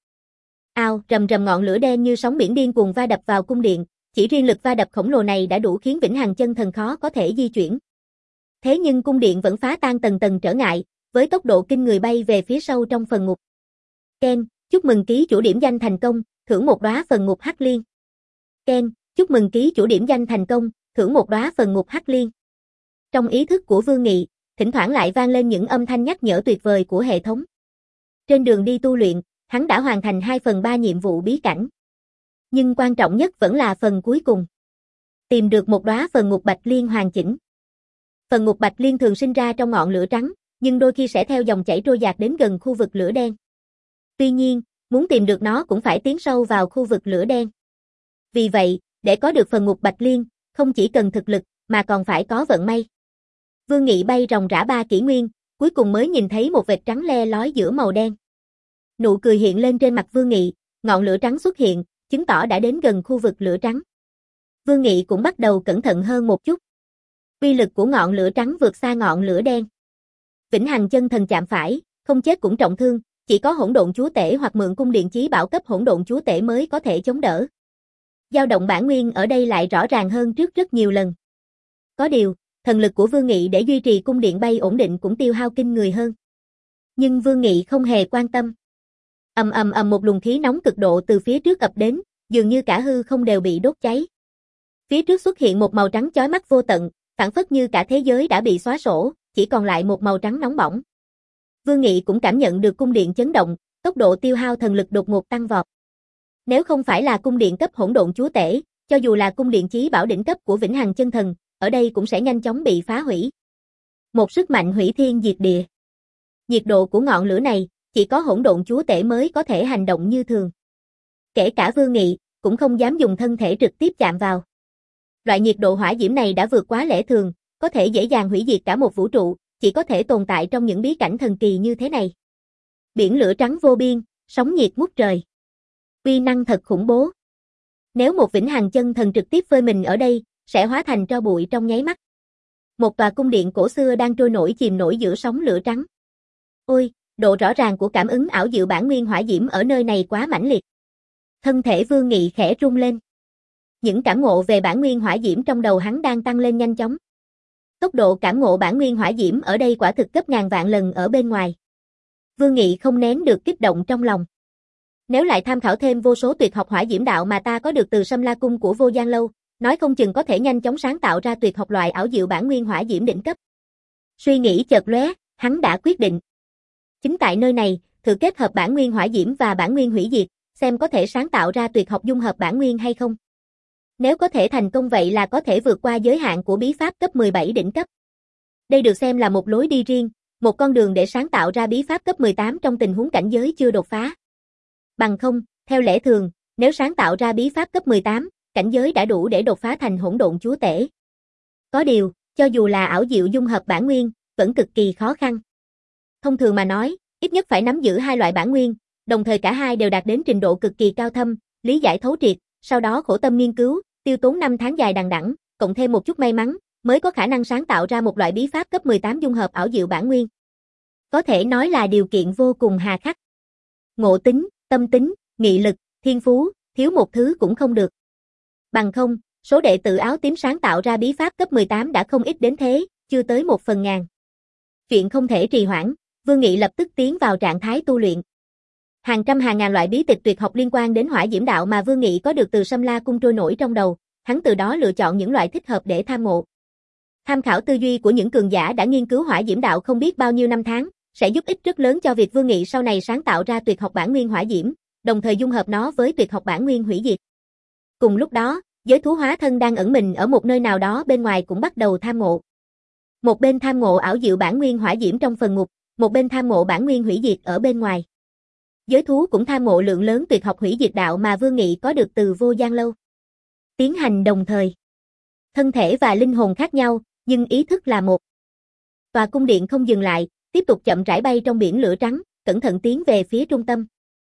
Ao, rầm rầm, ngọn lửa đen như sóng biển điên cuồng va đập vào cung điện, chỉ riêng lực va đập khổng lồ này đã đủ khiến Vĩnh Hằng Chân Thần khó có thể di chuyển. Thế nhưng cung điện vẫn phá tan tầng tầng trở ngại, với tốc độ kinh người bay về phía sâu trong phần ngục. Ken, chúc mừng ký chủ điểm danh thành công, thưởng một đóa phần ngục hắc liên. Ken, chúc mừng ký chủ điểm danh thành công, thưởng một đóa phần ngục hắc liên. Trong ý thức của Vương Nghị, thỉnh thoảng lại vang lên những âm thanh nhắc nhở tuyệt vời của hệ thống. Trên đường đi tu luyện, hắn đã hoàn thành hai phần ba nhiệm vụ bí cảnh. Nhưng quan trọng nhất vẫn là phần cuối cùng. Tìm được một đóa phần ngục bạch liên hoàn chỉnh. Phần ngục bạch liên thường sinh ra trong ngọn lửa trắng, nhưng đôi khi sẽ theo dòng chảy trôi dạt đến gần khu vực lửa đen. Tuy nhiên, muốn tìm được nó cũng phải tiến sâu vào khu vực lửa đen. Vì vậy, để có được phần ngục bạch liên, không chỉ cần thực lực, mà còn phải có vận may. Vương Nghị bay ròng rã ba kỷ nguyên, cuối cùng mới nhìn thấy một vệt trắng le lói giữa màu đen. Nụ cười hiện lên trên mặt Vương Nghị, ngọn lửa trắng xuất hiện, chứng tỏ đã đến gần khu vực lửa trắng. Vương Nghị cũng bắt đầu cẩn thận hơn một chút. Uy lực của ngọn lửa trắng vượt xa ngọn lửa đen. Vĩnh Hằng Chân Thần chạm phải, không chết cũng trọng thương, chỉ có hỗn độn chúa tể hoặc mượn cung điện chí bảo cấp hỗn độn chúa tể mới có thể chống đỡ. Dao động bản nguyên ở đây lại rõ ràng hơn trước rất nhiều lần. Có điều, thần lực của Vương Nghị để duy trì cung điện bay ổn định cũng tiêu hao kinh người hơn. Nhưng Vương Nghị không hề quan tâm. Ầm ầm ầm, một luồng khí nóng cực độ từ phía trước ập đến, dường như cả hư không đều bị đốt cháy. Phía trước xuất hiện một màu trắng chói mắt vô tận, phảng phất như cả thế giới đã bị xóa sổ, chỉ còn lại một màu trắng nóng bỏng. Vương Nghị cũng cảm nhận được cung điện chấn động, tốc độ tiêu hao thần lực đột ngột tăng vọt. Nếu không phải là cung điện cấp hỗn độn chúa tể, cho dù là cung điện chí bảo đỉnh cấp của Vĩnh Hằng Chân Thần, ở đây cũng sẽ nhanh chóng bị phá hủy. Một sức mạnh hủy thiên diệt địa. Nhiệt độ của ngọn lửa này, chỉ có hỗn độn chúa tể mới có thể hành động như thường. Kể cả Vương Nghị, cũng không dám dùng thân thể trực tiếp chạm vào. Loại nhiệt độ hỏa diễm này đã vượt quá lẽ thường, có thể dễ dàng hủy diệt cả một vũ trụ, chỉ có thể tồn tại trong những bí cảnh thần kỳ như thế này. Biển lửa trắng vô biên, sóng nhiệt ngút trời. Uy năng thật khủng bố. Nếu một Vĩnh Hằng Chân Thần trực tiếp phơi mình ở đây, sẽ hóa thành tro bụi trong nháy mắt. Một tòa cung điện cổ xưa đang trôi nổi chìm nổi giữa sóng lửa trắng. Ôi, độ rõ ràng của cảm ứng ảo diệu bản nguyên hỏa diễm ở nơi này quá mãnh liệt. Thân thể Vương Nghị khẽ rung lên. Những cảm ngộ về bản nguyên hỏa diễm trong đầu hắn đang tăng lên nhanh chóng. Tốc độ cảm ngộ bản nguyên hỏa diễm ở đây quả thực gấp ngàn vạn lần ở bên ngoài. Vương Nghị không nén được kích động trong lòng. Nếu lại tham khảo thêm vô số tuyệt học hỏa diễm đạo mà ta có được từ Sâm La Cung của Vô Gian Lâu, nói không chừng có thể nhanh chóng sáng tạo ra tuyệt học loại ảo diệu bản nguyên hỏa diễm đỉnh cấp. Suy nghĩ chợt lóe, hắn đã quyết định. Chính tại nơi này, thử kết hợp bản nguyên hỏa diễm và bản nguyên hủy diệt, xem có thể sáng tạo ra tuyệt học dung hợp bản nguyên hay không. Nếu có thể thành công vậy là có thể vượt qua giới hạn của bí pháp cấp mười bảy đỉnh cấp. Đây được xem là một lối đi riêng, một con đường để sáng tạo ra bí pháp cấp mười tám trong tình huống cảnh giới chưa đột phá. Bằng không, theo lẽ thường, nếu sáng tạo ra bí pháp cấp mười tám, cảnh giới đã đủ để đột phá thành hỗn độn chúa tể. Có điều, cho dù là ảo diệu dung hợp bản nguyên, vẫn cực kỳ khó khăn. Thông thường mà nói, ít nhất phải nắm giữ hai loại bản nguyên, đồng thời cả hai đều đạt đến trình độ cực kỳ cao thâm, lý giải thấu triệt, sau đó khổ tâm nghiên cứu, tiêu tốn năm tháng dài đằng đẵng, cộng thêm một chút may mắn, mới có khả năng sáng tạo ra một loại bí pháp cấp mười tám dung hợp ảo diệu bản nguyên. Có thể nói là điều kiện vô cùng hà khắc. Ngộ tính, tâm tính, nghị lực, thiên phú, thiếu một thứ cũng không được. Bằng không, số đệ tử áo tím sáng tạo ra bí pháp cấp mười tám đã không ít đến thế, chưa tới một phần ngàn. Chuyện không thể trì hoãn, Vương Nghị lập tức tiến vào trạng thái tu luyện. Hàng trăm hàng ngàn loại bí tịch tuyệt học liên quan đến hỏa diễm đạo mà Vương Nghị có được từ Sâm La Cung trôi nổi trong đầu, hắn từ đó lựa chọn những loại thích hợp để tham ngộ. Tham khảo tư duy của những cường giả đã nghiên cứu hỏa diễm đạo không biết bao nhiêu năm tháng, sẽ giúp ích rất lớn cho việc Vương Nghị sau này sáng tạo ra tuyệt học bản nguyên hỏa diễm, đồng thời dung hợp nó với tuyệt học bản nguyên hủy diệt. Cùng lúc đó, Giới thú hóa thân đang ẩn mình ở một nơi nào đó bên ngoài cũng bắt đầu tham ngộ. Một bên tham ngộ ảo diệu bản nguyên hỏa diễm trong phần ngục, một bên tham ngộ bản nguyên hủy diệt ở bên ngoài. Giới thú cũng tham ngộ lượng lớn tuyệt học hủy diệt đạo mà Vương Nghị có được từ Vô Gian Lâu. Tiến hành đồng thời. Thân thể và linh hồn khác nhau, nhưng ý thức là một. Tòa cung điện không dừng lại, tiếp tục chậm rãi bay trong biển lửa trắng, cẩn thận tiến về phía trung tâm.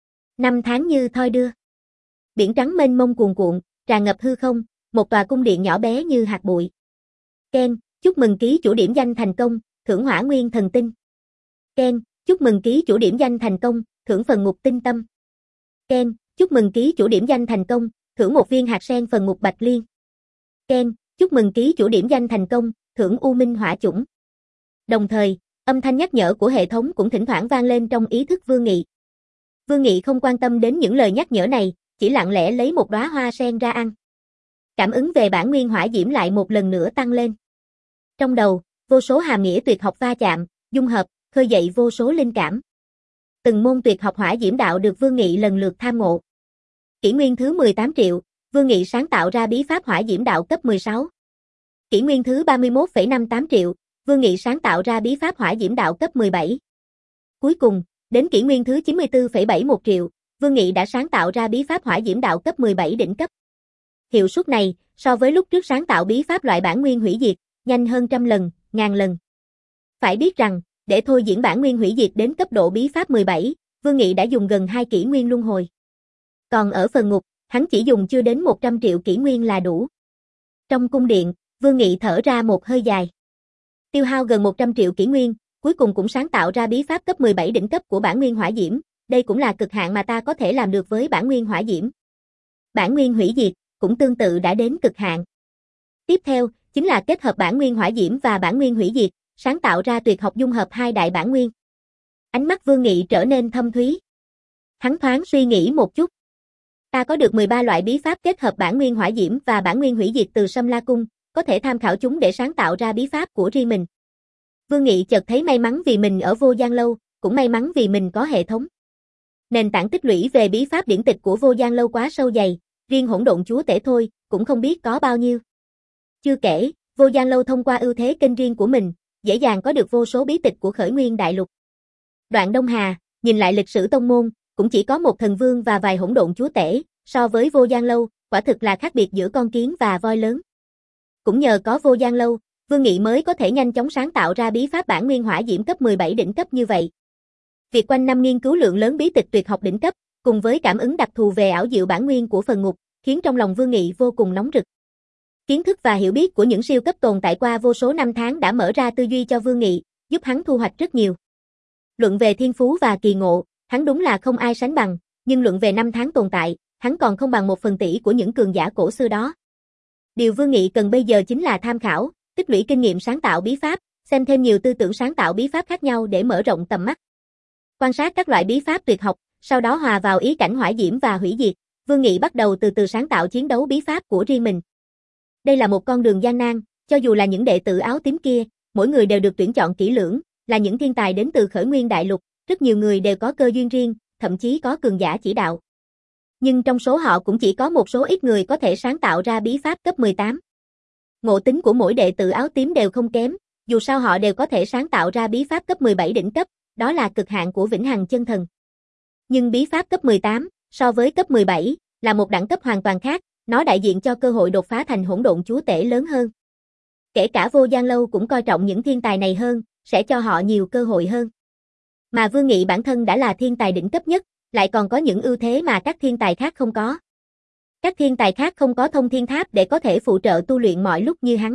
Năm tháng như thoi đưa. Biển trắng mênh mông cuồn cuộn, tràn ngập hư không, một tòa cung điện nhỏ bé như hạt bụi. Ken, chúc mừng ký chủ điểm danh thành công, thưởng hỏa nguyên thần tinh. Ken, chúc mừng ký chủ điểm danh thành công, thưởng phần ngục tinh tâm. Ken, chúc mừng ký chủ điểm danh thành công, thưởng một viên hạt sen phần ngục bạch liên. Ken, chúc mừng ký chủ điểm danh thành công, thưởng u minh hỏa chủng. Đồng thời, âm thanh nhắc nhở của hệ thống cũng thỉnh thoảng vang lên trong ý thức Vương Nghị. Vương Nghị không quan tâm đến những lời nhắc nhở này, chỉ lặng lẽ lấy một đóa hoa sen ra ăn. Cảm ứng về bản nguyên hỏa diễm lại một lần nữa tăng lên. Trong đầu, vô số hàm nghĩa tuyệt học va chạm, dung hợp, khơi dậy vô số linh cảm. Từng môn tuyệt học hỏa diễm đạo được Vương Nghị lần lượt tham ngộ. Kỷ nguyên thứ mười tám triệu, Vương Nghị sáng tạo ra bí pháp hỏa diễm đạo cấp mười sáu. Kỷ nguyên thứ ba mươi mốt phẩy năm tám triệu, Vương Nghị sáng tạo ra bí pháp hỏa diễm đạo cấp mười bảy. Cuối cùng, đến kỷ nguyên thứ chín mươi tư phẩy bảy một triệu, Vương Nghị đã sáng tạo ra bí pháp hỏa diễm đạo cấp mười bảy đỉnh cấp. Hiệu suất này, so với lúc trước sáng tạo bí pháp loại bản nguyên hủy diệt, nhanh hơn trăm lần, ngàn lần. Phải biết rằng, để thôi diễn bản nguyên hủy diệt đến cấp độ bí pháp mười bảy, Vương Nghị đã dùng gần hai kỷ nguyên luân hồi. Còn ở phần ngục, hắn chỉ dùng chưa đến một trăm triệu kỷ nguyên là đủ. Trong cung điện, Vương Nghị thở ra một hơi dài. Tiêu hao gần một trăm triệu kỷ nguyên, cuối cùng cũng sáng tạo ra bí pháp cấp mười bảy đỉnh cấp của bản nguyên hỏa diễm, đây cũng là cực hạn mà ta có thể làm được với bản nguyên hỏa diễm. Bản nguyên hủy diệt, cũng tương tự đã đến cực hạn. Tiếp theo, chính là kết hợp bản nguyên hỏa diễm và bản nguyên hủy diệt, sáng tạo ra tuyệt học dung hợp hai đại bản nguyên. Ánh mắt Vương Nghị trở nên thâm thúy. Hắn thoáng suy nghĩ một chút. Ta có được mười ba loại bí pháp kết hợp bản nguyên hỏa diễm và bản nguyên hủy diệt từ Sâm La Cung, có thể tham khảo chúng để sáng tạo ra bí pháp của riêng mình. Vương Nghị chợt thấy may mắn vì mình ở Vô Gian Lâu, cũng may mắn vì mình có hệ thống. Nền tảng tích lũy về bí pháp điển tịch của Vô Gian Lâu quá sâu dày, riêng hỗn độn chúa tể thôi, cũng không biết có bao nhiêu. Chưa kể, Vô Gian Lâu thông qua ưu thế kênh riêng của mình, dễ dàng có được vô số bí tịch của Khởi Nguyên Đại Lục. Đoạn Đông Hà, nhìn lại lịch sử tông môn, cũng chỉ có một thần vương và vài hỗn độn chúa tể, so với Vô Gian Lâu, quả thực là khác biệt giữa con kiến và voi lớn. Cũng nhờ có Vô Gian Lâu, Vương Nghị mới có thể nhanh chóng sáng tạo ra bí pháp bản nguyên hỏa diễm cấp mười bảy đỉnh cấp như vậy. Việc quanh năm nghiên cứu lượng lớn bí tịch tuyệt học đỉnh cấp, cùng với cảm ứng đặc thù về ảo diệu bản nguyên của phần ngục, khiến trong lòng Vương Nghị vô cùng nóng rực. Kiến thức và hiểu biết của những siêu cấp tồn tại qua vô số năm tháng đã mở ra tư duy cho Vương Nghị, giúp hắn thu hoạch rất nhiều. Luận về thiên phú và kỳ ngộ, hắn đúng là không ai sánh bằng, nhưng luận về năm tháng tồn tại, hắn còn không bằng một phần tỷ của những cường giả cổ xưa đó. Điều Vương Nghị cần bây giờ chính là tham khảo, tích lũy kinh nghiệm sáng tạo bí pháp, xem thêm nhiều tư tưởng sáng tạo bí pháp khác nhau để mở rộng tầm mắt. Quan sát các loại bí pháp tuyệt học, sau đó hòa vào ý cảnh hỏa diễm và hủy diệt, Vương Nghị bắt đầu từ từ sáng tạo chiến đấu bí pháp của riêng mình. Đây là một con đường gian nan, cho dù là những đệ tử áo tím kia, mỗi người đều được tuyển chọn kỹ lưỡng, là những thiên tài đến từ Khởi Nguyên Đại Lục, rất nhiều người đều có cơ duyên riêng, thậm chí có cường giả chỉ đạo. Nhưng trong số họ cũng chỉ có một số ít người có thể sáng tạo ra bí pháp cấp mười tám. Ngộ tính của mỗi đệ tử áo tím đều không kém, dù sao họ đều có thể sáng tạo ra bí pháp cấp mười bảy đỉnh cấp, đó là cực hạn của vĩnh hằng chân thần. Nhưng bí pháp cấp mười tám, so với cấp mười bảy, là một đẳng cấp hoàn toàn khác, nó đại diện cho cơ hội đột phá thành hỗn độn chúa tể lớn hơn. Kể cả Vô Gian Lâu cũng coi trọng những thiên tài này hơn, sẽ cho họ nhiều cơ hội hơn. Mà Vương Nghị bản thân đã là thiên tài đỉnh cấp nhất, lại còn có những ưu thế mà các thiên tài khác không có. Các thiên tài khác không có thông thiên tháp để có thể phụ trợ tu luyện mọi lúc như hắn.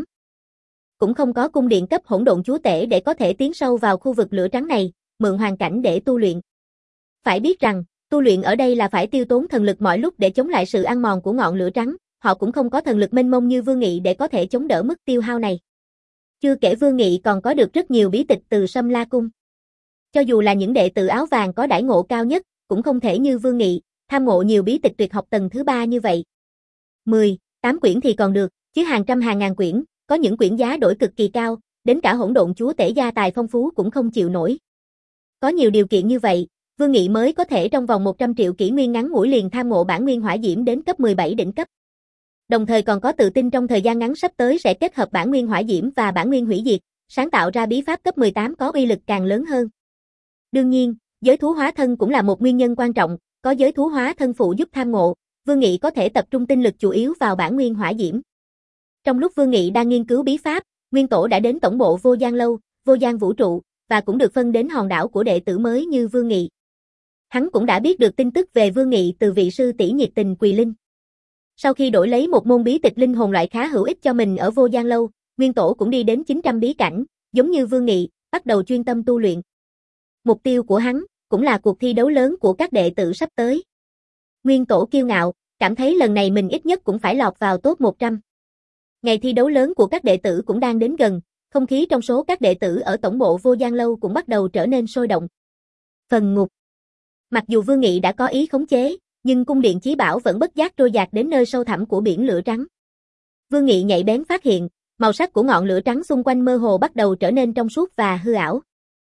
Cũng không có cung điện cấp hỗn độn chúa tể để có thể tiến sâu vào khu vực lửa trắng này, mượn hoàn cảnh để tu luyện. Phải biết rằng, tu luyện ở đây là phải tiêu tốn thần lực mọi lúc để chống lại sự ăn mòn của ngọn lửa trắng, họ cũng không có thần lực mênh mông như Vương Nghị để có thể chống đỡ mức tiêu hao này. Chưa kể Vương Nghị còn có được rất nhiều bí tịch từ Sâm La Cung. Cho dù là những đệ tử áo vàng có đãi ngộ cao nhất, cũng không thể như Vương Nghị, tham ngộ nhiều bí tịch tuyệt học tầng thứ ba như vậy. mười, tám quyển thì còn được, chứ hàng trăm hàng ngàn quyển, có những quyển giá đổi cực kỳ cao, đến cả hỗn độn chúa tể gia tài phong phú cũng không chịu nổi. Có nhiều điều kiện như vậy, Vương Nghị mới có thể trong vòng một trăm triệu kỷ nguyên ngắn ngủi liền tham ngộ bản nguyên hỏa diễm đến cấp mười bảy đỉnh cấp. Đồng thời còn có tự tin trong thời gian ngắn sắp tới sẽ kết hợp bản nguyên hỏa diễm và bản nguyên hủy diệt, sáng tạo ra bí pháp cấp mười tám có uy lực càng lớn hơn. Đương nhiên, giới thú hóa thân cũng là một nguyên nhân quan trọng, có giới thú hóa thân phụ giúp tham ngộ, Vương Nghị có thể tập trung tinh lực chủ yếu vào bản nguyên hỏa diễm. Trong lúc Vương Nghị đang nghiên cứu bí pháp, Nguyên Tổ đã đến tổng bộ Vô Gian Lâu, Vô Gian Vũ Trụ, và cũng được phân đến hòn đảo của đệ tử mới như Vương Nghị. Hắn cũng đã biết được tin tức về Vương Nghị từ vị sư tỷ nhiệt tình Quỳ Linh. Sau khi đổi lấy một môn bí tịch linh hồn loại khá hữu ích cho mình ở Vô Gian Lâu, Nguyên Tổ cũng đi đến chín trăm bí cảnh, giống như Vương Nghị, bắt đầu chuyên tâm tu luyện. Mục tiêu của hắn cũng là cuộc thi đấu lớn của các đệ tử sắp tới. Nguyên Tổ kiêu ngạo, cảm thấy lần này mình ít nhất cũng phải lọt vào top một trăm. Ngày thi đấu lớn của các đệ tử cũng đang đến gần, không khí trong số các đệ tử ở tổng bộ Vô Gian Lâu cũng bắt đầu trở nên sôi động. Phần ngục. Mặc dù Vương Nghị đã có ý khống chế, nhưng cung điện chí bảo vẫn bất giác trôi dạt đến nơi sâu thẳm của biển lửa trắng. Vương Nghị nhạy bén phát hiện, màu sắc của ngọn lửa trắng xung quanh mơ hồ bắt đầu trở nên trong suốt và hư ảo.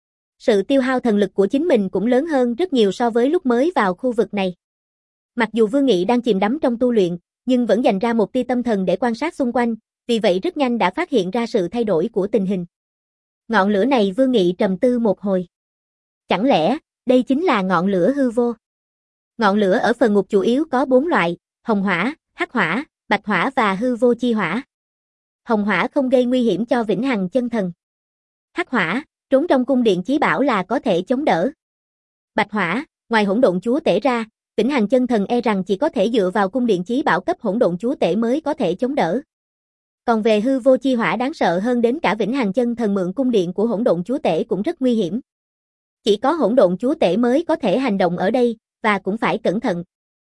Sự tiêu hao thần lực của chính mình cũng lớn hơn rất nhiều so với lúc mới vào khu vực này. Mặc dù Vương Nghị đang chìm đắm trong tu luyện, nhưng vẫn dành ra một tia tâm thần để quan sát xung quanh, vì vậy rất nhanh đã phát hiện ra sự thay đổi của tình hình. Ngọn lửa này Vương Nghị trầm tư một hồi. Chẳng lẽ, đây chính là ngọn lửa hư vô? Ngọn lửa ở phần ngục chủ yếu có bốn loại, hồng hỏa, hắc hỏa, bạch hỏa và hư vô chi hỏa. Hồng hỏa không gây nguy hiểm cho vĩnh hằng chân thần. Hắc hỏa, trốn trong cung điện chí bảo là có thể chống đỡ. Bạch hỏa, ngoài hỗn độn chúa tể ra, vĩnh hằng chân thần e rằng chỉ có thể dựa vào cung điện chí bảo cấp hỗn độn chúa tể mới có thể chống đỡ. Còn về hư vô chi hỏa đáng sợ hơn đến cả vĩnh hằng chân thần mượn cung điện của hỗn độn chúa tể cũng rất nguy hiểm. Chỉ có hỗn độn chúa tể mới có thể hành động ở đây, và cũng phải cẩn thận.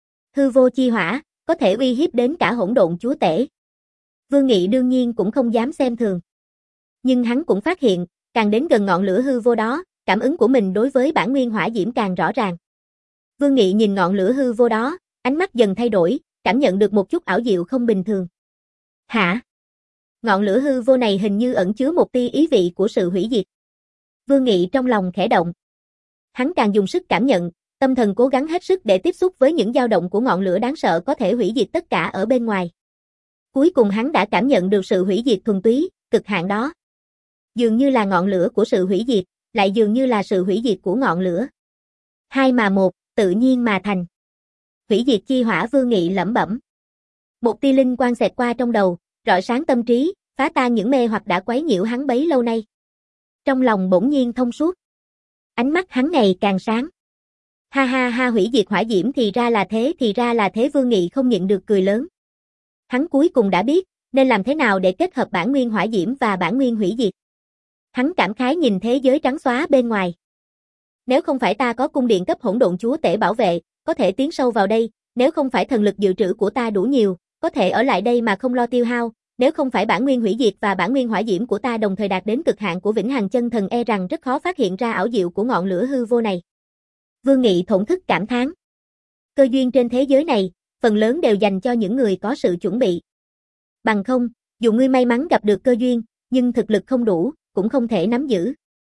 Hư vô chi hỏa, có thể uy hiếp đến cả hỗn độn chúa tể. Vương Nghị đương nhiên cũng không dám xem thường. Nhưng hắn cũng phát hiện, càng đến gần ngọn lửa hư vô đó, cảm ứng của mình đối với bản nguyên hỏa diễm càng rõ ràng. Vương Nghị nhìn ngọn lửa hư vô đó, ánh mắt dần thay đổi, cảm nhận được một chút ảo diệu không bình thường. Hả? Ngọn lửa hư vô này hình như ẩn chứa một tia ý vị của sự hủy diệt. Vương Nghị trong lòng khẽ động. Hắn càng dùng sức cảm nhận, tâm thần cố gắng hết sức để tiếp xúc với những dao động của ngọn lửa đáng sợ có thể hủy diệt tất cả ở bên ngoài. Cuối cùng hắn đã cảm nhận được sự hủy diệt thuần túy, cực hạn đó. Dường như là ngọn lửa của sự hủy diệt, lại dường như là sự hủy diệt của ngọn lửa. Hai mà một, tự nhiên mà thành. Hủy diệt chi hỏa Vương Nghị lẩm bẩm. Một tia linh quang xẹt qua trong đầu, rọi sáng tâm trí, phá tan những mê hoặc đã quấy nhiễu hắn bấy lâu nay. Trong lòng bỗng nhiên thông suốt. Ánh mắt hắn ngày càng sáng. Ha ha ha, hủy diệt hỏa diễm thì ra là thế, thì ra là thế. Vương Nghị không nhịn được cười lớn. Hắn cuối cùng đã biết, nên làm thế nào để kết hợp bản nguyên hỏa diễm và bản nguyên hủy diệt. Hắn cảm khái nhìn thế giới trắng xóa bên ngoài. Nếu không phải ta có cung điện cấp hỗn độn chúa tể bảo vệ, có thể tiến sâu vào đây, nếu không phải thần lực dự trữ của ta đủ nhiều, có thể ở lại đây mà không lo tiêu hao, nếu không phải bản nguyên hủy diệt và bản nguyên hỏa diễm của ta đồng thời đạt đến cực hạn của vĩnh hằng chân thần e rằng rất khó phát hiện ra ảo diệu của ngọn lửa hư vô này. Vương Nghị thổn thức cảm thán. Cơ duyên trên thế giới này, phần lớn đều dành cho những người có sự chuẩn bị. Bằng không, dù ngươi may mắn gặp được cơ duyên, nhưng thực lực không đủ, cũng không thể nắm giữ.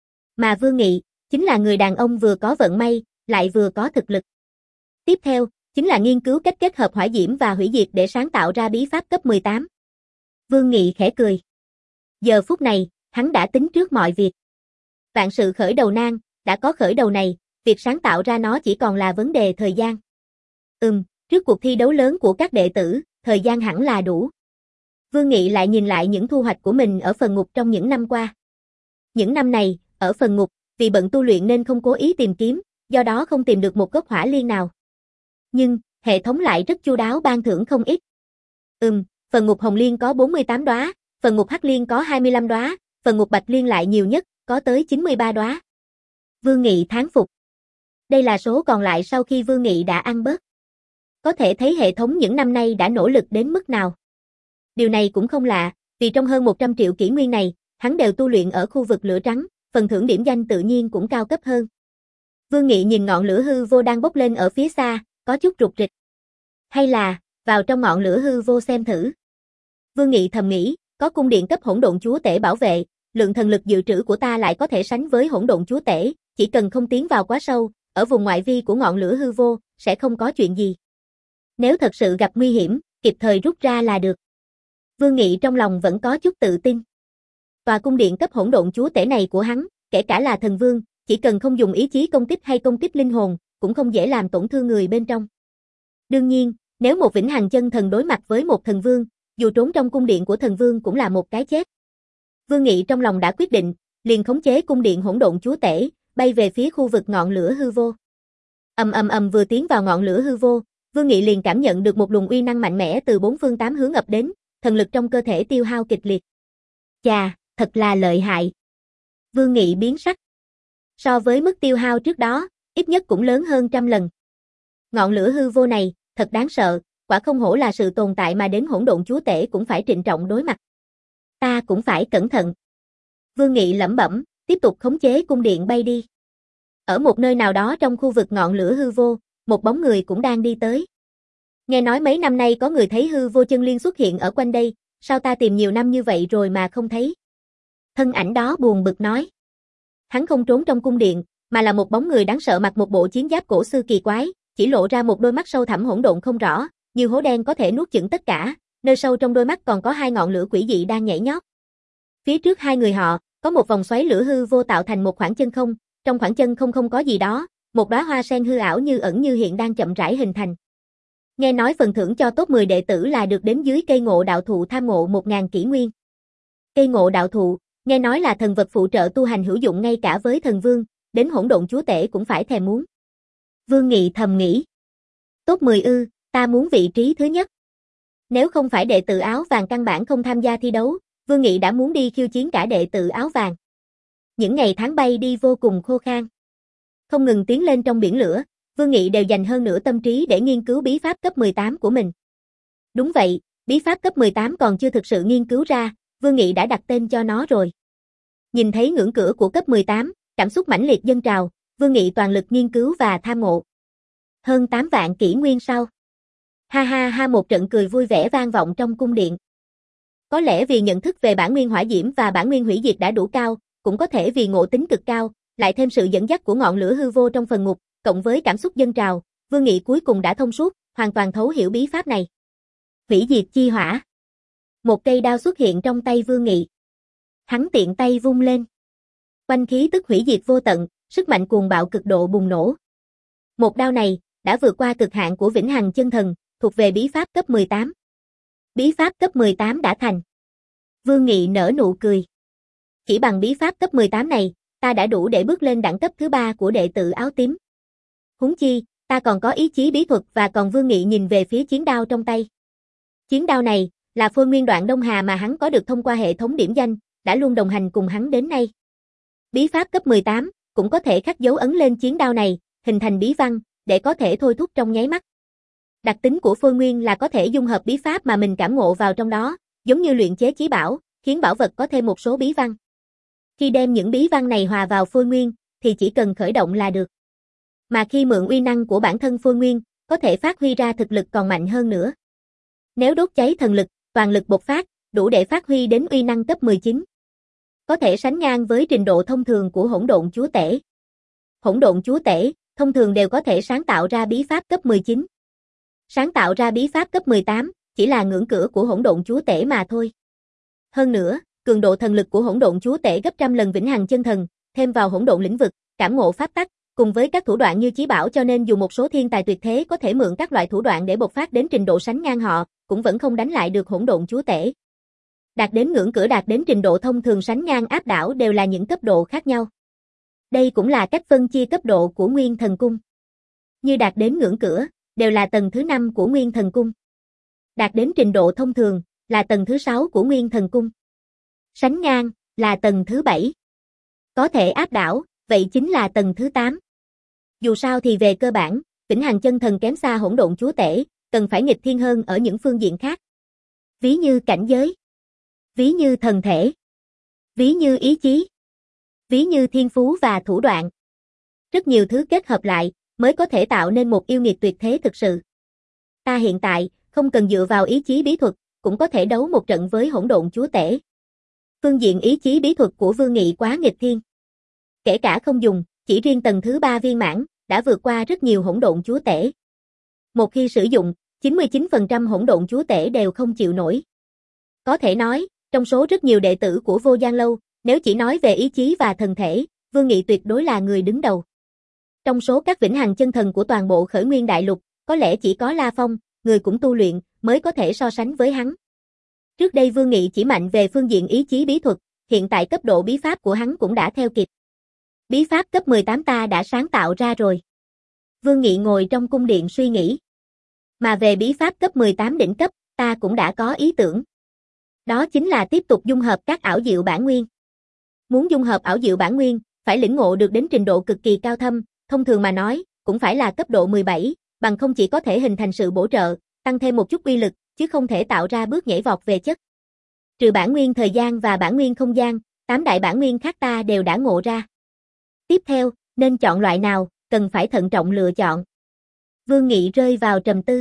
Mà Vương Nghị, chính là người đàn ông vừa có vận may, lại vừa có thực lực. Tiếp theo, chính là nghiên cứu cách kết hợp hỏa diễm và hủy diệt để sáng tạo ra bí pháp cấp mười tám. Vương Nghị khẽ cười. Giờ phút này, hắn đã tính trước mọi việc. Vạn sự khởi đầu nan, đã có khởi đầu này, việc sáng tạo ra nó chỉ còn là vấn đề thời gian. Ừm, trước cuộc thi đấu lớn của các đệ tử, thời gian hẳn là đủ. Vương Nghị lại nhìn lại những thu hoạch của mình ở phần ngục trong những năm qua. Những năm này, ở phần ngục, vì bận tu luyện nên không cố ý tìm kiếm, do đó không tìm được một gốc hỏa liên nào. Nhưng, hệ thống lại rất chu đáo ban thưởng không ít. Ừm, phần ngục hồng liên có bốn mươi tám đóa, phần ngục hắc liên có hai mươi lăm đóa, phần ngục bạch liên lại nhiều nhất, có tới chín mươi ba đóa. Vương Nghị thán phục. Đây là số còn lại sau khi Vương Nghị đã ăn bớt. Có thể thấy hệ thống những năm nay đã nỗ lực đến mức nào. Điều này cũng không lạ, vì trong hơn một trăm triệu kỷ nguyên này, hắn đều tu luyện ở khu vực lửa trắng, phần thưởng điểm danh tự nhiên cũng cao cấp hơn. Vương Nghị nhìn ngọn lửa hư vô đang bốc lên ở phía xa, có chút rụt rịch. Hay là, vào trong ngọn lửa hư vô xem thử. Vương Nghị thầm nghĩ, có cung điện cấp hỗn độn chúa tể bảo vệ, lượng thần lực dự trữ của ta lại có thể sánh với hỗn độn chúa tể, chỉ cần không tiến vào quá sâu, ở vùng ngoại vi của ngọn lửa hư vô, sẽ không có chuyện gì. Nếu thật sự gặp nguy hiểm, kỹ kịp thời rút ra là được. Vương Nghị trong lòng vẫn có chút tự tin. Tòa cung điện cấp hỗn độn chúa tể này của hắn, kể cả là thần vương, chỉ cần không dùng ý chí công kích hay công kích linh hồn, cũng không dễ làm tổn thương người bên trong. Đương nhiên, nếu một vĩnh hằng chân thần đối mặt với một thần vương, dù trốn trong cung điện của thần vương cũng là một cái chết. Vương Nghị trong lòng đã quyết định, liền khống chế cung điện hỗn độn chúa tể, bay về phía khu vực ngọn lửa hư vô. Ầm ầm ầm vừa tiến vào ngọn lửa hư vô, Vương Nghị liền cảm nhận được một luồng uy năng mạnh mẽ từ bốn phương tám hướng ập đến, thần lực trong cơ thể tiêu hao kịch liệt. Chà, thật là lợi hại. Vương Nghị biến sắc. So với mức tiêu hao trước đó, ít nhất cũng lớn hơn trăm lần. Ngọn lửa hư vô này, thật đáng sợ, quả không hổ là sự tồn tại mà đến hỗn độn chúa tể cũng phải trịnh trọng đối mặt. Ta cũng phải cẩn thận. Vương Nghị lẩm bẩm, tiếp tục khống chế cung điện bay đi. Ở một nơi nào đó trong khu vực ngọn lửa hư vô, một bóng người cũng đang đi tới. Nghe nói mấy năm nay có người thấy hư vô chân liên xuất hiện ở quanh đây, sao ta tìm nhiều năm như vậy rồi mà không thấy? Thân ảnh đó buồn bực nói. Hắn không trốn trong cung điện, mà là một bóng người đáng sợ mặc một bộ chiến giáp cổ xưa kỳ quái, chỉ lộ ra một đôi mắt sâu thẳm hỗn độn không rõ, như hố đen có thể nuốt chửng tất cả, nơi sâu trong đôi mắt còn có hai ngọn lửa quỷ dị đang nhảy nhót. Phía trước hai người họ, có một vòng xoáy lửa hư vô tạo thành một khoảng chân không, trong khoảng chân không không có gì đó, một đóa hoa sen hư ảo như ẩn như hiện đang chậm rãi hình thành. Nghe nói phần thưởng cho top mười đệ tử là được đến dưới cây ngộ đạo thụ tham ngộ một nghìn kỷ nguyên. Cây ngộ đạo thụ, nghe nói là thần vật phụ trợ tu hành hữu dụng ngay cả với thần vương, đến hỗn độn chúa tể cũng phải thèm muốn. Vương Nghị thầm nghĩ. Top mười ư, ta muốn vị trí thứ nhất. Nếu không phải đệ tử áo vàng căn bản không tham gia thi đấu, Vương Nghị đã muốn đi khiêu chiến cả đệ tử áo vàng. Những ngày tháng bay đi vô cùng khô khan. Không ngừng tiến lên trong biển lửa, Vương Nghị đều dành hơn nửa tâm trí để nghiên cứu bí pháp cấp mười tám của mình. Đúng vậy, bí pháp cấp mười tám còn chưa thực sự nghiên cứu ra, Vương Nghị đã đặt tên cho nó rồi. Nhìn thấy ngưỡng cửa của cấp mười tám, cảm xúc mãnh liệt dâng trào, Vương Nghị toàn lực nghiên cứu và tham ngộ. Hơn tám vạn kỷ nguyên sau. Ha ha ha, một trận cười vui vẻ vang vọng trong cung điện. Có lẽ vì nhận thức về bản nguyên hỏa diễm và bản nguyên hủy diệt đã đủ cao, cũng có thể vì ngộ tính cực cao, lại thêm sự dẫn dắt của ngọn lửa hư vô trong phần ngục, cộng với cảm xúc dâng trào, Vương Nghị cuối cùng đã thông suốt, hoàn toàn thấu hiểu bí pháp này. Hủy diệt chi hỏa. Một cây đao xuất hiện trong tay Vương Nghị. Hắn tiện tay vung lên. Quanh khí tức hủy diệt vô tận, sức mạnh cuồng bạo cực độ bùng nổ. Một đao này đã vượt qua cực hạn của vĩnh hằng chân thần, thuộc về bí pháp cấp mười tám. Bí pháp cấp mười tám đã thành. Vương Nghị nở nụ cười. Chỉ bằng bí pháp cấp mười tám này, ta đã đủ để bước lên đẳng cấp thứ ba của đệ tử áo tím. Huống chi, ta còn có ý chí bí thuật và còn Vương Nghị nhìn về phía chiến đao trong tay. Chiến đao này, là phôi nguyên đoạn Đông Hà mà hắn có được thông qua hệ thống điểm danh, đã luôn đồng hành cùng hắn đến nay. Bí pháp cấp mười tám, cũng có thể khắc dấu ấn lên chiến đao này, hình thành bí văn, để có thể thôi thúc trong nháy mắt. Đặc tính của phôi nguyên là có thể dung hợp bí pháp mà mình cảm ngộ vào trong đó, giống như luyện chế chí bảo, khiến bảo vật có thêm một số bí văn. Khi đem những bí văn này hòa vào phôi nguyên, thì chỉ cần khởi động là được. Mà khi mượn uy năng của bản thân phôi nguyên, có thể phát huy ra thực lực còn mạnh hơn nữa. Nếu đốt cháy thần lực, toàn lực bộc phát, đủ để phát huy đến uy năng cấp mười chín. Có thể sánh ngang với trình độ thông thường của hỗn độn chúa tể. Hỗn độn chúa tể, thông thường đều có thể sáng tạo ra bí pháp cấp mười chín. Sáng tạo ra bí pháp cấp mười tám, chỉ là ngưỡng cửa của hỗn độn chúa tể mà thôi. Hơn nữa, cường độ thần lực của hỗn độn chúa tể gấp trăm lần vĩnh hằng chân thần, thêm vào hỗn độn lĩnh vực, cảm ngộ pháp tắc, cùng với các thủ đoạn như chí bảo cho nên dù một số thiên tài tuyệt thế có thể mượn các loại thủ đoạn để bộc phát đến trình độ sánh ngang họ, cũng vẫn không đánh lại được hỗn độn chúa tể. Đạt đến ngưỡng cửa đạt đến trình độ thông thường sánh ngang áp đảo đều là những cấp độ khác nhau. Đây cũng là cách phân chia cấp độ của Nguyên Thần Cung. Như đạt đến ngưỡng cửa, đều là tầng thứ năm của Nguyên Thần Cung. Đạt đến trình độ thông thường, là tầng thứ sáu của Nguyên Thần Cung. Sánh ngang, là tầng thứ bảy. Có thể áp đảo, vậy chính là tầng thứ tám. Dù sao thì về cơ bản, vĩnh hằng chân thần kém xa hỗn độn chúa tể, cần phải nghịch thiên hơn ở những phương diện khác. Ví như cảnh giới, ví như thần thể, ví như ý chí, ví như thiên phú và thủ đoạn. Rất nhiều thứ kết hợp lại, mới có thể tạo nên một yêu nghiệt tuyệt thế thực sự. Ta hiện tại, không cần dựa vào ý chí bí thuật, cũng có thể đấu một trận với hỗn độn chúa tể. Phương diện ý chí bí thuật của Vương Nghị quá nghịch thiên. Kể cả không dùng, chỉ riêng tầng thứ ba viên mãn, đã vượt qua rất nhiều hỗn độn chúa tể. Một khi sử dụng, chín mươi chín phần trăm hỗn độn chúa tể đều không chịu nổi. Có thể nói, trong số rất nhiều đệ tử của Vô Gian Lâu, nếu chỉ nói về ý chí và thần thể, Vương Nghị tuyệt đối là người đứng đầu. Trong số các vĩnh hằng chân thần của toàn bộ Khởi Nguyên Đại Lục, có lẽ chỉ có La Phong, người cũng tu luyện, mới có thể so sánh với hắn. Trước đây Vương Nghị chỉ mạnh về phương diện ý chí bí thuật, hiện tại cấp độ bí pháp của hắn cũng đã theo kịp. Bí pháp cấp mười tám ta đã sáng tạo ra rồi. Vương Nghị ngồi trong cung điện suy nghĩ. Mà về bí pháp cấp mười tám đỉnh cấp, ta cũng đã có ý tưởng. Đó chính là tiếp tục dung hợp các ảo diệu bản nguyên. Muốn dung hợp ảo diệu bản nguyên, phải lĩnh ngộ được đến trình độ cực kỳ cao thâm, thông thường mà nói, cũng phải là cấp độ mười bảy, bằng không chỉ có thể hình thành sự bổ trợ, tăng thêm một chút uy lực, chứ không thể tạo ra bước nhảy vọt về chất. Trừ bản nguyên thời gian và bản nguyên không gian, tám đại bản nguyên khác ta đều đã ngộ ra. Tiếp theo, nên chọn loại nào, cần phải thận trọng lựa chọn. Vương Nghị rơi vào trầm tư.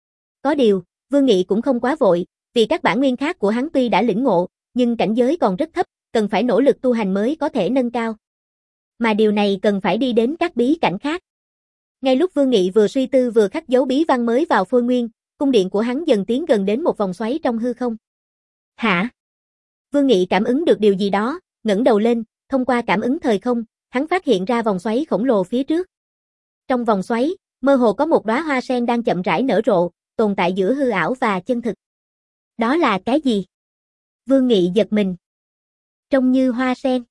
Có điều, Vương Nghị cũng không quá vội, vì các bản nguyên khác của hắn tuy đã lĩnh ngộ, nhưng cảnh giới còn rất thấp, cần phải nỗ lực tu hành mới có thể nâng cao. Mà điều này cần phải đi đến các bí cảnh khác. Ngay lúc Vương Nghị vừa suy tư vừa khắc dấu bí văn mới vào phôi nguyên, cung điện của hắn dần tiến gần đến một vòng xoáy trong hư không. Hả? Vương Nghị cảm ứng được điều gì đó, ngẩng đầu lên, thông qua cảm ứng thời không, hắn phát hiện ra vòng xoáy khổng lồ phía trước. Trong vòng xoáy, mơ hồ có một đóa hoa sen đang chậm rãi nở rộ, tồn tại giữa hư ảo và chân thực. Đó là cái gì? Vương Nghị giật mình. Trông như hoa sen.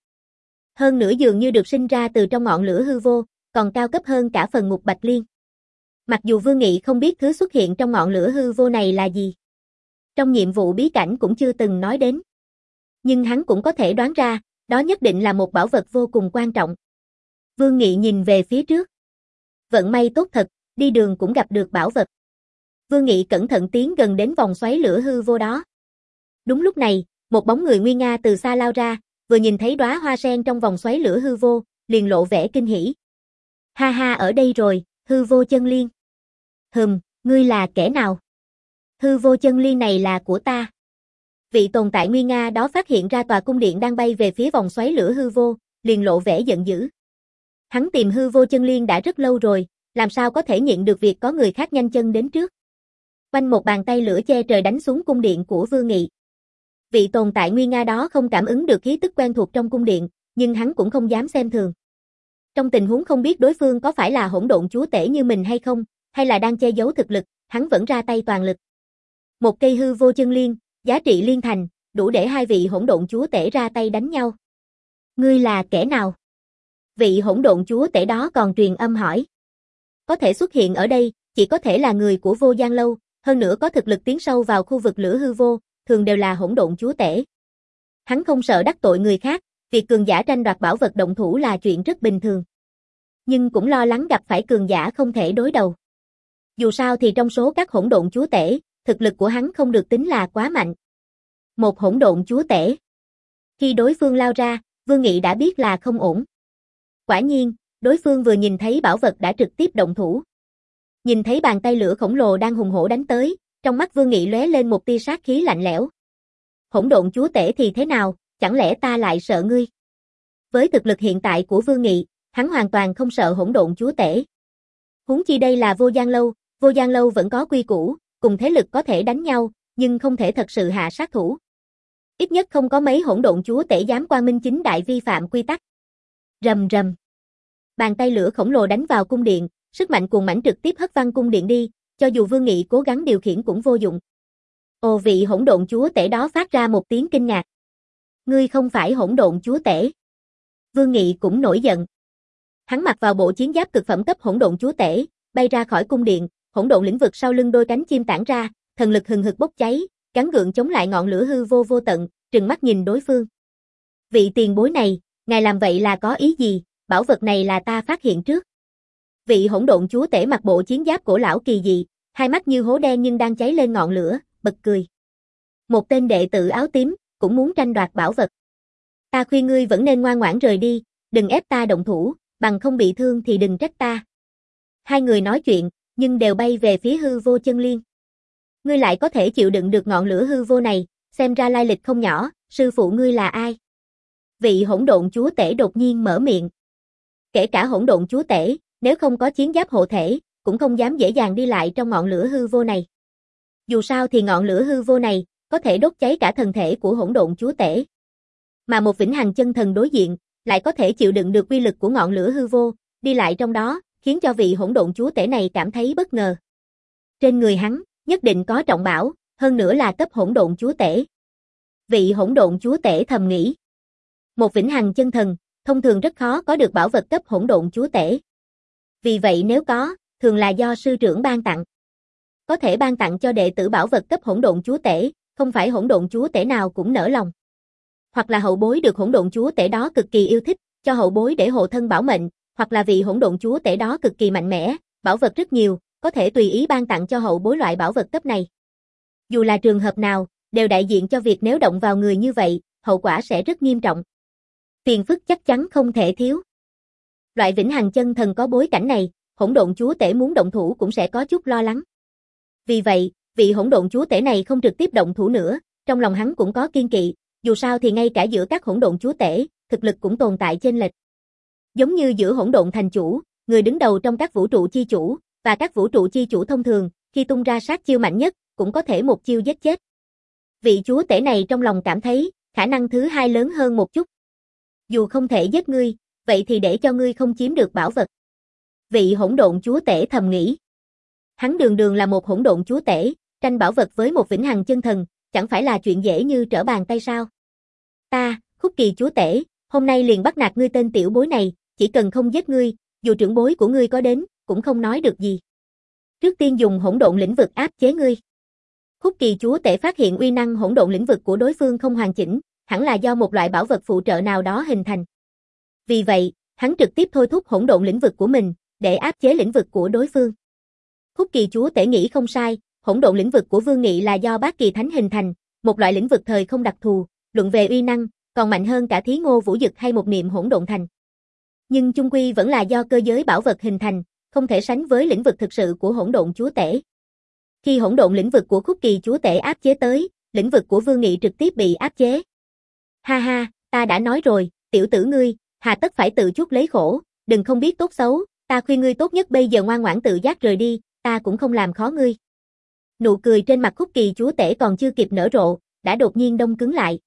Hơn nữa dường như được sinh ra từ trong ngọn lửa hư vô, còn cao cấp hơn cả phần ngục bạch liên. Mặc dù Vương Nghị không biết thứ xuất hiện trong ngọn lửa hư vô này là gì. Trong nhiệm vụ bí cảnh cũng chưa từng nói đến. Nhưng hắn cũng có thể đoán ra, đó nhất định là một bảo vật vô cùng quan trọng. Vương Nghị nhìn về phía trước. Vận may tốt thật, đi đường cũng gặp được bảo vật. Vương Nghị cẩn thận tiến gần đến vòng xoáy lửa hư vô đó. Đúng lúc này, một bóng người nguy nga từ xa lao ra, vừa nhìn thấy đóa hoa sen trong vòng xoáy lửa hư vô, liền lộ vẻ kinh hỉ. Ha ha, ở đây rồi, hư vô chân liên. Hừm, ngươi là kẻ nào? Hư vô chân liên này là của ta. Vị tồn tại nguy nga đó phát hiện ra tòa cung điện đang bay về phía vòng xoáy lửa hư vô, liền lộ vẻ giận dữ. Hắn tìm hư vô chân liên đã rất lâu rồi, làm sao có thể nhịn được việc có người khác nhanh chân đến trước. Quanh một bàn tay lửa che trời đánh xuống cung điện của Vương Nghị. Vị tồn tại nguy nga đó không cảm ứng được khí tức quen thuộc trong cung điện, nhưng hắn cũng không dám xem thường. Trong tình huống không biết đối phương có phải là hỗn độn chúa tể như mình hay không, hay là đang che giấu thực lực, hắn vẫn ra tay toàn lực. Một cây hư vô chân liên, giá trị liên thành, đủ để hai vị hỗn độn chúa tể ra tay đánh nhau. Ngươi là kẻ nào? Vị hỗn độn chúa tể đó còn truyền âm hỏi. Có thể xuất hiện ở đây, chỉ có thể là người của Vô Gian Lâu, hơn nữa có thực lực tiến sâu vào khu vực lửa hư vô, thường đều là hỗn độn chúa tể. Hắn không sợ đắc tội người khác, việc cường giả tranh đoạt bảo vật động thủ là chuyện rất bình thường. Nhưng cũng lo lắng gặp phải cường giả không thể đối đầu. Dù sao thì trong số các hỗn độn chúa tể, thực lực của hắn không được tính là quá mạnh. Một hỗn độn chúa tể. Khi đối phương lao ra, Vương Nghị đã biết là không ổn. Quả nhiên, đối phương vừa nhìn thấy bảo vật đã trực tiếp động thủ. Nhìn thấy bàn tay lửa khổng lồ đang hùng hổ đánh tới, trong mắt Vương Nghị lóe lên một tia sát khí lạnh lẽo. Hỗn độn chúa tể thì thế nào, chẳng lẽ ta lại sợ ngươi? Với thực lực hiện tại của Vương Nghị, hắn hoàn toàn không sợ hỗn độn chúa tể. Huống chi đây là Vô Gian Lâu, Vô Gian Lâu vẫn có quy củ, cùng thế lực có thể đánh nhau, nhưng không thể thật sự hạ sát thủ. Ít nhất không có mấy hỗn độn chúa tể dám quang minh chính đại vi phạm quy tắc. Rầm rầm. Bàn tay lửa khổng lồ đánh vào cung điện, sức mạnh cuồng mãnh trực tiếp hất văng cung điện đi, cho dù Vương Nghị cố gắng điều khiển cũng vô dụng. Ồ, vị hỗn độn chúa tể đó phát ra một tiếng kinh ngạc. Ngươi không phải hỗn độn chúa tể. Vương Nghị cũng nổi giận. Hắn mặc vào bộ chiến giáp cực phẩm cấp hỗn độn chúa tể, bay ra khỏi cung điện, hỗn độn lĩnh vực sau lưng đôi cánh chim tản ra, thần lực hừng hực bốc cháy, gắng gượng chống lại ngọn lửa hư vô vô tận, trừng mắt nhìn đối phương. Vị tiền bối này, ngài làm vậy là có ý gì? Bảo vật này là ta phát hiện trước. Vị hỗn độn chúa tể mặc bộ chiến giáp cổ lão kỳ dị, hai mắt như hố đen nhưng đang cháy lên ngọn lửa, bật cười. Một tên đệ tử áo tím, cũng muốn tranh đoạt bảo vật. Ta khuyên ngươi vẫn nên ngoan ngoãn rời đi, đừng ép ta động thủ, bằng không bị thương thì đừng trách ta. Hai người nói chuyện, nhưng đều bay về phía hư vô chân liên. Ngươi lại có thể chịu đựng được ngọn lửa hư vô này, xem ra lai lịch không nhỏ, sư phụ ngươi là ai? Vị hỗn độn chúa tể đột nhiên mở miệng. Kể cả hỗn độn chúa tể, nếu không có chiến giáp hộ thể, cũng không dám dễ dàng đi lại trong ngọn lửa hư vô này. Dù sao thì ngọn lửa hư vô này có thể đốt cháy cả thân thể của hỗn độn chúa tể. Mà một vĩnh hằng chân thần đối diện lại có thể chịu đựng được uy lực của ngọn lửa hư vô, đi lại trong đó, khiến cho vị hỗn độn chúa tể này cảm thấy bất ngờ. Trên người hắn, nhất định có trọng bảo, hơn nữa là cấp hỗn độn chúa tể. Vị hỗn độn chúa tể thầm nghĩ. Một vĩnh hằng chân thần, thông thường rất khó có được bảo vật cấp hỗn độn chúa tể. Vì vậy nếu có, thường là do sư trưởng ban tặng. Có thể ban tặng cho đệ tử bảo vật cấp hỗn độn chúa tể, không phải hỗn độn chúa tể nào cũng nỡ lòng. Hoặc là hậu bối được hỗn độn chúa tể đó cực kỳ yêu thích, cho hậu bối để hộ thân bảo mệnh, hoặc là vị hỗn độn chúa tể đó cực kỳ mạnh mẽ, bảo vật rất nhiều, có thể tùy ý ban tặng cho hậu bối loại bảo vật cấp này. Dù là trường hợp nào, đều đại diện cho việc nếu động vào người như vậy, hậu quả sẽ rất nghiêm trọng. Phiền phức chắc chắn không thể thiếu. Loại vĩnh hằng chân thần có bối cảnh này, hỗn độn chúa tể muốn động thủ cũng sẽ có chút lo lắng. Vì vậy, vị hỗn độn chúa tể này không trực tiếp động thủ nữa, trong lòng hắn cũng có kiên kỵ, dù sao thì ngay cả giữa các hỗn độn chúa tể, thực lực cũng tồn tại chênh lệch. Giống như giữa hỗn độn thành chủ, người đứng đầu trong các vũ trụ chi chủ, và các vũ trụ chi chủ thông thường, khi tung ra sát chiêu mạnh nhất, cũng có thể một chiêu giết chết. Vị chúa tể này trong lòng cảm thấy, khả năng thứ hai lớn hơn một chút. Dù không thể giết ngươi, vậy thì để cho ngươi không chiếm được bảo vật. Vị hỗn độn chúa tể thầm nghĩ. Hắn đường đường là một hỗn độn chúa tể, tranh bảo vật với một vĩnh hằng chân thần, chẳng phải là chuyện dễ như trở bàn tay sao? Ta, Khúc Kỳ chúa tể, hôm nay liền bắt nạt ngươi tên tiểu bối này, chỉ cần không giết ngươi, dù trưởng bối của ngươi có đến, cũng không nói được gì. Trước tiên dùng hỗn độn lĩnh vực áp chế ngươi. Khúc Kỳ chúa tể phát hiện uy năng hỗn độn lĩnh vực của đối phương không hoàn chỉnh, hẳn là do một loại bảo vật phụ trợ nào đó hình thành. Vì vậy, hắn trực tiếp thôi thúc hỗn độn lĩnh vực của mình, để áp chế lĩnh vực của đối phương. Khúc Kỳ chúa tể nghĩ không sai, hỗn độn lĩnh vực của Vương Nghị là do Bát Kỳ Thánh hình thành, một loại lĩnh vực thời không đặc thù, luận về uy năng, còn mạnh hơn cả Thí Ngô Vũ Dực hay một niệm hỗn độn thành. Nhưng chung quy vẫn là do cơ giới bảo vật hình thành, không thể sánh với lĩnh vực thực sự của hỗn độn chúa tể. Khi hỗn độn lĩnh vực của Khúc Kỳ chúa tể áp chế tới, lĩnh vực của Vương Nghị trực tiếp bị áp chế. Ha ha, ta đã nói rồi, tiểu tử ngươi, hà tất phải tự chuốc lấy khổ, đừng không biết tốt xấu, ta khuyên ngươi tốt nhất bây giờ ngoan ngoãn tự giác rời đi, ta cũng không làm khó ngươi. Nụ cười trên mặt Khúc Kỳ chúa tể còn chưa kịp nở rộ, đã đột nhiên đông cứng lại.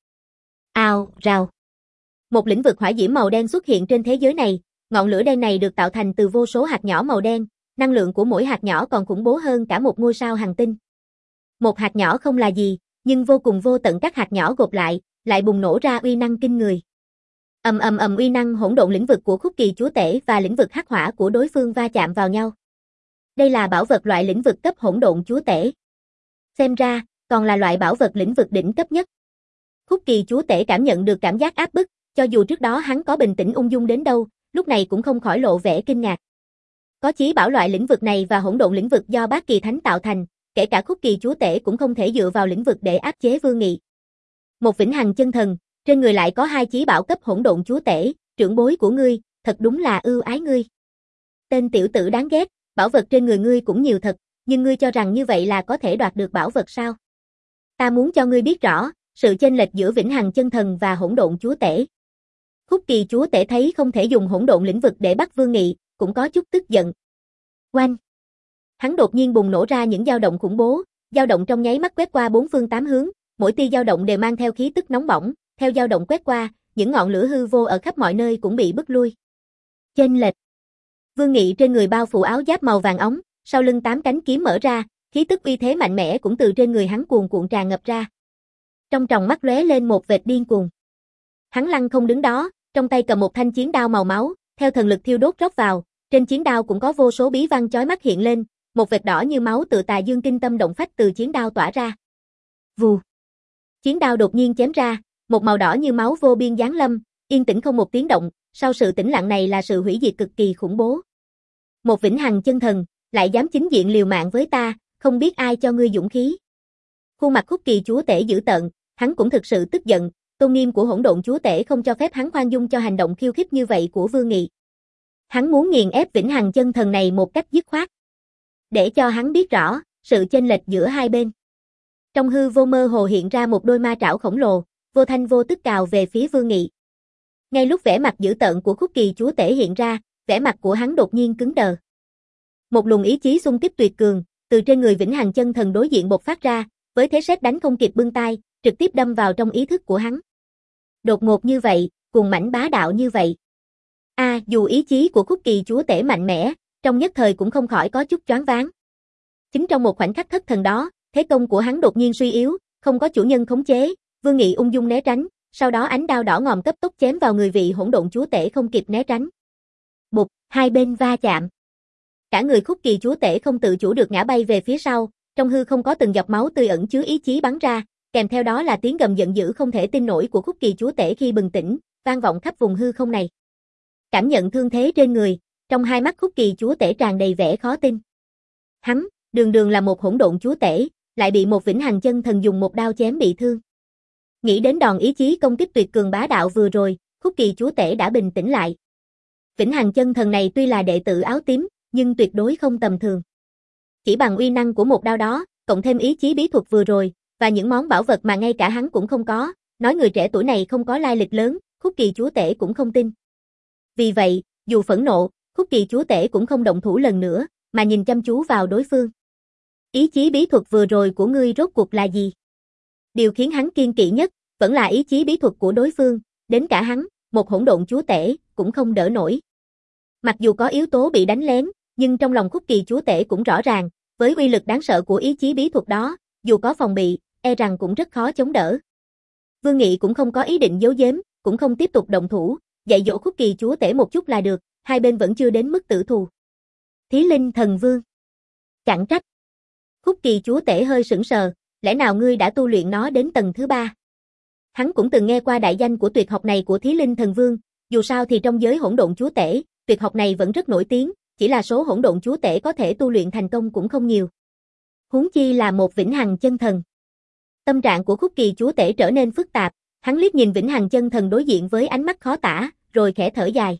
Ào, rào. Một lĩnh vực hỏa diễm màu đen xuất hiện trên thế giới này, ngọn lửa đen này được tạo thành từ vô số hạt nhỏ màu đen, năng lượng của mỗi hạt nhỏ còn khủng bố hơn cả một ngôi sao hành tinh. Một hạt nhỏ không là gì, nhưng vô cùng vô tận các hạt nhỏ gộp lại, lại bùng nổ ra uy năng kinh người. Ầm ầm ầm uy năng hỗn độn lĩnh vực của Khúc Kỳ chúa tể và lĩnh vực hắc hỏa của đối phương va chạm vào nhau. Đây là bảo vật loại lĩnh vực cấp hỗn độn chúa tể. Xem ra, còn là loại bảo vật lĩnh vực đỉnh cấp nhất. Khúc Kỳ chúa tể cảm nhận được cảm giác áp bức, cho dù trước đó hắn có bình tĩnh ung dung đến đâu, lúc này cũng không khỏi lộ vẻ kinh ngạc. Có chí bảo loại lĩnh vực này và hỗn độn lĩnh vực do Bát Kỳ Thánh tạo thành, kể cả Khúc Kỳ chúa tể cũng không thể dựa vào lĩnh vực để áp chế Vương Nghị. Một vĩnh hằng chân thần, trên người lại có hai chí bảo cấp hỗn độn chúa tể, trưởng bối của ngươi, thật đúng là ưu ái ngươi. Tên tiểu tử đáng ghét, bảo vật trên người ngươi cũng nhiều thật, nhưng ngươi cho rằng như vậy là có thể đoạt được bảo vật sao? Ta muốn cho ngươi biết rõ, sự chênh lệch giữa vĩnh hằng chân thần và hỗn độn chúa tể. Khúc Kỳ chúa tể thấy không thể dùng hỗn độn lĩnh vực để bắt Vương Nghị, cũng có chút tức giận. Oanh! Hắn đột nhiên bùng nổ ra những dao động khủng bố, dao động trong nháy mắt quét qua bốn phương tám hướng, mỗi tia dao động đều mang theo khí tức nóng bỏng, theo dao động quét qua, những ngọn lửa hư vô ở khắp mọi nơi cũng bị bức lui. Chênh lệch. Vương Nghị trên người bao phủ áo giáp màu vàng óng, sau lưng tám cánh kiếm mở ra, khí tức uy thế mạnh mẽ cũng từ trên người hắn cuồn cuộn tràn ngập ra. Trong tròng mắt lóe lên một vệt điên cuồng. Hắn lăng không đứng đó, trong tay cầm một thanh chiến đao màu máu, theo thần lực thiêu đốt rót vào, trên chiến đao cũng có vô số bí văn chói mắt hiện lên, một vệt đỏ như máu tự tà dương kinh tâm động phách từ chiến đao tỏa ra. Vù. Chiến đao đột nhiên chém ra, một màu đỏ như máu vô biên giáng lâm, yên tĩnh không một tiếng động, sau sự tĩnh lặng này là sự hủy diệt cực kỳ khủng bố. Một vĩnh hằng chân thần, lại dám chính diện liều mạng với ta, không biết ai cho ngươi dũng khí. Khuôn mặt Khúc Kỳ chúa tể dữ tợn, hắn cũng thực sự tức giận, tôn nghiêm của hỗn độn chúa tể không cho phép hắn khoan dung cho hành động khiêu khích như vậy của Vương Nghị. Hắn muốn nghiền ép vĩnh hằng chân thần này một cách dứt khoát. Để cho hắn biết rõ, sự chênh lệch giữa hai bên. Trong hư vô mơ hồ hiện ra một đôi ma trảo khổng lồ, vô thanh vô tức cào về phía Vương Nghị. Ngay lúc vẻ mặt dữ tợn của Khúc Kỳ chúa tể hiện ra, vẻ mặt của hắn đột nhiên cứng đờ. Một luồng ý chí xung kích tuyệt cường, từ trên người Vĩnh Hằng Chân Thần đối diện bộc phát ra, với thế sét đánh không kịp bưng tai, trực tiếp đâm vào trong ý thức của hắn. Đột ngột như vậy, cuồng mãnh bá đạo như vậy. A, à, dù ý chí của Khúc Kỳ chúa tể mạnh mẽ, trong nhất thời cũng không khỏi có chút choáng váng. Chính trong một khoảnh khắc thất thần đó, thế công của hắn đột nhiên suy yếu, không có chủ nhân khống chế, Vương Nghị ung dung né tránh, sau đó ánh đao đỏ ngòm cấp tốc chém vào người vị hỗn độn chúa tể không kịp né tránh. Bụp, hai bên va chạm. Cả người Khúc Kỳ chúa tể không tự chủ được ngã bay về phía sau, trong hư không có từng giọt máu tươi ẩn chứa ý chí bắn ra, kèm theo đó là tiếng gầm giận dữ không thể tin nổi của Khúc Kỳ chúa tể khi bừng tỉnh, vang vọng khắp vùng hư không này. Cảm nhận thương thế trên người, trong hai mắt Khúc Kỳ chúa tể tràn đầy vẻ khó tin. Hắn, đường đường là một hỗn độn chúa tể, lại bị một Vĩnh Hằng Chân Thần dùng một đao chém bị thương. Nghĩ đến đòn ý chí công kích tuyệt cường bá đạo vừa rồi, Khúc Kỳ chúa tể đã bình tĩnh lại. Vĩnh Hằng Chân Thần này tuy là đệ tử áo tím, nhưng tuyệt đối không tầm thường. Chỉ bằng uy năng của một đao đó, cộng thêm ý chí bí thuật vừa rồi, và những món bảo vật mà ngay cả hắn cũng không có, nói người trẻ tuổi này không có lai lịch lớn, Khúc Kỳ chúa tể cũng không tin. Vì vậy, dù phẫn nộ, Khúc Kỳ chúa tể cũng không động thủ lần nữa, mà nhìn chăm chú vào đối phương. Ý chí bí thuật vừa rồi của ngươi rốt cuộc là gì? Điều khiến hắn kiên kỵ nhất, vẫn là ý chí bí thuật của đối phương, đến cả hắn, một hỗn độn chúa tể, cũng không đỡ nổi. Mặc dù có yếu tố bị đánh lén, nhưng trong lòng Khúc Kỳ chúa tể cũng rõ ràng, với uy lực đáng sợ của ý chí bí thuật đó, dù có phòng bị, e rằng cũng rất khó chống đỡ. Vương Nghị cũng không có ý định giấu giếm, cũng không tiếp tục động thủ, dạy dỗ Khúc Kỳ chúa tể một chút là được, hai bên vẫn chưa đến mức tử thù. Thí Linh Thần Vương. Chẳng trách. Khúc Kỳ chúa tể hơi sững sờ, lẽ nào ngươi đã tu luyện nó đến tầng thứ ba? Hắn cũng từng nghe qua đại danh của tuyệt học này của Thí Linh Thần Vương, dù sao thì trong giới hỗn độn chúa tể, tuyệt học này vẫn rất nổi tiếng, chỉ là số hỗn độn chúa tể có thể tu luyện thành công cũng không nhiều. Huống chi là một Vĩnh Hằng Chân Thần. Tâm trạng của Khúc Kỳ chúa tể trở nên phức tạp, hắn liếc nhìn Vĩnh Hằng Chân Thần đối diện với ánh mắt khó tả, rồi khẽ thở dài.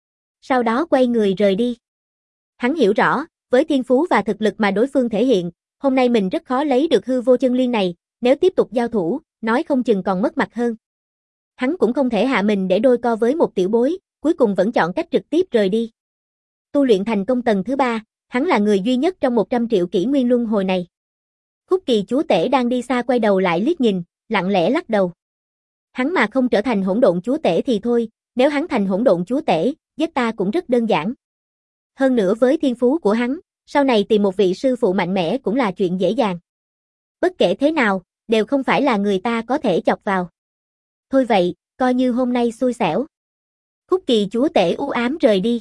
Sau đó quay người rời đi. Hắn hiểu rõ, với thiên phú và thực lực mà đối phương thể hiện, hôm nay mình rất khó lấy được hư vô chân liên này, nếu tiếp tục giao thủ, nói không chừng còn mất mặt hơn. Hắn cũng không thể hạ mình để đôi co với một tiểu bối, cuối cùng vẫn chọn cách trực tiếp rời đi. Tu luyện thành công tầng thứ ba, hắn là người duy nhất trong một trăm triệu kỷ nguyên luân hồi này. Khúc Kỳ chúa tể đang đi xa quay đầu lại liếc nhìn, lặng lẽ lắc đầu. Hắn mà không trở thành hỗn độn chúa tể thì thôi, nếu hắn thành hỗn độn chúa tể, giết ta cũng rất đơn giản. Hơn nữa với thiên phú của hắn, sau này tìm một vị sư phụ mạnh mẽ cũng là chuyện dễ dàng. Bất kể thế nào, đều không phải là người ta có thể chọc vào. Thôi vậy, coi như hôm nay xui xẻo. Khúc Kỳ chúa tể u ám rời đi.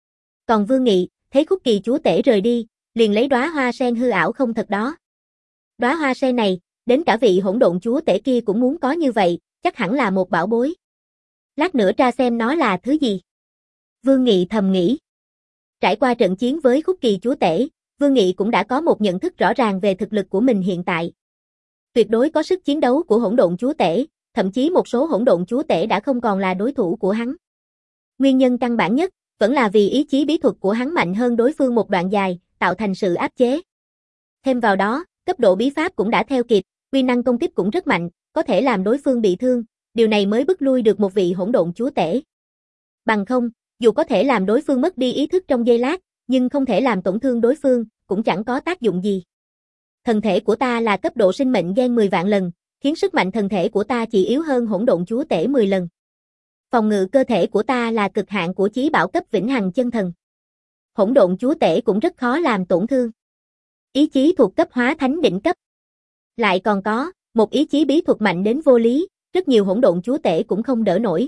Còn Vương Nghị, thấy Khúc Kỳ chúa tể rời đi, liền lấy đóa hoa sen hư ảo không thật đó. Đóa hoa sen này, đến cả vị hỗn độn chúa tể kia cũng muốn có như vậy, chắc hẳn là một bảo bối. Lát nữa tra xem nó là thứ gì. Vương Nghị thầm nghĩ. Trải qua trận chiến với Khúc Kỳ chúa tể, Vương Nghị cũng đã có một nhận thức rõ ràng về thực lực của mình hiện tại. Tuyệt đối có sức chiến đấu của hỗn độn chúa tể, thậm chí một số hỗn độn chúa tể đã không còn là đối thủ của hắn. Nguyên nhân căn bản nhất, vẫn là vì ý chí bí thuật của hắn mạnh hơn đối phương một đoạn dài, tạo thành sự áp chế. Thêm vào đó, cấp độ bí pháp cũng đã theo kịp, uy năng công kích cũng rất mạnh, có thể làm đối phương bị thương, điều này mới bức lui được một vị hỗn độn chúa tể. Bằng không, dù có thể làm đối phương mất đi ý thức trong giây lát, nhưng không thể làm tổn thương đối phương, cũng chẳng có tác dụng gì. Thần thể của ta là cấp độ sinh mệnh gen mười vạn lần, khiến sức mạnh thần thể của ta chỉ yếu hơn hỗn độn chúa tể mười lần. Phòng ngự cơ thể của ta là cực hạn của chí bảo cấp Vĩnh Hằng Chân Thần. Hỗn độn chúa tể cũng rất khó làm tổn thương. Ý chí thuộc cấp hóa thánh đỉnh cấp. Lại còn có, một ý chí bí thuật mạnh đến vô lý, rất nhiều hỗn độn chúa tể cũng không đỡ nổi.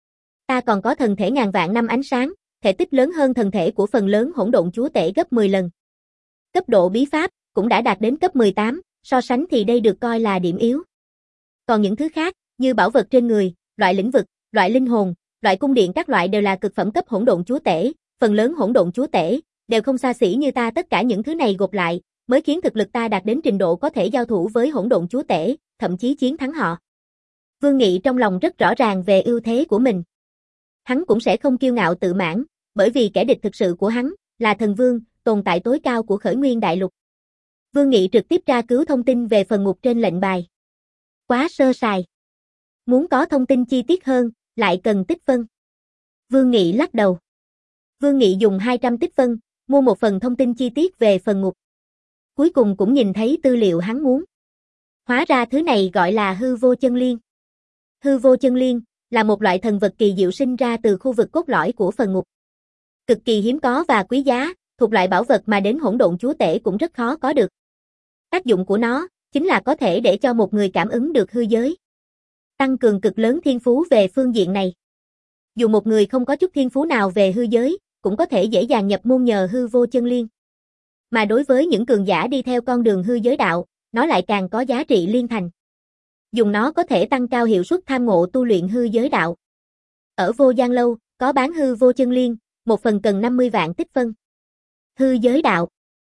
Ta còn có thần thể ngàn vạn năm ánh sáng, thể tích lớn hơn thần thể của phần lớn hỗn độn chúa tể gấp mười lần. Cấp độ bí pháp cũng đã đạt đến cấp mười tám, so sánh thì đây được coi là điểm yếu. Còn những thứ khác, như bảo vật trên người, loại lĩnh vực, loại linh hồn, loại cung điện các loại đều là cực phẩm cấp hỗn độn chúa tể, phần lớn hỗn độn chúa tể đều không xa xỉ như ta, tất cả những thứ này gộp lại, mới khiến thực lực ta đạt đến trình độ có thể giao thủ với hỗn độn chúa tể, thậm chí chiến thắng họ. Vương Nghị trong lòng rất rõ ràng về ưu thế của mình. Hắn cũng sẽ không kiêu ngạo tự mãn, bởi vì kẻ địch thực sự của hắn là thần vương, tồn tại tối cao của Khởi Nguyên Đại Lục. Vương Nghị trực tiếp tra cứu thông tin về phần ngục trên lệnh bài. Quá sơ sài. Muốn có thông tin chi tiết hơn, lại cần tích phân. Vương Nghị lắc đầu. Vương Nghị dùng hai trăm tích phân, mua một phần thông tin chi tiết về phần ngục. Cuối cùng cũng nhìn thấy tư liệu hắn muốn. Hóa ra thứ này gọi là hư vô chân liên. Hư vô chân liên là một loại thần vật kỳ diệu sinh ra từ khu vực cốt lõi của phần ngục. Cực kỳ hiếm có và quý giá, thuộc loại bảo vật mà đến hỗn độn chúa tể cũng rất khó có được. Tác dụng của nó chính là có thể để cho một người cảm ứng được hư giới. Tăng cường cực lớn thiên phú về phương diện này. Dù một người không có chút thiên phú nào về hư giới, cũng có thể dễ dàng nhập môn nhờ hư vô chân liên. Mà đối với những cường giả đi theo con đường hư giới đạo, nó lại càng có giá trị liên thành. Dùng nó có thể tăng cao hiệu suất tham ngộ tu luyện hư giới đạo. Ở Vô Gian Lâu, có bán hư vô chân liên, một phần cần năm mươi vạn tích phân. Hư giới đạo.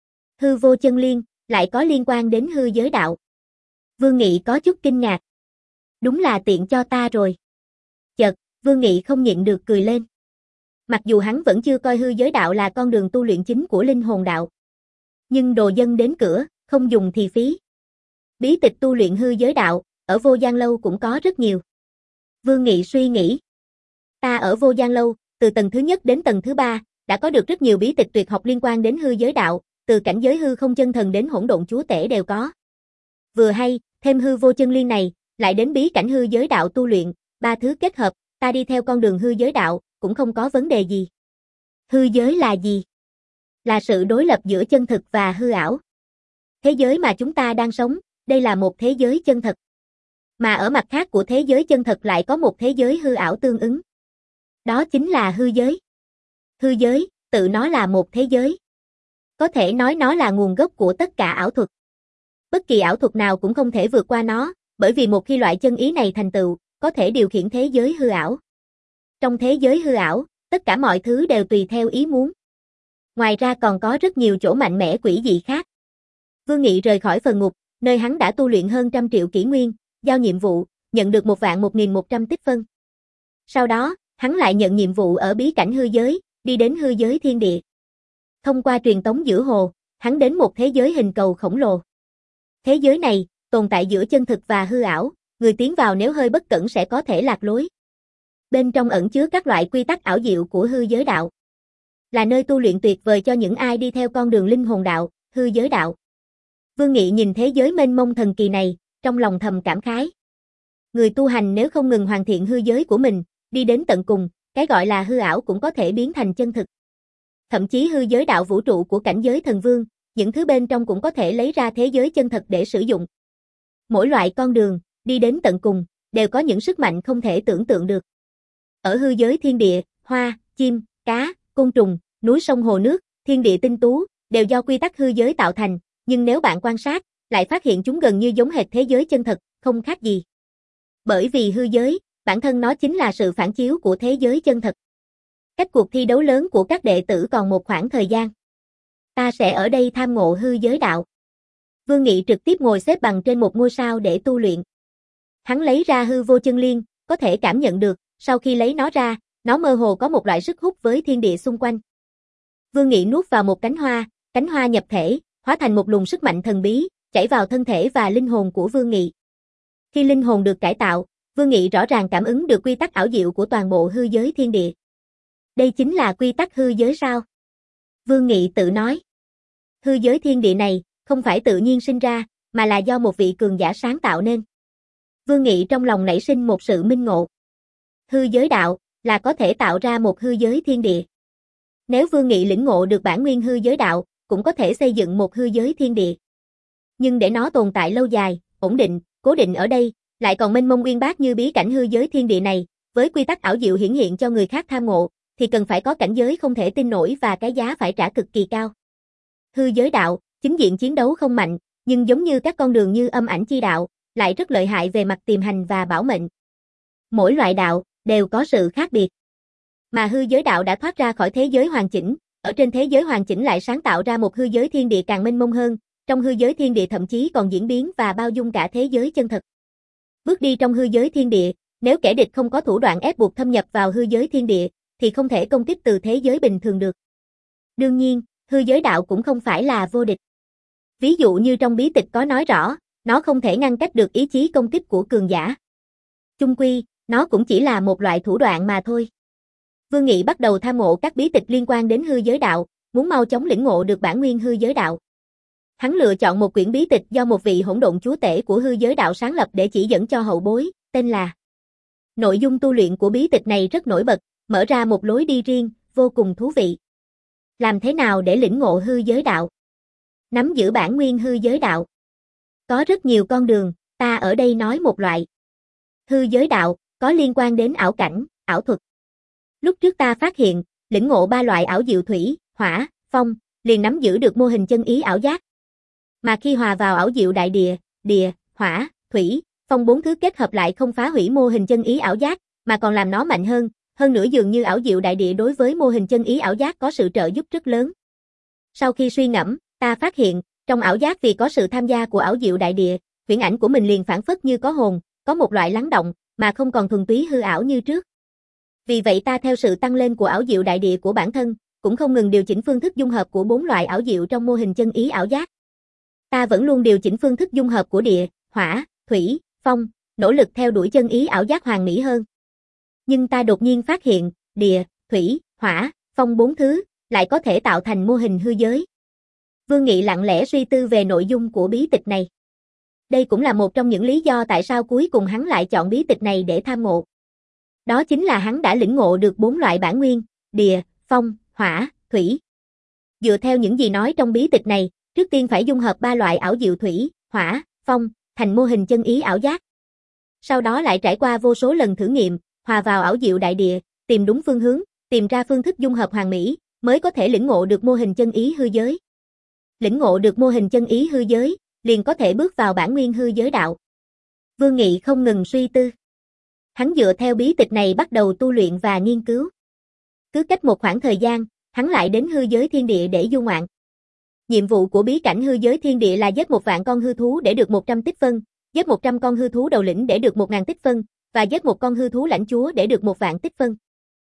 Hư vô chân liên, lại có liên quan đến hư giới đạo. Vương Nghị có chút kinh ngạc. Đúng là tiện cho ta rồi. Chợt, Vương Nghị không nhịn được cười lên. Mặc dù hắn vẫn chưa coi hư giới đạo là con đường tu luyện chính của linh hồn đạo. Nhưng đồ dân đến cửa, không dùng thì phí. Bí tịch tu luyện hư giới đạo, ở Vô Gian Lâu cũng có rất nhiều. Vương Nghị suy nghĩ. Ta ở Vô Gian Lâu, từ tầng thứ nhất đến tầng thứ ba, đã có được rất nhiều bí tịch tuyệt học liên quan đến hư giới đạo, từ cảnh giới hư không chân thần đến hỗn độn chúa tể đều có. Vừa hay, thêm hư vô chân liên này, lại đến bí cảnh hư giới đạo tu luyện, ba thứ kết hợp, ta đi theo con đường hư giới đạo, cũng không có vấn đề gì. Hư giới là gì? Là sự đối lập giữa chân thực và hư ảo. Thế giới mà chúng ta đang sống, đây là một thế giới chân thật. Mà ở mặt khác của thế giới chân thật lại có một thế giới hư ảo tương ứng. Đó chính là hư giới. Hư giới, tự nó là một thế giới. Có thể nói nó là nguồn gốc của tất cả ảo thuật. Bất kỳ ảo thuật nào cũng không thể vượt qua nó, bởi vì một khi loại chân ý này thành tựu, có thể điều khiển thế giới hư ảo. Trong thế giới hư ảo, tất cả mọi thứ đều tùy theo ý muốn. Ngoài ra còn có rất nhiều chỗ mạnh mẽ quỷ dị khác. Vương Nghị rời khỏi phần ngục, nơi hắn đã tu luyện hơn trăm triệu kỷ nguyên, giao nhiệm vụ, nhận được một vạn một nghìn một trăm tích phân. Sau đó, hắn lại nhận nhiệm vụ ở bí cảnh hư giới, đi đến hư giới thiên địa. Thông qua truyền tống giữa hồ, hắn đến một thế giới hình cầu khổng lồ. Thế giới này, tồn tại giữa chân thực và hư ảo, người tiến vào nếu hơi bất cẩn sẽ có thể lạc lối. Bên trong ẩn chứa các loại quy tắc ảo diệu của hư giới đạo. Là nơi tu luyện tuyệt vời cho những ai đi theo con đường linh hồn đạo, hư giới đạo. Vương Nghị nhìn thế giới mênh mông thần kỳ này, trong lòng thầm cảm khái. Người tu hành nếu không ngừng hoàn thiện hư giới của mình, đi đến tận cùng, cái gọi là hư ảo cũng có thể biến thành chân thực. Thậm chí hư giới đạo vũ trụ của cảnh giới thần vương, những thứ bên trong cũng có thể lấy ra thế giới chân thật để sử dụng. Mỗi loại con đường, đi đến tận cùng, đều có những sức mạnh không thể tưởng tượng được. Ở hư giới thiên địa, hoa, chim, cá, côn trùng, núi sông hồ nước, thiên địa tinh tú, đều do quy tắc hư giới tạo thành, nhưng nếu bạn quan sát, lại phát hiện chúng gần như giống hệt thế giới chân thật, không khác gì. Bởi vì hư giới, bản thân nó chính là sự phản chiếu của thế giới chân thật. Cách cuộc thi đấu lớn của các đệ tử còn một khoảng thời gian. Ta sẽ ở đây tham ngộ hư giới đạo. Vương Nghị trực tiếp ngồi xếp bằng trên một ngôi sao để tu luyện. Hắn lấy ra hư vô chân liên, có thể cảm nhận được, sau khi lấy nó ra, nó mơ hồ có một loại sức hút với thiên địa xung quanh. Vương Nghị nuốt vào một cánh hoa, cánh hoa nhập thể, hóa thành một luồng sức mạnh thần bí, chảy vào thân thể và linh hồn của Vương Nghị. Khi linh hồn được cải tạo, Vương Nghị rõ ràng cảm ứng được quy tắc ảo diệu của toàn bộ hư giới thiên địa. Đây chính là quy tắc hư giới sao? Vương Nghị tự nói. Hư giới thiên địa này, không phải tự nhiên sinh ra, mà là do một vị cường giả sáng tạo nên. Vương Nghị trong lòng nảy sinh một sự minh ngộ. Hư giới đạo, là có thể tạo ra một hư giới thiên địa. Nếu Vương Nghị lĩnh ngộ được bản nguyên hư giới đạo, cũng có thể xây dựng một hư giới thiên địa. Nhưng để nó tồn tại lâu dài, ổn định, cố định ở đây, lại còn mênh mông uyên bác như bí cảnh hư giới thiên địa này, với quy tắc ảo diệu hiển hiện cho người khác tham ngộ, thì cần phải có cảnh giới không thể tin nổi và cái giá phải trả cực kỳ cao. Hư giới đạo, chính diện chiến đấu không mạnh, nhưng giống như các con đường như âm ảnh chi đạo, lại rất lợi hại về mặt tiềm hành và bảo mệnh. Mỗi loại đạo, đều có sự khác biệt. Mà hư giới đạo đã thoát ra khỏi thế giới hoàn chỉnh, ở trên thế giới hoàn chỉnh lại sáng tạo ra một hư giới thiên địa càng mênh mông hơn, trong hư giới thiên địa thậm chí còn diễn biến và bao dung cả thế giới chân thật. Bước đi trong hư giới thiên địa, nếu kẻ địch không có thủ đoạn ép buộc thâm nhập vào hư giới thiên địa, thì không thể công kích từ thế giới bình thường được. Đương nhiên, hư giới đạo cũng không phải là vô địch. Ví dụ như trong bí tịch có nói rõ, nó không thể ngăn cách được ý chí công kích của cường giả. Chung quy, nó cũng chỉ là một loại thủ đoạn mà thôi. Vương Nghị bắt đầu tham ngộ các bí tịch liên quan đến hư giới đạo, muốn mau chóng lĩnh ngộ được bản nguyên hư giới đạo. Hắn lựa chọn một quyển bí tịch do một vị hỗn độn chúa tể của hư giới đạo sáng lập để chỉ dẫn cho hậu bối, tên là. Nội dung tu luyện của bí tịch này rất nổi bật, mở ra một lối đi riêng, vô cùng thú vị. Làm thế nào để lĩnh ngộ hư giới đạo? Nắm giữ bản nguyên hư giới đạo. Có rất nhiều con đường, ta ở đây nói một loại. Hư giới đạo, có liên quan đến ảo cảnh, ảo thuật. Lúc trước ta phát hiện, lĩnh ngộ ba loại ảo diệu thủy, hỏa, phong, liền nắm giữ được mô hình chân ý ảo giác. Mà khi hòa vào ảo diệu đại địa, địa, hỏa, thủy, phong bốn thứ kết hợp lại không phá hủy mô hình chân ý ảo giác, mà còn làm nó mạnh hơn, hơn nữa dường như ảo diệu đại địa đối với mô hình chân ý ảo giác có sự trợ giúp rất lớn. Sau khi suy ngẫm, ta phát hiện, trong ảo giác vì có sự tham gia của ảo diệu đại địa, huyễn ảnh của mình liền phản phất như có hồn, có một loại lắng động, mà không còn thuần túy hư ảo như trước. Vì vậy ta theo sự tăng lên của ảo diệu đại địa của bản thân, cũng không ngừng điều chỉnh phương thức dung hợp của bốn loại ảo diệu trong mô hình chân ý ảo giác. Ta vẫn luôn điều chỉnh phương thức dung hợp của địa, hỏa, thủy, phong, nỗ lực theo đuổi chân ý ảo giác hoàn mỹ hơn. Nhưng ta đột nhiên phát hiện, địa, thủy, hỏa, phong bốn thứ, lại có thể tạo thành mô hình hư giới. Vương Nghị lặng lẽ suy tư về nội dung của bí tịch này. Đây cũng là một trong những lý do tại sao cuối cùng hắn lại chọn bí tịch này để tham ngộ. Đó chính là hắn đã lĩnh ngộ được bốn loại bản nguyên, địa, phong, hỏa, thủy. Dựa theo những gì nói trong bí tịch này, trước tiên phải dung hợp ba loại ảo diệu thủy, hỏa, phong, thành mô hình chân ý ảo giác. Sau đó lại trải qua vô số lần thử nghiệm, hòa vào ảo diệu đại địa, tìm đúng phương hướng, tìm ra phương thức dung hợp hoàn mỹ, mới có thể lĩnh ngộ được mô hình chân ý hư giới. Lĩnh ngộ được mô hình chân ý hư giới, liền có thể bước vào bản nguyên hư giới đạo. Vương Nghị không ngừng suy tư. Hắn dựa theo bí tịch này bắt đầu tu luyện và nghiên cứu. Cứ cách một khoảng thời gian, hắn lại đến hư giới thiên địa để du ngoạn. Nhiệm vụ của bí cảnh hư giới thiên địa là giết một vạn con hư thú để được một trăm tích phân, giết một trăm con hư thú đầu lĩnh để được một nghìn tích phân, và giết một con hư thú lãnh chúa để được một vạn tích phân.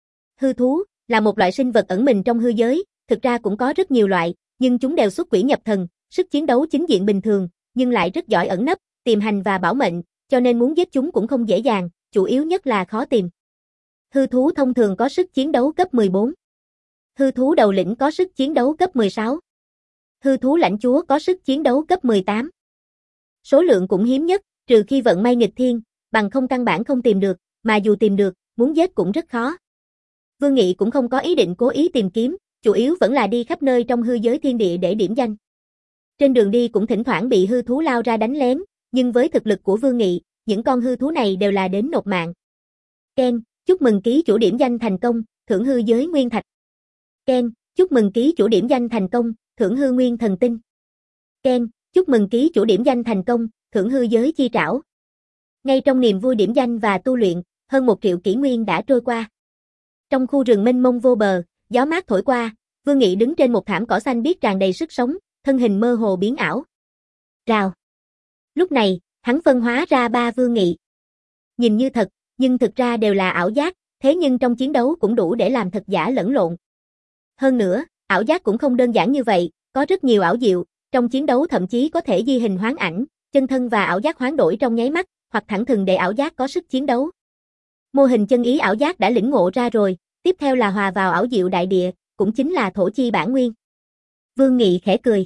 Hư thú là một loại sinh vật ẩn mình trong hư giới, thực ra cũng có rất nhiều loại, nhưng chúng đều xuất quỷ nhập thần, sức chiến đấu chính diện bình thường, nhưng lại rất giỏi ẩn nấp, tìm hành và bảo mệnh, cho nên muốn giết chúng cũng không dễ dàng, chủ yếu nhất là khó tìm. Hư thú thông thường có sức chiến đấu cấp mười bốn. Hư thú đầu lĩnh có sức chiến đấu cấp mười sáu. Hư thú lãnh chúa có sức chiến đấu cấp mười tám. Số lượng cũng hiếm nhất, trừ khi vận may nghịch thiên, bằng không căn bản không tìm được, mà dù tìm được, muốn giết cũng rất khó. Vương Nghị cũng không có ý định cố ý tìm kiếm, chủ yếu vẫn là đi khắp nơi trong hư giới thiên địa để điểm danh. Trên đường đi cũng thỉnh thoảng bị hư thú lao ra đánh lén, nhưng với thực lực của Vương Nghị, những con hư thú này đều là đến nộp mạng. Ken, chúc mừng ký chủ điểm danh thành công, thưởng hư giới nguyên thạch. Ken, chúc mừng ký chủ điểm danh thành công, thưởng hư nguyên thần tinh. Ken, chúc mừng ký chủ điểm danh thành công, thưởng hư giới chi trảo. Ngay trong niềm vui điểm danh và tu luyện, hơn một triệu kỷ nguyên đã trôi qua. Trong khu rừng mênh mông vô bờ, gió mát thổi qua, Vương Nghị đứng trên một thảm cỏ xanh biếc tràn đầy sức sống, thân hình mơ hồ biến ảo. Rào. Lúc này, hắn phân hóa ra ba Vương Nghị. Nhìn như thật, nhưng thực ra đều là ảo giác, thế nhưng trong chiến đấu cũng đủ để làm thật giả lẫn lộn. Hơn nữa, ảo giác cũng không đơn giản như vậy, có rất nhiều ảo diệu, trong chiến đấu thậm chí có thể di hình hoán ảnh, chân thân và ảo giác hoán đổi trong nháy mắt, hoặc thẳng thừng để ảo giác có sức chiến đấu. Mô hình chân ý ảo giác đã lĩnh ngộ ra rồi, tiếp theo là hòa vào ảo diệu đại địa, cũng chính là thổ chi bản nguyên. Vương Nghị khẽ cười.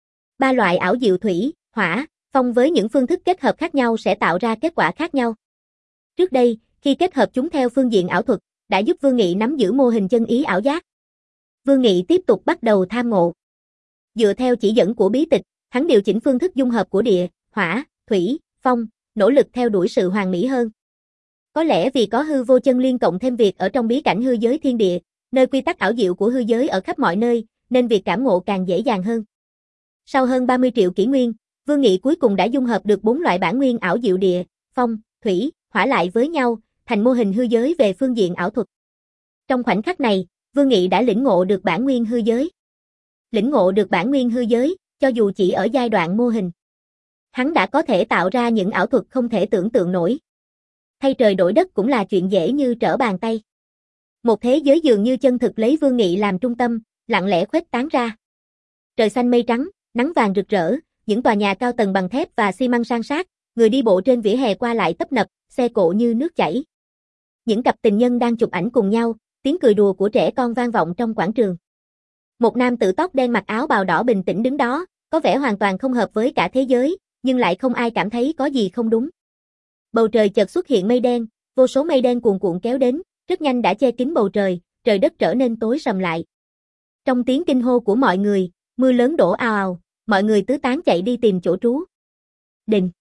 Ba loại ảo diệu thủy, hỏa, phong với những phương thức kết hợp khác nhau sẽ tạo ra kết quả khác nhau. Trước đây, khi kết hợp chúng theo phương diện ảo thuật, đã giúp Vương Nghị nắm giữ mô hình chân ý ảo giác. Vương Nghị tiếp tục bắt đầu tham ngộ. Dựa theo chỉ dẫn của bí tịch, hắn điều chỉnh phương thức dung hợp của địa, hỏa, thủy, phong, nỗ lực theo đuổi sự hoàn mỹ hơn. Có lẽ vì có hư vô chân liên cộng thêm việc ở trong bí cảnh hư giới thiên địa, nơi quy tắc ảo diệu của hư giới ở khắp mọi nơi, nên việc cảm ngộ càng dễ dàng hơn. Sau hơn ba mươi triệu kỷ nguyên, Vương Nghị cuối cùng đã dung hợp được bốn loại bản nguyên ảo diệu địa, phong, thủy, hỏa lại với nhau, thành mô hình hư giới về phương diện ảo thuật. Trong khoảnh khắc này, Vương Nghị đã lĩnh ngộ được bản nguyên hư giới. Lĩnh ngộ được bản nguyên hư giới, cho dù chỉ ở giai đoạn mô hình. Hắn đã có thể tạo ra những ảo thuật không thể tưởng tượng nổi. Thay trời đổi đất cũng là chuyện dễ như trở bàn tay. Một thế giới dường như chân thực lấy Vương Nghị làm trung tâm, lặng lẽ khuếch tán ra. Trời xanh mây trắng, nắng vàng rực rỡ, những tòa nhà cao tầng bằng thép và xi măng san sát, người đi bộ trên vỉa hè qua lại tấp nập, xe cộ như nước chảy. Những cặp tình nhân đang chụp ảnh cùng nhau, tiếng cười đùa của trẻ con vang vọng trong quảng trường. Một nam tử tóc đen mặc áo bào đỏ bình tĩnh đứng đó, có vẻ hoàn toàn không hợp với cả thế giới, nhưng lại không ai cảm thấy có gì không đúng. Bầu trời chợt xuất hiện mây đen, vô số mây đen cuồn cuộn kéo đến, rất nhanh đã che kín bầu trời, trời đất trở nên tối sầm lại. Trong tiếng kinh hô của mọi người, mưa lớn đổ ào ào, mọi người tứ tán chạy đi tìm chỗ trú. Đình.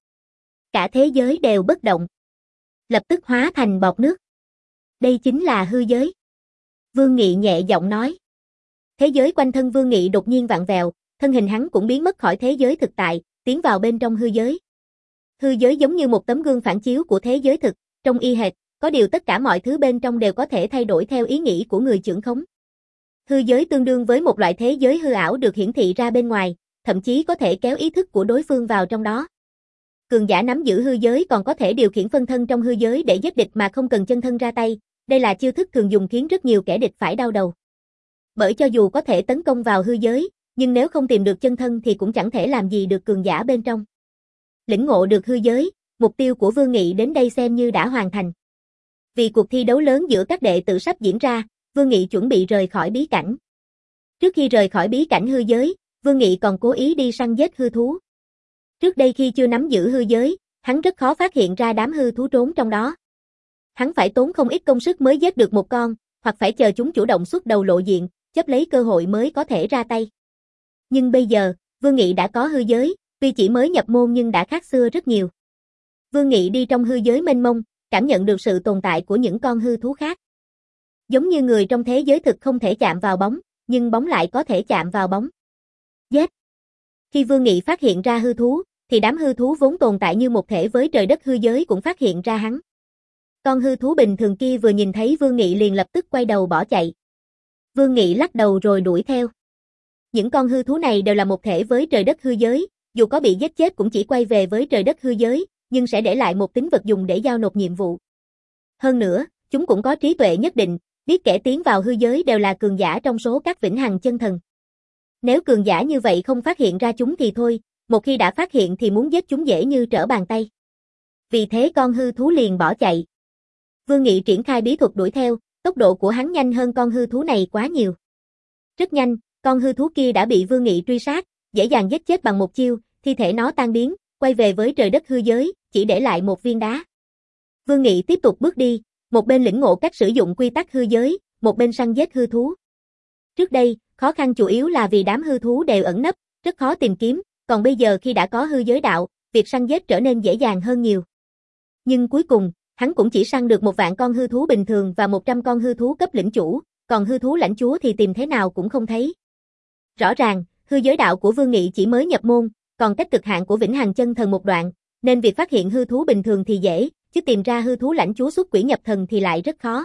Cả thế giới đều bất động. Lập tức hóa thành bọt nước. Đây chính là hư giới. Vương Nghị nhẹ giọng nói. Thế giới quanh thân Vương Nghị đột nhiên vặn vẹo, thân hình hắn cũng biến mất khỏi thế giới thực tại, tiến vào bên trong hư giới. Hư giới giống như một tấm gương phản chiếu của thế giới thực, trông y hệt, có điều tất cả mọi thứ bên trong đều có thể thay đổi theo ý nghĩ của người trưởng khống. Hư giới tương đương với một loại thế giới hư ảo được hiển thị ra bên ngoài, thậm chí có thể kéo ý thức của đối phương vào trong đó. Cường giả nắm giữ hư giới còn có thể điều khiển phân thân trong hư giới để giết địch mà không cần chân thân ra tay, đây là chiêu thức thường dùng khiến rất nhiều kẻ địch phải đau đầu. Bởi cho dù có thể tấn công vào hư giới, nhưng nếu không tìm được chân thân thì cũng chẳng thể làm gì được cường giả bên trong. Lĩnh ngộ được hư giới, mục tiêu của Vương Nghị đến đây xem như đã hoàn thành. Vì cuộc thi đấu lớn giữa các đệ tử sắp diễn ra, Vương Nghị chuẩn bị rời khỏi bí cảnh. Trước khi rời khỏi bí cảnh hư giới, Vương Nghị còn cố ý đi săn giết hư thú. Trước đây khi chưa nắm giữ hư giới, hắn rất khó phát hiện ra đám hư thú trốn trong đó. Hắn phải tốn không ít công sức mới giết được một con, hoặc phải chờ chúng chủ động xuất đầu lộ diện, chấp lấy cơ hội mới có thể ra tay. Nhưng bây giờ, Vương Nghị đã có hư giới, tuy chỉ mới nhập môn nhưng đã khác xưa rất nhiều. Vương Nghị đi trong hư giới mênh mông, cảm nhận được sự tồn tại của những con hư thú khác. Giống như người trong thế giới thực không thể chạm vào bóng, nhưng bóng lại có thể chạm vào bóng. Giết! Khi Vương Nghị phát hiện ra hư thú, thì đám hư thú vốn tồn tại như một thể với trời đất hư giới cũng phát hiện ra hắn. Con hư thú bình thường kia vừa nhìn thấy Vương Nghị liền lập tức quay đầu bỏ chạy. Vương Nghị lắc đầu rồi đuổi theo. Những con hư thú này đều là một thể với trời đất hư giới, dù có bị giết chết cũng chỉ quay về với trời đất hư giới, nhưng sẽ để lại một tính vật dùng để giao nộp nhiệm vụ. Hơn nữa, chúng cũng có trí tuệ nhất định, biết kẻ tiến vào hư giới đều là cường giả trong số các vĩnh hằng chân thần. Nếu cường giả như vậy không phát hiện ra chúng thì thôi, một khi đã phát hiện thì muốn giết chúng dễ như trở bàn tay. Vì thế con hư thú liền bỏ chạy. Vương Nghị triển khai bí thuật đuổi theo, tốc độ của hắn nhanh hơn con hư thú này quá nhiều. Rất nhanh, con hư thú kia đã bị Vương Nghị truy sát, dễ dàng giết chết bằng một chiêu, thi thể nó tan biến, quay về với trời đất hư giới, chỉ để lại một viên đá. Vương Nghị tiếp tục bước đi, một bên lĩnh ngộ cách sử dụng quy tắc hư giới, một bên săn giết hư thú. Trước đây, khó khăn chủ yếu là vì đám hư thú đều ẩn nấp, rất khó tìm kiếm, còn bây giờ khi đã có hư giới đạo, việc săn giết trở nên dễ dàng hơn nhiều. Nhưng cuối cùng, hắn cũng chỉ săn được một vạn con hư thú bình thường và một trăm con hư thú cấp lĩnh chủ, còn hư thú lãnh chúa thì tìm thế nào cũng không thấy. Rõ ràng, hư giới đạo của Vương Nghị chỉ mới nhập môn, còn cách cực hạn của vĩnh hằng chân thần một đoạn, nên việc phát hiện hư thú bình thường thì dễ, chứ tìm ra hư thú lãnh chúa xuất quỷ nhập thần thì lại rất khó.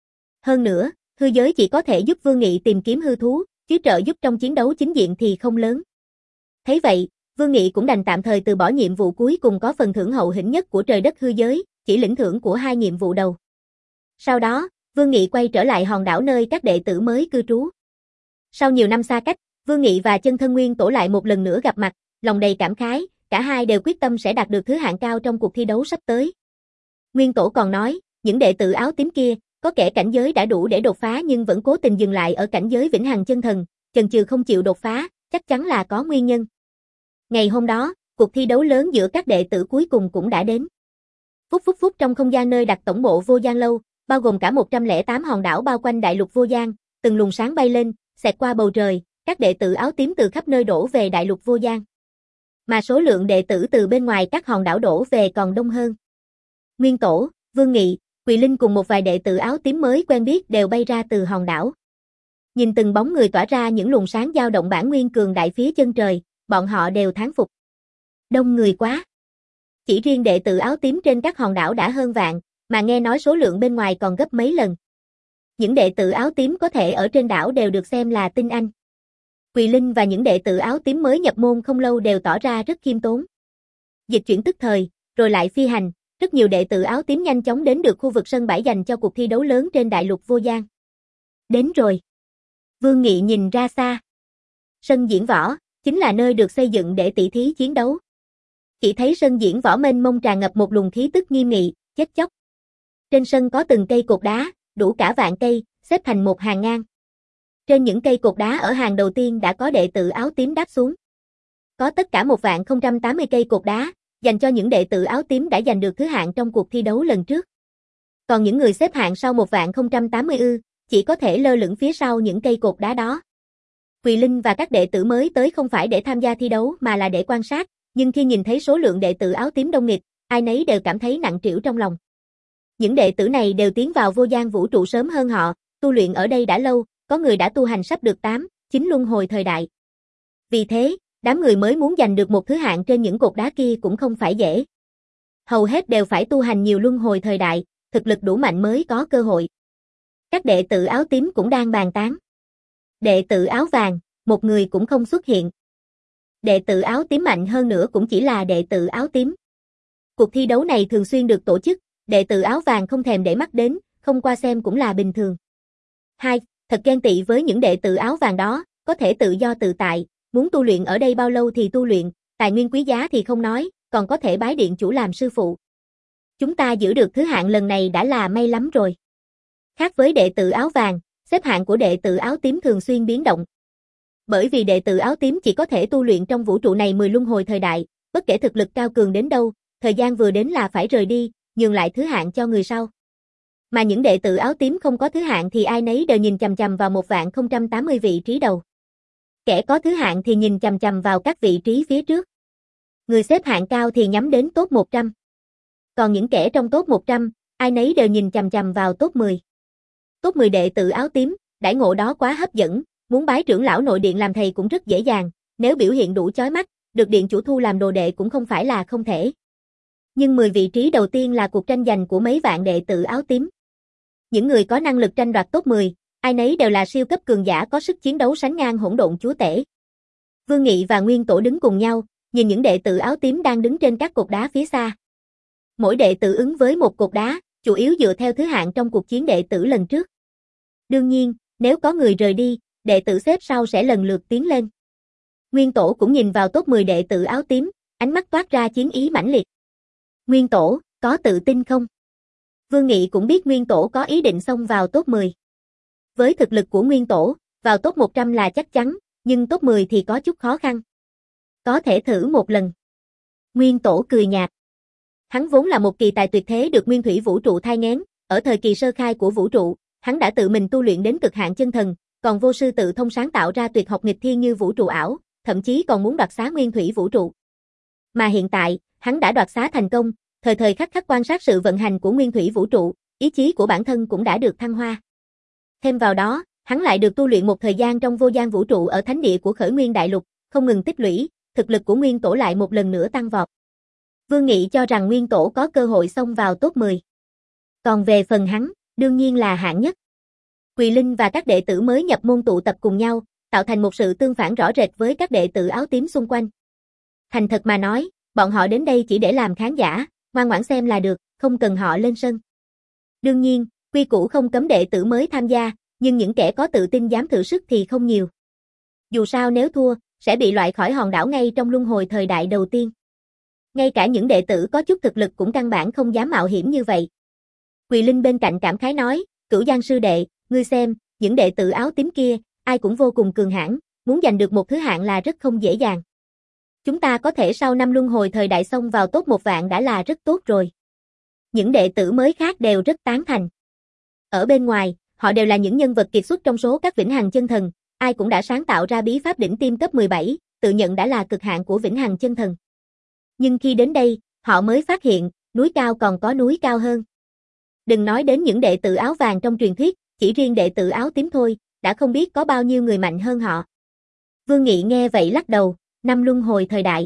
Hơn nữa, hư giới chỉ có thể giúp Vương Nghị tìm kiếm hư thú, chứ trợ giúp trong chiến đấu chính diện thì không lớn. Thấy vậy, Vương Nghị cũng đành tạm thời từ bỏ nhiệm vụ cuối cùng có phần thưởng hậu hĩnh nhất của trời đất hư giới, chỉ lĩnh thưởng của hai nhiệm vụ đầu. Sau đó, Vương Nghị quay trở lại hòn đảo nơi các đệ tử mới cư trú. Sau nhiều năm xa cách, Vương Nghị và chân thân Nguyên Tổ lại một lần nữa gặp mặt, lòng đầy cảm khái, cả hai đều quyết tâm sẽ đạt được thứ hạng cao trong cuộc thi đấu sắp tới. Nguyên Tổ còn nói, những đệ tử áo tím kia, có kẻ cảnh giới đã đủ để đột phá nhưng vẫn cố tình dừng lại ở cảnh giới vĩnh hằng chân thần, chần chừ không chịu đột phá, chắc chắn là có nguyên nhân. Ngày hôm đó, cuộc thi đấu lớn giữa các đệ tử cuối cùng cũng đã đến. Phút phút phút trong không gian nơi đặt tổng bộ Vô Gian Lâu, bao gồm cả một trăm lẻ tám hòn đảo bao quanh đại lục Vô Gian, từng luồng sáng bay lên, xẹt qua bầu trời, các đệ tử áo tím từ khắp nơi đổ về đại lục Vô Gian. Mà số lượng đệ tử từ bên ngoài các hòn đảo đổ về còn đông hơn. Nguyên Tổ, Vương Nghị, Quỳ Linh cùng một vài đệ tử áo tím mới quen biết đều bay ra từ hòn đảo. Nhìn từng bóng người tỏa ra những luồng sáng dao động bản nguyên cường đại phía chân trời, bọn họ đều thán phục. Đông người quá. Chỉ riêng đệ tử áo tím trên các hòn đảo đã hơn vạn, mà nghe nói số lượng bên ngoài còn gấp mấy lần. Những đệ tử áo tím có thể ở trên đảo đều được xem là tinh anh. Quỳ Linh và những đệ tử áo tím mới nhập môn không lâu đều tỏ ra rất khiêm tốn. Dịch chuyển tức thời, rồi lại phi hành, rất nhiều đệ tử áo tím nhanh chóng đến được khu vực sân bãi dành cho cuộc thi đấu lớn trên đại lục Vô Gian. Đến rồi. Vương Nghị nhìn ra xa. Sân diễn võ, chính là nơi được xây dựng để tỷ thí chiến đấu. Chỉ thấy sân diễn võ mênh mông tràn ngập một luồng khí tức nghiêm nghị, chết chóc. Trên sân có từng cây cột đá, đủ cả vạn cây, xếp thành một hàng ngang. Trên những cây cột đá ở hàng đầu tiên đã có đệ tử áo tím đáp xuống. Có tất cả một vạn không trăm tám mươi cây cột đá, dành cho những đệ tử áo tím đã giành được thứ hạng trong cuộc thi đấu lần trước. Còn những người xếp hạng sau một vạn không trăm tám mươi ư, chỉ có thể lơ lửng phía sau những cây cột đá đó. Quỳ Linh và các đệ tử mới tới không phải để tham gia thi đấu mà là để quan sát, nhưng khi nhìn thấy số lượng đệ tử áo tím đông nghịt, ai nấy đều cảm thấy nặng trĩu trong lòng. Những đệ tử này đều tiến vào vô gian vũ trụ sớm hơn họ, tu luyện ở đây đã lâu, có người đã tu hành sắp được tám, chín luân hồi thời đại. Vì thế, đám người mới muốn giành được một thứ hạng trên những cột đá kia cũng không phải dễ. Hầu hết đều phải tu hành nhiều luân hồi thời đại, thực lực đủ mạnh mới có cơ hội. Các đệ tử áo tím cũng đang bàn tán. Đệ tử áo vàng, một người cũng không xuất hiện. Đệ tử áo tím mạnh hơn nữa cũng chỉ là đệ tử áo tím. Cuộc thi đấu này thường xuyên được tổ chức, đệ tử áo vàng không thèm để mắt đến, không qua xem cũng là bình thường. Hai, thật ghen tị với những đệ tử áo vàng đó, có thể tự do tự tại, muốn tu luyện ở đây bao lâu thì tu luyện, tài nguyên quý giá thì không nói, còn có thể bái điện chủ làm sư phụ. Chúng ta giữ được thứ hạng lần này đã là may lắm rồi. Khác với đệ tử áo vàng, xếp hạng của đệ tử áo tím thường xuyên biến động. Bởi vì đệ tử áo tím chỉ có thể tu luyện trong vũ trụ này mười luân hồi thời đại, bất kể thực lực cao cường đến đâu, thời gian vừa đến là phải rời đi, nhường lại thứ hạng cho người sau. Mà những đệ tử áo tím không có thứ hạng thì ai nấy đều nhìn chằm chằm vào một vạn không trăm tám mươi vị trí đầu. Kẻ có thứ hạng thì nhìn chằm chằm vào các vị trí phía trước. Người xếp hạng cao thì nhắm đến top một trăm. Còn những kẻ trong top một trăm, ai nấy đều nhìn chằm chằm vào top mười. Top mười đệ tử áo tím, đãi ngộ đó quá hấp dẫn, muốn bái trưởng lão nội điện làm thầy cũng rất dễ dàng, nếu biểu hiện đủ chói mắt, được điện chủ thu làm đồ đệ cũng không phải là không thể. Nhưng mười vị trí đầu tiên là cuộc tranh giành của mấy vạn đệ tử áo tím. Những người có năng lực tranh đoạt top mười, ai nấy đều là siêu cấp cường giả có sức chiến đấu sánh ngang hỗn độn chúa tể. Vương Nghị và Nguyên Tổ đứng cùng nhau, nhìn những đệ tử áo tím đang đứng trên các cột đá phía xa. Mỗi đệ tử ứng với một cột đá, chủ yếu dựa theo thứ hạng trong cuộc chiến đệ tử lần trước. Đương nhiên, nếu có người rời đi, đệ tử xếp sau sẽ lần lượt tiến lên. Nguyên Tổ cũng nhìn vào top mười đệ tử áo tím, ánh mắt toát ra chiến ý mãnh liệt. Nguyên Tổ, có tự tin không? Vương Nghị cũng biết Nguyên Tổ có ý định xông vào top mười. Với thực lực của Nguyên Tổ, vào top một trăm là chắc chắn, nhưng top mười thì có chút khó khăn. Có thể thử một lần. Nguyên Tổ cười nhạt. Hắn vốn là một kỳ tài tuyệt thế được nguyên thủy vũ trụ thai nghén, ở thời kỳ sơ khai của vũ trụ, hắn đã tự mình tu luyện đến cực hạn chân thần, còn vô sư tự thông sáng tạo ra tuyệt học nghịch thiên như vũ trụ ảo, thậm chí còn muốn đoạt xá nguyên thủy vũ trụ. Mà hiện tại, hắn đã đoạt xá thành công, thời thời khắc khắc quan sát sự vận hành của nguyên thủy vũ trụ, ý chí của bản thân cũng đã được thăng hoa. Thêm vào đó, hắn lại được tu luyện một thời gian trong vô gian vũ trụ ở thánh địa của Khởi Nguyên Đại Lục, không ngừng tích lũy, thực lực của Nguyên Tổ lại một lần nữa tăng vọt. Vương Nghị cho rằng Nguyên Tổ có cơ hội xông vào top mười. Còn về phần hắn, đương nhiên là hạng nhất. Quỳ Linh và các đệ tử mới nhập môn tụ tập cùng nhau, tạo thành một sự tương phản rõ rệt với các đệ tử áo tím xung quanh. Thành thật mà nói, bọn họ đến đây chỉ để làm khán giả, ngoan ngoãn xem là được, không cần họ lên sân. Đương nhiên, quy củ không cấm đệ tử mới tham gia, nhưng những kẻ có tự tin dám thử sức thì không nhiều. Dù sao nếu thua, sẽ bị loại khỏi hòn đảo ngay trong luân hồi thời đại đầu tiên. Ngay cả những đệ tử có chút thực lực cũng căn bản không dám mạo hiểm như vậy. Quỳ Linh bên cạnh cảm khái nói, Cửu Giang sư đệ, ngươi xem, những đệ tử áo tím kia, ai cũng vô cùng cường hãn, muốn giành được một thứ hạng là rất không dễ dàng. Chúng ta có thể sau năm luân hồi thời đại xông vào top một vạn đã là rất tốt rồi. Những đệ tử mới khác đều rất tán thành. Ở bên ngoài, họ đều là những nhân vật kiệt xuất trong số các vĩnh hằng chân thần, ai cũng đã sáng tạo ra bí pháp đỉnh tiêm cấp mười bảy, tự nhận đã là cực hạn của vĩnh hằng chân thần. Nhưng khi đến đây, họ mới phát hiện, núi cao còn có núi cao hơn. Đừng nói đến những đệ tử áo vàng trong truyền thuyết, chỉ riêng đệ tử áo tím thôi, đã không biết có bao nhiêu người mạnh hơn họ. Vương Nghị nghe vậy lắc đầu, năm luân hồi thời đại.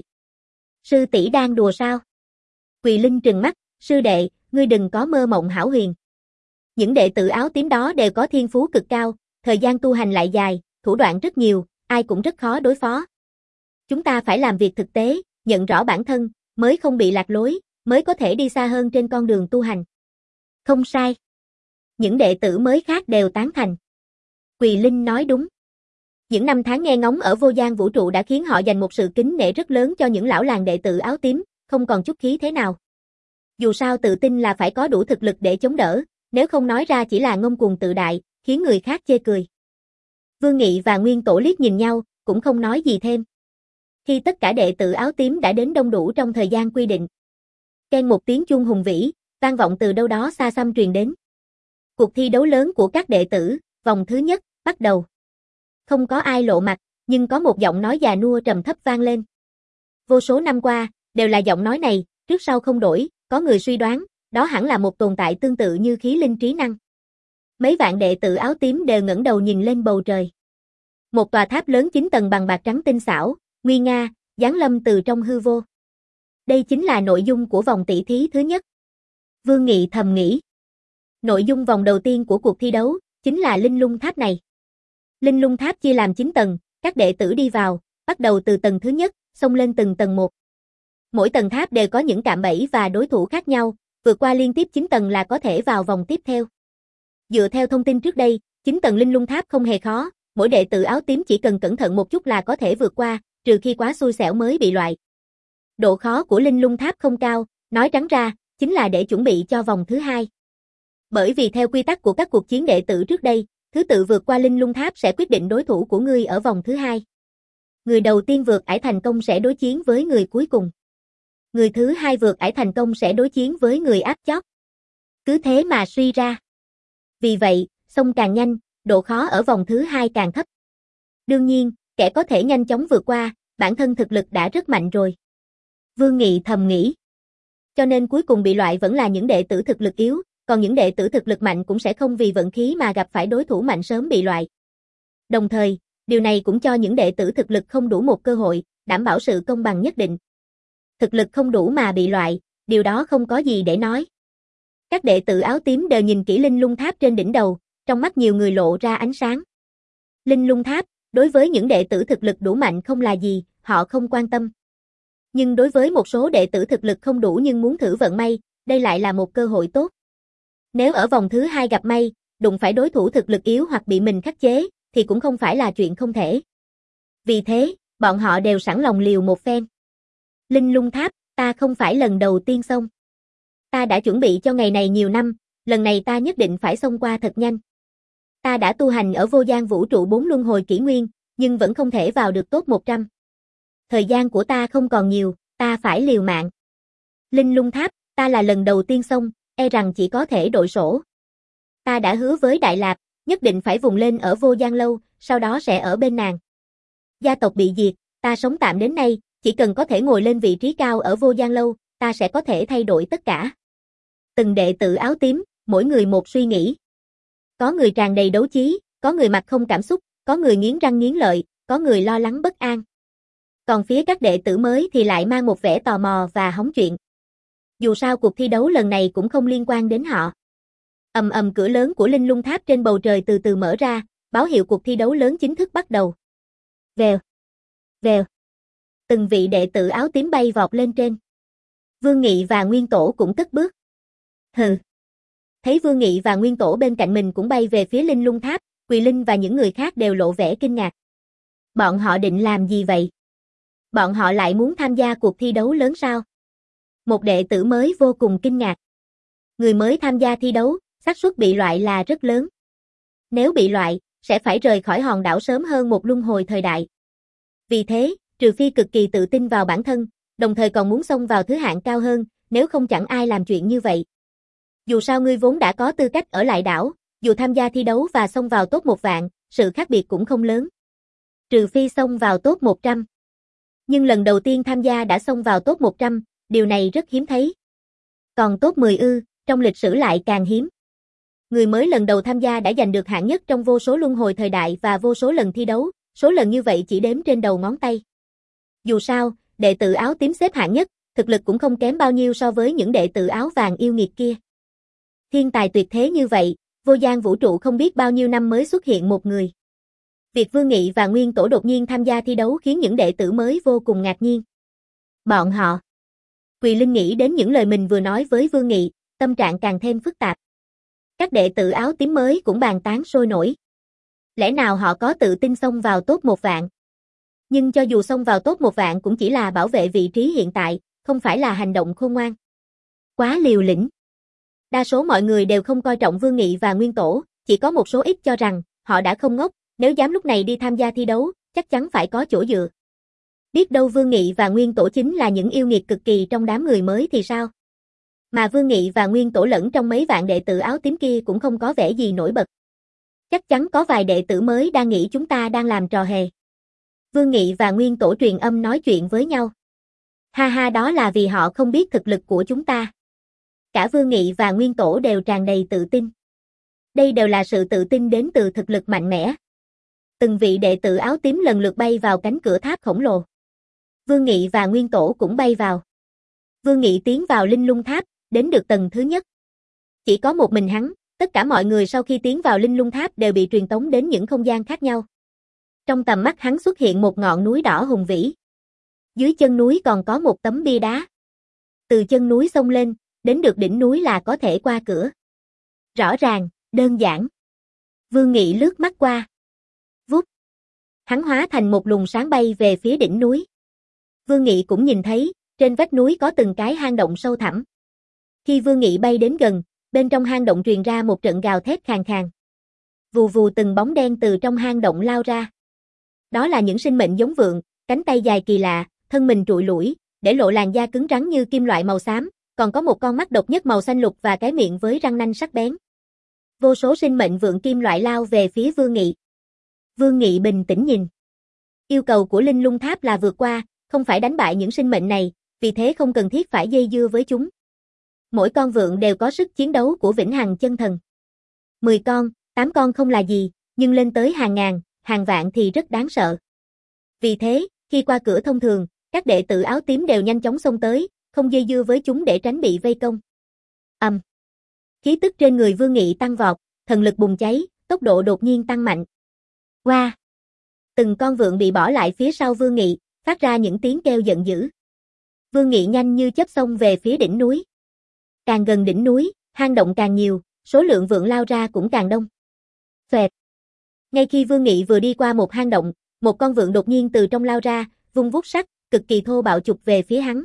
Sư tỷ đang đùa sao? Quỳ Linh trừng mắt, sư đệ, ngươi đừng có mơ mộng hão huyền. Những đệ tử áo tím đó đều có thiên phú cực cao, thời gian tu hành lại dài, thủ đoạn rất nhiều, ai cũng rất khó đối phó. Chúng ta phải làm việc thực tế, nhận rõ bản thân, mới không bị lạc lối, mới có thể đi xa hơn trên con đường tu hành. Không sai. Những đệ tử mới khác đều tán thành. Quỳ Linh nói đúng. Những năm tháng nghe ngóng ở vô gian vũ trụ đã khiến họ dành một sự kính nể rất lớn cho những lão làng đệ tử áo tím, không còn chút khí thế nào. Dù sao tự tin là phải có đủ thực lực để chống đỡ, nếu không nói ra chỉ là ngông cuồng tự đại, khiến người khác chê cười. Vương Nghị và Nguyên Tổ liếc nhìn nhau, cũng không nói gì thêm. Khi tất cả đệ tử áo tím đã đến đông đủ trong thời gian quy định, keng một tiếng chuông hùng vĩ, vang vọng từ đâu đó xa xăm truyền đến. Cuộc thi đấu lớn của các đệ tử, vòng thứ nhất, bắt đầu. Không có ai lộ mặt, nhưng có một giọng nói già nua trầm thấp vang lên. Vô số năm qua, đều là giọng nói này, trước sau không đổi, có người suy đoán, đó hẳn là một tồn tại tương tự như khí linh trí năng. Mấy vạn đệ tử áo tím đều ngẩng đầu nhìn lên bầu trời. Một tòa tháp lớn chín tầng bằng bạc trắng tinh xảo, nguy nga, giáng lâm từ trong hư vô. Đây chính là nội dung của vòng tỷ thí thứ nhất. Vương Nghị thầm nghĩ. Nội dung vòng đầu tiên của cuộc thi đấu, chính là Linh Lung Tháp này. Linh Lung Tháp chia làm chín tầng, các đệ tử đi vào, bắt đầu từ tầng thứ nhất, xông lên từng tầng một. Mỗi tầng tháp đều có những cạm bẫy và đối thủ khác nhau, vượt qua liên tiếp chín tầng là có thể vào vòng tiếp theo. Dựa theo thông tin trước đây, chín tầng Linh Lung Tháp không hề khó, mỗi đệ tử áo tím chỉ cần cẩn thận một chút là có thể vượt qua, trừ khi quá xui xẻo mới bị loại. Độ khó của Linh Lung Tháp không cao, nói trắng ra, chính là để chuẩn bị cho vòng thứ hai. Bởi vì theo quy tắc của các cuộc chiến đệ tử trước đây, thứ tự vượt qua Linh Lung Tháp sẽ quyết định đối thủ của ngươi ở vòng thứ hai. Người đầu tiên vượt ải thành công sẽ đối chiến với người cuối cùng. Người thứ hai vượt ải thành công sẽ đối chiến với người áp chót. Cứ thế mà suy ra. Vì vậy, xông càng nhanh, độ khó ở vòng thứ hai càng thấp. Đương nhiên, kẻ có thể nhanh chóng vượt qua, bản thân thực lực đã rất mạnh rồi. Vương Nghị thầm nghĩ. Cho nên cuối cùng bị loại vẫn là những đệ tử thực lực yếu, còn những đệ tử thực lực mạnh cũng sẽ không vì vận khí mà gặp phải đối thủ mạnh sớm bị loại. Đồng thời, điều này cũng cho những đệ tử thực lực không đủ một cơ hội, đảm bảo sự công bằng nhất định. Thực lực không đủ mà bị loại, điều đó không có gì để nói. Các đệ tử áo tím đều nhìn kỹ Linh Lung Tháp trên đỉnh đầu, trong mắt nhiều người lộ ra ánh sáng. Linh Lung Tháp, đối với những đệ tử thực lực đủ mạnh không là gì, họ không quan tâm. Nhưng đối với một số đệ tử thực lực không đủ nhưng muốn thử vận may, đây lại là một cơ hội tốt. Nếu ở vòng thứ hai gặp may, đụng phải đối thủ thực lực yếu hoặc bị mình khắc chế, thì cũng không phải là chuyện không thể. Vì thế, bọn họ đều sẵn lòng liều một phen. Linh Lung Tháp, ta không phải lần đầu tiên xông. Ta đã chuẩn bị cho ngày này nhiều năm, lần này ta nhất định phải xông qua thật nhanh. Ta đã tu hành ở vô gian vũ trụ bốn luân hồi kỷ nguyên, nhưng vẫn không thể vào được top một trăm. Thời gian của ta không còn nhiều, ta phải liều mạng. Linh Lung Tháp, ta là lần đầu tiên xông, e rằng chỉ có thể đội sổ. Ta đã hứa với Đại Lạp, nhất định phải vùng lên ở vô gian lâu, sau đó sẽ ở bên nàng. Gia tộc bị diệt, ta sống tạm đến nay, chỉ cần có thể ngồi lên vị trí cao ở vô gian lâu, ta sẽ có thể thay đổi tất cả. Từng đệ tử áo tím, mỗi người một suy nghĩ. Có người tràn đầy đấu chí, có người mặt không cảm xúc, có người nghiến răng nghiến lợi, có người lo lắng bất an. Còn phía các đệ tử mới thì lại mang một vẻ tò mò và hóng chuyện. Dù sao cuộc thi đấu lần này cũng không liên quan đến họ. Ầm ầm cửa lớn của Linh Lung Tháp trên bầu trời từ từ mở ra, báo hiệu cuộc thi đấu lớn chính thức bắt đầu. Vèo, vèo. Từng vị đệ tử áo tím bay vọt lên trên. Vương Nghị và Nguyên Tổ cũng cất bước. Hừ. Thấy Vương Nghị và Nguyên Tổ bên cạnh mình cũng bay về phía Linh Lung Tháp, Quỳ Linh và những người khác đều lộ vẻ kinh ngạc. Bọn họ định làm gì vậy? Bọn họ lại muốn tham gia cuộc thi đấu lớn sao? Một đệ tử mới vô cùng kinh ngạc. Người mới tham gia thi đấu, xác suất bị loại là rất lớn. Nếu bị loại, sẽ phải rời khỏi hòn đảo sớm hơn một luân hồi thời đại. Vì thế, trừ phi cực kỳ tự tin vào bản thân, đồng thời còn muốn xông vào thứ hạng cao hơn, nếu không chẳng ai làm chuyện như vậy. Dù sao ngươi vốn đã có tư cách ở lại đảo, dù tham gia thi đấu và xông vào top một vạn, sự khác biệt cũng không lớn. Trừ phi xông vào top một trăm. Nhưng lần đầu tiên tham gia đã xông vào top một trăm, điều này rất hiếm thấy. Còn top mười ư, trong lịch sử lại càng hiếm. Người mới lần đầu tham gia đã giành được hạng nhất trong vô số luân hồi thời đại và vô số lần thi đấu, số lần như vậy chỉ đếm trên đầu ngón tay. Dù sao, đệ tử áo tím xếp hạng nhất, thực lực cũng không kém bao nhiêu so với những đệ tử áo vàng yêu nghiệt kia. Thiên tài tuyệt thế như vậy, vô gian vũ trụ không biết bao nhiêu năm mới xuất hiện một người. Việc Vương Nghị và Nguyên Tổ đột nhiên tham gia thi đấu khiến những đệ tử mới vô cùng ngạc nhiên. Bọn họ. Quỳ Linh nghĩ đến những lời mình vừa nói với Vương Nghị, tâm trạng càng thêm phức tạp. Các đệ tử áo tím mới cũng bàn tán sôi nổi. Lẽ nào họ có tự tin xông vào top một vạn? Nhưng cho dù xông vào top một vạn cũng chỉ là bảo vệ vị trí hiện tại, không phải là hành động khôn ngoan. Quá liều lĩnh. Đa số mọi người đều không coi trọng Vương Nghị và Nguyên Tổ, chỉ có một số ít cho rằng họ đã không ngốc, Nếu dám lúc này đi tham gia thi đấu, chắc chắn phải có chỗ dựa. Biết đâu Vương Nghị và Nguyên Tổ chính là những yêu nghiệt cực kỳ trong đám người mới thì sao? Mà Vương Nghị và Nguyên Tổ lẫn trong mấy vạn đệ tử áo tím kia cũng không có vẻ gì nổi bật. Chắc chắn có vài đệ tử mới đang nghĩ chúng ta đang làm trò hề. Vương Nghị và Nguyên Tổ truyền âm nói chuyện với nhau. Ha ha, đó là vì họ không biết thực lực của chúng ta. Cả Vương Nghị và Nguyên Tổ đều tràn đầy tự tin. Đây đều là sự tự tin đến từ thực lực mạnh mẽ. Từng vị đệ tử áo tím lần lượt bay vào cánh cửa tháp khổng lồ. Vương Nghị và Nguyên Tổ cũng bay vào. Vương Nghị tiến vào Linh Lung Tháp, đến được tầng thứ nhất. Chỉ có một mình hắn, tất cả mọi người sau khi tiến vào Linh Lung Tháp đều bị truyền tống đến những không gian khác nhau. Trong tầm mắt hắn xuất hiện một ngọn núi đỏ hùng vĩ. Dưới chân núi còn có một tấm bia đá. Từ chân núi xông lên, đến được đỉnh núi là có thể qua cửa. Rõ ràng, đơn giản. Vương Nghị lướt mắt qua. Vút. Hắn hóa thành một luồng sáng bay về phía đỉnh núi. Vương Nghị cũng nhìn thấy, trên vách núi có từng cái hang động sâu thẳm. Khi Vương Nghị bay đến gần, bên trong hang động truyền ra một trận gào thét khàn khàn. Vù vù từng bóng đen từ trong hang động lao ra. Đó là những sinh mệnh giống vượn, cánh tay dài kỳ lạ, thân mình trụi lủi, để lộ làn da cứng rắn như kim loại màu xám, còn có một con mắt độc nhất màu xanh lục và cái miệng với răng nanh sắc bén. Vô số sinh mệnh vượn kim loại lao về phía Vương Nghị. Vương Nghị bình tĩnh nhìn. Yêu cầu của Linh Lung Tháp là vượt qua, không phải đánh bại những sinh mệnh này, vì thế không cần thiết phải dây dưa với chúng. Mỗi con vượn đều có sức chiến đấu của vĩnh hằng chân thần. mười con, tám con không là gì, nhưng lên tới hàng ngàn, hàng vạn thì rất đáng sợ. Vì thế, khi qua cửa thông thường, các đệ tử áo tím đều nhanh chóng xông tới, không dây dưa với chúng để tránh bị vây công. Ầm. Um. Khí tức trên người Vương Nghị tăng vọt, thần lực bùng cháy, tốc độ đột nhiên tăng mạnh. Wow. Từng con vượn bị bỏ lại phía sau Vương Nghị, phát ra những tiếng kêu giận dữ. Vương Nghị nhanh như chớp xông về phía đỉnh núi. Càng gần đỉnh núi, hang động càng nhiều, số lượng vượn lao ra cũng càng đông. Xoẹt. Ngay khi Vương Nghị vừa đi qua một hang động, một con vượn đột nhiên từ trong lao ra, vung vuốt sắc, cực kỳ thô bạo chụp về phía hắn.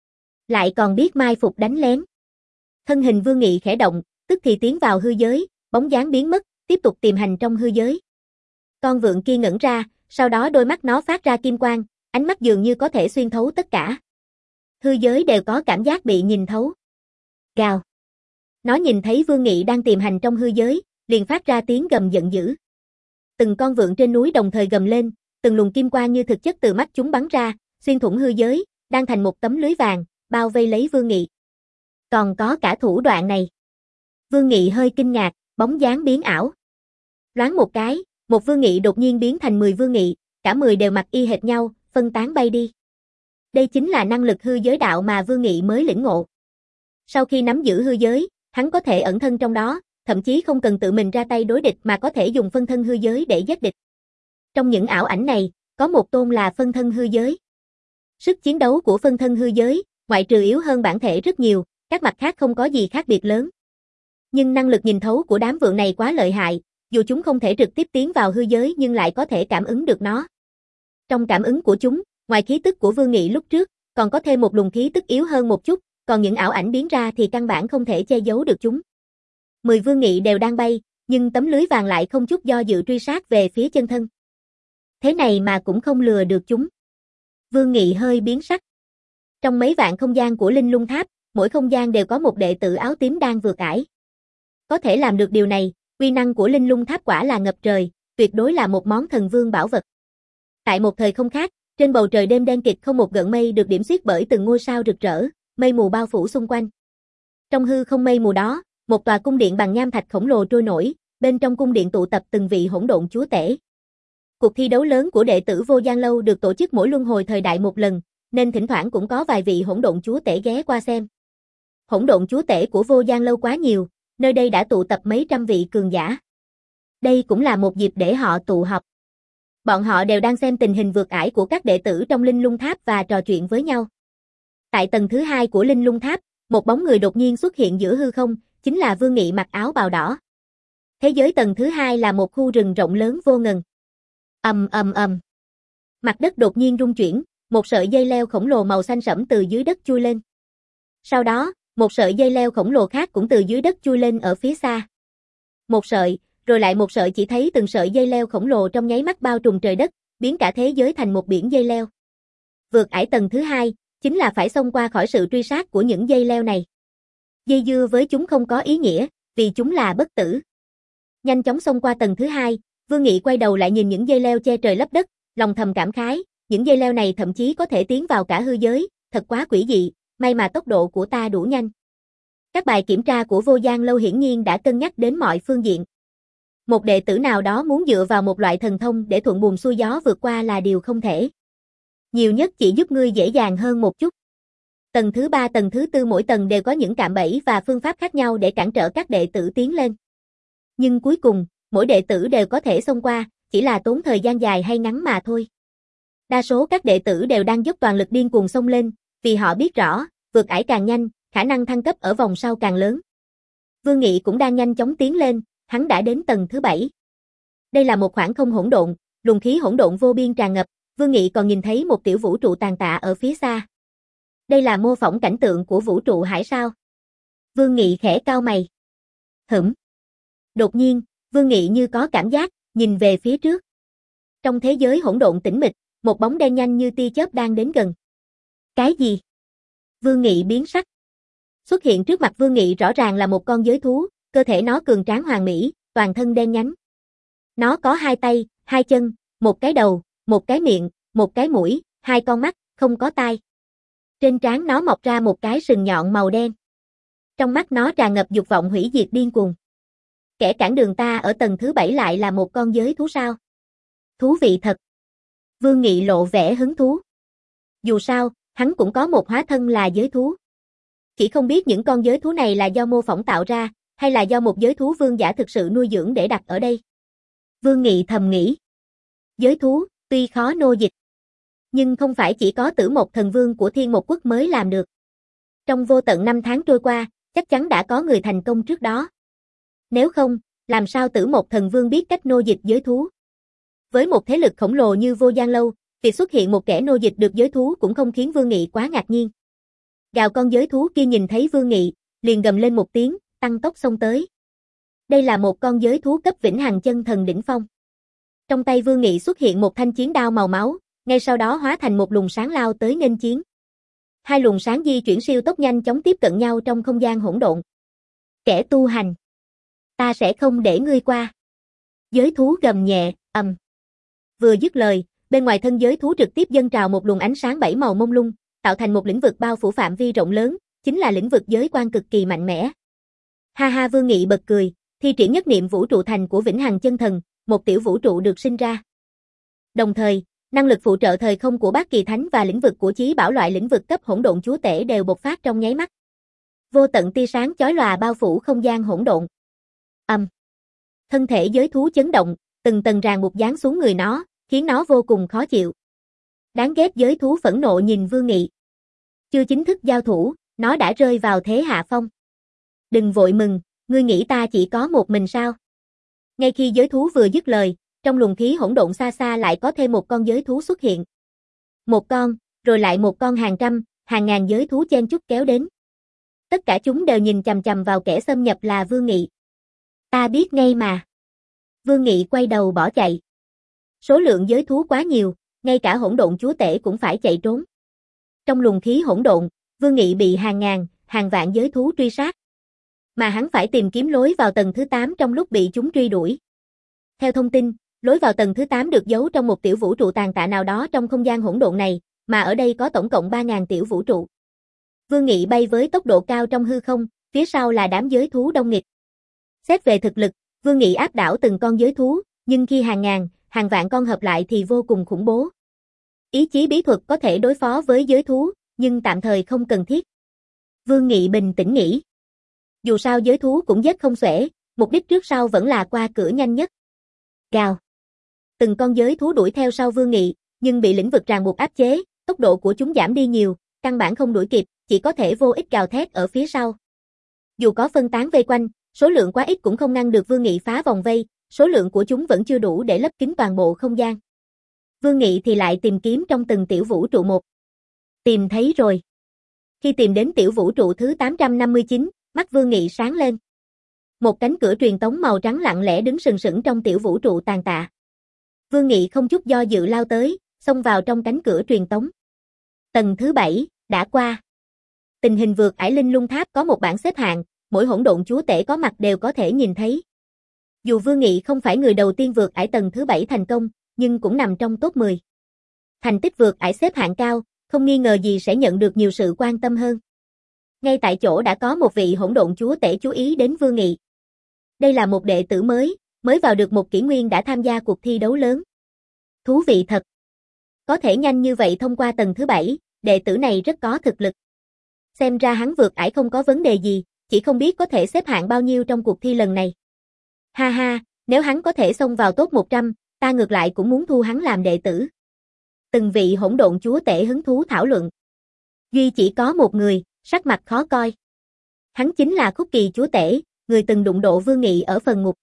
Lại còn biết mai phục đánh lén. Thân hình Vương Nghị khẽ động, tức thì tiến vào hư giới, bóng dáng biến mất, tiếp tục tìm hành trong hư giới. Con vượn kia ngẩn ra, sau đó đôi mắt nó phát ra kim quang, ánh mắt dường như có thể xuyên thấu tất cả. Hư giới đều có cảm giác bị nhìn thấu. Gào. Nó nhìn thấy Vương Nghị đang tìm hành trong hư giới, liền phát ra tiếng gầm giận dữ. Từng con vượn trên núi đồng thời gầm lên, từng luồng kim quang như thực chất từ mắt chúng bắn ra, xuyên thủng hư giới, đang thành một tấm lưới vàng, bao vây lấy Vương Nghị. Còn có cả thủ đoạn này. Vương Nghị hơi kinh ngạc, bóng dáng biến ảo. Loáng một cái, một Vương Nghị đột nhiên biến thành mười Vương Nghị, cả mười đều mặc y hệt nhau, phân tán bay đi. Đây chính là năng lực hư giới đạo mà Vương Nghị mới lĩnh ngộ. Sau khi nắm giữ hư giới, hắn có thể ẩn thân trong đó, thậm chí không cần tự mình ra tay đối địch mà có thể dùng phân thân hư giới để giết địch. Trong những ảo ảnh này, có một tôn là phân thân hư giới. Sức chiến đấu của phân thân hư giới, ngoại trừ yếu hơn bản thể rất nhiều, các mặt khác không có gì khác biệt lớn. Nhưng năng lực nhìn thấu của đám vượn này quá lợi hại, dù chúng không thể trực tiếp tiến vào hư giới nhưng lại có thể cảm ứng được nó. Trong cảm ứng của chúng, ngoài khí tức của Vương Nghị lúc trước, còn có thêm một luồng khí tức yếu hơn một chút, còn những ảo ảnh biến ra thì căn bản không thể che giấu được chúng. Mười Vương Nghị đều đang bay, nhưng tấm lưới vàng lại không chút do dự truy sát về phía chân thân. Thế này mà cũng không lừa được chúng. Vương Nghị hơi biến sắc. Trong mấy vạn không gian của Linh Lung Tháp, mỗi không gian đều có một đệ tử áo tím đang vượt ải. Có thể làm được điều này, uy năng của Linh Lung Tháp quả là ngập trời, tuyệt đối là một món thần vương bảo vật. Tại một thời không khác, trên bầu trời đêm đen kịt không một gợn mây được điểm xuyết bởi từng ngôi sao rực rỡ, mây mù bao phủ xung quanh. Trong hư không mây mù đó, một tòa cung điện bằng nham thạch khổng lồ trôi nổi, bên trong cung điện tụ tập từng vị hỗn độn chúa tể. Cuộc thi đấu lớn của đệ tử Vô Gian Lâu được tổ chức mỗi luân hồi thời đại một lần, nên thỉnh thoảng cũng có vài vị hỗn độn chúa tể ghé qua xem. Hỗn độn chúa tể của Vô Gian Lâu quá nhiều, nơi đây đã tụ tập mấy trăm vị cường giả. Đây cũng là một dịp để họ tụ họp. Bọn họ đều đang xem tình hình vượt ải của các đệ tử trong Linh Lung Tháp và trò chuyện với nhau. Tại tầng thứ hai của Linh Lung Tháp, một bóng người đột nhiên xuất hiện giữa hư không, chính là Vương Nghị mặc áo bào đỏ. Thế giới tầng thứ hai là một khu rừng rộng lớn vô ngần. Ầm ầm ầm. Mặt đất đột nhiên rung chuyển, một sợi dây leo khổng lồ màu xanh sẫm từ dưới đất chui lên. Sau đó, một sợi dây leo khổng lồ khác cũng từ dưới đất chui lên ở phía xa. Một sợi, rồi lại một sợi chỉ thấy từng sợi dây leo khổng lồ trong nháy mắt bao trùm trời đất, biến cả thế giới thành một biển dây leo. Vượt ải tầng thứ hai, chính là phải xông qua khỏi sự truy sát của những dây leo này. Dây dưa với chúng không có ý nghĩa, vì chúng là bất tử. Nhanh chóng xông qua tầng thứ hai, Vương Nghị quay đầu lại nhìn những dây leo che trời lấp đất, lòng thầm cảm khái, những dây leo này thậm chí có thể tiến vào cả hư giới, thật quá quỷ dị, may mà tốc độ của ta đủ nhanh. Các bài kiểm tra của Vô Gian Lâu hiển nhiên đã cân nhắc đến mọi phương diện. Một đệ tử nào đó muốn dựa vào một loại thần thông để thuận buồm xuôi gió vượt qua là điều không thể. Nhiều nhất chỉ giúp ngươi dễ dàng hơn một chút. Tầng thứ ba, tầng thứ tư mỗi tầng đều có những cạm bẫy và phương pháp khác nhau để cản trở các đệ tử tiến lên. Nhưng cuối cùng, mỗi đệ tử đều có thể xông qua, chỉ là tốn thời gian dài hay ngắn mà thôi. Đa số các đệ tử đều đang dốc toàn lực điên cuồng xông lên, vì họ biết rõ, vượt ải càng nhanh, khả năng thăng cấp ở vòng sau càng lớn. Vương Nghị cũng đang nhanh chóng tiến lên, hắn đã đến tầng thứ bảy. Đây là một khoảng không hỗn độn, luồng khí hỗn độn vô biên tràn ngập, Vương Nghị còn nhìn thấy một tiểu vũ trụ tàn tạ ở phía xa. Đây là mô phỏng cảnh tượng của vũ trụ hải sao? Vương Nghị khẽ cau mày. Hửm. Đột nhiên, Vương Nghị như có cảm giác, nhìn về phía trước. Trong thế giới hỗn độn tĩnh mịch, một bóng đen nhanh như tia chớp đang đến gần. Cái gì? Vương Nghị biến sắc. Xuất hiện trước mặt Vương Nghị rõ ràng là một con giới thú, cơ thể nó cường tráng hoàn mỹ, toàn thân đen nhánh. Nó có hai tay, hai chân, một cái đầu, một cái miệng, một cái mũi, hai con mắt, không có tai. Trên trán nó mọc ra một cái sừng nhọn màu đen. Trong mắt nó tràn ngập dục vọng hủy diệt điên cuồng. Kẻ cản đường ta ở tầng thứ bảy lại là một con giới thú sao? Thú vị thật. Vương Nghị lộ vẻ hứng thú. Dù sao, hắn cũng có một hóa thân là giới thú. Chỉ không biết những con giới thú này là do mô phỏng tạo ra, hay là do một giới thú vương giả thực sự nuôi dưỡng để đặt ở đây. Vương Nghị thầm nghĩ. Giới thú, tuy khó nô dịch, nhưng không phải chỉ có Tử Mộc Thần Vương của Thiên Mộc Quốc mới làm được. Trong vô tận năm tháng trôi qua, chắc chắn đã có người thành công trước đó. Nếu không, làm sao Tử Mộc Thần Vương biết cách nô dịch giới thú? Với một thế lực khổng lồ như Vô Gian Lâu, việc xuất hiện một kẻ nô dịch được giới thú cũng không khiến Vương Nghị quá ngạc nhiên. Gào con giới thú kia nhìn thấy Vương Nghị, liền gầm lên một tiếng, tăng tốc xông tới. Đây là một con giới thú cấp vĩnh hằng chân thần đỉnh phong. Trong tay Vương Nghị xuất hiện một thanh chiến đao màu máu, ngay sau đó hóa thành một luồng sáng lao tới nghênh chiến. Hai luồng sáng di chuyển siêu tốc nhanh chóng tiếp cận nhau trong không gian hỗn độn. Kẻ tu hành, ta sẽ không để ngươi qua. Giới thú gầm nhẹ, ầm. Vừa dứt lời, bên ngoài thân giới thú trực tiếp dâng trào một luồng ánh sáng bảy màu mông lung, tạo thành một lĩnh vực bao phủ phạm vi rộng lớn, chính là lĩnh vực giới quan cực kỳ mạnh mẽ. Ha ha, Vương Nghị bật cười, thi triển nhất niệm vũ trụ thành của vĩnh hằng chân thần, một tiểu vũ trụ được sinh ra. Đồng thời, năng lực phụ trợ thời không của Bát Kỳ Thánh và lĩnh vực của Chí Bảo loại lĩnh vực cấp hỗn độn chúa tể đều bộc phát trong nháy mắt. Vô tận tia sáng chói lòa bao phủ không gian hỗn độn. Ầm. Thân thể giới thú chấn động, từng tầng ràng buộc giáng xuống người nó, khiến nó vô cùng khó chịu. Đáng ghét, giới thú phẫn nộ nhìn Vương Nghị. Chưa chính thức giao thủ, nó đã rơi vào thế hạ phong. Đừng vội mừng, ngươi nghĩ ta chỉ có một mình sao? Ngay khi giới thú vừa dứt lời, trong luồng khí hỗn độn xa xa lại có thêm một con giới thú xuất hiện. Một con, rồi lại một con, hàng trăm, hàng ngàn giới thú chen chúc kéo đến. Tất cả chúng đều nhìn chằm chằm vào kẻ xâm nhập là Vương Nghị. Ta biết ngay mà. Vương Nghị quay đầu bỏ chạy. Số lượng giới thú quá nhiều, ngay cả hỗn độn chúa tể cũng phải chạy trốn. Trong luồng khí hỗn độn, Vương Nghị bị hàng ngàn, hàng vạn giới thú truy sát. Mà hắn phải tìm kiếm lối vào tầng thứ tám trong lúc bị chúng truy đuổi. Theo thông tin, lối vào tầng thứ tám được giấu trong một tiểu vũ trụ tàn tạ nào đó trong không gian hỗn độn này, mà ở đây có tổng cộng ba nghìn tiểu vũ trụ. Vương Nghị bay với tốc độ cao trong hư không, phía sau là đám giới thú đông nghịt. Xét về thực lực, Vương Nghị áp đảo từng con giới thú, nhưng khi hàng ngàn, hàng vạn con hợp lại thì vô cùng khủng bố. Ý chí bí thuật có thể đối phó với giới thú, nhưng tạm thời không cần thiết. Vương Nghị bình tĩnh nghĩ. Dù sao giới thú cũng rất không xuể, mục đích trước sau vẫn là qua cửa nhanh nhất. Gào. Từng con giới thú đuổi theo sau Vương Nghị, nhưng bị lĩnh vực ràng buộc áp chế, tốc độ của chúng giảm đi nhiều, căn bản không đuổi kịp, chỉ có thể vô ích gào thét ở phía sau. Dù có phân tán vây quanh, số lượng quá ít cũng không ngăn được Vương Nghị phá vòng vây, số lượng của chúng vẫn chưa đủ để lấp kín toàn bộ không gian. Vương Nghị thì lại tìm kiếm trong từng tiểu vũ trụ một. Tìm thấy rồi. Khi tìm đến tiểu vũ trụ thứ tám trăm năm mươi chín, mắt Vương Nghị sáng lên. Một cánh cửa truyền tống màu trắng lặng lẽ đứng sừng sững trong tiểu vũ trụ tàn tạ. Vương Nghị không chút do dự lao tới, xông vào trong cánh cửa truyền tống. Tầng thứ bảy, đã qua. Tình hình vượt ải linh lung tháp có một bảng xếp hạng, mỗi hỗn độn chúa tể có mặt đều có thể nhìn thấy. Dù Vương Nghị không phải người đầu tiên vượt ải tầng thứ bảy thành công, nhưng cũng nằm trong top mười. Thành tích vượt ải xếp hạng cao, không nghi ngờ gì sẽ nhận được nhiều sự quan tâm hơn. Ngay tại chỗ đã có một vị hỗn độn chúa tể chú ý đến Vương Nghị. Đây là một đệ tử mới, mới vào được một kỷ nguyên đã tham gia cuộc thi đấu lớn. Thú vị thật. Có thể nhanh như vậy thông qua tầng thứ bảy, đệ tử này rất có thực lực. Xem ra hắn vượt ải không có vấn đề gì, chỉ không biết có thể xếp hạng bao nhiêu trong cuộc thi lần này. Ha ha, nếu hắn có thể xông vào top một trăm, ta ngược lại cũng muốn thu hắn làm đệ tử. Từng vị hỗn độn chúa tể hứng thú thảo luận. Duy chỉ có một người, sắc mặt khó coi. Hắn chính là Khúc Kỳ chúa tể, người từng đụng độ Vương Nghị ở phần ngục.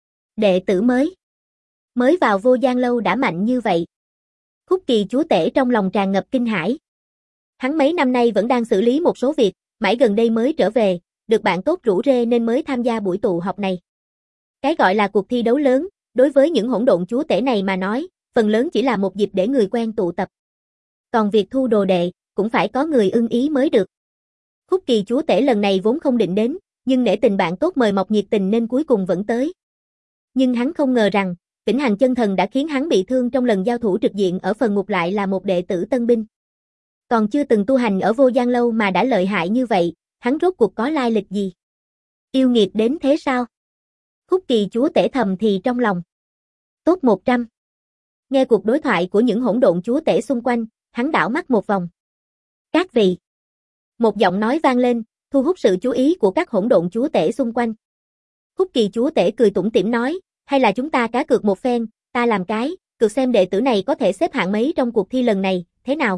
Đệ tử mới. Mới vào Vô Gian Lâu đã mạnh như vậy. Khúc Kỳ chúa tể trong lòng tràn ngập kinh hãi. Hắn mấy năm nay vẫn đang xử lý một số việc, mãi gần đây mới trở về, được bạn tốt rủ rê nên mới tham gia buổi tụ họp này. Cái gọi là cuộc thi đấu lớn, đối với những hỗn độn chúa tể này mà nói, phần lớn chỉ là một dịp để người quen tụ tập. Còn việc thu đồ đệ, cũng phải có người ưng ý mới được. Khúc Kỳ chúa tể lần này vốn không định đến, nhưng nể tình bạn tốt mời mọc nhiệt tình nên cuối cùng vẫn tới. Nhưng hắn không ngờ rằng, Vĩnh Hằng chân thần đã khiến hắn bị thương trong lần giao thủ trực diện ở phần ngục lại là một đệ tử tân binh. Còn chưa từng tu hành ở Vô Gian Lâu mà đã lợi hại như vậy, hắn rốt cuộc có lai lịch gì? Yêu nghiệt đến thế sao? Khúc Kỳ chúa tể thầm thì trong lòng. Top một trăm. Nghe cuộc đối thoại của những hỗn độn chúa tể xung quanh, hắn đảo mắt một vòng. Các vị. Một giọng nói vang lên, thu hút sự chú ý của các hỗn độn chúa tể xung quanh. Khúc Kỳ chúa tể cười tủm tỉm nói, hay là chúng ta cá cược một phen, ta làm cái, cược xem đệ tử này có thể xếp hạng mấy trong cuộc thi lần này, thế nào?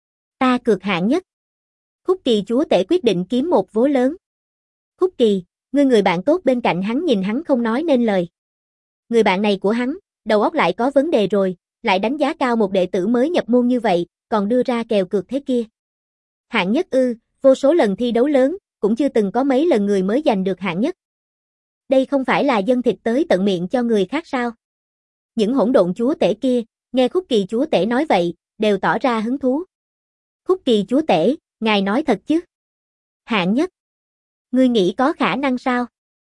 Ta cược hạng nhất. Khúc Kỳ chúa tể quyết định kiếm một vố lớn. Khúc Kỳ, ngươi người bạn tốt bên cạnh hắn nhìn hắn không nói nên lời. Người bạn này của hắn, đầu óc lại có vấn đề rồi, lại đánh giá cao một đệ tử mới nhập môn như vậy, còn đưa ra kèo cược thế kia. Hạng nhất ư, vô số lần thi đấu lớn, cũng chưa từng có mấy lần người mới giành được hạng nhất. Đây không phải là dâng thịt tới tận miệng cho người khác sao? Những hỗn độn chúa tể kia, nghe Khúc Kỳ chúa tể nói vậy, đều tỏ ra hứng thú. Khúc Kỳ chúa tể, ngài nói thật chứ? Hạng nhất. Ngươi nghĩ có khả năng sao?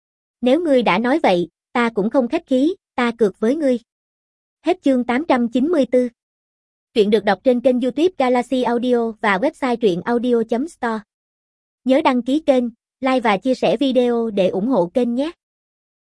Nếu ngươi đã nói vậy, ta cũng không khách khí, ta cược với ngươi. Hết chương tám trăm chín mươi tư. Truyện được đọc trên kênh YouTube Galaxy Audio và website truyện audio chấm store. Nhớ đăng ký kênh, like và chia sẻ video để ủng hộ kênh nhé.